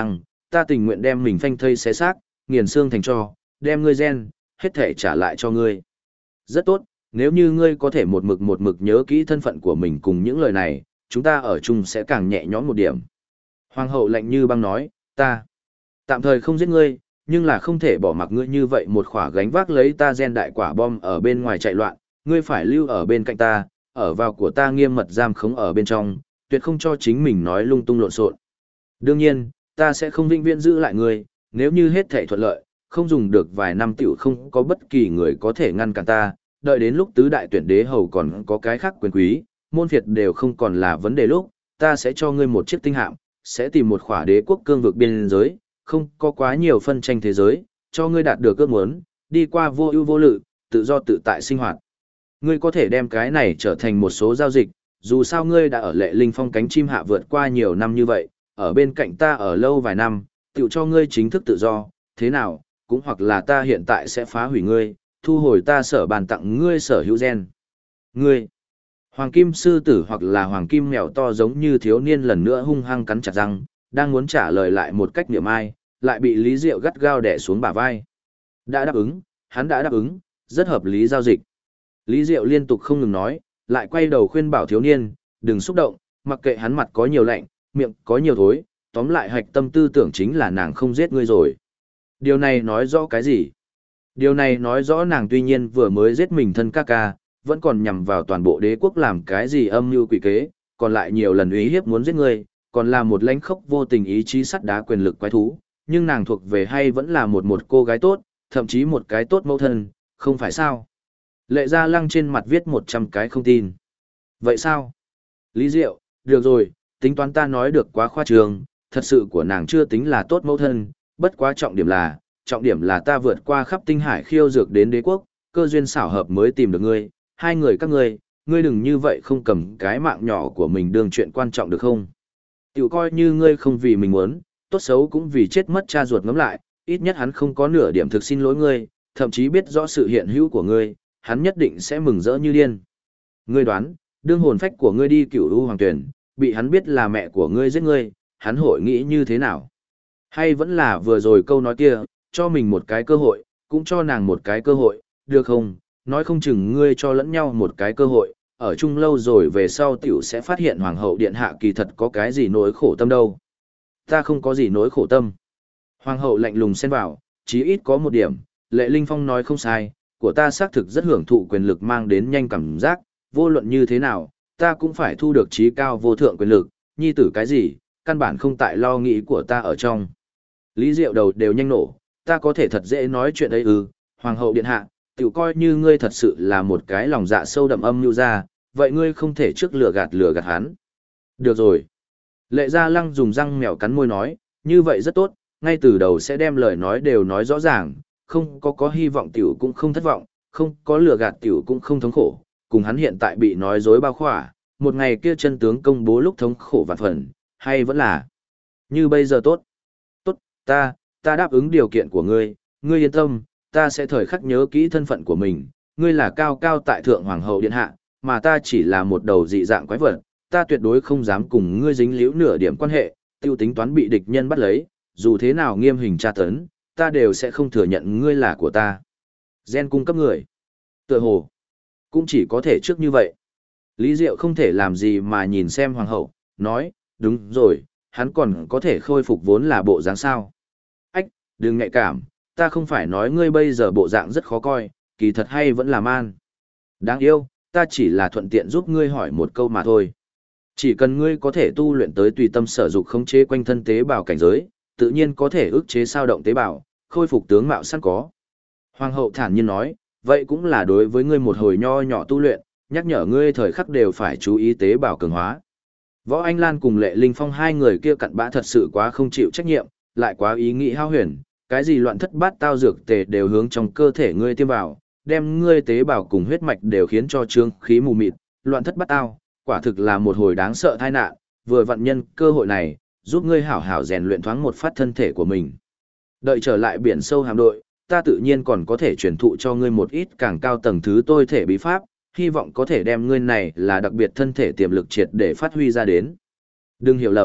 ta tình nguyện đem mình phanh thây xé xác, nghiền xương thành tro, đem ngươi gen, hết thể trả lại cho ngươi. Rất tốt, nếu như ngươi có thể một mực nhớ kỹ thân phận của mình cùng những lời này, chúng ta ở chung sẽ càng nhẹ nhõm một điểm. Hoàng hậu lạnh như băng nói, ta tạm thời không giết ngươi, nhưng là không thể bỏ mặc ngươi như vậy một khỏa gánh vác lấy ta gen đại quả bom ở bên ngoài chạy loạn, ngươi phải lưu ở bên cạnh ta, ở vào của ta nghiêm mật giam khống ở bên trong, tuyệt không cho chính mình nói lung tung lộn xộn. Đương nhiên, ta sẽ không vĩnh viễn giữ lại ngươi, nếu như hết thảy thuận lợi, không dùng được vài năm tiểu không có bất kỳ người có thể ngăn cản ta, đợi đến lúc tứ đại tuyển đế hầu còn có cái khác quyền quý, môn phiệt đều không còn là vấn đề lúc, ta sẽ cho ngươi một chiếc tinh hạm, sẽ tìm một khỏa đế quốc cương vực biên giới, không có quá nhiều phân tranh thế giới, cho ngươi đạt được ước muốn, đi qua vô ưu vô lự, tự do tự tại sinh hoạt. Ngươi có thể đem cái này trở thành một số giao dịch, dù sao ngươi đã ở Lệ Linh Phong cánh chim hạ vượt qua nhiều năm như vậy, ở bên cạnh ta ở lâu vài năm, tự cho ngươi chính thức tự do, thế nào, cũng hoặc là ta hiện tại sẽ phá hủy ngươi, thu hồi ta sở bàn tặng ngươi sở hữu gen. Ngươi, Hoàng Kim Sư Tử hoặc là Hoàng Kim Mèo to giống như thiếu niên lần nữa hung hăng cắn chặt răng, đang muốn trả lời lại một cách niệm ai, lại bị Lý Diệu gắt gao đè xuống bả vai. Đã đáp ứng, hắn đã đáp ứng, rất hợp lý giao dịch. Lý Diệu liên tục không ngừng nói, lại quay đầu khuyên bảo thiếu niên, đừng xúc động, mặc kệ hắn mặt có nhiều lạnh, miệng có nhiều thối, tóm lại hạch tâm tư tưởng chính là nàng không giết ngươi rồi. Điều này nói rõ cái gì? Điều này nói rõ nàng tuy nhiên vừa mới giết mình thân ca ca, vẫn còn nhằm vào toàn bộ đế quốc làm cái gì âm mưu quỷ kế, còn lại nhiều lần uy hiếp muốn giết ngươi, còn là một lãnh khốc vô tình ý chí sắt đá quyền lực quái thú, nhưng nàng thuộc về hay vẫn là một cô gái tốt, thậm chí một cái tốt mẫu thân, không phải sao? Lệ Gia Lăng trên mặt viết 100 cái không tin. Vậy sao? Lý Diệu, được rồi, tính toán ta nói được quá khoa trương, thật sự của nàng chưa tính là tốt mẫu thân, bất quá trọng điểm là ta vượt qua khắp tinh hải khiêu dược đến đế quốc, cơ duyên xảo hợp mới tìm được ngươi, hai người các ngươi đừng như vậy không cầm cái mạng nhỏ của mình đương chuyện quan trọng được không? Tiểu coi như ngươi không vì mình muốn, tốt xấu cũng vì chết mất cha ruột ngấm lại, ít nhất hắn không có nửa điểm thực xin lỗi ngươi, thậm chí biết rõ sự hiện hữu của ngươi, hắn nhất định sẽ mừng rỡ như điên. Ngươi đoán, đương hồn phách của ngươi đi Cửu U Hoàng Tuyển, bị hắn biết là mẹ của ngươi giết ngươi, hắn hội nghĩ như thế nào? Hay vẫn là vừa rồi câu nói kia, cho mình một cái cơ hội, cũng cho nàng một cái cơ hội, được không? Nói không chừng ngươi cho lẫn nhau một cái cơ hội, ở chung lâu rồi về sau tiểu sẽ phát hiện Hoàng hậu điện hạ kỳ thật có cái gì nỗi khổ tâm đâu. Ta không có gì nỗi khổ tâm. Hoàng hậu lạnh lùng xen vào, chí ít có một điểm, Lệ Linh Phong nói không sai, của ta xác thực rất hưởng thụ quyền lực mang đến nhanh cảm giác, vô luận như thế nào, ta cũng phải thu được trí cao vô thượng quyền lực, nhi tử cái gì, căn bản không tại lo nghĩ của ta ở trong. Lý Diệu đầu đều nhanh nổ, ta có thể thật dễ nói chuyện ấy ư, Hoàng hậu điện hạ, tiểu coi như ngươi thật sự là một cái lòng dạ sâu đậm âm nhu ra, vậy ngươi không thể trước lừa gạt hắn. Được rồi. Lệ Gia Lăng dùng răng mèo cắn môi nói, như vậy rất tốt, ngay từ đầu sẽ đem lời nói đều nói rõ ràng, không có hy vọng tiểu cũng không thất vọng, không có lừa gạt tiểu cũng không thống khổ, cùng hắn hiện tại bị nói dối bao khỏa, một ngày kia chân tướng công bố lúc thống khổ vạn phần, hay vẫn là như bây giờ tốt. Tốt, ta đáp ứng điều kiện của ngươi, ngươi yên tâm, ta sẽ thời khắc nhớ kỹ thân phận của mình, ngươi là cao cao tại thượng hoàng hậu điện hạ, mà ta chỉ là một đầu dị dạng quái vật, ta tuyệt đối không dám cùng ngươi dính líu nửa điểm quan hệ, tiêu tính toán bị địch nhân bắt lấy, dù thế nào nghiêm hình tra tấn, ta đều sẽ không thừa nhận ngươi là của ta. Gen cung cấp người. Tựa hồ. Cũng chỉ có thể trước như vậy. Lý Diệu không thể làm gì mà nhìn xem hoàng hậu, nói, đúng rồi, hắn còn có thể khôi phục vốn là bộ dáng sao. Ách, đừng ngại cảm, ta không phải nói ngươi bây giờ bộ dạng rất khó coi, kỳ thật hay vẫn là man. Đáng yêu, ta chỉ là thuận tiện giúp ngươi hỏi một câu mà thôi. Chỉ cần ngươi có thể tu luyện tới tùy tâm sở dục khống chế quanh thân tế bào cảnh giới, tự nhiên có thể ức chế sao động tế bào, khôi phục tướng mạo sẵn có. Hoàng hậu thản nhiên nói, vậy cũng là đối với ngươi một hồi nho nhỏ tu luyện, nhắc nhở ngươi thời khắc đều phải chú ý tế bào cường hóa. Võ Anh Lan cùng Lệ Linh Phong hai người kia cặn bã thật sự quá không chịu trách nhiệm, lại quá ý nghĩ hao huyền, cái gì loạn thất bát tao dược tề đều hướng trong cơ thể ngươi tiêm vào, đem ngươi tế bào cùng huyết mạch đều khiến cho trương khí mù mịt, loạn thất bát tao, quả thực là một hồi đáng sợ tai nạn, vừa vặn nhân cơ hội này, giúp ngươi hảo hảo rèn luyện thoáng một phát thân thể của mình. Đợi trở lại biển sâu hạm đội, ta tự nhiên còn có thể truyền thụ cho ngươi một ít càng cao tầng thứ tôi thể bí pháp, hy vọng có thể đem ngươi này là đặc biệt thân thể tiềm lực triệt để phát huy ra đến. Đừng hiểu lầm,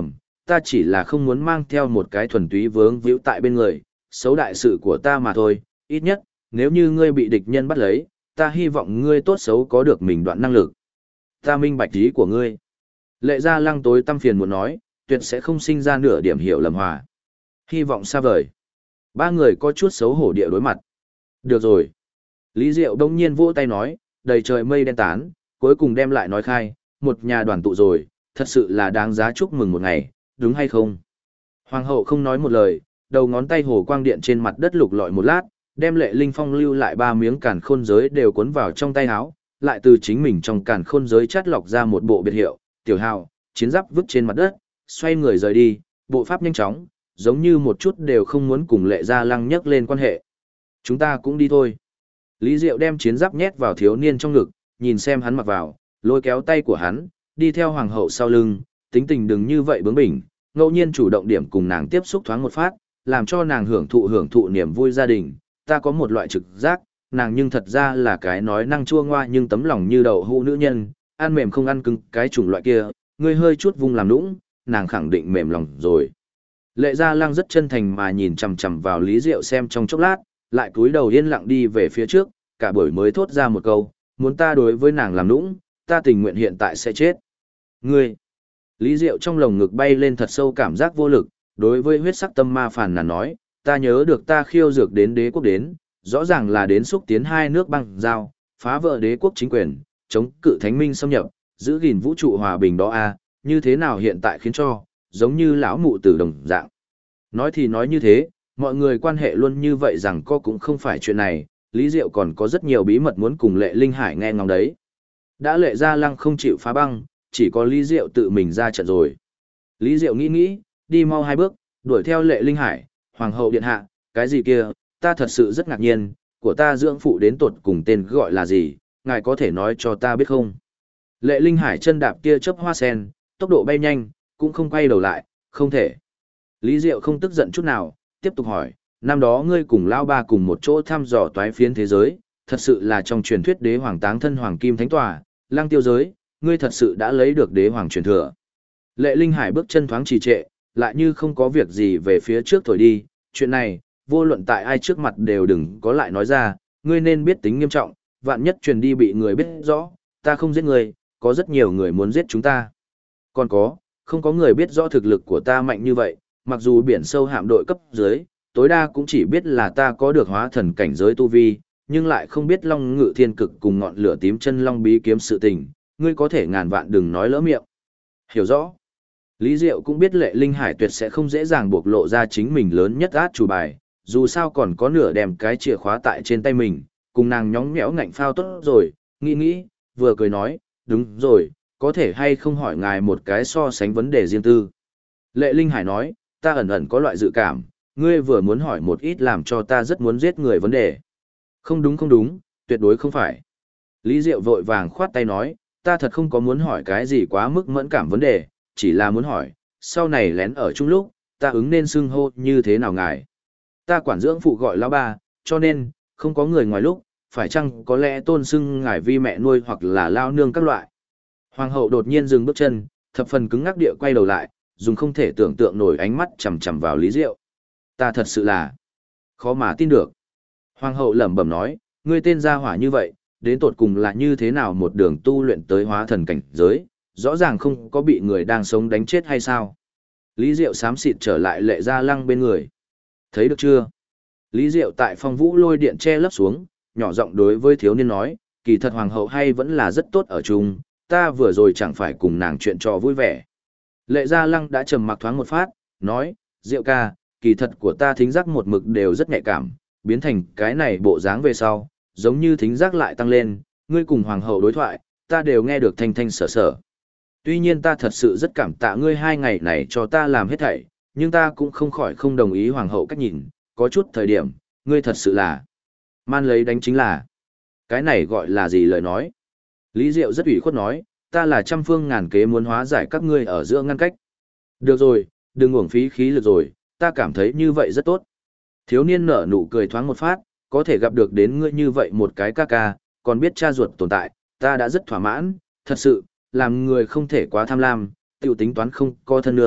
ta chỉ là không muốn mang theo một cái thuần túy vướng víu tại bên người, xấu đại sự của ta mà thôi, ít nhất, nếu như ngươi bị địch nhân bắt lấy, ta hy vọng ngươi tốt xấu có được mình đoạn năng lực. Ta minh bạch ý của ngươi. Lệ Gia Lăng tối tăm phiền muốn nói, tuyệt sẽ không sinh ra nửa điểm hiểu lầm hòa. Hy vọng xa vời. Ba người có chút xấu hổ địa đối mặt. Được rồi. Lý Diệu đông nhiên vỗ tay nói, đầy trời mây đen tán, cuối cùng đem lại nói khai, một nhà đoàn tụ rồi, thật sự là đáng giá chúc mừng một ngày, đúng hay không? Hoàng hậu không nói một lời, đầu ngón tay hồ quang điện trên mặt đất lục lọi một lát, đem Lệ Linh Phong lưu lại 3 miếng càn khôn giới đều cuốn vào trong tay áo, lại từ chính mình trong càn khôn giới chắt lọc ra một bộ biệt hiệu, tiểu hào, chiến giáp vứt trên mặt đất, xoay người rời đi, bộ pháp nhanh chóng, giống như một chút đều không muốn cùng Lệ Gia Lăng nhắc lên quan hệ. Chúng ta cũng đi thôi. Lý Diệu đem chiến giáp nhét vào thiếu niên trong ngực, nhìn xem hắn mặc vào, lôi kéo tay của hắn, đi theo hoàng hậu sau lưng, tính tình đừng như vậy bướng bỉnh, ngẫu nhiên chủ động điểm cùng nàng tiếp xúc thoáng một phát, làm cho nàng hưởng thụ niềm vui gia đình. Ta có một loại trực giác, nàng nhưng thật ra là cái nói năng chua ngoa nhưng tấm lòng như đậu hũ nữ nhân, ăn mềm không ăn cứng, cái chủng loại kia, ngươi hơi chút vung làm nũng, nàng khẳng định mềm lòng rồi. Lệ Gia Lăng rất chân thành mà nhìn chằm chằm vào Lý Diệu xem trong chốc lát, lại cúi đầu yên lặng đi về phía trước, cả buổi mới thốt ra một câu, muốn ta đối với nàng làm nũng, ta tình nguyện hiện tại sẽ chết. Ngươi! Lý Diệu trong lồng ngực bay lên thật sâu cảm giác vô lực, đối với huyết sắc tâm ma phàn nàn nói, ta nhớ được ta khiêu dược đến đế quốc đến, rõ ràng là đến xúc tiến hai nước băng giao, phá vỡ đế quốc chính quyền, chống cự thánh minh xâm nhập, giữ gìn vũ trụ hòa bình đó a, như thế nào hiện tại khiến cho, giống như lão mụ tử đồng dạng. Nói thì nói như thế, mọi người quan hệ luôn như vậy rằng cũng không phải chuyện này, Lý Diệu còn có rất nhiều bí mật muốn cùng Lệ Linh Hải nghe ngóng đấy. Đã Lệ Gia Lăng không chịu phá băng, chỉ có Lý Diệu tự mình ra trận rồi. Lý Diệu nghĩ, đi mau 2 bước, đuổi theo Lệ Linh Hải, Hoàng hậu điện hạ, cái gì kia, ta thật sự rất ngạc nhiên, của ta dưỡng phụ đến tột cùng tên gọi là gì, ngài có thể nói cho ta biết không? Lệ Linh Hải chân đạp tia chớp hoa sen, tốc độ bay nhanh, cũng không quay đầu lại, không thể. Lý Diệu không tức giận chút nào, tiếp tục hỏi, năm đó ngươi cùng Lão Ba cùng một chỗ thăm dò toái phiến thế giới, thật sự là trong truyền thuyết đế hoàng táng thân hoàng kim thánh tòa, lang tiêu giới, ngươi thật sự đã lấy được đế hoàng truyền thừa. Lệ Linh Hải bước chân thoáng trì trệ, lại như không có việc gì về phía trước thổi đi, chuyện này, vô luận tại ai trước mặt đều đừng có lại nói ra, ngươi nên biết tính nghiêm trọng, vạn nhất truyền đi bị người biết rõ, ta không giết ngươi, có rất nhiều người muốn giết chúng ta. Còn không có người biết rõ thực lực của ta mạnh như vậy, mặc dù biển sâu hạm đội cấp dưới, tối đa cũng chỉ biết là ta có được hóa thần cảnh giới tu vi, nhưng lại không biết Long Ngự Thiên Cực cùng ngọn lửa tím chân long bí kiếm sự tình, ngươi có thể ngàn vạn đừng nói lỡ miệng. Hiểu rõ. Lý Diệu cũng biết Lệ Linh Hải tuyệt sẽ không dễ dàng bộc lộ ra chính mình lớn nhất át chủ bài, dù sao còn có nửa đem cái chìa khóa tại trên tay mình, cùng nàng nhõng nhẽo ngạnh phao tốt rồi, nghĩ, vừa cười nói, đúng rồi, có thể hay không hỏi ngài một cái so sánh vấn đề riêng tư. Lệ Linh Hải nói, ta ẩn ẩn có loại dự cảm, ngươi vừa muốn hỏi một ít làm cho ta rất muốn giết người vấn đề. Không đúng, tuyệt đối không phải. Lý Diệu vội vàng khoát tay nói, ta thật không có muốn hỏi cái gì quá mức mẫn cảm vấn đề, chỉ là muốn hỏi, sau này lén ở chung lúc, ta ứng nên xưng hô như thế nào ngài. Ta quản dưỡng phụ gọi Lão Ba, cho nên, không có người ngoài lúc, phải chăng có lẽ tôn xưng ngài vi mẹ nuôi hoặc là lao nương các loại. Hoàng hậu đột nhiên dừng bước chân, thập phần cứng ngắc địa quay đầu lại, dùng không thể tưởng tượng nổi ánh mắt chằm chằm vào Lý Diệu. Ta thật sự là khó mà tin được. Hoàng hậu lẩm bẩm nói, ngươi tên gia hỏa như vậy, đến tột cùng là như thế nào một đường tu luyện tới hóa thần cảnh giới, rõ ràng không có bị người đang sống đánh chết hay sao. Lý Diệu xám xịt trở lại Lệ Gia Lăng bên người. Thấy được chưa? Lý Diệu tại phong vũ lôi điện che lấp xuống, nhỏ giọng đối với thiếu niên nói, kỳ thật hoàng hậu hay vẫn là rất tốt ở chung, ta vừa rồi chẳng phải cùng nàng chuyện trò vui vẻ. Lệ Gia Lăng đã trầm mặc thoáng một phát, nói, Diệu ca, kỳ thật của ta thính giác một mực đều rất nhạy cảm, biến thành cái này bộ dáng về sau, giống như thính giác lại tăng lên, ngươi cùng hoàng hậu đối thoại, ta đều nghe được thanh thanh sở sở. Tuy nhiên ta thật sự rất cảm tạ ngươi 2 ngày này cho ta làm hết thảy, nhưng ta cũng không khỏi không đồng ý hoàng hậu cách nhìn, có chút thời điểm, ngươi thật sự là man lấy đánh chính là. Cái này gọi là gì lời nói? Lý Diệu rất ủy khuất nói, ta là trăm phương ngàn kế muốn hóa giải các ngươi ở giữa ngăn cách. Được rồi, đừng uổng phí khí lực rồi, ta cảm thấy như vậy rất tốt. Thiếu niên nở nụ cười thoáng một phát, có thể gặp được đến ngươi như vậy một cái ca ca, còn biết cha ruột tồn tại, ta đã rất thỏa mãn, thật sự, làm người không thể quá tham lam, tiểu tính toán không có thân nương,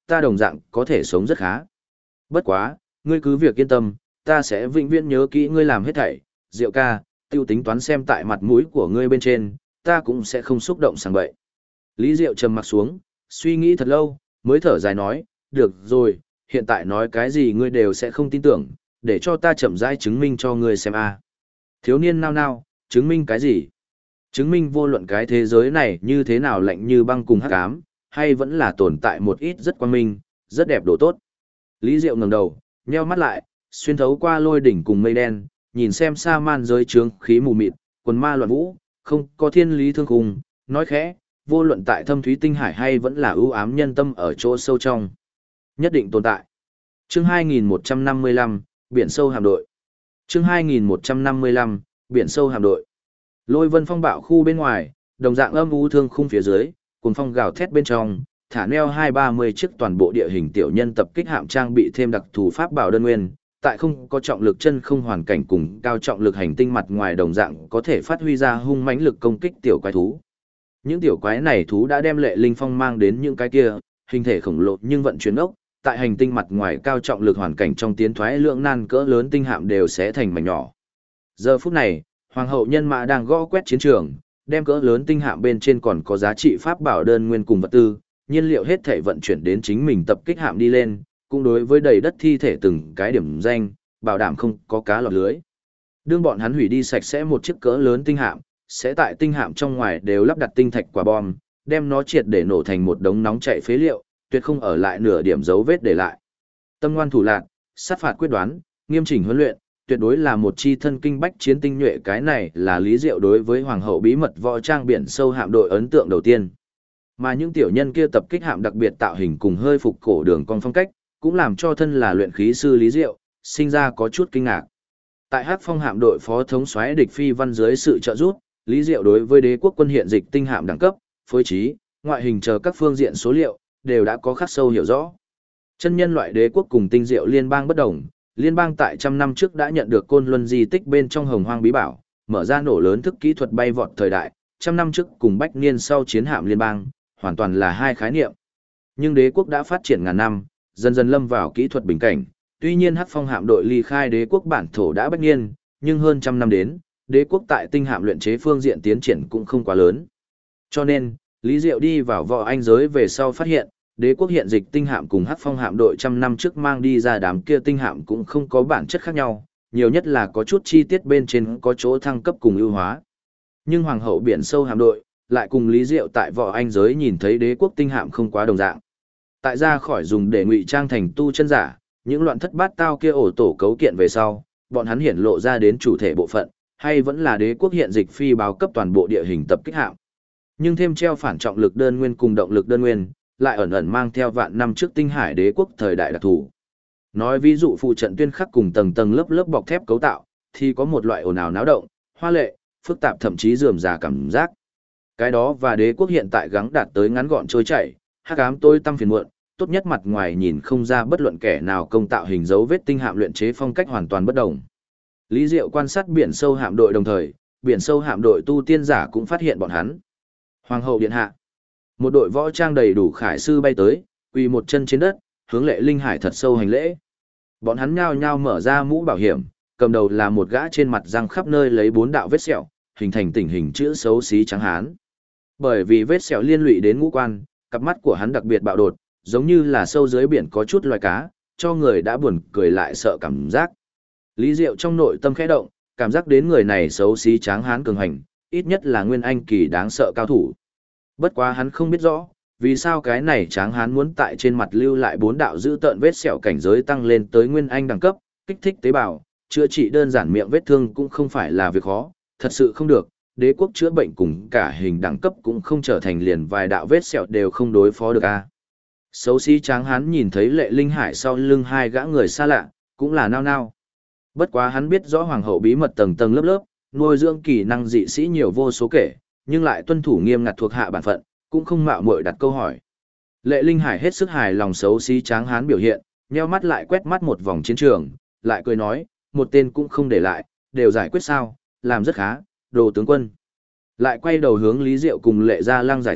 ta đồng dạng có thể sống rất khá. Bất quá, ngươi cứ việc yên tâm, ta sẽ vĩnh viễn nhớ kỹ ngươi làm hết thảy, Diệu ca, tiêu tính toán xem tại mặt mũi của ngươi bên trên, ta cũng sẽ không xúc động sang bậy. Lý Diệu trầm mặt xuống, suy nghĩ thật lâu, mới thở dài nói, được rồi, hiện tại nói cái gì ngươi đều sẽ không tin tưởng, để cho ta chậm rãi chứng minh cho ngươi xem a. Thiếu niên nao nao, chứng minh cái gì? Chứng minh vô luận cái thế giới này như thế nào lạnh như băng cùng hắc ám, hay vẫn là tồn tại một ít rất quang minh, rất đẹp đồ tốt. Lý Diệu ngẩng đầu, nheo mắt lại, xuyên thấu qua lôi đỉnh cùng mây đen, nhìn xem sa man giới trướng khí mù mịt, quần ma loạn vũ, không có thiên lý thương khung, nói khẽ, vô luận tại thâm thúy tinh hải hay vẫn là ưu ám nhân tâm ở chỗ sâu trong. Nhất định tồn tại. Chương 2155, Biển sâu hạm đội. Chương 2155, Biển sâu hạm đội. Lôi vân phong bạo khu bên ngoài, đồng dạng âm u thương khung phía dưới, cuồng phong gào thét bên trong, thả neo 230 chiếc toàn bộ địa hình tiểu nhân tập kích hạm trang bị thêm đặc thù pháp bảo đơn nguyên, tại không có trọng lực chân không hoàn cảnh cùng cao trọng lực hành tinh mặt ngoài đồng dạng có thể phát huy ra hung mãnh lực công kích tiểu quái thú. Những tiểu quái này thú đã đem Lệ Linh Phong mang đến những cái kia, hình thể khổng lồ nhưng vận chuyển ốc, tại hành tinh mặt ngoài cao trọng lực hoàn cảnh trong tiến thoái lượng nan cỡ lớn tinh hạm đều sẽ thành mảnh nhỏ. Giờ phút này, Hoàng hậu nhân mã đang gõ quét chiến trường, đem cỡ lớn tinh hạm bên trên còn có giá trị pháp bảo đơn nguyên cùng vật tư, nhiên liệu hết thể vận chuyển đến chính mình tập kích hạm đi lên, cũng đối với đầy đất thi thể từng cái điểm danh, bảo đảm không có cá lọt lưới. Đương bọn hắn hủy đi sạch sẽ một chiếc cỡ lớn tinh hạm, sẽ tại tinh hạm trong ngoài đều lắp đặt tinh thạch quả bom, đem nó triệt để nổ thành một đống nóng chảy phế liệu, tuyệt không ở lại nửa điểm dấu vết để lại. Tâm ngoan thủ lạn, sát phạt quyết đoán, nghiêm chỉnh huấn luyện, tuyệt đối là một chi thân kinh bách chiến tinh nhuệ, cái này là Lý Diệu đối với hoàng hậu bí mật võ trang biển sâu hạm đội ấn tượng đầu tiên. Mà những tiểu nhân kia tập kích hạm đặc biệt tạo hình cùng hơi phục cổ đường cong phong cách, cũng làm cho thân là luyện khí sư Lý Diệu sinh ra có chút kinh ngạc. Tại Hắc Phong hạm đội phó thống soái Địch Phi Văn dưới sự trợ giúp, Lý Diệu đối với đế quốc quân hiện dịch tinh hạm đẳng cấp, phối trí, ngoại hình chờ các phương diện số liệu đều đã có khắc sâu hiểu rõ. Chân nhân loại đế quốc cùng tinh diệu liên bang bất đồng, liên bang tại trăm năm trước đã nhận được côn luân di tích bên trong hồng hoang bí bảo, mở ra nổ lớn thức kỹ thuật bay vọt thời đại, trăm năm trước cùng bách niên sau chiến hạm liên bang, hoàn toàn là hai khái niệm. Nhưng đế quốc đã phát triển ngàn năm, dần dần lâm vào kỹ thuật bình cảnh, tuy nhiên Hắc Phong hạm đội ly khai đế quốc bản thổ đã bách niên, nhưng hơn trăm năm đến, đế quốc tại tinh hạm luyện chế phương diện tiến triển cũng không quá lớn. Cho nên, Lý Diệu đi vào võ anh giới về sau phát hiện, đế quốc hiện dịch tinh hạm cùng Hắc Phong hạm đội trăm năm trước mang đi ra đám kia tinh hạm cũng không có bản chất khác nhau, nhiều nhất là có chút chi tiết bên trên có chỗ thăng cấp cùng ưu hóa. Nhưng Hoàng hậu biển sâu hạm đội lại cùng Lý Diệu tại võ anh giới nhìn thấy đế quốc tinh hạm không quá đồng dạng. Tại ra khỏi dùng để ngụy trang thành tu chân giả, những loạn thất bát tao kia ổ tổ cấu kiện về sau, bọn hắn hiển lộ ra đến chủ thể bộ phận, hay vẫn là đế quốc hiện dịch phi báo cấp toàn bộ địa hình tập kích hạm. Nhưng thêm treo phản trọng lực đơn nguyên cùng động lực đơn nguyên, lại ẩn ẩn mang theo vạn năm trước tinh hải đế quốc thời đại đặc thù. Nói ví dụ phụ trận tuyên khắc cùng tầng tầng lớp lớp bọc thép cấu tạo, thì có một loại ồn ào náo động, hoa lệ, phức tạp thậm chí rườm rà cảm giác. Cái đó và đế quốc hiện tại gắng đạt tới ngắn gọn trôi chảy, hắc ám tối tăm phiền muộn, tốt nhất mặt ngoài nhìn không ra bất luận kẻ nào công tạo hình dấu vết tinh hạm luyện chế phong cách hoàn toàn bất đồng. Lý Diệu quan sát biển sâu hạm đội đồng thời, biển sâu hạm đội tu tiên giả cũng phát hiện bọn hắn. Hoàng hậu điện hạ. Một đội võ trang đầy đủ khải sư bay tới, quỳ một chân trên đất, hướng Lệ Linh Hải thật sâu hành lễ. Bọn hắn nhao nhao mở ra mũ bảo hiểm, cầm đầu là một gã trên mặt răng khắp nơi lấy 4 đạo vết sẹo, hình thành tình hình chữ xấu xí trắng hán. Bởi vì vết sẹo liên lụy đến ngũ quan, cặp mắt của hắn đặc biệt bạo đột, giống như là sâu dưới biển có chút loài cá, cho người đã buồn cười lại sợ cảm giác. Lý Diệu trong nội tâm khẽ động, cảm giác đến người này xấu xí tráng hán cường hành, ít nhất là nguyên anh kỳ đáng sợ cao thủ. Bất quá hắn không biết rõ, vì sao cái này tráng hán muốn tại trên mặt lưu lại 4 đạo giữ tợn vết sẹo cảnh giới tăng lên tới nguyên anh đẳng cấp, kích thích tế bào, chữa trị đơn giản miệng vết thương cũng không phải là việc khó, thật sự không được, đế quốc chữa bệnh cùng cả hình đẳng cấp cũng không trở thành liền vài đạo vết sẹo đều không đối phó được a. Xấu xí tráng hán nhìn thấy Lệ Linh Hải sau lưng hai gã người xa lạ, cũng là nao nao. Bất quá hắn biết rõ hoàng hậu bí mật tầng tầng lớp lớp, nuôi dưỡng kỳ năng dị sĩ nhiều vô số kể, nhưng lại tuân thủ nghiêm ngặt thuộc hạ bản phận, cũng không mạo muội đặt câu hỏi. Lệ Linh Hải hết sức hài lòng xấu xí tráng hán biểu hiện, nheo mắt lại quét mắt một vòng chiến trường, lại cười nói, một tên cũng không để lại, đều giải quyết sao, làm rất khá, đồ tướng quân. Lại quay đầu hướng Lý Diệu cùng Lệ Gia Lăng giải thích,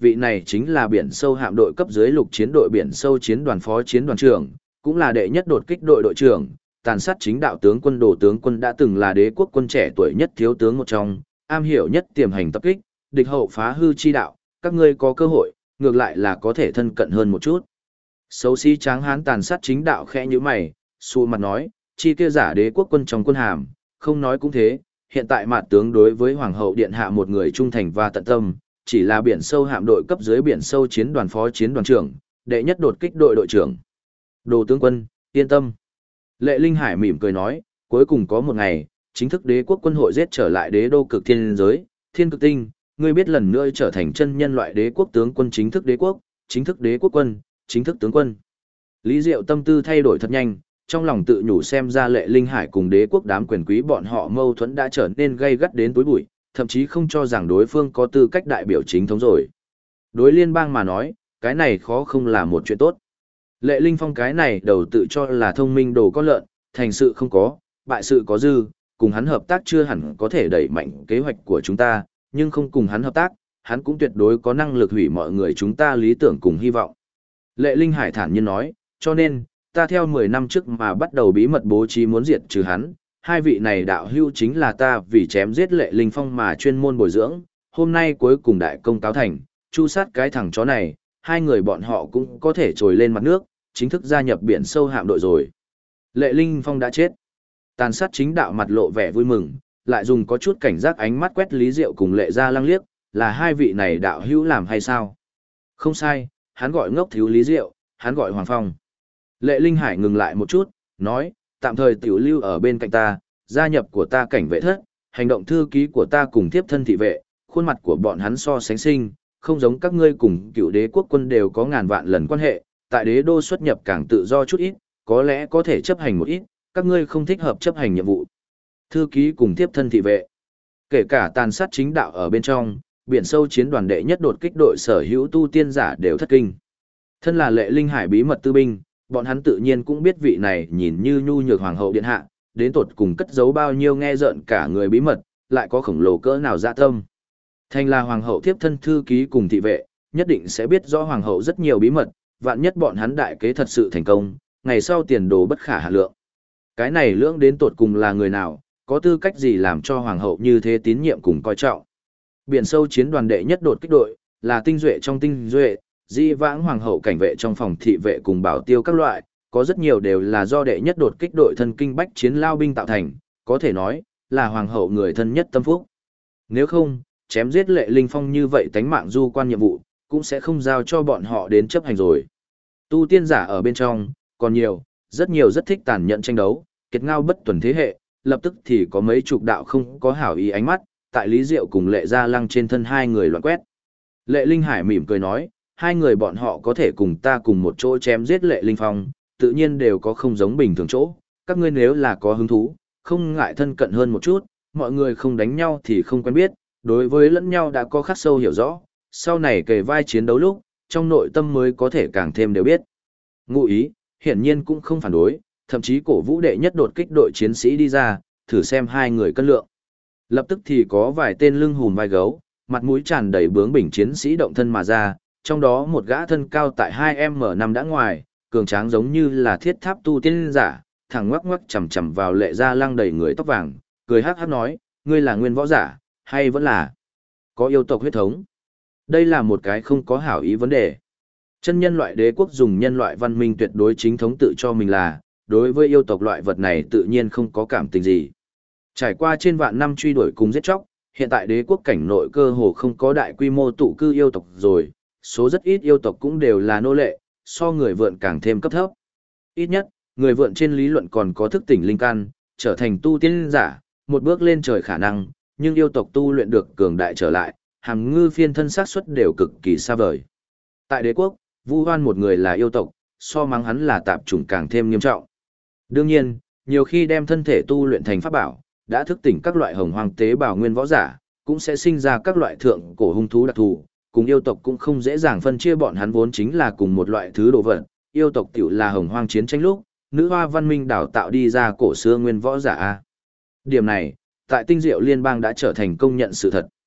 vị này chính là biển sâu hạm đội cấp dưới lục chiến đội biển sâu chiến đoàn phó chiến đoàn trưởng, cũng là đệ nhất đột kích đội đội trưởng, tàn sát chính đạo tướng quân Đồ tướng quân đã từng là đế quốc quân trẻ tuổi nhất thiếu tướng một trong, am hiểu nhất tiềm hành tập kích, địch hậu phá hư chi đạo, các ngươi có cơ hội, ngược lại là có thể thân cận hơn một chút. Xấu xí tráng hán tàn sát chính đạo khẽ như mày, xù mặt nói, chi kia giả đế quốc quân trong quân hàm, không nói cũng thế, hiện tại mạt tướng đối với hoàng hậu điện hạ một người trung thành và tận tâm, chỉ là biển sâu hạm đội cấp dưới biển sâu chiến đoàn phó chiến đoàn trưởng, đệ nhất đột kích đội đội trưởng. Đồ tướng quân, yên tâm. Lệ Linh Hải mỉm cười nói, cuối cùng có một ngày, chính thức đế quốc quân hội giết trở lại đế đô cực thiên giới, thiên cực tinh, ngươi biết lần nữa trở thành chân nhân loại đế quốc tướng quân chính thức đế quốc quân, chính thức tướng quân. Lý Diệu tâm tư thay đổi thật nhanh, trong lòng tự nhủ xem ra Lệ Linh Hải cùng đế quốc đám quyền quý bọn họ mâu thuẫn đã trở nên gay gắt đến túi bụi, thậm chí không cho rằng đối phương có tư cách đại biểu chính thống rồi. Đối liên bang mà nói, cái này khó không là một chuyện tốt. Lệ Linh Phong cái này đầu tự cho là thông minh đồ con lợn, thành sự không có, bại sự có dư, cùng hắn hợp tác chưa hẳn có thể đẩy mạnh kế hoạch của chúng ta, nhưng không cùng hắn hợp tác, hắn cũng tuyệt đối có năng lực hủy mọi người chúng ta lý tưởng cùng hy vọng. Lệ Linh Hải thản nhiên nói, cho nên, ta theo 10 năm trước mà bắt đầu bí mật bố trí muốn diệt trừ hắn, hai vị này đạo hưu chính là ta vì chém giết Lệ Linh Phong mà chuyên môn bồi dưỡng, hôm nay cuối cùng đại công cáo thành, chu sát cái thằng chó này, hai người bọn họ cũng có thể trồi lên mặt nước, chính thức gia nhập biển sâu hạm đội rồi. Lệ Linh Phong đã chết. Tàn sát chính đạo mặt lộ vẻ vui mừng, lại dùng có chút cảnh giác ánh mắt quét Lý Diệu cùng Lệ Gia Lăng liếc, là hai vị này đạo hữu làm hay sao? Không sai, hắn gọi ngốc thiếu Lý Diệu, hắn gọi Hoàng Phong. Lệ Linh Hải ngừng lại một chút, nói, tạm thời tiểu lưu ở bên cạnh ta, gia nhập của ta cảnh vệ thất, hành động thư ký của ta cùng tiếp thân thị vệ, khuôn mặt của bọn hắn so sánh sinh, không giống các ngươi cùng cựu đế quốc quân đều có ngàn vạn lần quan hệ, tại đế đô xuất nhập càng tự do chút ít, có lẽ có thể chấp hành một ít, các ngươi không thích hợp chấp hành nhiệm vụ. Thư ký cùng tiếp thân thị vệ, kể cả tàn sát chính đạo ở bên trong, biển sâu chiến đoàn đệ nhất đột kích đội sở hữu tu tiên giả đều thất kinh. Thân là Lệ Linh Hải bí mật tư binh, bọn hắn tự nhiên cũng biết vị này nhìn như nhu nhược hoàng hậu điện hạ, đến tột cùng cất giấu bao nhiêu nghe rợn cả người bí mật, lại có khổng lồ cỡ nào dạ tâm. Thành là hoàng hậu tiếp thân thư ký cùng thị vệ, nhất định sẽ biết rõ hoàng hậu rất nhiều bí mật, vạn nhất bọn hắn đại kế thật sự thành công, ngày sau tiền đồ bất khả hạn lượng. Cái này lưỡng đến tột cùng là người nào, có tư cách gì làm cho hoàng hậu như thế tín nhiệm cùng coi trọng. Biển sâu chiến đoàn đệ nhất đột kích đội, là tinh duệ trong tinh duệ, di vãng hoàng hậu cảnh vệ trong phòng thị vệ cùng bảo tiêu các loại, có rất nhiều đều là do đệ nhất đột kích đội thân kinh bách chiến lao binh tạo thành, có thể nói, là hoàng hậu người thân nhất tâm phúc. Nếu không, chém giết Lệ Linh Phong như vậy tánh mạng du quan nhiệm vụ, cũng sẽ không giao cho bọn họ đến chấp hành rồi. Tu tiên giả ở bên trong, còn nhiều, rất nhiều rất thích tàn nhẫn tranh đấu, kiệt ngao bất tuần thế hệ, lập tức thì có mấy chục đạo không có hảo ý ánh mắt, tại Lý Diệu cùng Lệ Gia Lăng trên thân hai người loạn quét. Lệ Linh Hải mỉm cười nói, hai người bọn họ có thể cùng ta cùng một chỗ chém giết Lệ Linh Phong, tự nhiên đều có không giống bình thường chỗ, các ngươi nếu là có hứng thú, không ngại thân cận hơn một chút, mọi người không đánh nhau thì không quen biết, đối với lẫn nhau đã có khắc sâu hiểu rõ, sau này kề vai chiến đấu lúc, trong nội tâm mới có thể càng thêm đều biết. Ngụ ý, hiển nhiên cũng không phản đối, thậm chí cổ vũ đệ nhất đột kích đội chiến sĩ đi ra, thử xem hai người cân lượng. Lập tức thì có vài tên lưng hùm vai gấu, mặt mũi tràn đầy bướng bỉnh chiến sĩ động thân mà ra, trong đó một gã thân cao tại 2m5 đã ngoài, cường tráng giống như là thiết tháp tu tiên giả, thẳng ngoắc ngoắc chầm chầm vào Lệ Gia Lăng đầy người tóc vàng, cười hắc hắc nói, ngươi là nguyên võ giả, hay vẫn là có yêu tộc huyết thống? Đây là một cái không có hảo ý vấn đề. Chân nhân loại đế quốc dùng nhân loại văn minh tuyệt đối chính thống tự cho mình là, đối với yêu tộc loại vật này tự nhiên không có cảm tình gì. Trải qua trên vạn năm truy đuổi cùng giết chóc, hiện tại đế quốc cảnh nội cơ hồ không có đại quy mô tụ cư yêu tộc rồi, số rất ít yêu tộc cũng đều là nô lệ, so người vượn càng thêm cấp thấp. Ít nhất, người vượn trên lý luận còn có thức tỉnh linh căn, trở thành tu tiên giả, một bước lên trời khả năng, nhưng yêu tộc tu luyện được cường đại trở lại, hàm ngư phiên thân xác suất đều cực kỳ xa vời. Tại đế quốc, Vu Hoan một người là yêu tộc, so mắng hắn là tạp chủng càng thêm nghiêm trọng. Đương nhiên, nhiều khi đem thân thể tu luyện thành pháp bảo, đã thức tỉnh các loại hồng hoang tế bào nguyên võ giả, cũng sẽ sinh ra các loại thượng cổ hung thú đặc thù, cùng yêu tộc cũng không dễ dàng phân chia bọn hắn vốn chính là cùng một loại thứ đồ vật, yêu tộc tiểu là hồng hoang chiến tranh lúc, nữ hoa văn minh đào tạo đi ra cổ xưa nguyên võ giả a. Điểm này, tại Tinh Diệu Liên bang đã trở thành công nhận sự thật.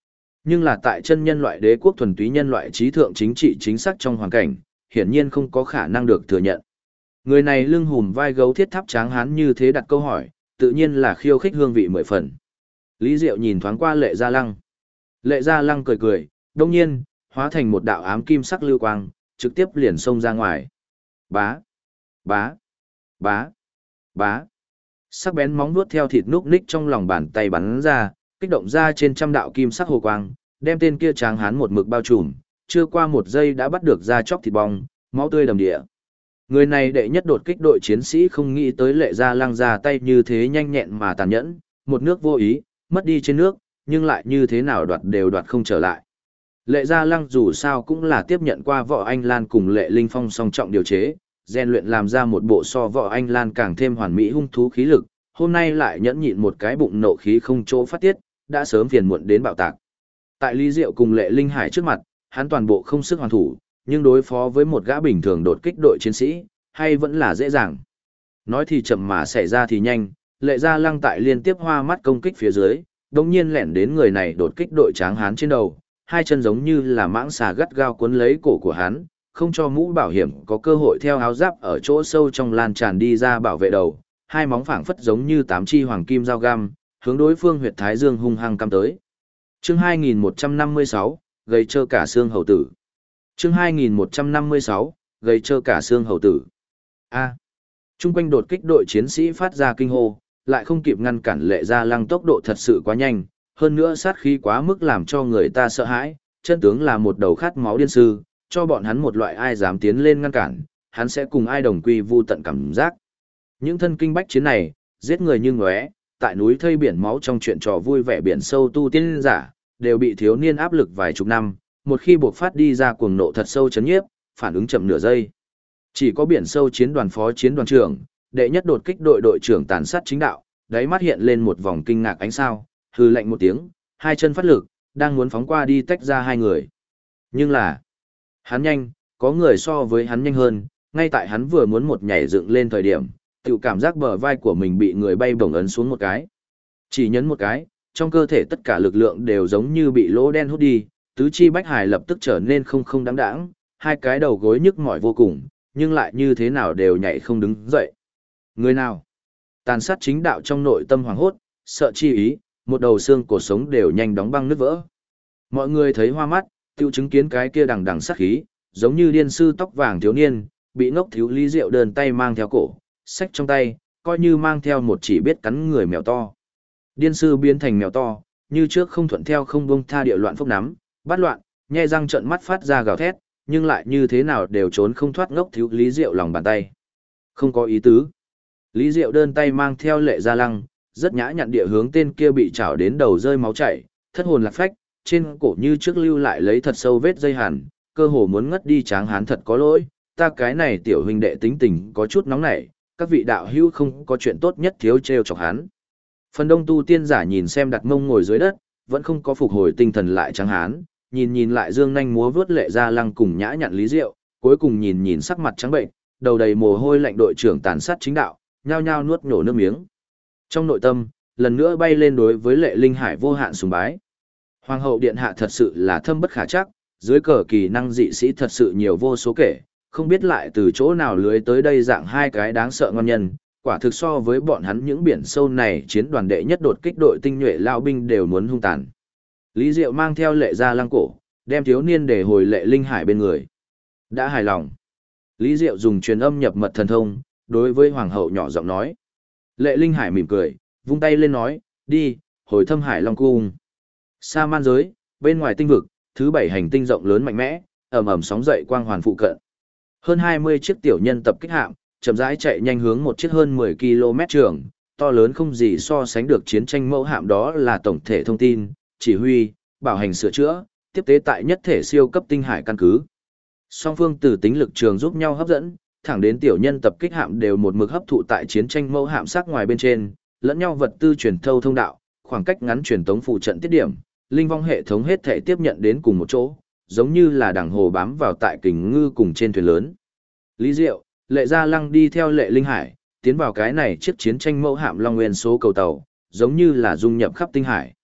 Nhưng là tại chân nhân loại đế quốc thuần túy nhân loại trí thượng chính trị chính xác trong hoàn cảnh, hiển nhiên không có khả năng được thừa nhận. Người này lưng hùm vai gấu thiết tháp tráng hán như thế đặt câu hỏi, tự nhiên là khiêu khích hương vị mười phần. Lý Diệu nhìn thoáng qua Lệ Gia Lăng. Lệ Gia Lăng cười cười, đông nhiên, hóa thành một đạo ám kim sắc lưu quang, trực tiếp liền xông ra ngoài. Bá, bá, bá, bá. Sắc bén móng vuốt theo thịt núc ních trong lòng bàn tay bắn ra, kích động ra trên trăm đạo kim sắc hồ quang, đem tên kia tráng hán một mực bao trùm, chưa qua một giây đã bắt được ra chóc thịt bong, máu tươi đầm địa. Người này đệ nhất đột kích đội chiến sĩ không nghĩ tới Lệ Gia Lăng ra tay như thế nhanh nhẹn mà tàn nhẫn, một nước vô ý, mất đi trên nước, nhưng lại như thế nào đoạt đều đoạt không trở lại. Lệ Gia Lăng dù sao cũng là tiếp nhận qua Võ Anh Lan cùng Lệ Linh Phong song trọng điều chế, rèn luyện làm ra một bộ so Võ Anh Lan càng thêm hoàn mỹ hung thú khí lực, hôm nay lại nhẫn nhịn một cái bụng nộ khí không chỗ phát tiết, đã sớm phiền muộn đến bạo tạc. Tại Lý Diệu cùng Lệ Linh Hải trước mặt, hắn toàn bộ không sức hoàn thủ, nhưng đối phó với một gã bình thường đột kích đội chiến sĩ, hay vẫn là dễ dàng. Nói thì chậm mà xảy ra thì nhanh, Lệ Gia Lăng tại liên tiếp hoa mắt công kích phía dưới, đột nhiên lẻn đến người này đột kích đội tráng hán trên đầu, hai chân giống như là mãng xà gắt gao cuốn lấy cổ của hắn, không cho mũ bảo hiểm có cơ hội theo áo giáp ở chỗ sâu trong lan tràn đi ra bảo vệ đầu, hai móng phảng phất giống như tám chi hoàng kim dao găm, hướng đối phương huyệt thái dương hung hăng cắm tới. Chương 2156, gây trơ cả xương hầu tử. Chương 2156, gây trơ cả xương hầu tử. A. Trung quanh đột kích đội chiến sĩ phát ra kinh hô, lại không kịp ngăn cản Lệ Gia Lăng tốc độ thật sự quá nhanh, hơn nữa sát khí quá mức làm cho người ta sợ hãi, chân tướng là một đầu khát máu điên sư, cho bọn hắn một loại ai dám tiến lên ngăn cản, hắn sẽ cùng ai đồng quy vu tận cảm giác. Những thân kinh bách chiến này, giết người như ngóe, tại núi thây biển máu trong chuyện trò vui vẻ biển sâu tu tiên giả, đều bị thiếu niên áp lực vài chục năm, một khi buộc phát đi ra cuồng nộ thật sâu chấn nhiếp, phản ứng chậm nửa giây. Chỉ có biển sâu chiến đoàn phó chiến đoàn trưởng, đệ nhất đột kích đội đội trưởng tàn sát chính đạo, đáy mắt hiện lên một vòng kinh ngạc ánh sao, hừ lạnh một tiếng, hai chân phát lực, đang muốn phóng qua đi tách ra hai người. Nhưng là, hắn nhanh, có người so với hắn nhanh hơn, ngay tại hắn vừa muốn một nhảy dựng lên thời điểm, tự cảm giác bờ vai của mình bị người bay bổng ấn xuống một cái. Chỉ nhấn một cái, trong cơ thể tất cả lực lượng đều giống như bị lỗ đen hút đi, tứ chi bách hải lập tức trở nên không đáng đáng, hai cái đầu gối nhức mỏi vô cùng, nhưng lại như thế nào đều nhảy không đứng dậy. Người nào? Tàn sát chính đạo trong nội tâm hoàng hốt, sợ chi ý, một đầu xương cổ sống đều nhanh đóng băng nứt vỡ. Mọi người thấy hoa mắt, tiêu chứng kiến cái kia đằng đằng sát khí, giống như điên sư tóc vàng thiếu niên, bị ngốc thiếu Lý Diệu đơn tay mang theo cổ, xách trong tay, coi như mang theo một chỉ biết cắn người mèo to. Điên sư biến thành mèo to, như trước không thuận theo không buông tha địa loạn phốc nắm, bắt loạn, nhe răng trợn mắt phát ra gào thét, nhưng lại như thế nào đều trốn không thoát ngốc thiếu Lý Diệu lòng bàn tay. Không có ý tứ. Lý Diệu đơn tay mang theo Lệ Gia Lăng, rất nhã nhặn địa hướng tên kia bị chảo đến đầu rơi máu chảy, thất hồn lạc phách, trên cổ như trước lưu lại lấy thật sâu vết dây hàn, cơ hồ muốn ngất đi tráng hán thật có lỗi, ta cái này tiểu huynh đệ tính tình có chút nóng nảy, các vị đạo hữu không có chuyện tốt nhất thiếu trêu chọc hắn. Phần đông tu tiên giả nhìn xem đặt mông ngồi dưới đất, vẫn không có phục hồi tinh thần lại tráng hán, nhìn lại dương nhanh múa vớt Lệ Gia Lăng cùng nhã nhặn Lý Diệu, cuối cùng nhìn sắc mặt trắng bệnh, đầu đầy mồ hôi lạnh đội trưởng tàn sát chính đạo, nhao nhao nuốt nhổ nước miếng. Trong nội tâm, lần nữa bay lên đối với Lệ Linh Hải vô hạn sùng bái. Hoàng hậu điện hạ thật sự là thâm bất khả trắc, dưới cờ kỳ năng dị sĩ thật sự nhiều vô số kể, không biết lại từ chỗ nào lưới tới đây dạng hai cái đáng sợ ngon nhân, quả thực so với bọn hắn những biển sâu này chiến đoàn đệ nhất đột kích đội tinh nhuệ lao binh đều muốn hung tàn. Lý Diệu mang theo Lệ Gia Lăng cổ, đem thiếu niên để hồi Lệ Linh Hải bên người. Đã hài lòng. Lý Diệu dùng truyền âm nhập mật thần thông, đối với hoàng hậu nhỏ giọng nói. Lệ Linh Hải mỉm cười, vung tay lên nói, đi, hồi Thâm Hải Long Cung. Sa man giới, bên ngoài tinh vực, thứ 7 hành tinh rộng lớn mạnh mẽ, ầm ầm sóng dậy quang hoàn phụ cận. Hơn 20 chiếc tiểu nhân tập kích hạm, chậm rãi chạy nhanh hướng một chiếc hơn 10 km trường, to lớn không gì so sánh được chiến tranh mẫu hạm, đó là tổng thể thông tin, chỉ huy, bảo hành sửa chữa, tiếp tế tại nhất thể siêu cấp tinh hải căn cứ. Song phương từ tính lực trường giúp nhau hấp dẫn, thẳng đến tiểu nhân tập kích hạm đều một mực hấp thụ tại chiến tranh mẫu hạm sắc ngoài bên trên, lẫn nhau vật tư truyền thâu thông đạo, khoảng cách ngắn truyền tống phụ trận tiết điểm, linh vong hệ thống hết thể tiếp nhận đến cùng một chỗ, giống như là đằng hồ bám vào tại kình ngư cùng trên thuyền lớn. Lý Diệu, Lệ Gia Lăng đi theo Lệ Linh Hải, tiến vào cái này chiếc chiến tranh mẫu hạm Long Nguyên số cầu tàu, giống như là dung nhập khắp tinh hải.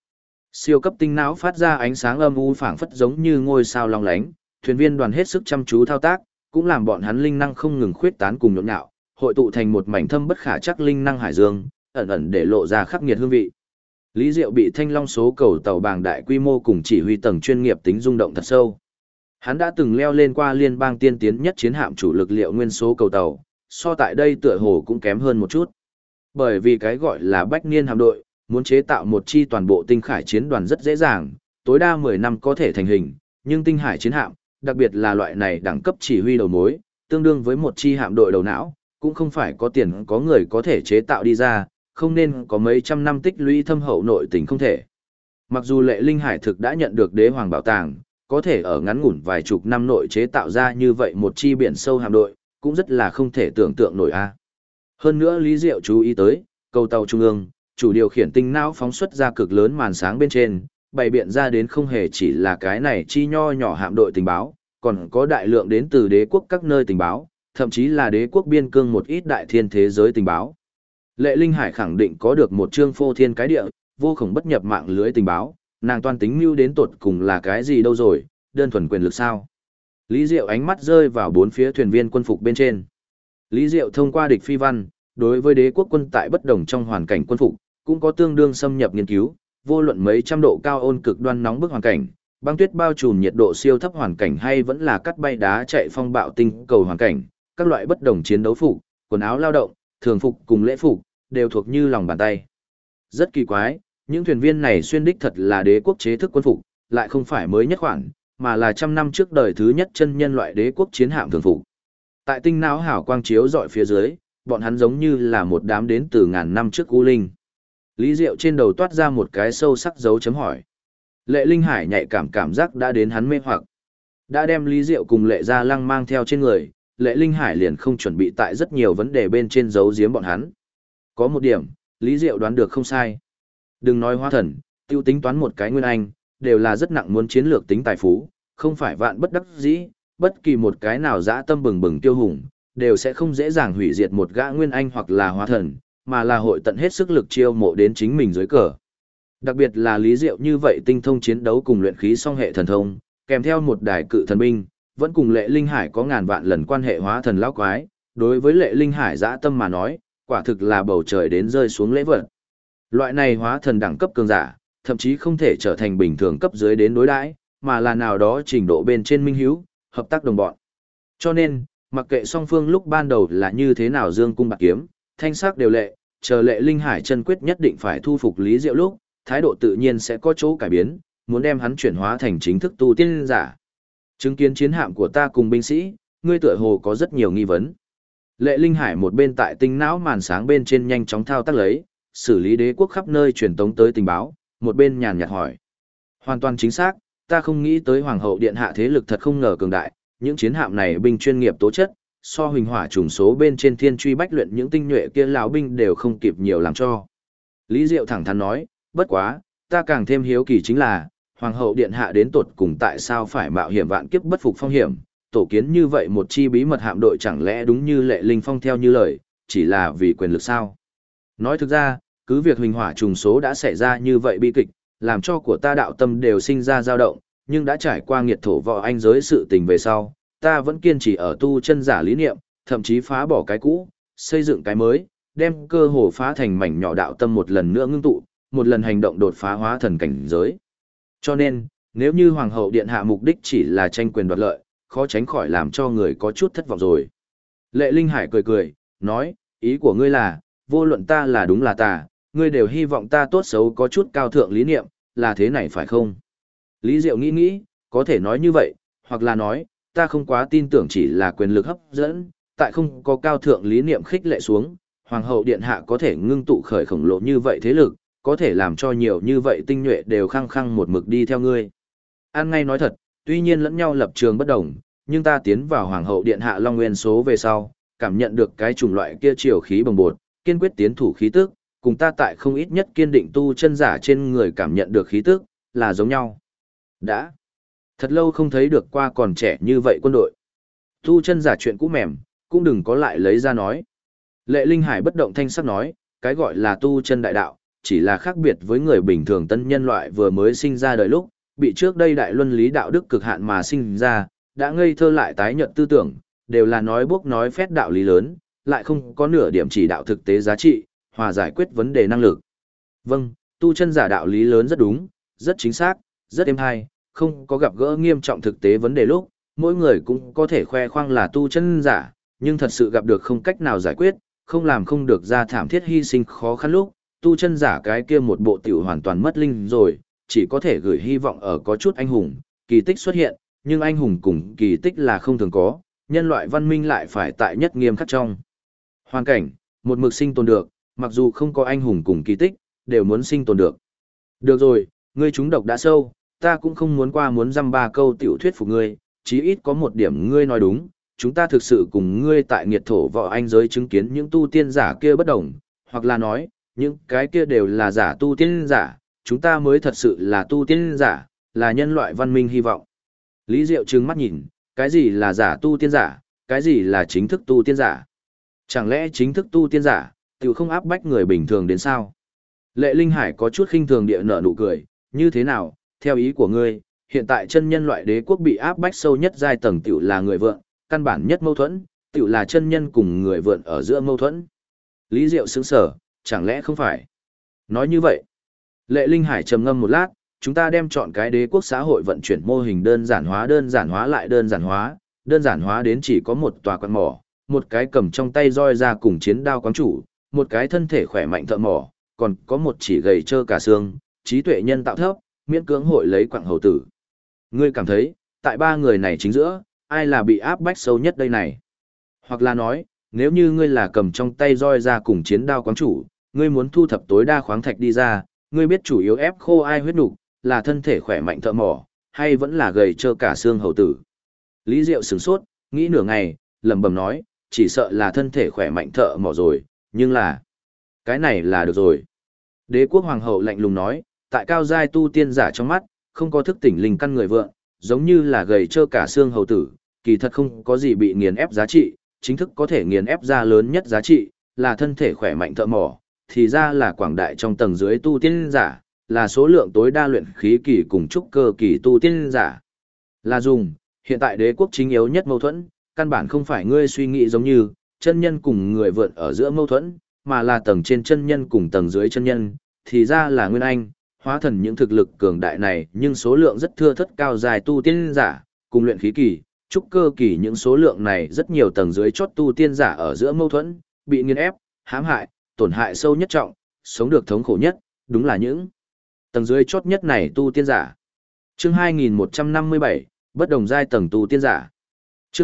Siêu cấp tinh não phát ra ánh sáng âm u phảng phất giống như ngôi sao long lánh, thuyền viên đoàn hết sức chăm chú thao tác, cũng làm bọn hắn linh năng không ngừng khuyết tán cùng nhộn nhạo, hội tụ thành một mảnh thâm bất khả chắc linh năng hải dương, ẩn ẩn để lộ ra khắc nghiệt hương vị. Lý Diệu bị Thanh Long số cầu tàu bàng đại quy mô cùng chỉ huy tầng chuyên nghiệp tính rung động thật sâu. Hắn đã từng leo lên qua liên bang tiên tiến nhất chiến hạm chủ lực liệu nguyên số cầu tàu, so tại đây tựa hồ cũng kém hơn một chút. Bởi vì cái gọi là bách niên hạm đội, muốn chế tạo một chi toàn bộ tinh khải chiến đoàn rất dễ dàng, tối đa 10 năm có thể thành hình, nhưng tinh hải chiến hạm, đặc biệt là loại này đẳng cấp chỉ huy đầu mối, tương đương với một chi hạm đội đầu não, cũng không phải có tiền có người có thể chế tạo đi ra, không nên có mấy trăm năm tích lũy thâm hậu nội tình không thể. Mặc dù Lệ Linh Hải thực đã nhận được đế hoàng bảo tàng, có thể ở ngắn ngủn vài chục năm nội chế tạo ra như vậy một chi biển sâu hạm đội, cũng rất là không thể tưởng tượng nổi a. Hơn nữa Lý Diệu chú ý tới, cầu tàu trung ương, chủ điều khiển tinh não phóng xuất ra cực lớn màn sáng bên trên, bày biện ra đến không hề chỉ là cái này chi nho nhỏ hạm đội tình báo, còn có đại lượng đến từ đế quốc các nơi tình báo, thậm chí là đế quốc biên cương một ít đại thiên thế giới tình báo. Lệ Linh Hải khẳng định có được một chương phô thiên cái địa, vô khổng bất nhập mạng lưới tình báo, nàng toan tính mưu đến tột cùng là cái gì đâu rồi, đơn thuần quyền lực sao. Lý Diệu ánh mắt rơi vào bốn phía thuyền viên quân phục bên trên. Lý Diệu thông qua địch phi văn, đối với đế quốc quân tại bất đồng trong hoàn cảnh quân phục, cũng có tương đương xâm nhập nghiên cứu, vô luận mấy trăm độ cao ôn cực đoan nóng bức hoàn cảnh, băng tuyết bao trùm nhiệt độ siêu thấp hoàn cảnh hay vẫn là cắt bay đá chạy phong bạo tinh cầu hoàn cảnh, các loại bất đồng chiến đấu phục, quần áo lao động, thường phục cùng lễ phục, đều thuộc như lòng bàn tay. Rất kỳ quái, những thuyền viên này xuyên đích thật là đế quốc chế thức quân phục, lại không phải mới nhất khoản, mà là trăm năm trước đời thứ nhất chân nhân loại đế quốc chiến hạm thường phục. Tại tinh não hảo quang chiếu dọi phía dưới, bọn hắn giống như là một đám đến từ ngàn năm trước u linh. Lý Diệu trên đầu toát ra một cái sâu sắc dấu chấm hỏi. Lệ Linh Hải nhạy cảm giác đã đến hắn mê hoặc. Đã đem Lý Diệu cùng Lệ Gia Lăng mang theo trên người, Lệ Linh Hải liền không chuẩn bị tại rất nhiều vấn đề bên trên giấu giếm bọn hắn. Có một điểm, Lý Diệu đoán được không sai. Đừng nói hóa thần, tiêu tính toán một cái nguyên anh, đều là rất nặng muốn chiến lược tính tài phú, không phải vạn bất đắc dĩ, bất kỳ một cái nào dã tâm bừng bừng tiêu hùng, đều sẽ không dễ dàng hủy diệt một gã nguyên anh hoặc là hóa thần, mà là hội tận hết sức lực chiêu mộ đến chính mình dưới cờ. Đặc biệt là Lý Diệu như vậy tinh thông chiến đấu cùng luyện khí song hệ thần thông, kèm theo một đài cự thần binh, vẫn cùng Lệ Linh Hải có ngàn vạn lần quan hệ hóa thần lão quái, đối với Lệ Linh Hải dã tâm mà nói, quả thực là bầu trời đến rơi xuống lễ vật. Loại này hóa thần đẳng cấp cường giả, thậm chí không thể trở thành bình thường cấp dưới đến đối đãi, mà là nào đó trình độ bên trên minh hiếu, hợp tác đồng bọn. Cho nên, mặc kệ song phương lúc ban đầu là như thế nào dương cung bạc kiếm, thanh sắc đều lệ, chờ Lệ Linh Hải chân quyết nhất định phải thu phục Lý Diệu lúc, thái độ tự nhiên sẽ có chỗ cải biến, muốn đem hắn chuyển hóa thành chính thức tu tiên giả. Chứng kiến chiến hạm của ta cùng binh sĩ, ngươi tựa hồ có rất nhiều nghi vấn. Lệ Linh Hải một bên tại tinh não màn sáng bên trên nhanh chóng thao tác lấy, xử lý đế quốc khắp nơi truyền tống tới tình báo, một bên nhàn nhạt hỏi. Hoàn toàn chính xác, ta không nghĩ tới Hoàng hậu điện hạ thế lực thật không ngờ cường đại, những chiến hạm này binh chuyên nghiệp tố chất, so huỳnh hỏa trùng số bên trên thiên truy bách luyện những tinh nhuệ kia lão binh đều không kịp nhiều làm cho. Lý Diệu thẳng thắn nói, bất quá, ta càng thêm hiếu kỳ chính là, Hoàng hậu điện hạ đến tột cùng tại sao phải mạo hiểm vạn kiếp bất phục phong hiểm, tổ kiến như vậy một chi bí mật hạm đội chẳng lẽ đúng như Lệ Linh Phong theo như lời, chỉ là vì quyền lực sao? Nói thực ra, cứ việc huỳnh hỏa trùng số đã xảy ra như vậy bi kịch, làm cho của ta đạo tâm đều sinh ra dao động, nhưng đã trải qua nghiệt thổ võ anh giới sự tình về sau, ta vẫn kiên trì ở tu chân giả lý niệm, thậm chí phá bỏ cái cũ, xây dựng cái mới, đem cơ hồ phá thành mảnh nhỏ đạo tâm một lần nữa ngưng tụ, một lần hành động đột phá hóa thần cảnh giới. Cho nên, nếu như Hoàng hậu điện hạ mục đích chỉ là tranh quyền đoạt lợi, khó tránh khỏi làm cho người có chút thất vọng rồi. Lệ Linh Hải cười cười, nói, ý của ngươi là, vô luận ta là đúng là tà, ngươi đều hy vọng ta tốt xấu có chút cao thượng lý niệm, là thế này phải không? Lý Diệu nghĩ, có thể nói như vậy, hoặc là nói, ta không quá tin tưởng chỉ là quyền lực hấp dẫn, tại không có cao thượng lý niệm khích lệ xuống, Hoàng hậu điện hạ có thể ngưng tụ khởi khổng lồ như vậy thế lực, có thể làm cho nhiều như vậy tinh nhuệ đều khăng khăng một mực đi theo ngươi. An ngay nói thật, tuy nhiên lẫn nhau lập trường bất đồng, nhưng ta tiến vào Hoàng hậu điện hạ Long Nguyên số về sau, cảm nhận được cái chủng loại kia triều khí bồng bột, kiên quyết tiến thủ khí tức, cùng ta tại không ít nhất kiên định tu chân giả trên người cảm nhận được khí tức, là giống nhau. Đã thật lâu không thấy được qua còn trẻ như vậy quân đội. Tu chân giả chuyện cũ mềm, cũng đừng có lại lấy ra nói. Lệ Linh Hải bất động thanh sắc nói, cái gọi là tu chân đại đạo, chỉ là khác biệt với người bình thường tân nhân loại vừa mới sinh ra đời lúc, bị trước đây đại luân lý đạo đức cực hạn mà sinh ra, đã ngây thơ lại tái nhợt tư tưởng, đều là nói bốc nói phét đạo lý lớn, lại không có nửa điểm chỉ đạo thực tế giá trị, hòa giải quyết vấn đề năng lực. Vâng, tu chân giả đạo lý lớn rất đúng, rất chính xác, rất êm hay, không có gặp gỡ nghiêm trọng thực tế vấn đề lúc, mỗi người cũng có thể khoe khoang là tu chân giả, nhưng thật sự gặp được không cách nào giải quyết, không làm không được ra thảm thiết hy sinh khó khăn lúc, tu chân giả cái kia một bộ tiểu hoàn toàn mất linh rồi, chỉ có thể gửi hy vọng ở có chút anh hùng, kỳ tích xuất hiện, nhưng anh hùng cùng kỳ tích là không thường có, nhân loại văn minh lại phải tại nhất nghiêm khắc trong hoàn cảnh, một mực sinh tồn được, mặc dù không có anh hùng cùng kỳ tích, đều muốn sinh tồn được. Được rồi, ngươi trúng độc đã sâu, ta cũng không muốn qua muốn dăm ba câu tiểu thuyết phục ngươi, chí ít có một điểm ngươi nói đúng, chúng ta thực sự cùng ngươi tại nghiệt thổ võ anh giới chứng kiến những tu tiên giả kia bất đồng, hoặc là nói, những cái kia đều là giả tu tiên giả, chúng ta mới thật sự là tu tiên giả, là nhân loại văn minh hy vọng. Lý Diệu trừng mắt nhìn, cái gì là giả tu tiên giả, cái gì là chính thức tu tiên giả? Chẳng lẽ chính thức tu tiên giả, tiểu không áp bách người bình thường đến sao? Lệ Linh Hải có chút khinh thường địa nở nụ cười, như thế nào, theo ý của ngươi, hiện tại chân nhân loại đế quốc bị áp bách sâu nhất giai tầng tiểu là người vượn, căn bản nhất mâu thuẫn, tiểu là chân nhân cùng người vượn ở giữa mâu thuẫn. Lý Diệu sững sờ, chẳng lẽ không phải? Nói như vậy, Lệ Linh Hải trầm ngâm một lát, chúng ta đem chọn cái đế quốc xã hội vận chuyển mô hình đơn giản hóa lại đơn giản hóa đến chỉ có một tòa quan mỏ, một cái cầm trong tay roi ra cùng chiến đao quán chủ, một cái thân thể khỏe mạnh thợ mỏ, còn có một chỉ gầy trơ cả xương, trí tuệ nhân tạo thấp, miễn cưỡng hội lấy quặng hầu tử. Ngươi cảm thấy, tại ba người này chính giữa, ai là bị áp bách sâu nhất đây này? Hoặc là nói, nếu như ngươi là cầm trong tay roi ra cùng chiến đao quán chủ, ngươi muốn thu thập tối đa khoáng thạch đi ra, ngươi biết chủ yếu ép khô ai huyết nục, là thân thể khỏe mạnh thợ mỏ, hay vẫn là gầy trơ cả xương hầu tử? Lý Diệu sửng sốt, nghĩ nửa ngày, lẩm bẩm nói, chỉ sợ là thân thể khỏe mạnh thợ mỏ rồi, nhưng là cái này là được rồi. Đế quốc hoàng hậu lạnh lùng nói, tại cao giai tu tiên giả trong mắt, không có thức tỉnh linh căn người vượng, giống như là gầy trơ cả xương hầu tử, kỳ thật không có gì bị nghiền ép giá trị, chính thức có thể nghiền ép ra lớn nhất giá trị, là thân thể khỏe mạnh thợ mỏ, thì ra là quảng đại trong tầng dưới tu tiên giả, là số lượng tối đa luyện khí kỳ cùng trúc cơ kỳ tu tiên giả. Là dùng, hiện tại đế quốc chính yếu nhất mâu thuẫn, căn bản không phải ngươi suy nghĩ giống như, chân nhân cùng người vượn ở giữa mâu thuẫn, mà là tầng trên chân nhân cùng tầng dưới chân nhân, thì ra là nguyên anh, hóa thần những thực lực cường đại này nhưng số lượng rất thưa thất cao dài tu tiên giả, cùng luyện khí kỳ, trúc cơ kỳ những số lượng này rất nhiều tầng dưới chót tu tiên giả ở giữa mâu thuẫn, bị nghiền ép, hãm hại, tổn hại sâu nhất trọng, sống được thống khổ nhất, đúng là những tầng dưới chót nhất này tu tiên giả. Chương 2157, bất đồng giai tầng tu tiên giả. Chương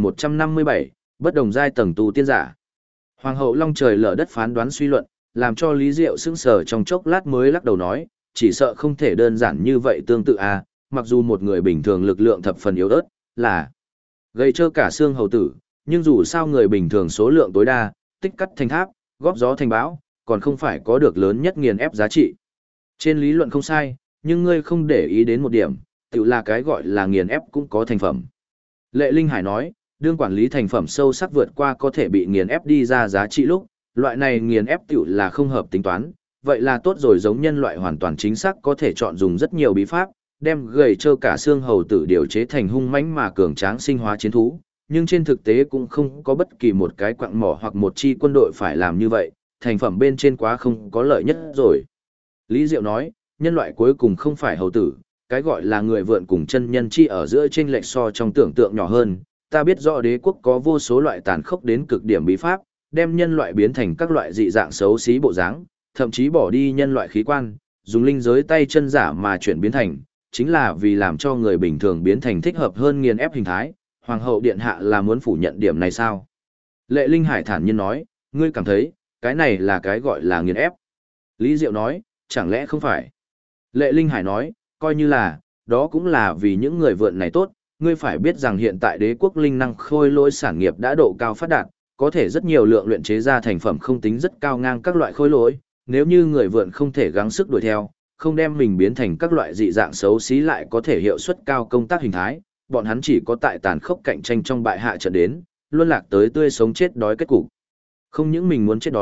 2157, bất đồng giai tầng tu tiên giả. Hoàng hậu long trời lở đất phán đoán suy luận, làm cho Lý Diệu sững sờ trong chốc lát mới lắc đầu nói, chỉ sợ không thể đơn giản như vậy tương tự à, mặc dù một người bình thường lực lượng thập phần yếu ớt, là gây trơ cả xương hầu tử, nhưng dù sao người bình thường số lượng tối đa, tích cắt thành tháp, góp gió thành bão, còn không phải có được lớn nhất nghiền ép giá trị. Trên lý luận không sai, nhưng ngươi không để ý đến một điểm, tự là cái gọi là nghiền ép cũng có thành phẩm. Lệ Linh Hải nói, đương quản lý thành phẩm sâu sắc vượt qua có thể bị nghiền ép đi ra giá trị lúc, loại này nghiền ép tự là không hợp tính toán, vậy là tốt rồi, giống nhân loại hoàn toàn chính xác có thể chọn dùng rất nhiều bí pháp, đem gầy trơ cả xương hầu tử điều chế thành hung mãnh mà cường tráng sinh hóa chiến thú, nhưng trên thực tế cũng không có bất kỳ một cái quặng mỏ hoặc một chi quân đội phải làm như vậy, thành phẩm bên trên quá không có lợi nhất rồi. Lý Diệu nói, nhân loại cuối cùng không phải hầu tử, cái gọi là người vượn cùng chân nhân chi ở giữa chênh lệch so trong tưởng tượng nhỏ hơn, ta biết rõ đế quốc có vô số loại tàn khốc đến cực điểm bí pháp, đem nhân loại biến thành các loại dị dạng xấu xí bộ dáng, thậm chí bỏ đi nhân loại khí quan, dùng linh giới tay chân giả mà chuyển biến thành, chính là vì làm cho người bình thường biến thành thích hợp hơn nghiền ép hình thái. Hoàng hậu điện hạ là muốn phủ nhận điểm này sao? Lệ Linh Hải thản nhiên nói, ngươi cảm thấy, cái này là cái gọi là nghiền ép. Lý Diệu nói, chẳng lẽ không phải? Lệ Linh Hải nói, coi như là, đó cũng là vì những người vượn này tốt, ngươi phải biết rằng hiện tại đế quốc linh năng khôi lỗi sản nghiệp đã độ cao phát đạt, có thể rất nhiều lượng luyện chế ra thành phẩm không tính rất cao ngang các loại khôi lỗi, nếu như người vượn không thể gắng sức đuổi theo, không đem mình biến thành các loại dị dạng xấu xí lại có thể hiệu suất cao công tác hình thái, bọn hắn chỉ có tại tàn khốc cạnh tranh trong bại hạ trận đến, luôn lạc tới tươi sống chết đói kết cục. Không những mình muốn chết đói,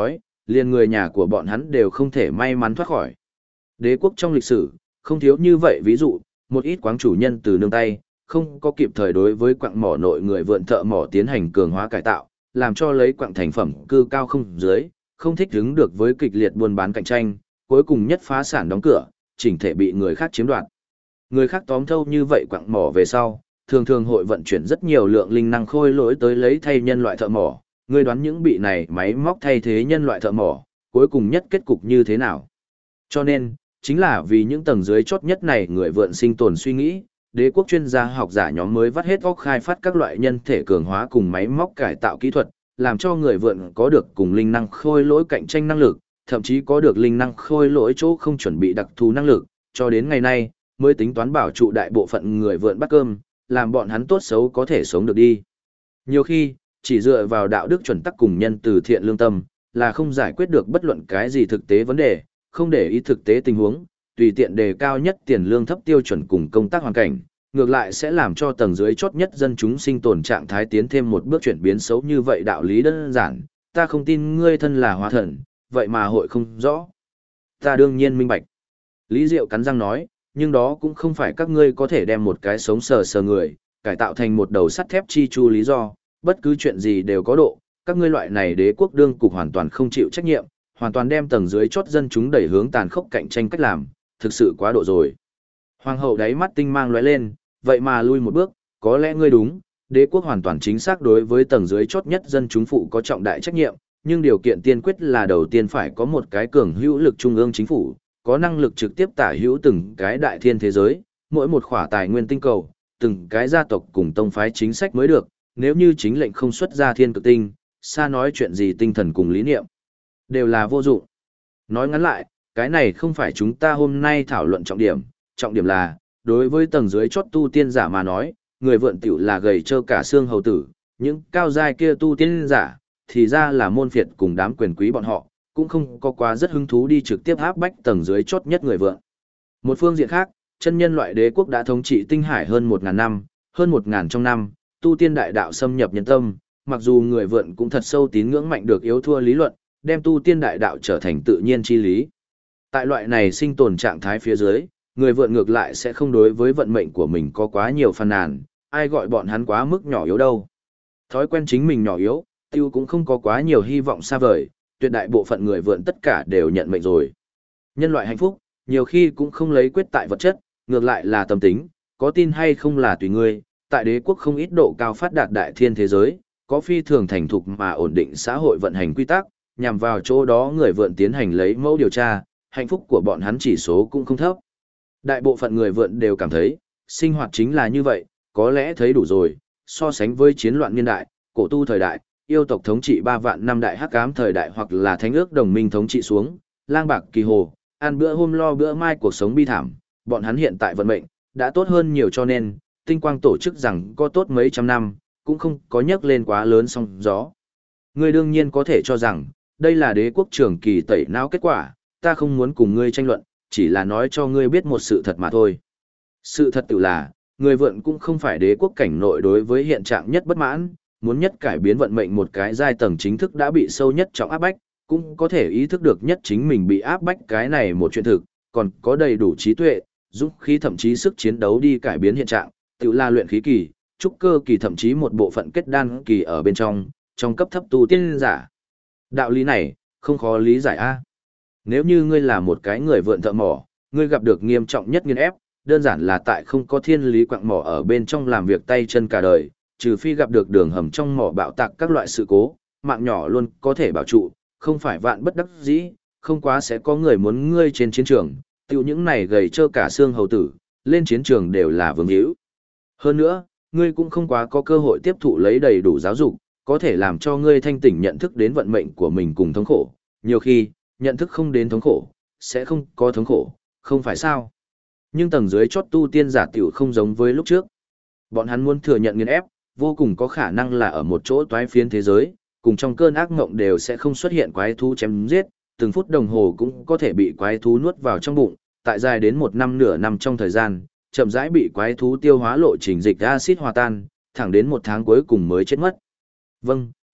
liền người nhà của bọn hắn đều không thể may mắn thoát khỏi. Đế quốc trong lịch sử, không thiếu như vậy ví dụ, một ít quáng chủ nhân từ nương tay, không có kịp thời đối với quặng mỏ nội người vượn thợ mỏ tiến hành cường hóa cải tạo, làm cho lấy quặng thành phẩm cư cao không dưới, không thích ứng được với kịch liệt buôn bán cạnh tranh, cuối cùng nhất phá sản đóng cửa, chỉnh thể bị người khác chiếm đoạt. Người khác tóm thâu như vậy quặng mỏ về sau, thường thường hội vận chuyển rất nhiều lượng linh năng khôi lỗi tới lấy thay nhân loại thợ mỏ, ngươi đoán những bị này máy móc thay thế nhân loại thợ mỏ, cuối cùng nhất kết cục như thế nào? Cho nên, chính là vì những tầng dưới chốt nhất này người vượn sinh tồn suy nghĩ, đế quốc chuyên gia học giả nhóm mới vắt hết óc khai phát các loại nhân thể cường hóa cùng máy móc cải tạo kỹ thuật, làm cho người vượn có được cùng linh năng khôi lỗi cạnh tranh năng lực, thậm chí có được linh năng khôi lỗi chỗ không chuẩn bị đặc thù năng lực, cho đến ngày nay, mới tính toán bảo trụ đại bộ phận người vượn bắt cơm, làm bọn hắn tốt xấu có thể sống được đi. Nhiều khi, chỉ dựa vào đạo đức chuẩn tắc cùng nhân từ thiện lương tâm, là không giải quyết được bất luận cái gì thực tế vấn đề, không để ý thực tế tình huống, tùy tiện đề cao nhất tiền lương thấp tiêu chuẩn cùng công tác hoàn cảnh, ngược lại sẽ làm cho tầng dưới chốt nhất dân chúng sinh tồn trạng thái tiến thêm một bước chuyển biến xấu như vậy. Đạo lý đơn giản, ta không tin ngươi thân là hóa thần, vậy mà hội không rõ. Ta đương nhiên minh bạch. Lý Diệu cắn răng nói, nhưng đó cũng không phải các ngươi có thể đem một cái sống sờ sờ người, cải tạo thành một đầu sắt thép chi chu lý do, bất cứ chuyện gì đều có độ, các ngươi loại này đế quốc đương cục hoàn toàn không chịu trách nhiệm, hoàn toàn đem tầng dưới chốt dân chúng đẩy hướng tàn khốc cạnh tranh cách làm, thực sự quá độ rồi. Hoàng hậu đáy mắt tinh mang lóe lên, vậy mà lui một bước, có lẽ ngươi đúng, đế quốc hoàn toàn chính xác đối với tầng dưới chốt nhất dân chúng phụ có trọng đại trách nhiệm, nhưng điều kiện tiên quyết là đầu tiên phải có một cái cường hữu lực trung ương chính phủ, có năng lực trực tiếp tả hữu từng cái đại thiên thế giới, mỗi một khỏa tài nguyên tinh cầu, từng cái gia tộc cùng tông phái chính sách mới được, nếu như chính lệnh không xuất ra thiên cực tinh, xa nói chuyện gì tinh thần cùng lý niệm, đều là vô dụng. Nói ngắn lại, cái này không phải chúng ta hôm nay thảo luận trọng điểm là, đối với tầng dưới chót tu tiên giả mà nói, người vượn tiểu là gầy trơ cả xương hầu tử, những cao giai kia tu tiên giả, thì ra là môn phiệt cùng đám quyền quý bọn họ, cũng không có quá rất hứng thú đi trực tiếp áp bách tầng dưới chót nhất người vượn. Một phương diện khác, chân nhân loại đế quốc đã thống trị tinh hải hơn 1.000 năm, hơn 1.000 trong năm, tu tiên đại đạo xâm nhập nhân tâm, mặc dù người vượn cũng thật sâu tín ngưỡng mạnh được yếu thua lý luận, đem tu tiên đại đạo trở thành tự nhiên chi lý. Tại loại này sinh tồn trạng thái phía dưới, người vượn ngược lại sẽ không đối với vận mệnh của mình có quá nhiều phàn nàn, ai gọi bọn hắn quá mức nhỏ yếu đâu. Thói quen chính mình nhỏ yếu, tiêu cũng không có quá nhiều hy vọng xa vời, tuyệt đại bộ phận người vượn tất cả đều nhận mệnh rồi. Nhân loại hạnh phúc, nhiều khi cũng không lấy quyết tại vật chất, ngược lại là tâm tính, có tin hay không là tùy ngươi, tại đế quốc không ít độ cao phát đạt đại thiên thế giới, có phi thường thành thục mà ổn định xã hội vận hành quy tắc, nhằm vào chỗ đó người vượn tiến hành lấy mẫu điều tra, hạnh phúc của bọn hắn chỉ số cũng không thấp. Đại bộ phận người vượn đều cảm thấy, sinh hoạt chính là như vậy, có lẽ thấy đủ rồi, so sánh với chiến loạn niên đại, cổ tu thời đại, yêu tộc thống trị 3 vạn năm đại hắc ám thời đại hoặc là thánh ước đồng minh thống trị xuống, lang bạc kỳ hồ, ăn bữa hôm lo bữa mai cuộc sống bi thảm, bọn hắn hiện tại vận mệnh, đã tốt hơn nhiều cho nên, tinh quang tổ chức rằng có tốt mấy trăm năm, cũng không có nhắc lên quá lớn sóng gió. Ngươi đương nhiên có thể cho rằng, đây là đế quốc trường kỳ tẩy não kết quả, ta không muốn cùng ngươi tranh luận, chỉ là nói cho ngươi biết một sự thật mà thôi. Sự thật tự là, người vượn cũng không phải đế quốc cảnh nội đối với hiện trạng nhất bất mãn, muốn nhất cải biến vận mệnh một cái giai tầng chính thức đã bị sâu nhất trọng áp bách, cũng có thể ý thức được nhất chính mình bị áp bách cái này một chuyện thực, còn có đầy đủ trí tuệ, dũng khí thậm chí sức chiến đấu đi cải biến hiện trạng, tự là luyện khí kỳ, trúc cơ kỳ thậm chí một bộ phận kết đan kỳ ở bên trong cấp thấp tu tiên giả. Đạo lý này, không khó lý giải a. Nếu như ngươi là một cái người vượn thợ mỏ, ngươi gặp được nghiêm trọng nhất nghiền ép, đơn giản là tại không có thiên lý quặng mỏ ở bên trong làm việc tay chân cả đời, trừ phi gặp được đường hầm trong mỏ bạo tạc các loại sự cố, mạng nhỏ luôn có thể bảo trụ, không phải vạn bất đắc dĩ, không quá sẽ có người muốn ngươi trên chiến trường, tiêu những này gầy trơ cả xương hầu tử, lên chiến trường đều là vương hữu. Hơn nữa, ngươi cũng không quá có cơ hội tiếp thụ lấy đầy đủ giáo dục, có thể làm cho ngươi thanh tỉnh nhận thức đến vận mệnh của mình cùng thống khổ, nhiều khi, nhận thức không đến thống khổ, sẽ không có thống khổ, không phải sao. Nhưng tầng dưới chót tu tiên giả tiểu không giống với lúc trước. Bọn hắn muốn thừa nhận nghiền ép, vô cùng có khả năng là ở một chỗ toái phiến thế giới, cùng trong cơn ác ngộng đều sẽ không xuất hiện quái thú chém giết, từng phút đồng hồ cũng có thể bị quái thú nuốt vào trong bụng, tại dài đến 1 năm nửa năm trong thời gian, chậm rãi bị quái thú tiêu hóa lộ trình dịch axit hòa tan, thẳng đến 1 tháng cuối cùng mới chết mất. Vâng,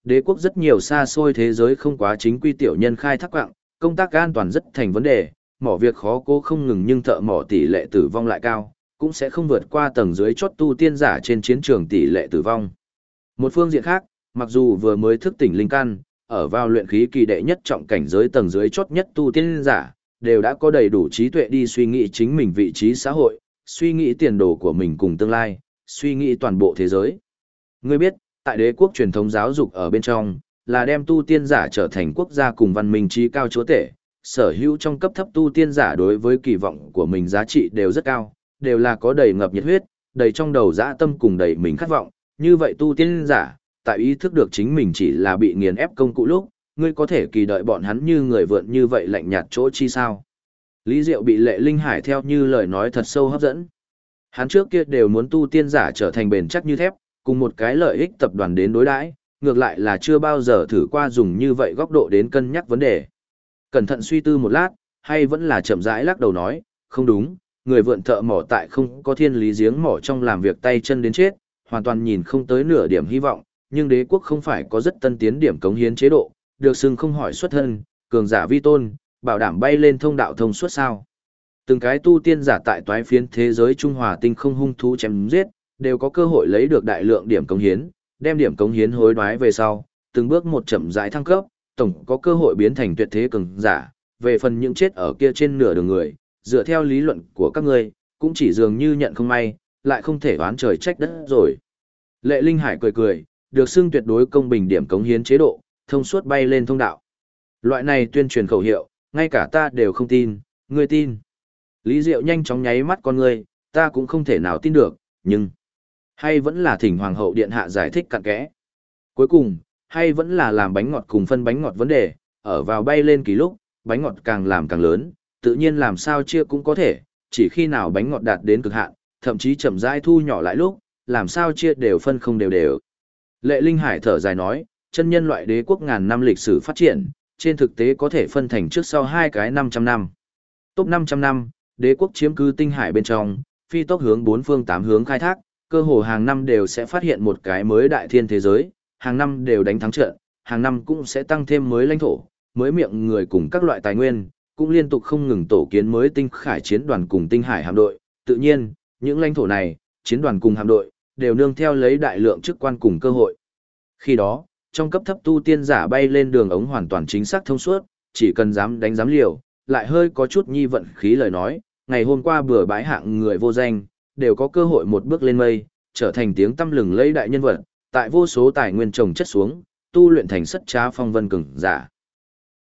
Đế quốc rất nhiều xa xôi thế giới không quá chính quy tiểu nhân khai thác quạng, công tác an toàn rất thành vấn đề, mỏ việc khó cố không ngừng nhưng thợ mỏ tỷ lệ tử vong lại cao, cũng sẽ không vượt qua tầng dưới chót tu tiên giả trên chiến trường tỷ lệ tử vong. Một phương diện khác, mặc dù vừa mới thức tỉnh linh căn, ở vào luyện khí kỳ đệ nhất trọng cảnh giới tầng dưới chót nhất tu tiên giả, đều đã có đầy đủ trí tuệ đi suy nghĩ chính mình vị trí xã hội, suy nghĩ tiền đồ của mình cùng tương lai, suy nghĩ toàn bộ thế giới. Ngươi biết, tại đế quốc truyền thống giáo dục ở bên trong, là đem tu tiên giả trở thành quốc gia cùng văn minh trí cao chúa tể, sở hữu trong cấp thấp tu tiên giả đối với kỳ vọng của mình giá trị đều rất cao, đều là có đầy ngập nhiệt huyết, đầy trong đầu dã tâm cùng đầy mình khát vọng, như vậy tu tiên giả, tại ý thức được chính mình chỉ là bị nghiền ép công cụ lúc, ngươi có thể kỳ đợi bọn hắn như người vượn như vậy lạnh nhạt chỗ chi sao. Lý Diệu bị Lệ Linh Hải theo như lời nói thật sâu hấp dẫn. Hắn trước kia đều muốn tu tiên giả trở thành bền chắc như thép, cùng một cái lợi ích tập đoàn đến đối đãi, ngược lại là chưa bao giờ thử qua dùng như vậy góc độ đến cân nhắc vấn đề. Cẩn thận suy tư một lát, hay vẫn là chậm rãi lắc đầu nói, không đúng, người vượn thợ mỏ tại không có thiên lý giếng mỏ trong làm việc tay chân đến chết, hoàn toàn nhìn không tới nửa điểm hy vọng, nhưng đế quốc không phải có rất tân tiến điểm cống hiến chế độ, được xưng không hỏi xuất thân, cường giả vi tôn, bảo đảm bay lên thông đạo thông suốt sao. Từng cái tu tiên giả tại toái phiến thế giới Trung Hòa tinh không hung thú chém giết, đều có cơ hội lấy được đại lượng điểm cống hiến, đem điểm cống hiến hối đoái về sau, từng bước một chậm rãi thăng cấp, tổng có cơ hội biến thành tuyệt thế cường giả. Về phần những chết ở kia trên nửa đường người, dựa theo lý luận của các ngươi, cũng chỉ dường như nhận không may, lại không thể oán trời trách đất rồi. Lệ Linh Hải cười cười, được xưng tuyệt đối công bình điểm cống hiến chế độ, thông suốt bay lên thông đạo. Loại này tuyên truyền khẩu hiệu, ngay cả ta đều không tin, ngươi tin. Lý Diệu nhanh chóng nháy mắt con ngươi, ta cũng không thể nào tin được, nhưng hay vẫn là thỉnh Hoàng hậu điện hạ giải thích cặn kẽ. Cuối cùng, hay vẫn là làm bánh ngọt cùng phân bánh ngọt vấn đề, ở vào bay lên kỳ lúc, bánh ngọt càng làm càng lớn, tự nhiên làm sao chia cũng có thể, chỉ khi nào bánh ngọt đạt đến cực hạn, thậm chí chậm rãi thu nhỏ lại lúc, làm sao chia đều phân không đều đều. Lệ Linh Hải thở dài nói, chân nhân loại đế quốc ngàn năm lịch sử phát triển, trên thực tế có thể phân thành trước sau hai cái 500 năm. Top 500 năm, đế quốc chiếm cứ tinh hải bên trong, phi tốc hướng bốn phương tám hướng khai thác, cơ hồ hàng năm đều sẽ phát hiện một cái mới đại thiên thế giới, hàng năm đều đánh thắng trận, hàng năm cũng sẽ tăng thêm mới lãnh thổ, mới miệng người cùng các loại tài nguyên, cũng liên tục không ngừng tổ kiến mới tinh khải chiến đoàn cùng tinh hải hạm đội. Tự nhiên, những lãnh thổ này, chiến đoàn cùng hạm đội, đều nương theo lấy đại lượng chức quan cùng cơ hội. Khi đó, trong cấp thấp tu tiên giả bay lên đường ống hoàn toàn chính xác thông suốt, chỉ cần dám đánh dám liều, lại hơi có chút nhi vận khí lời nói, ngày hôm qua bừa bãi hạng người vô danh, đều có cơ hội một bước lên mây, trở thành tiếng tăm lừng lẫy đại nhân vật, tại vô số tài nguyên trồng chất xuống, tu luyện thành sất trá phong vân cường giả.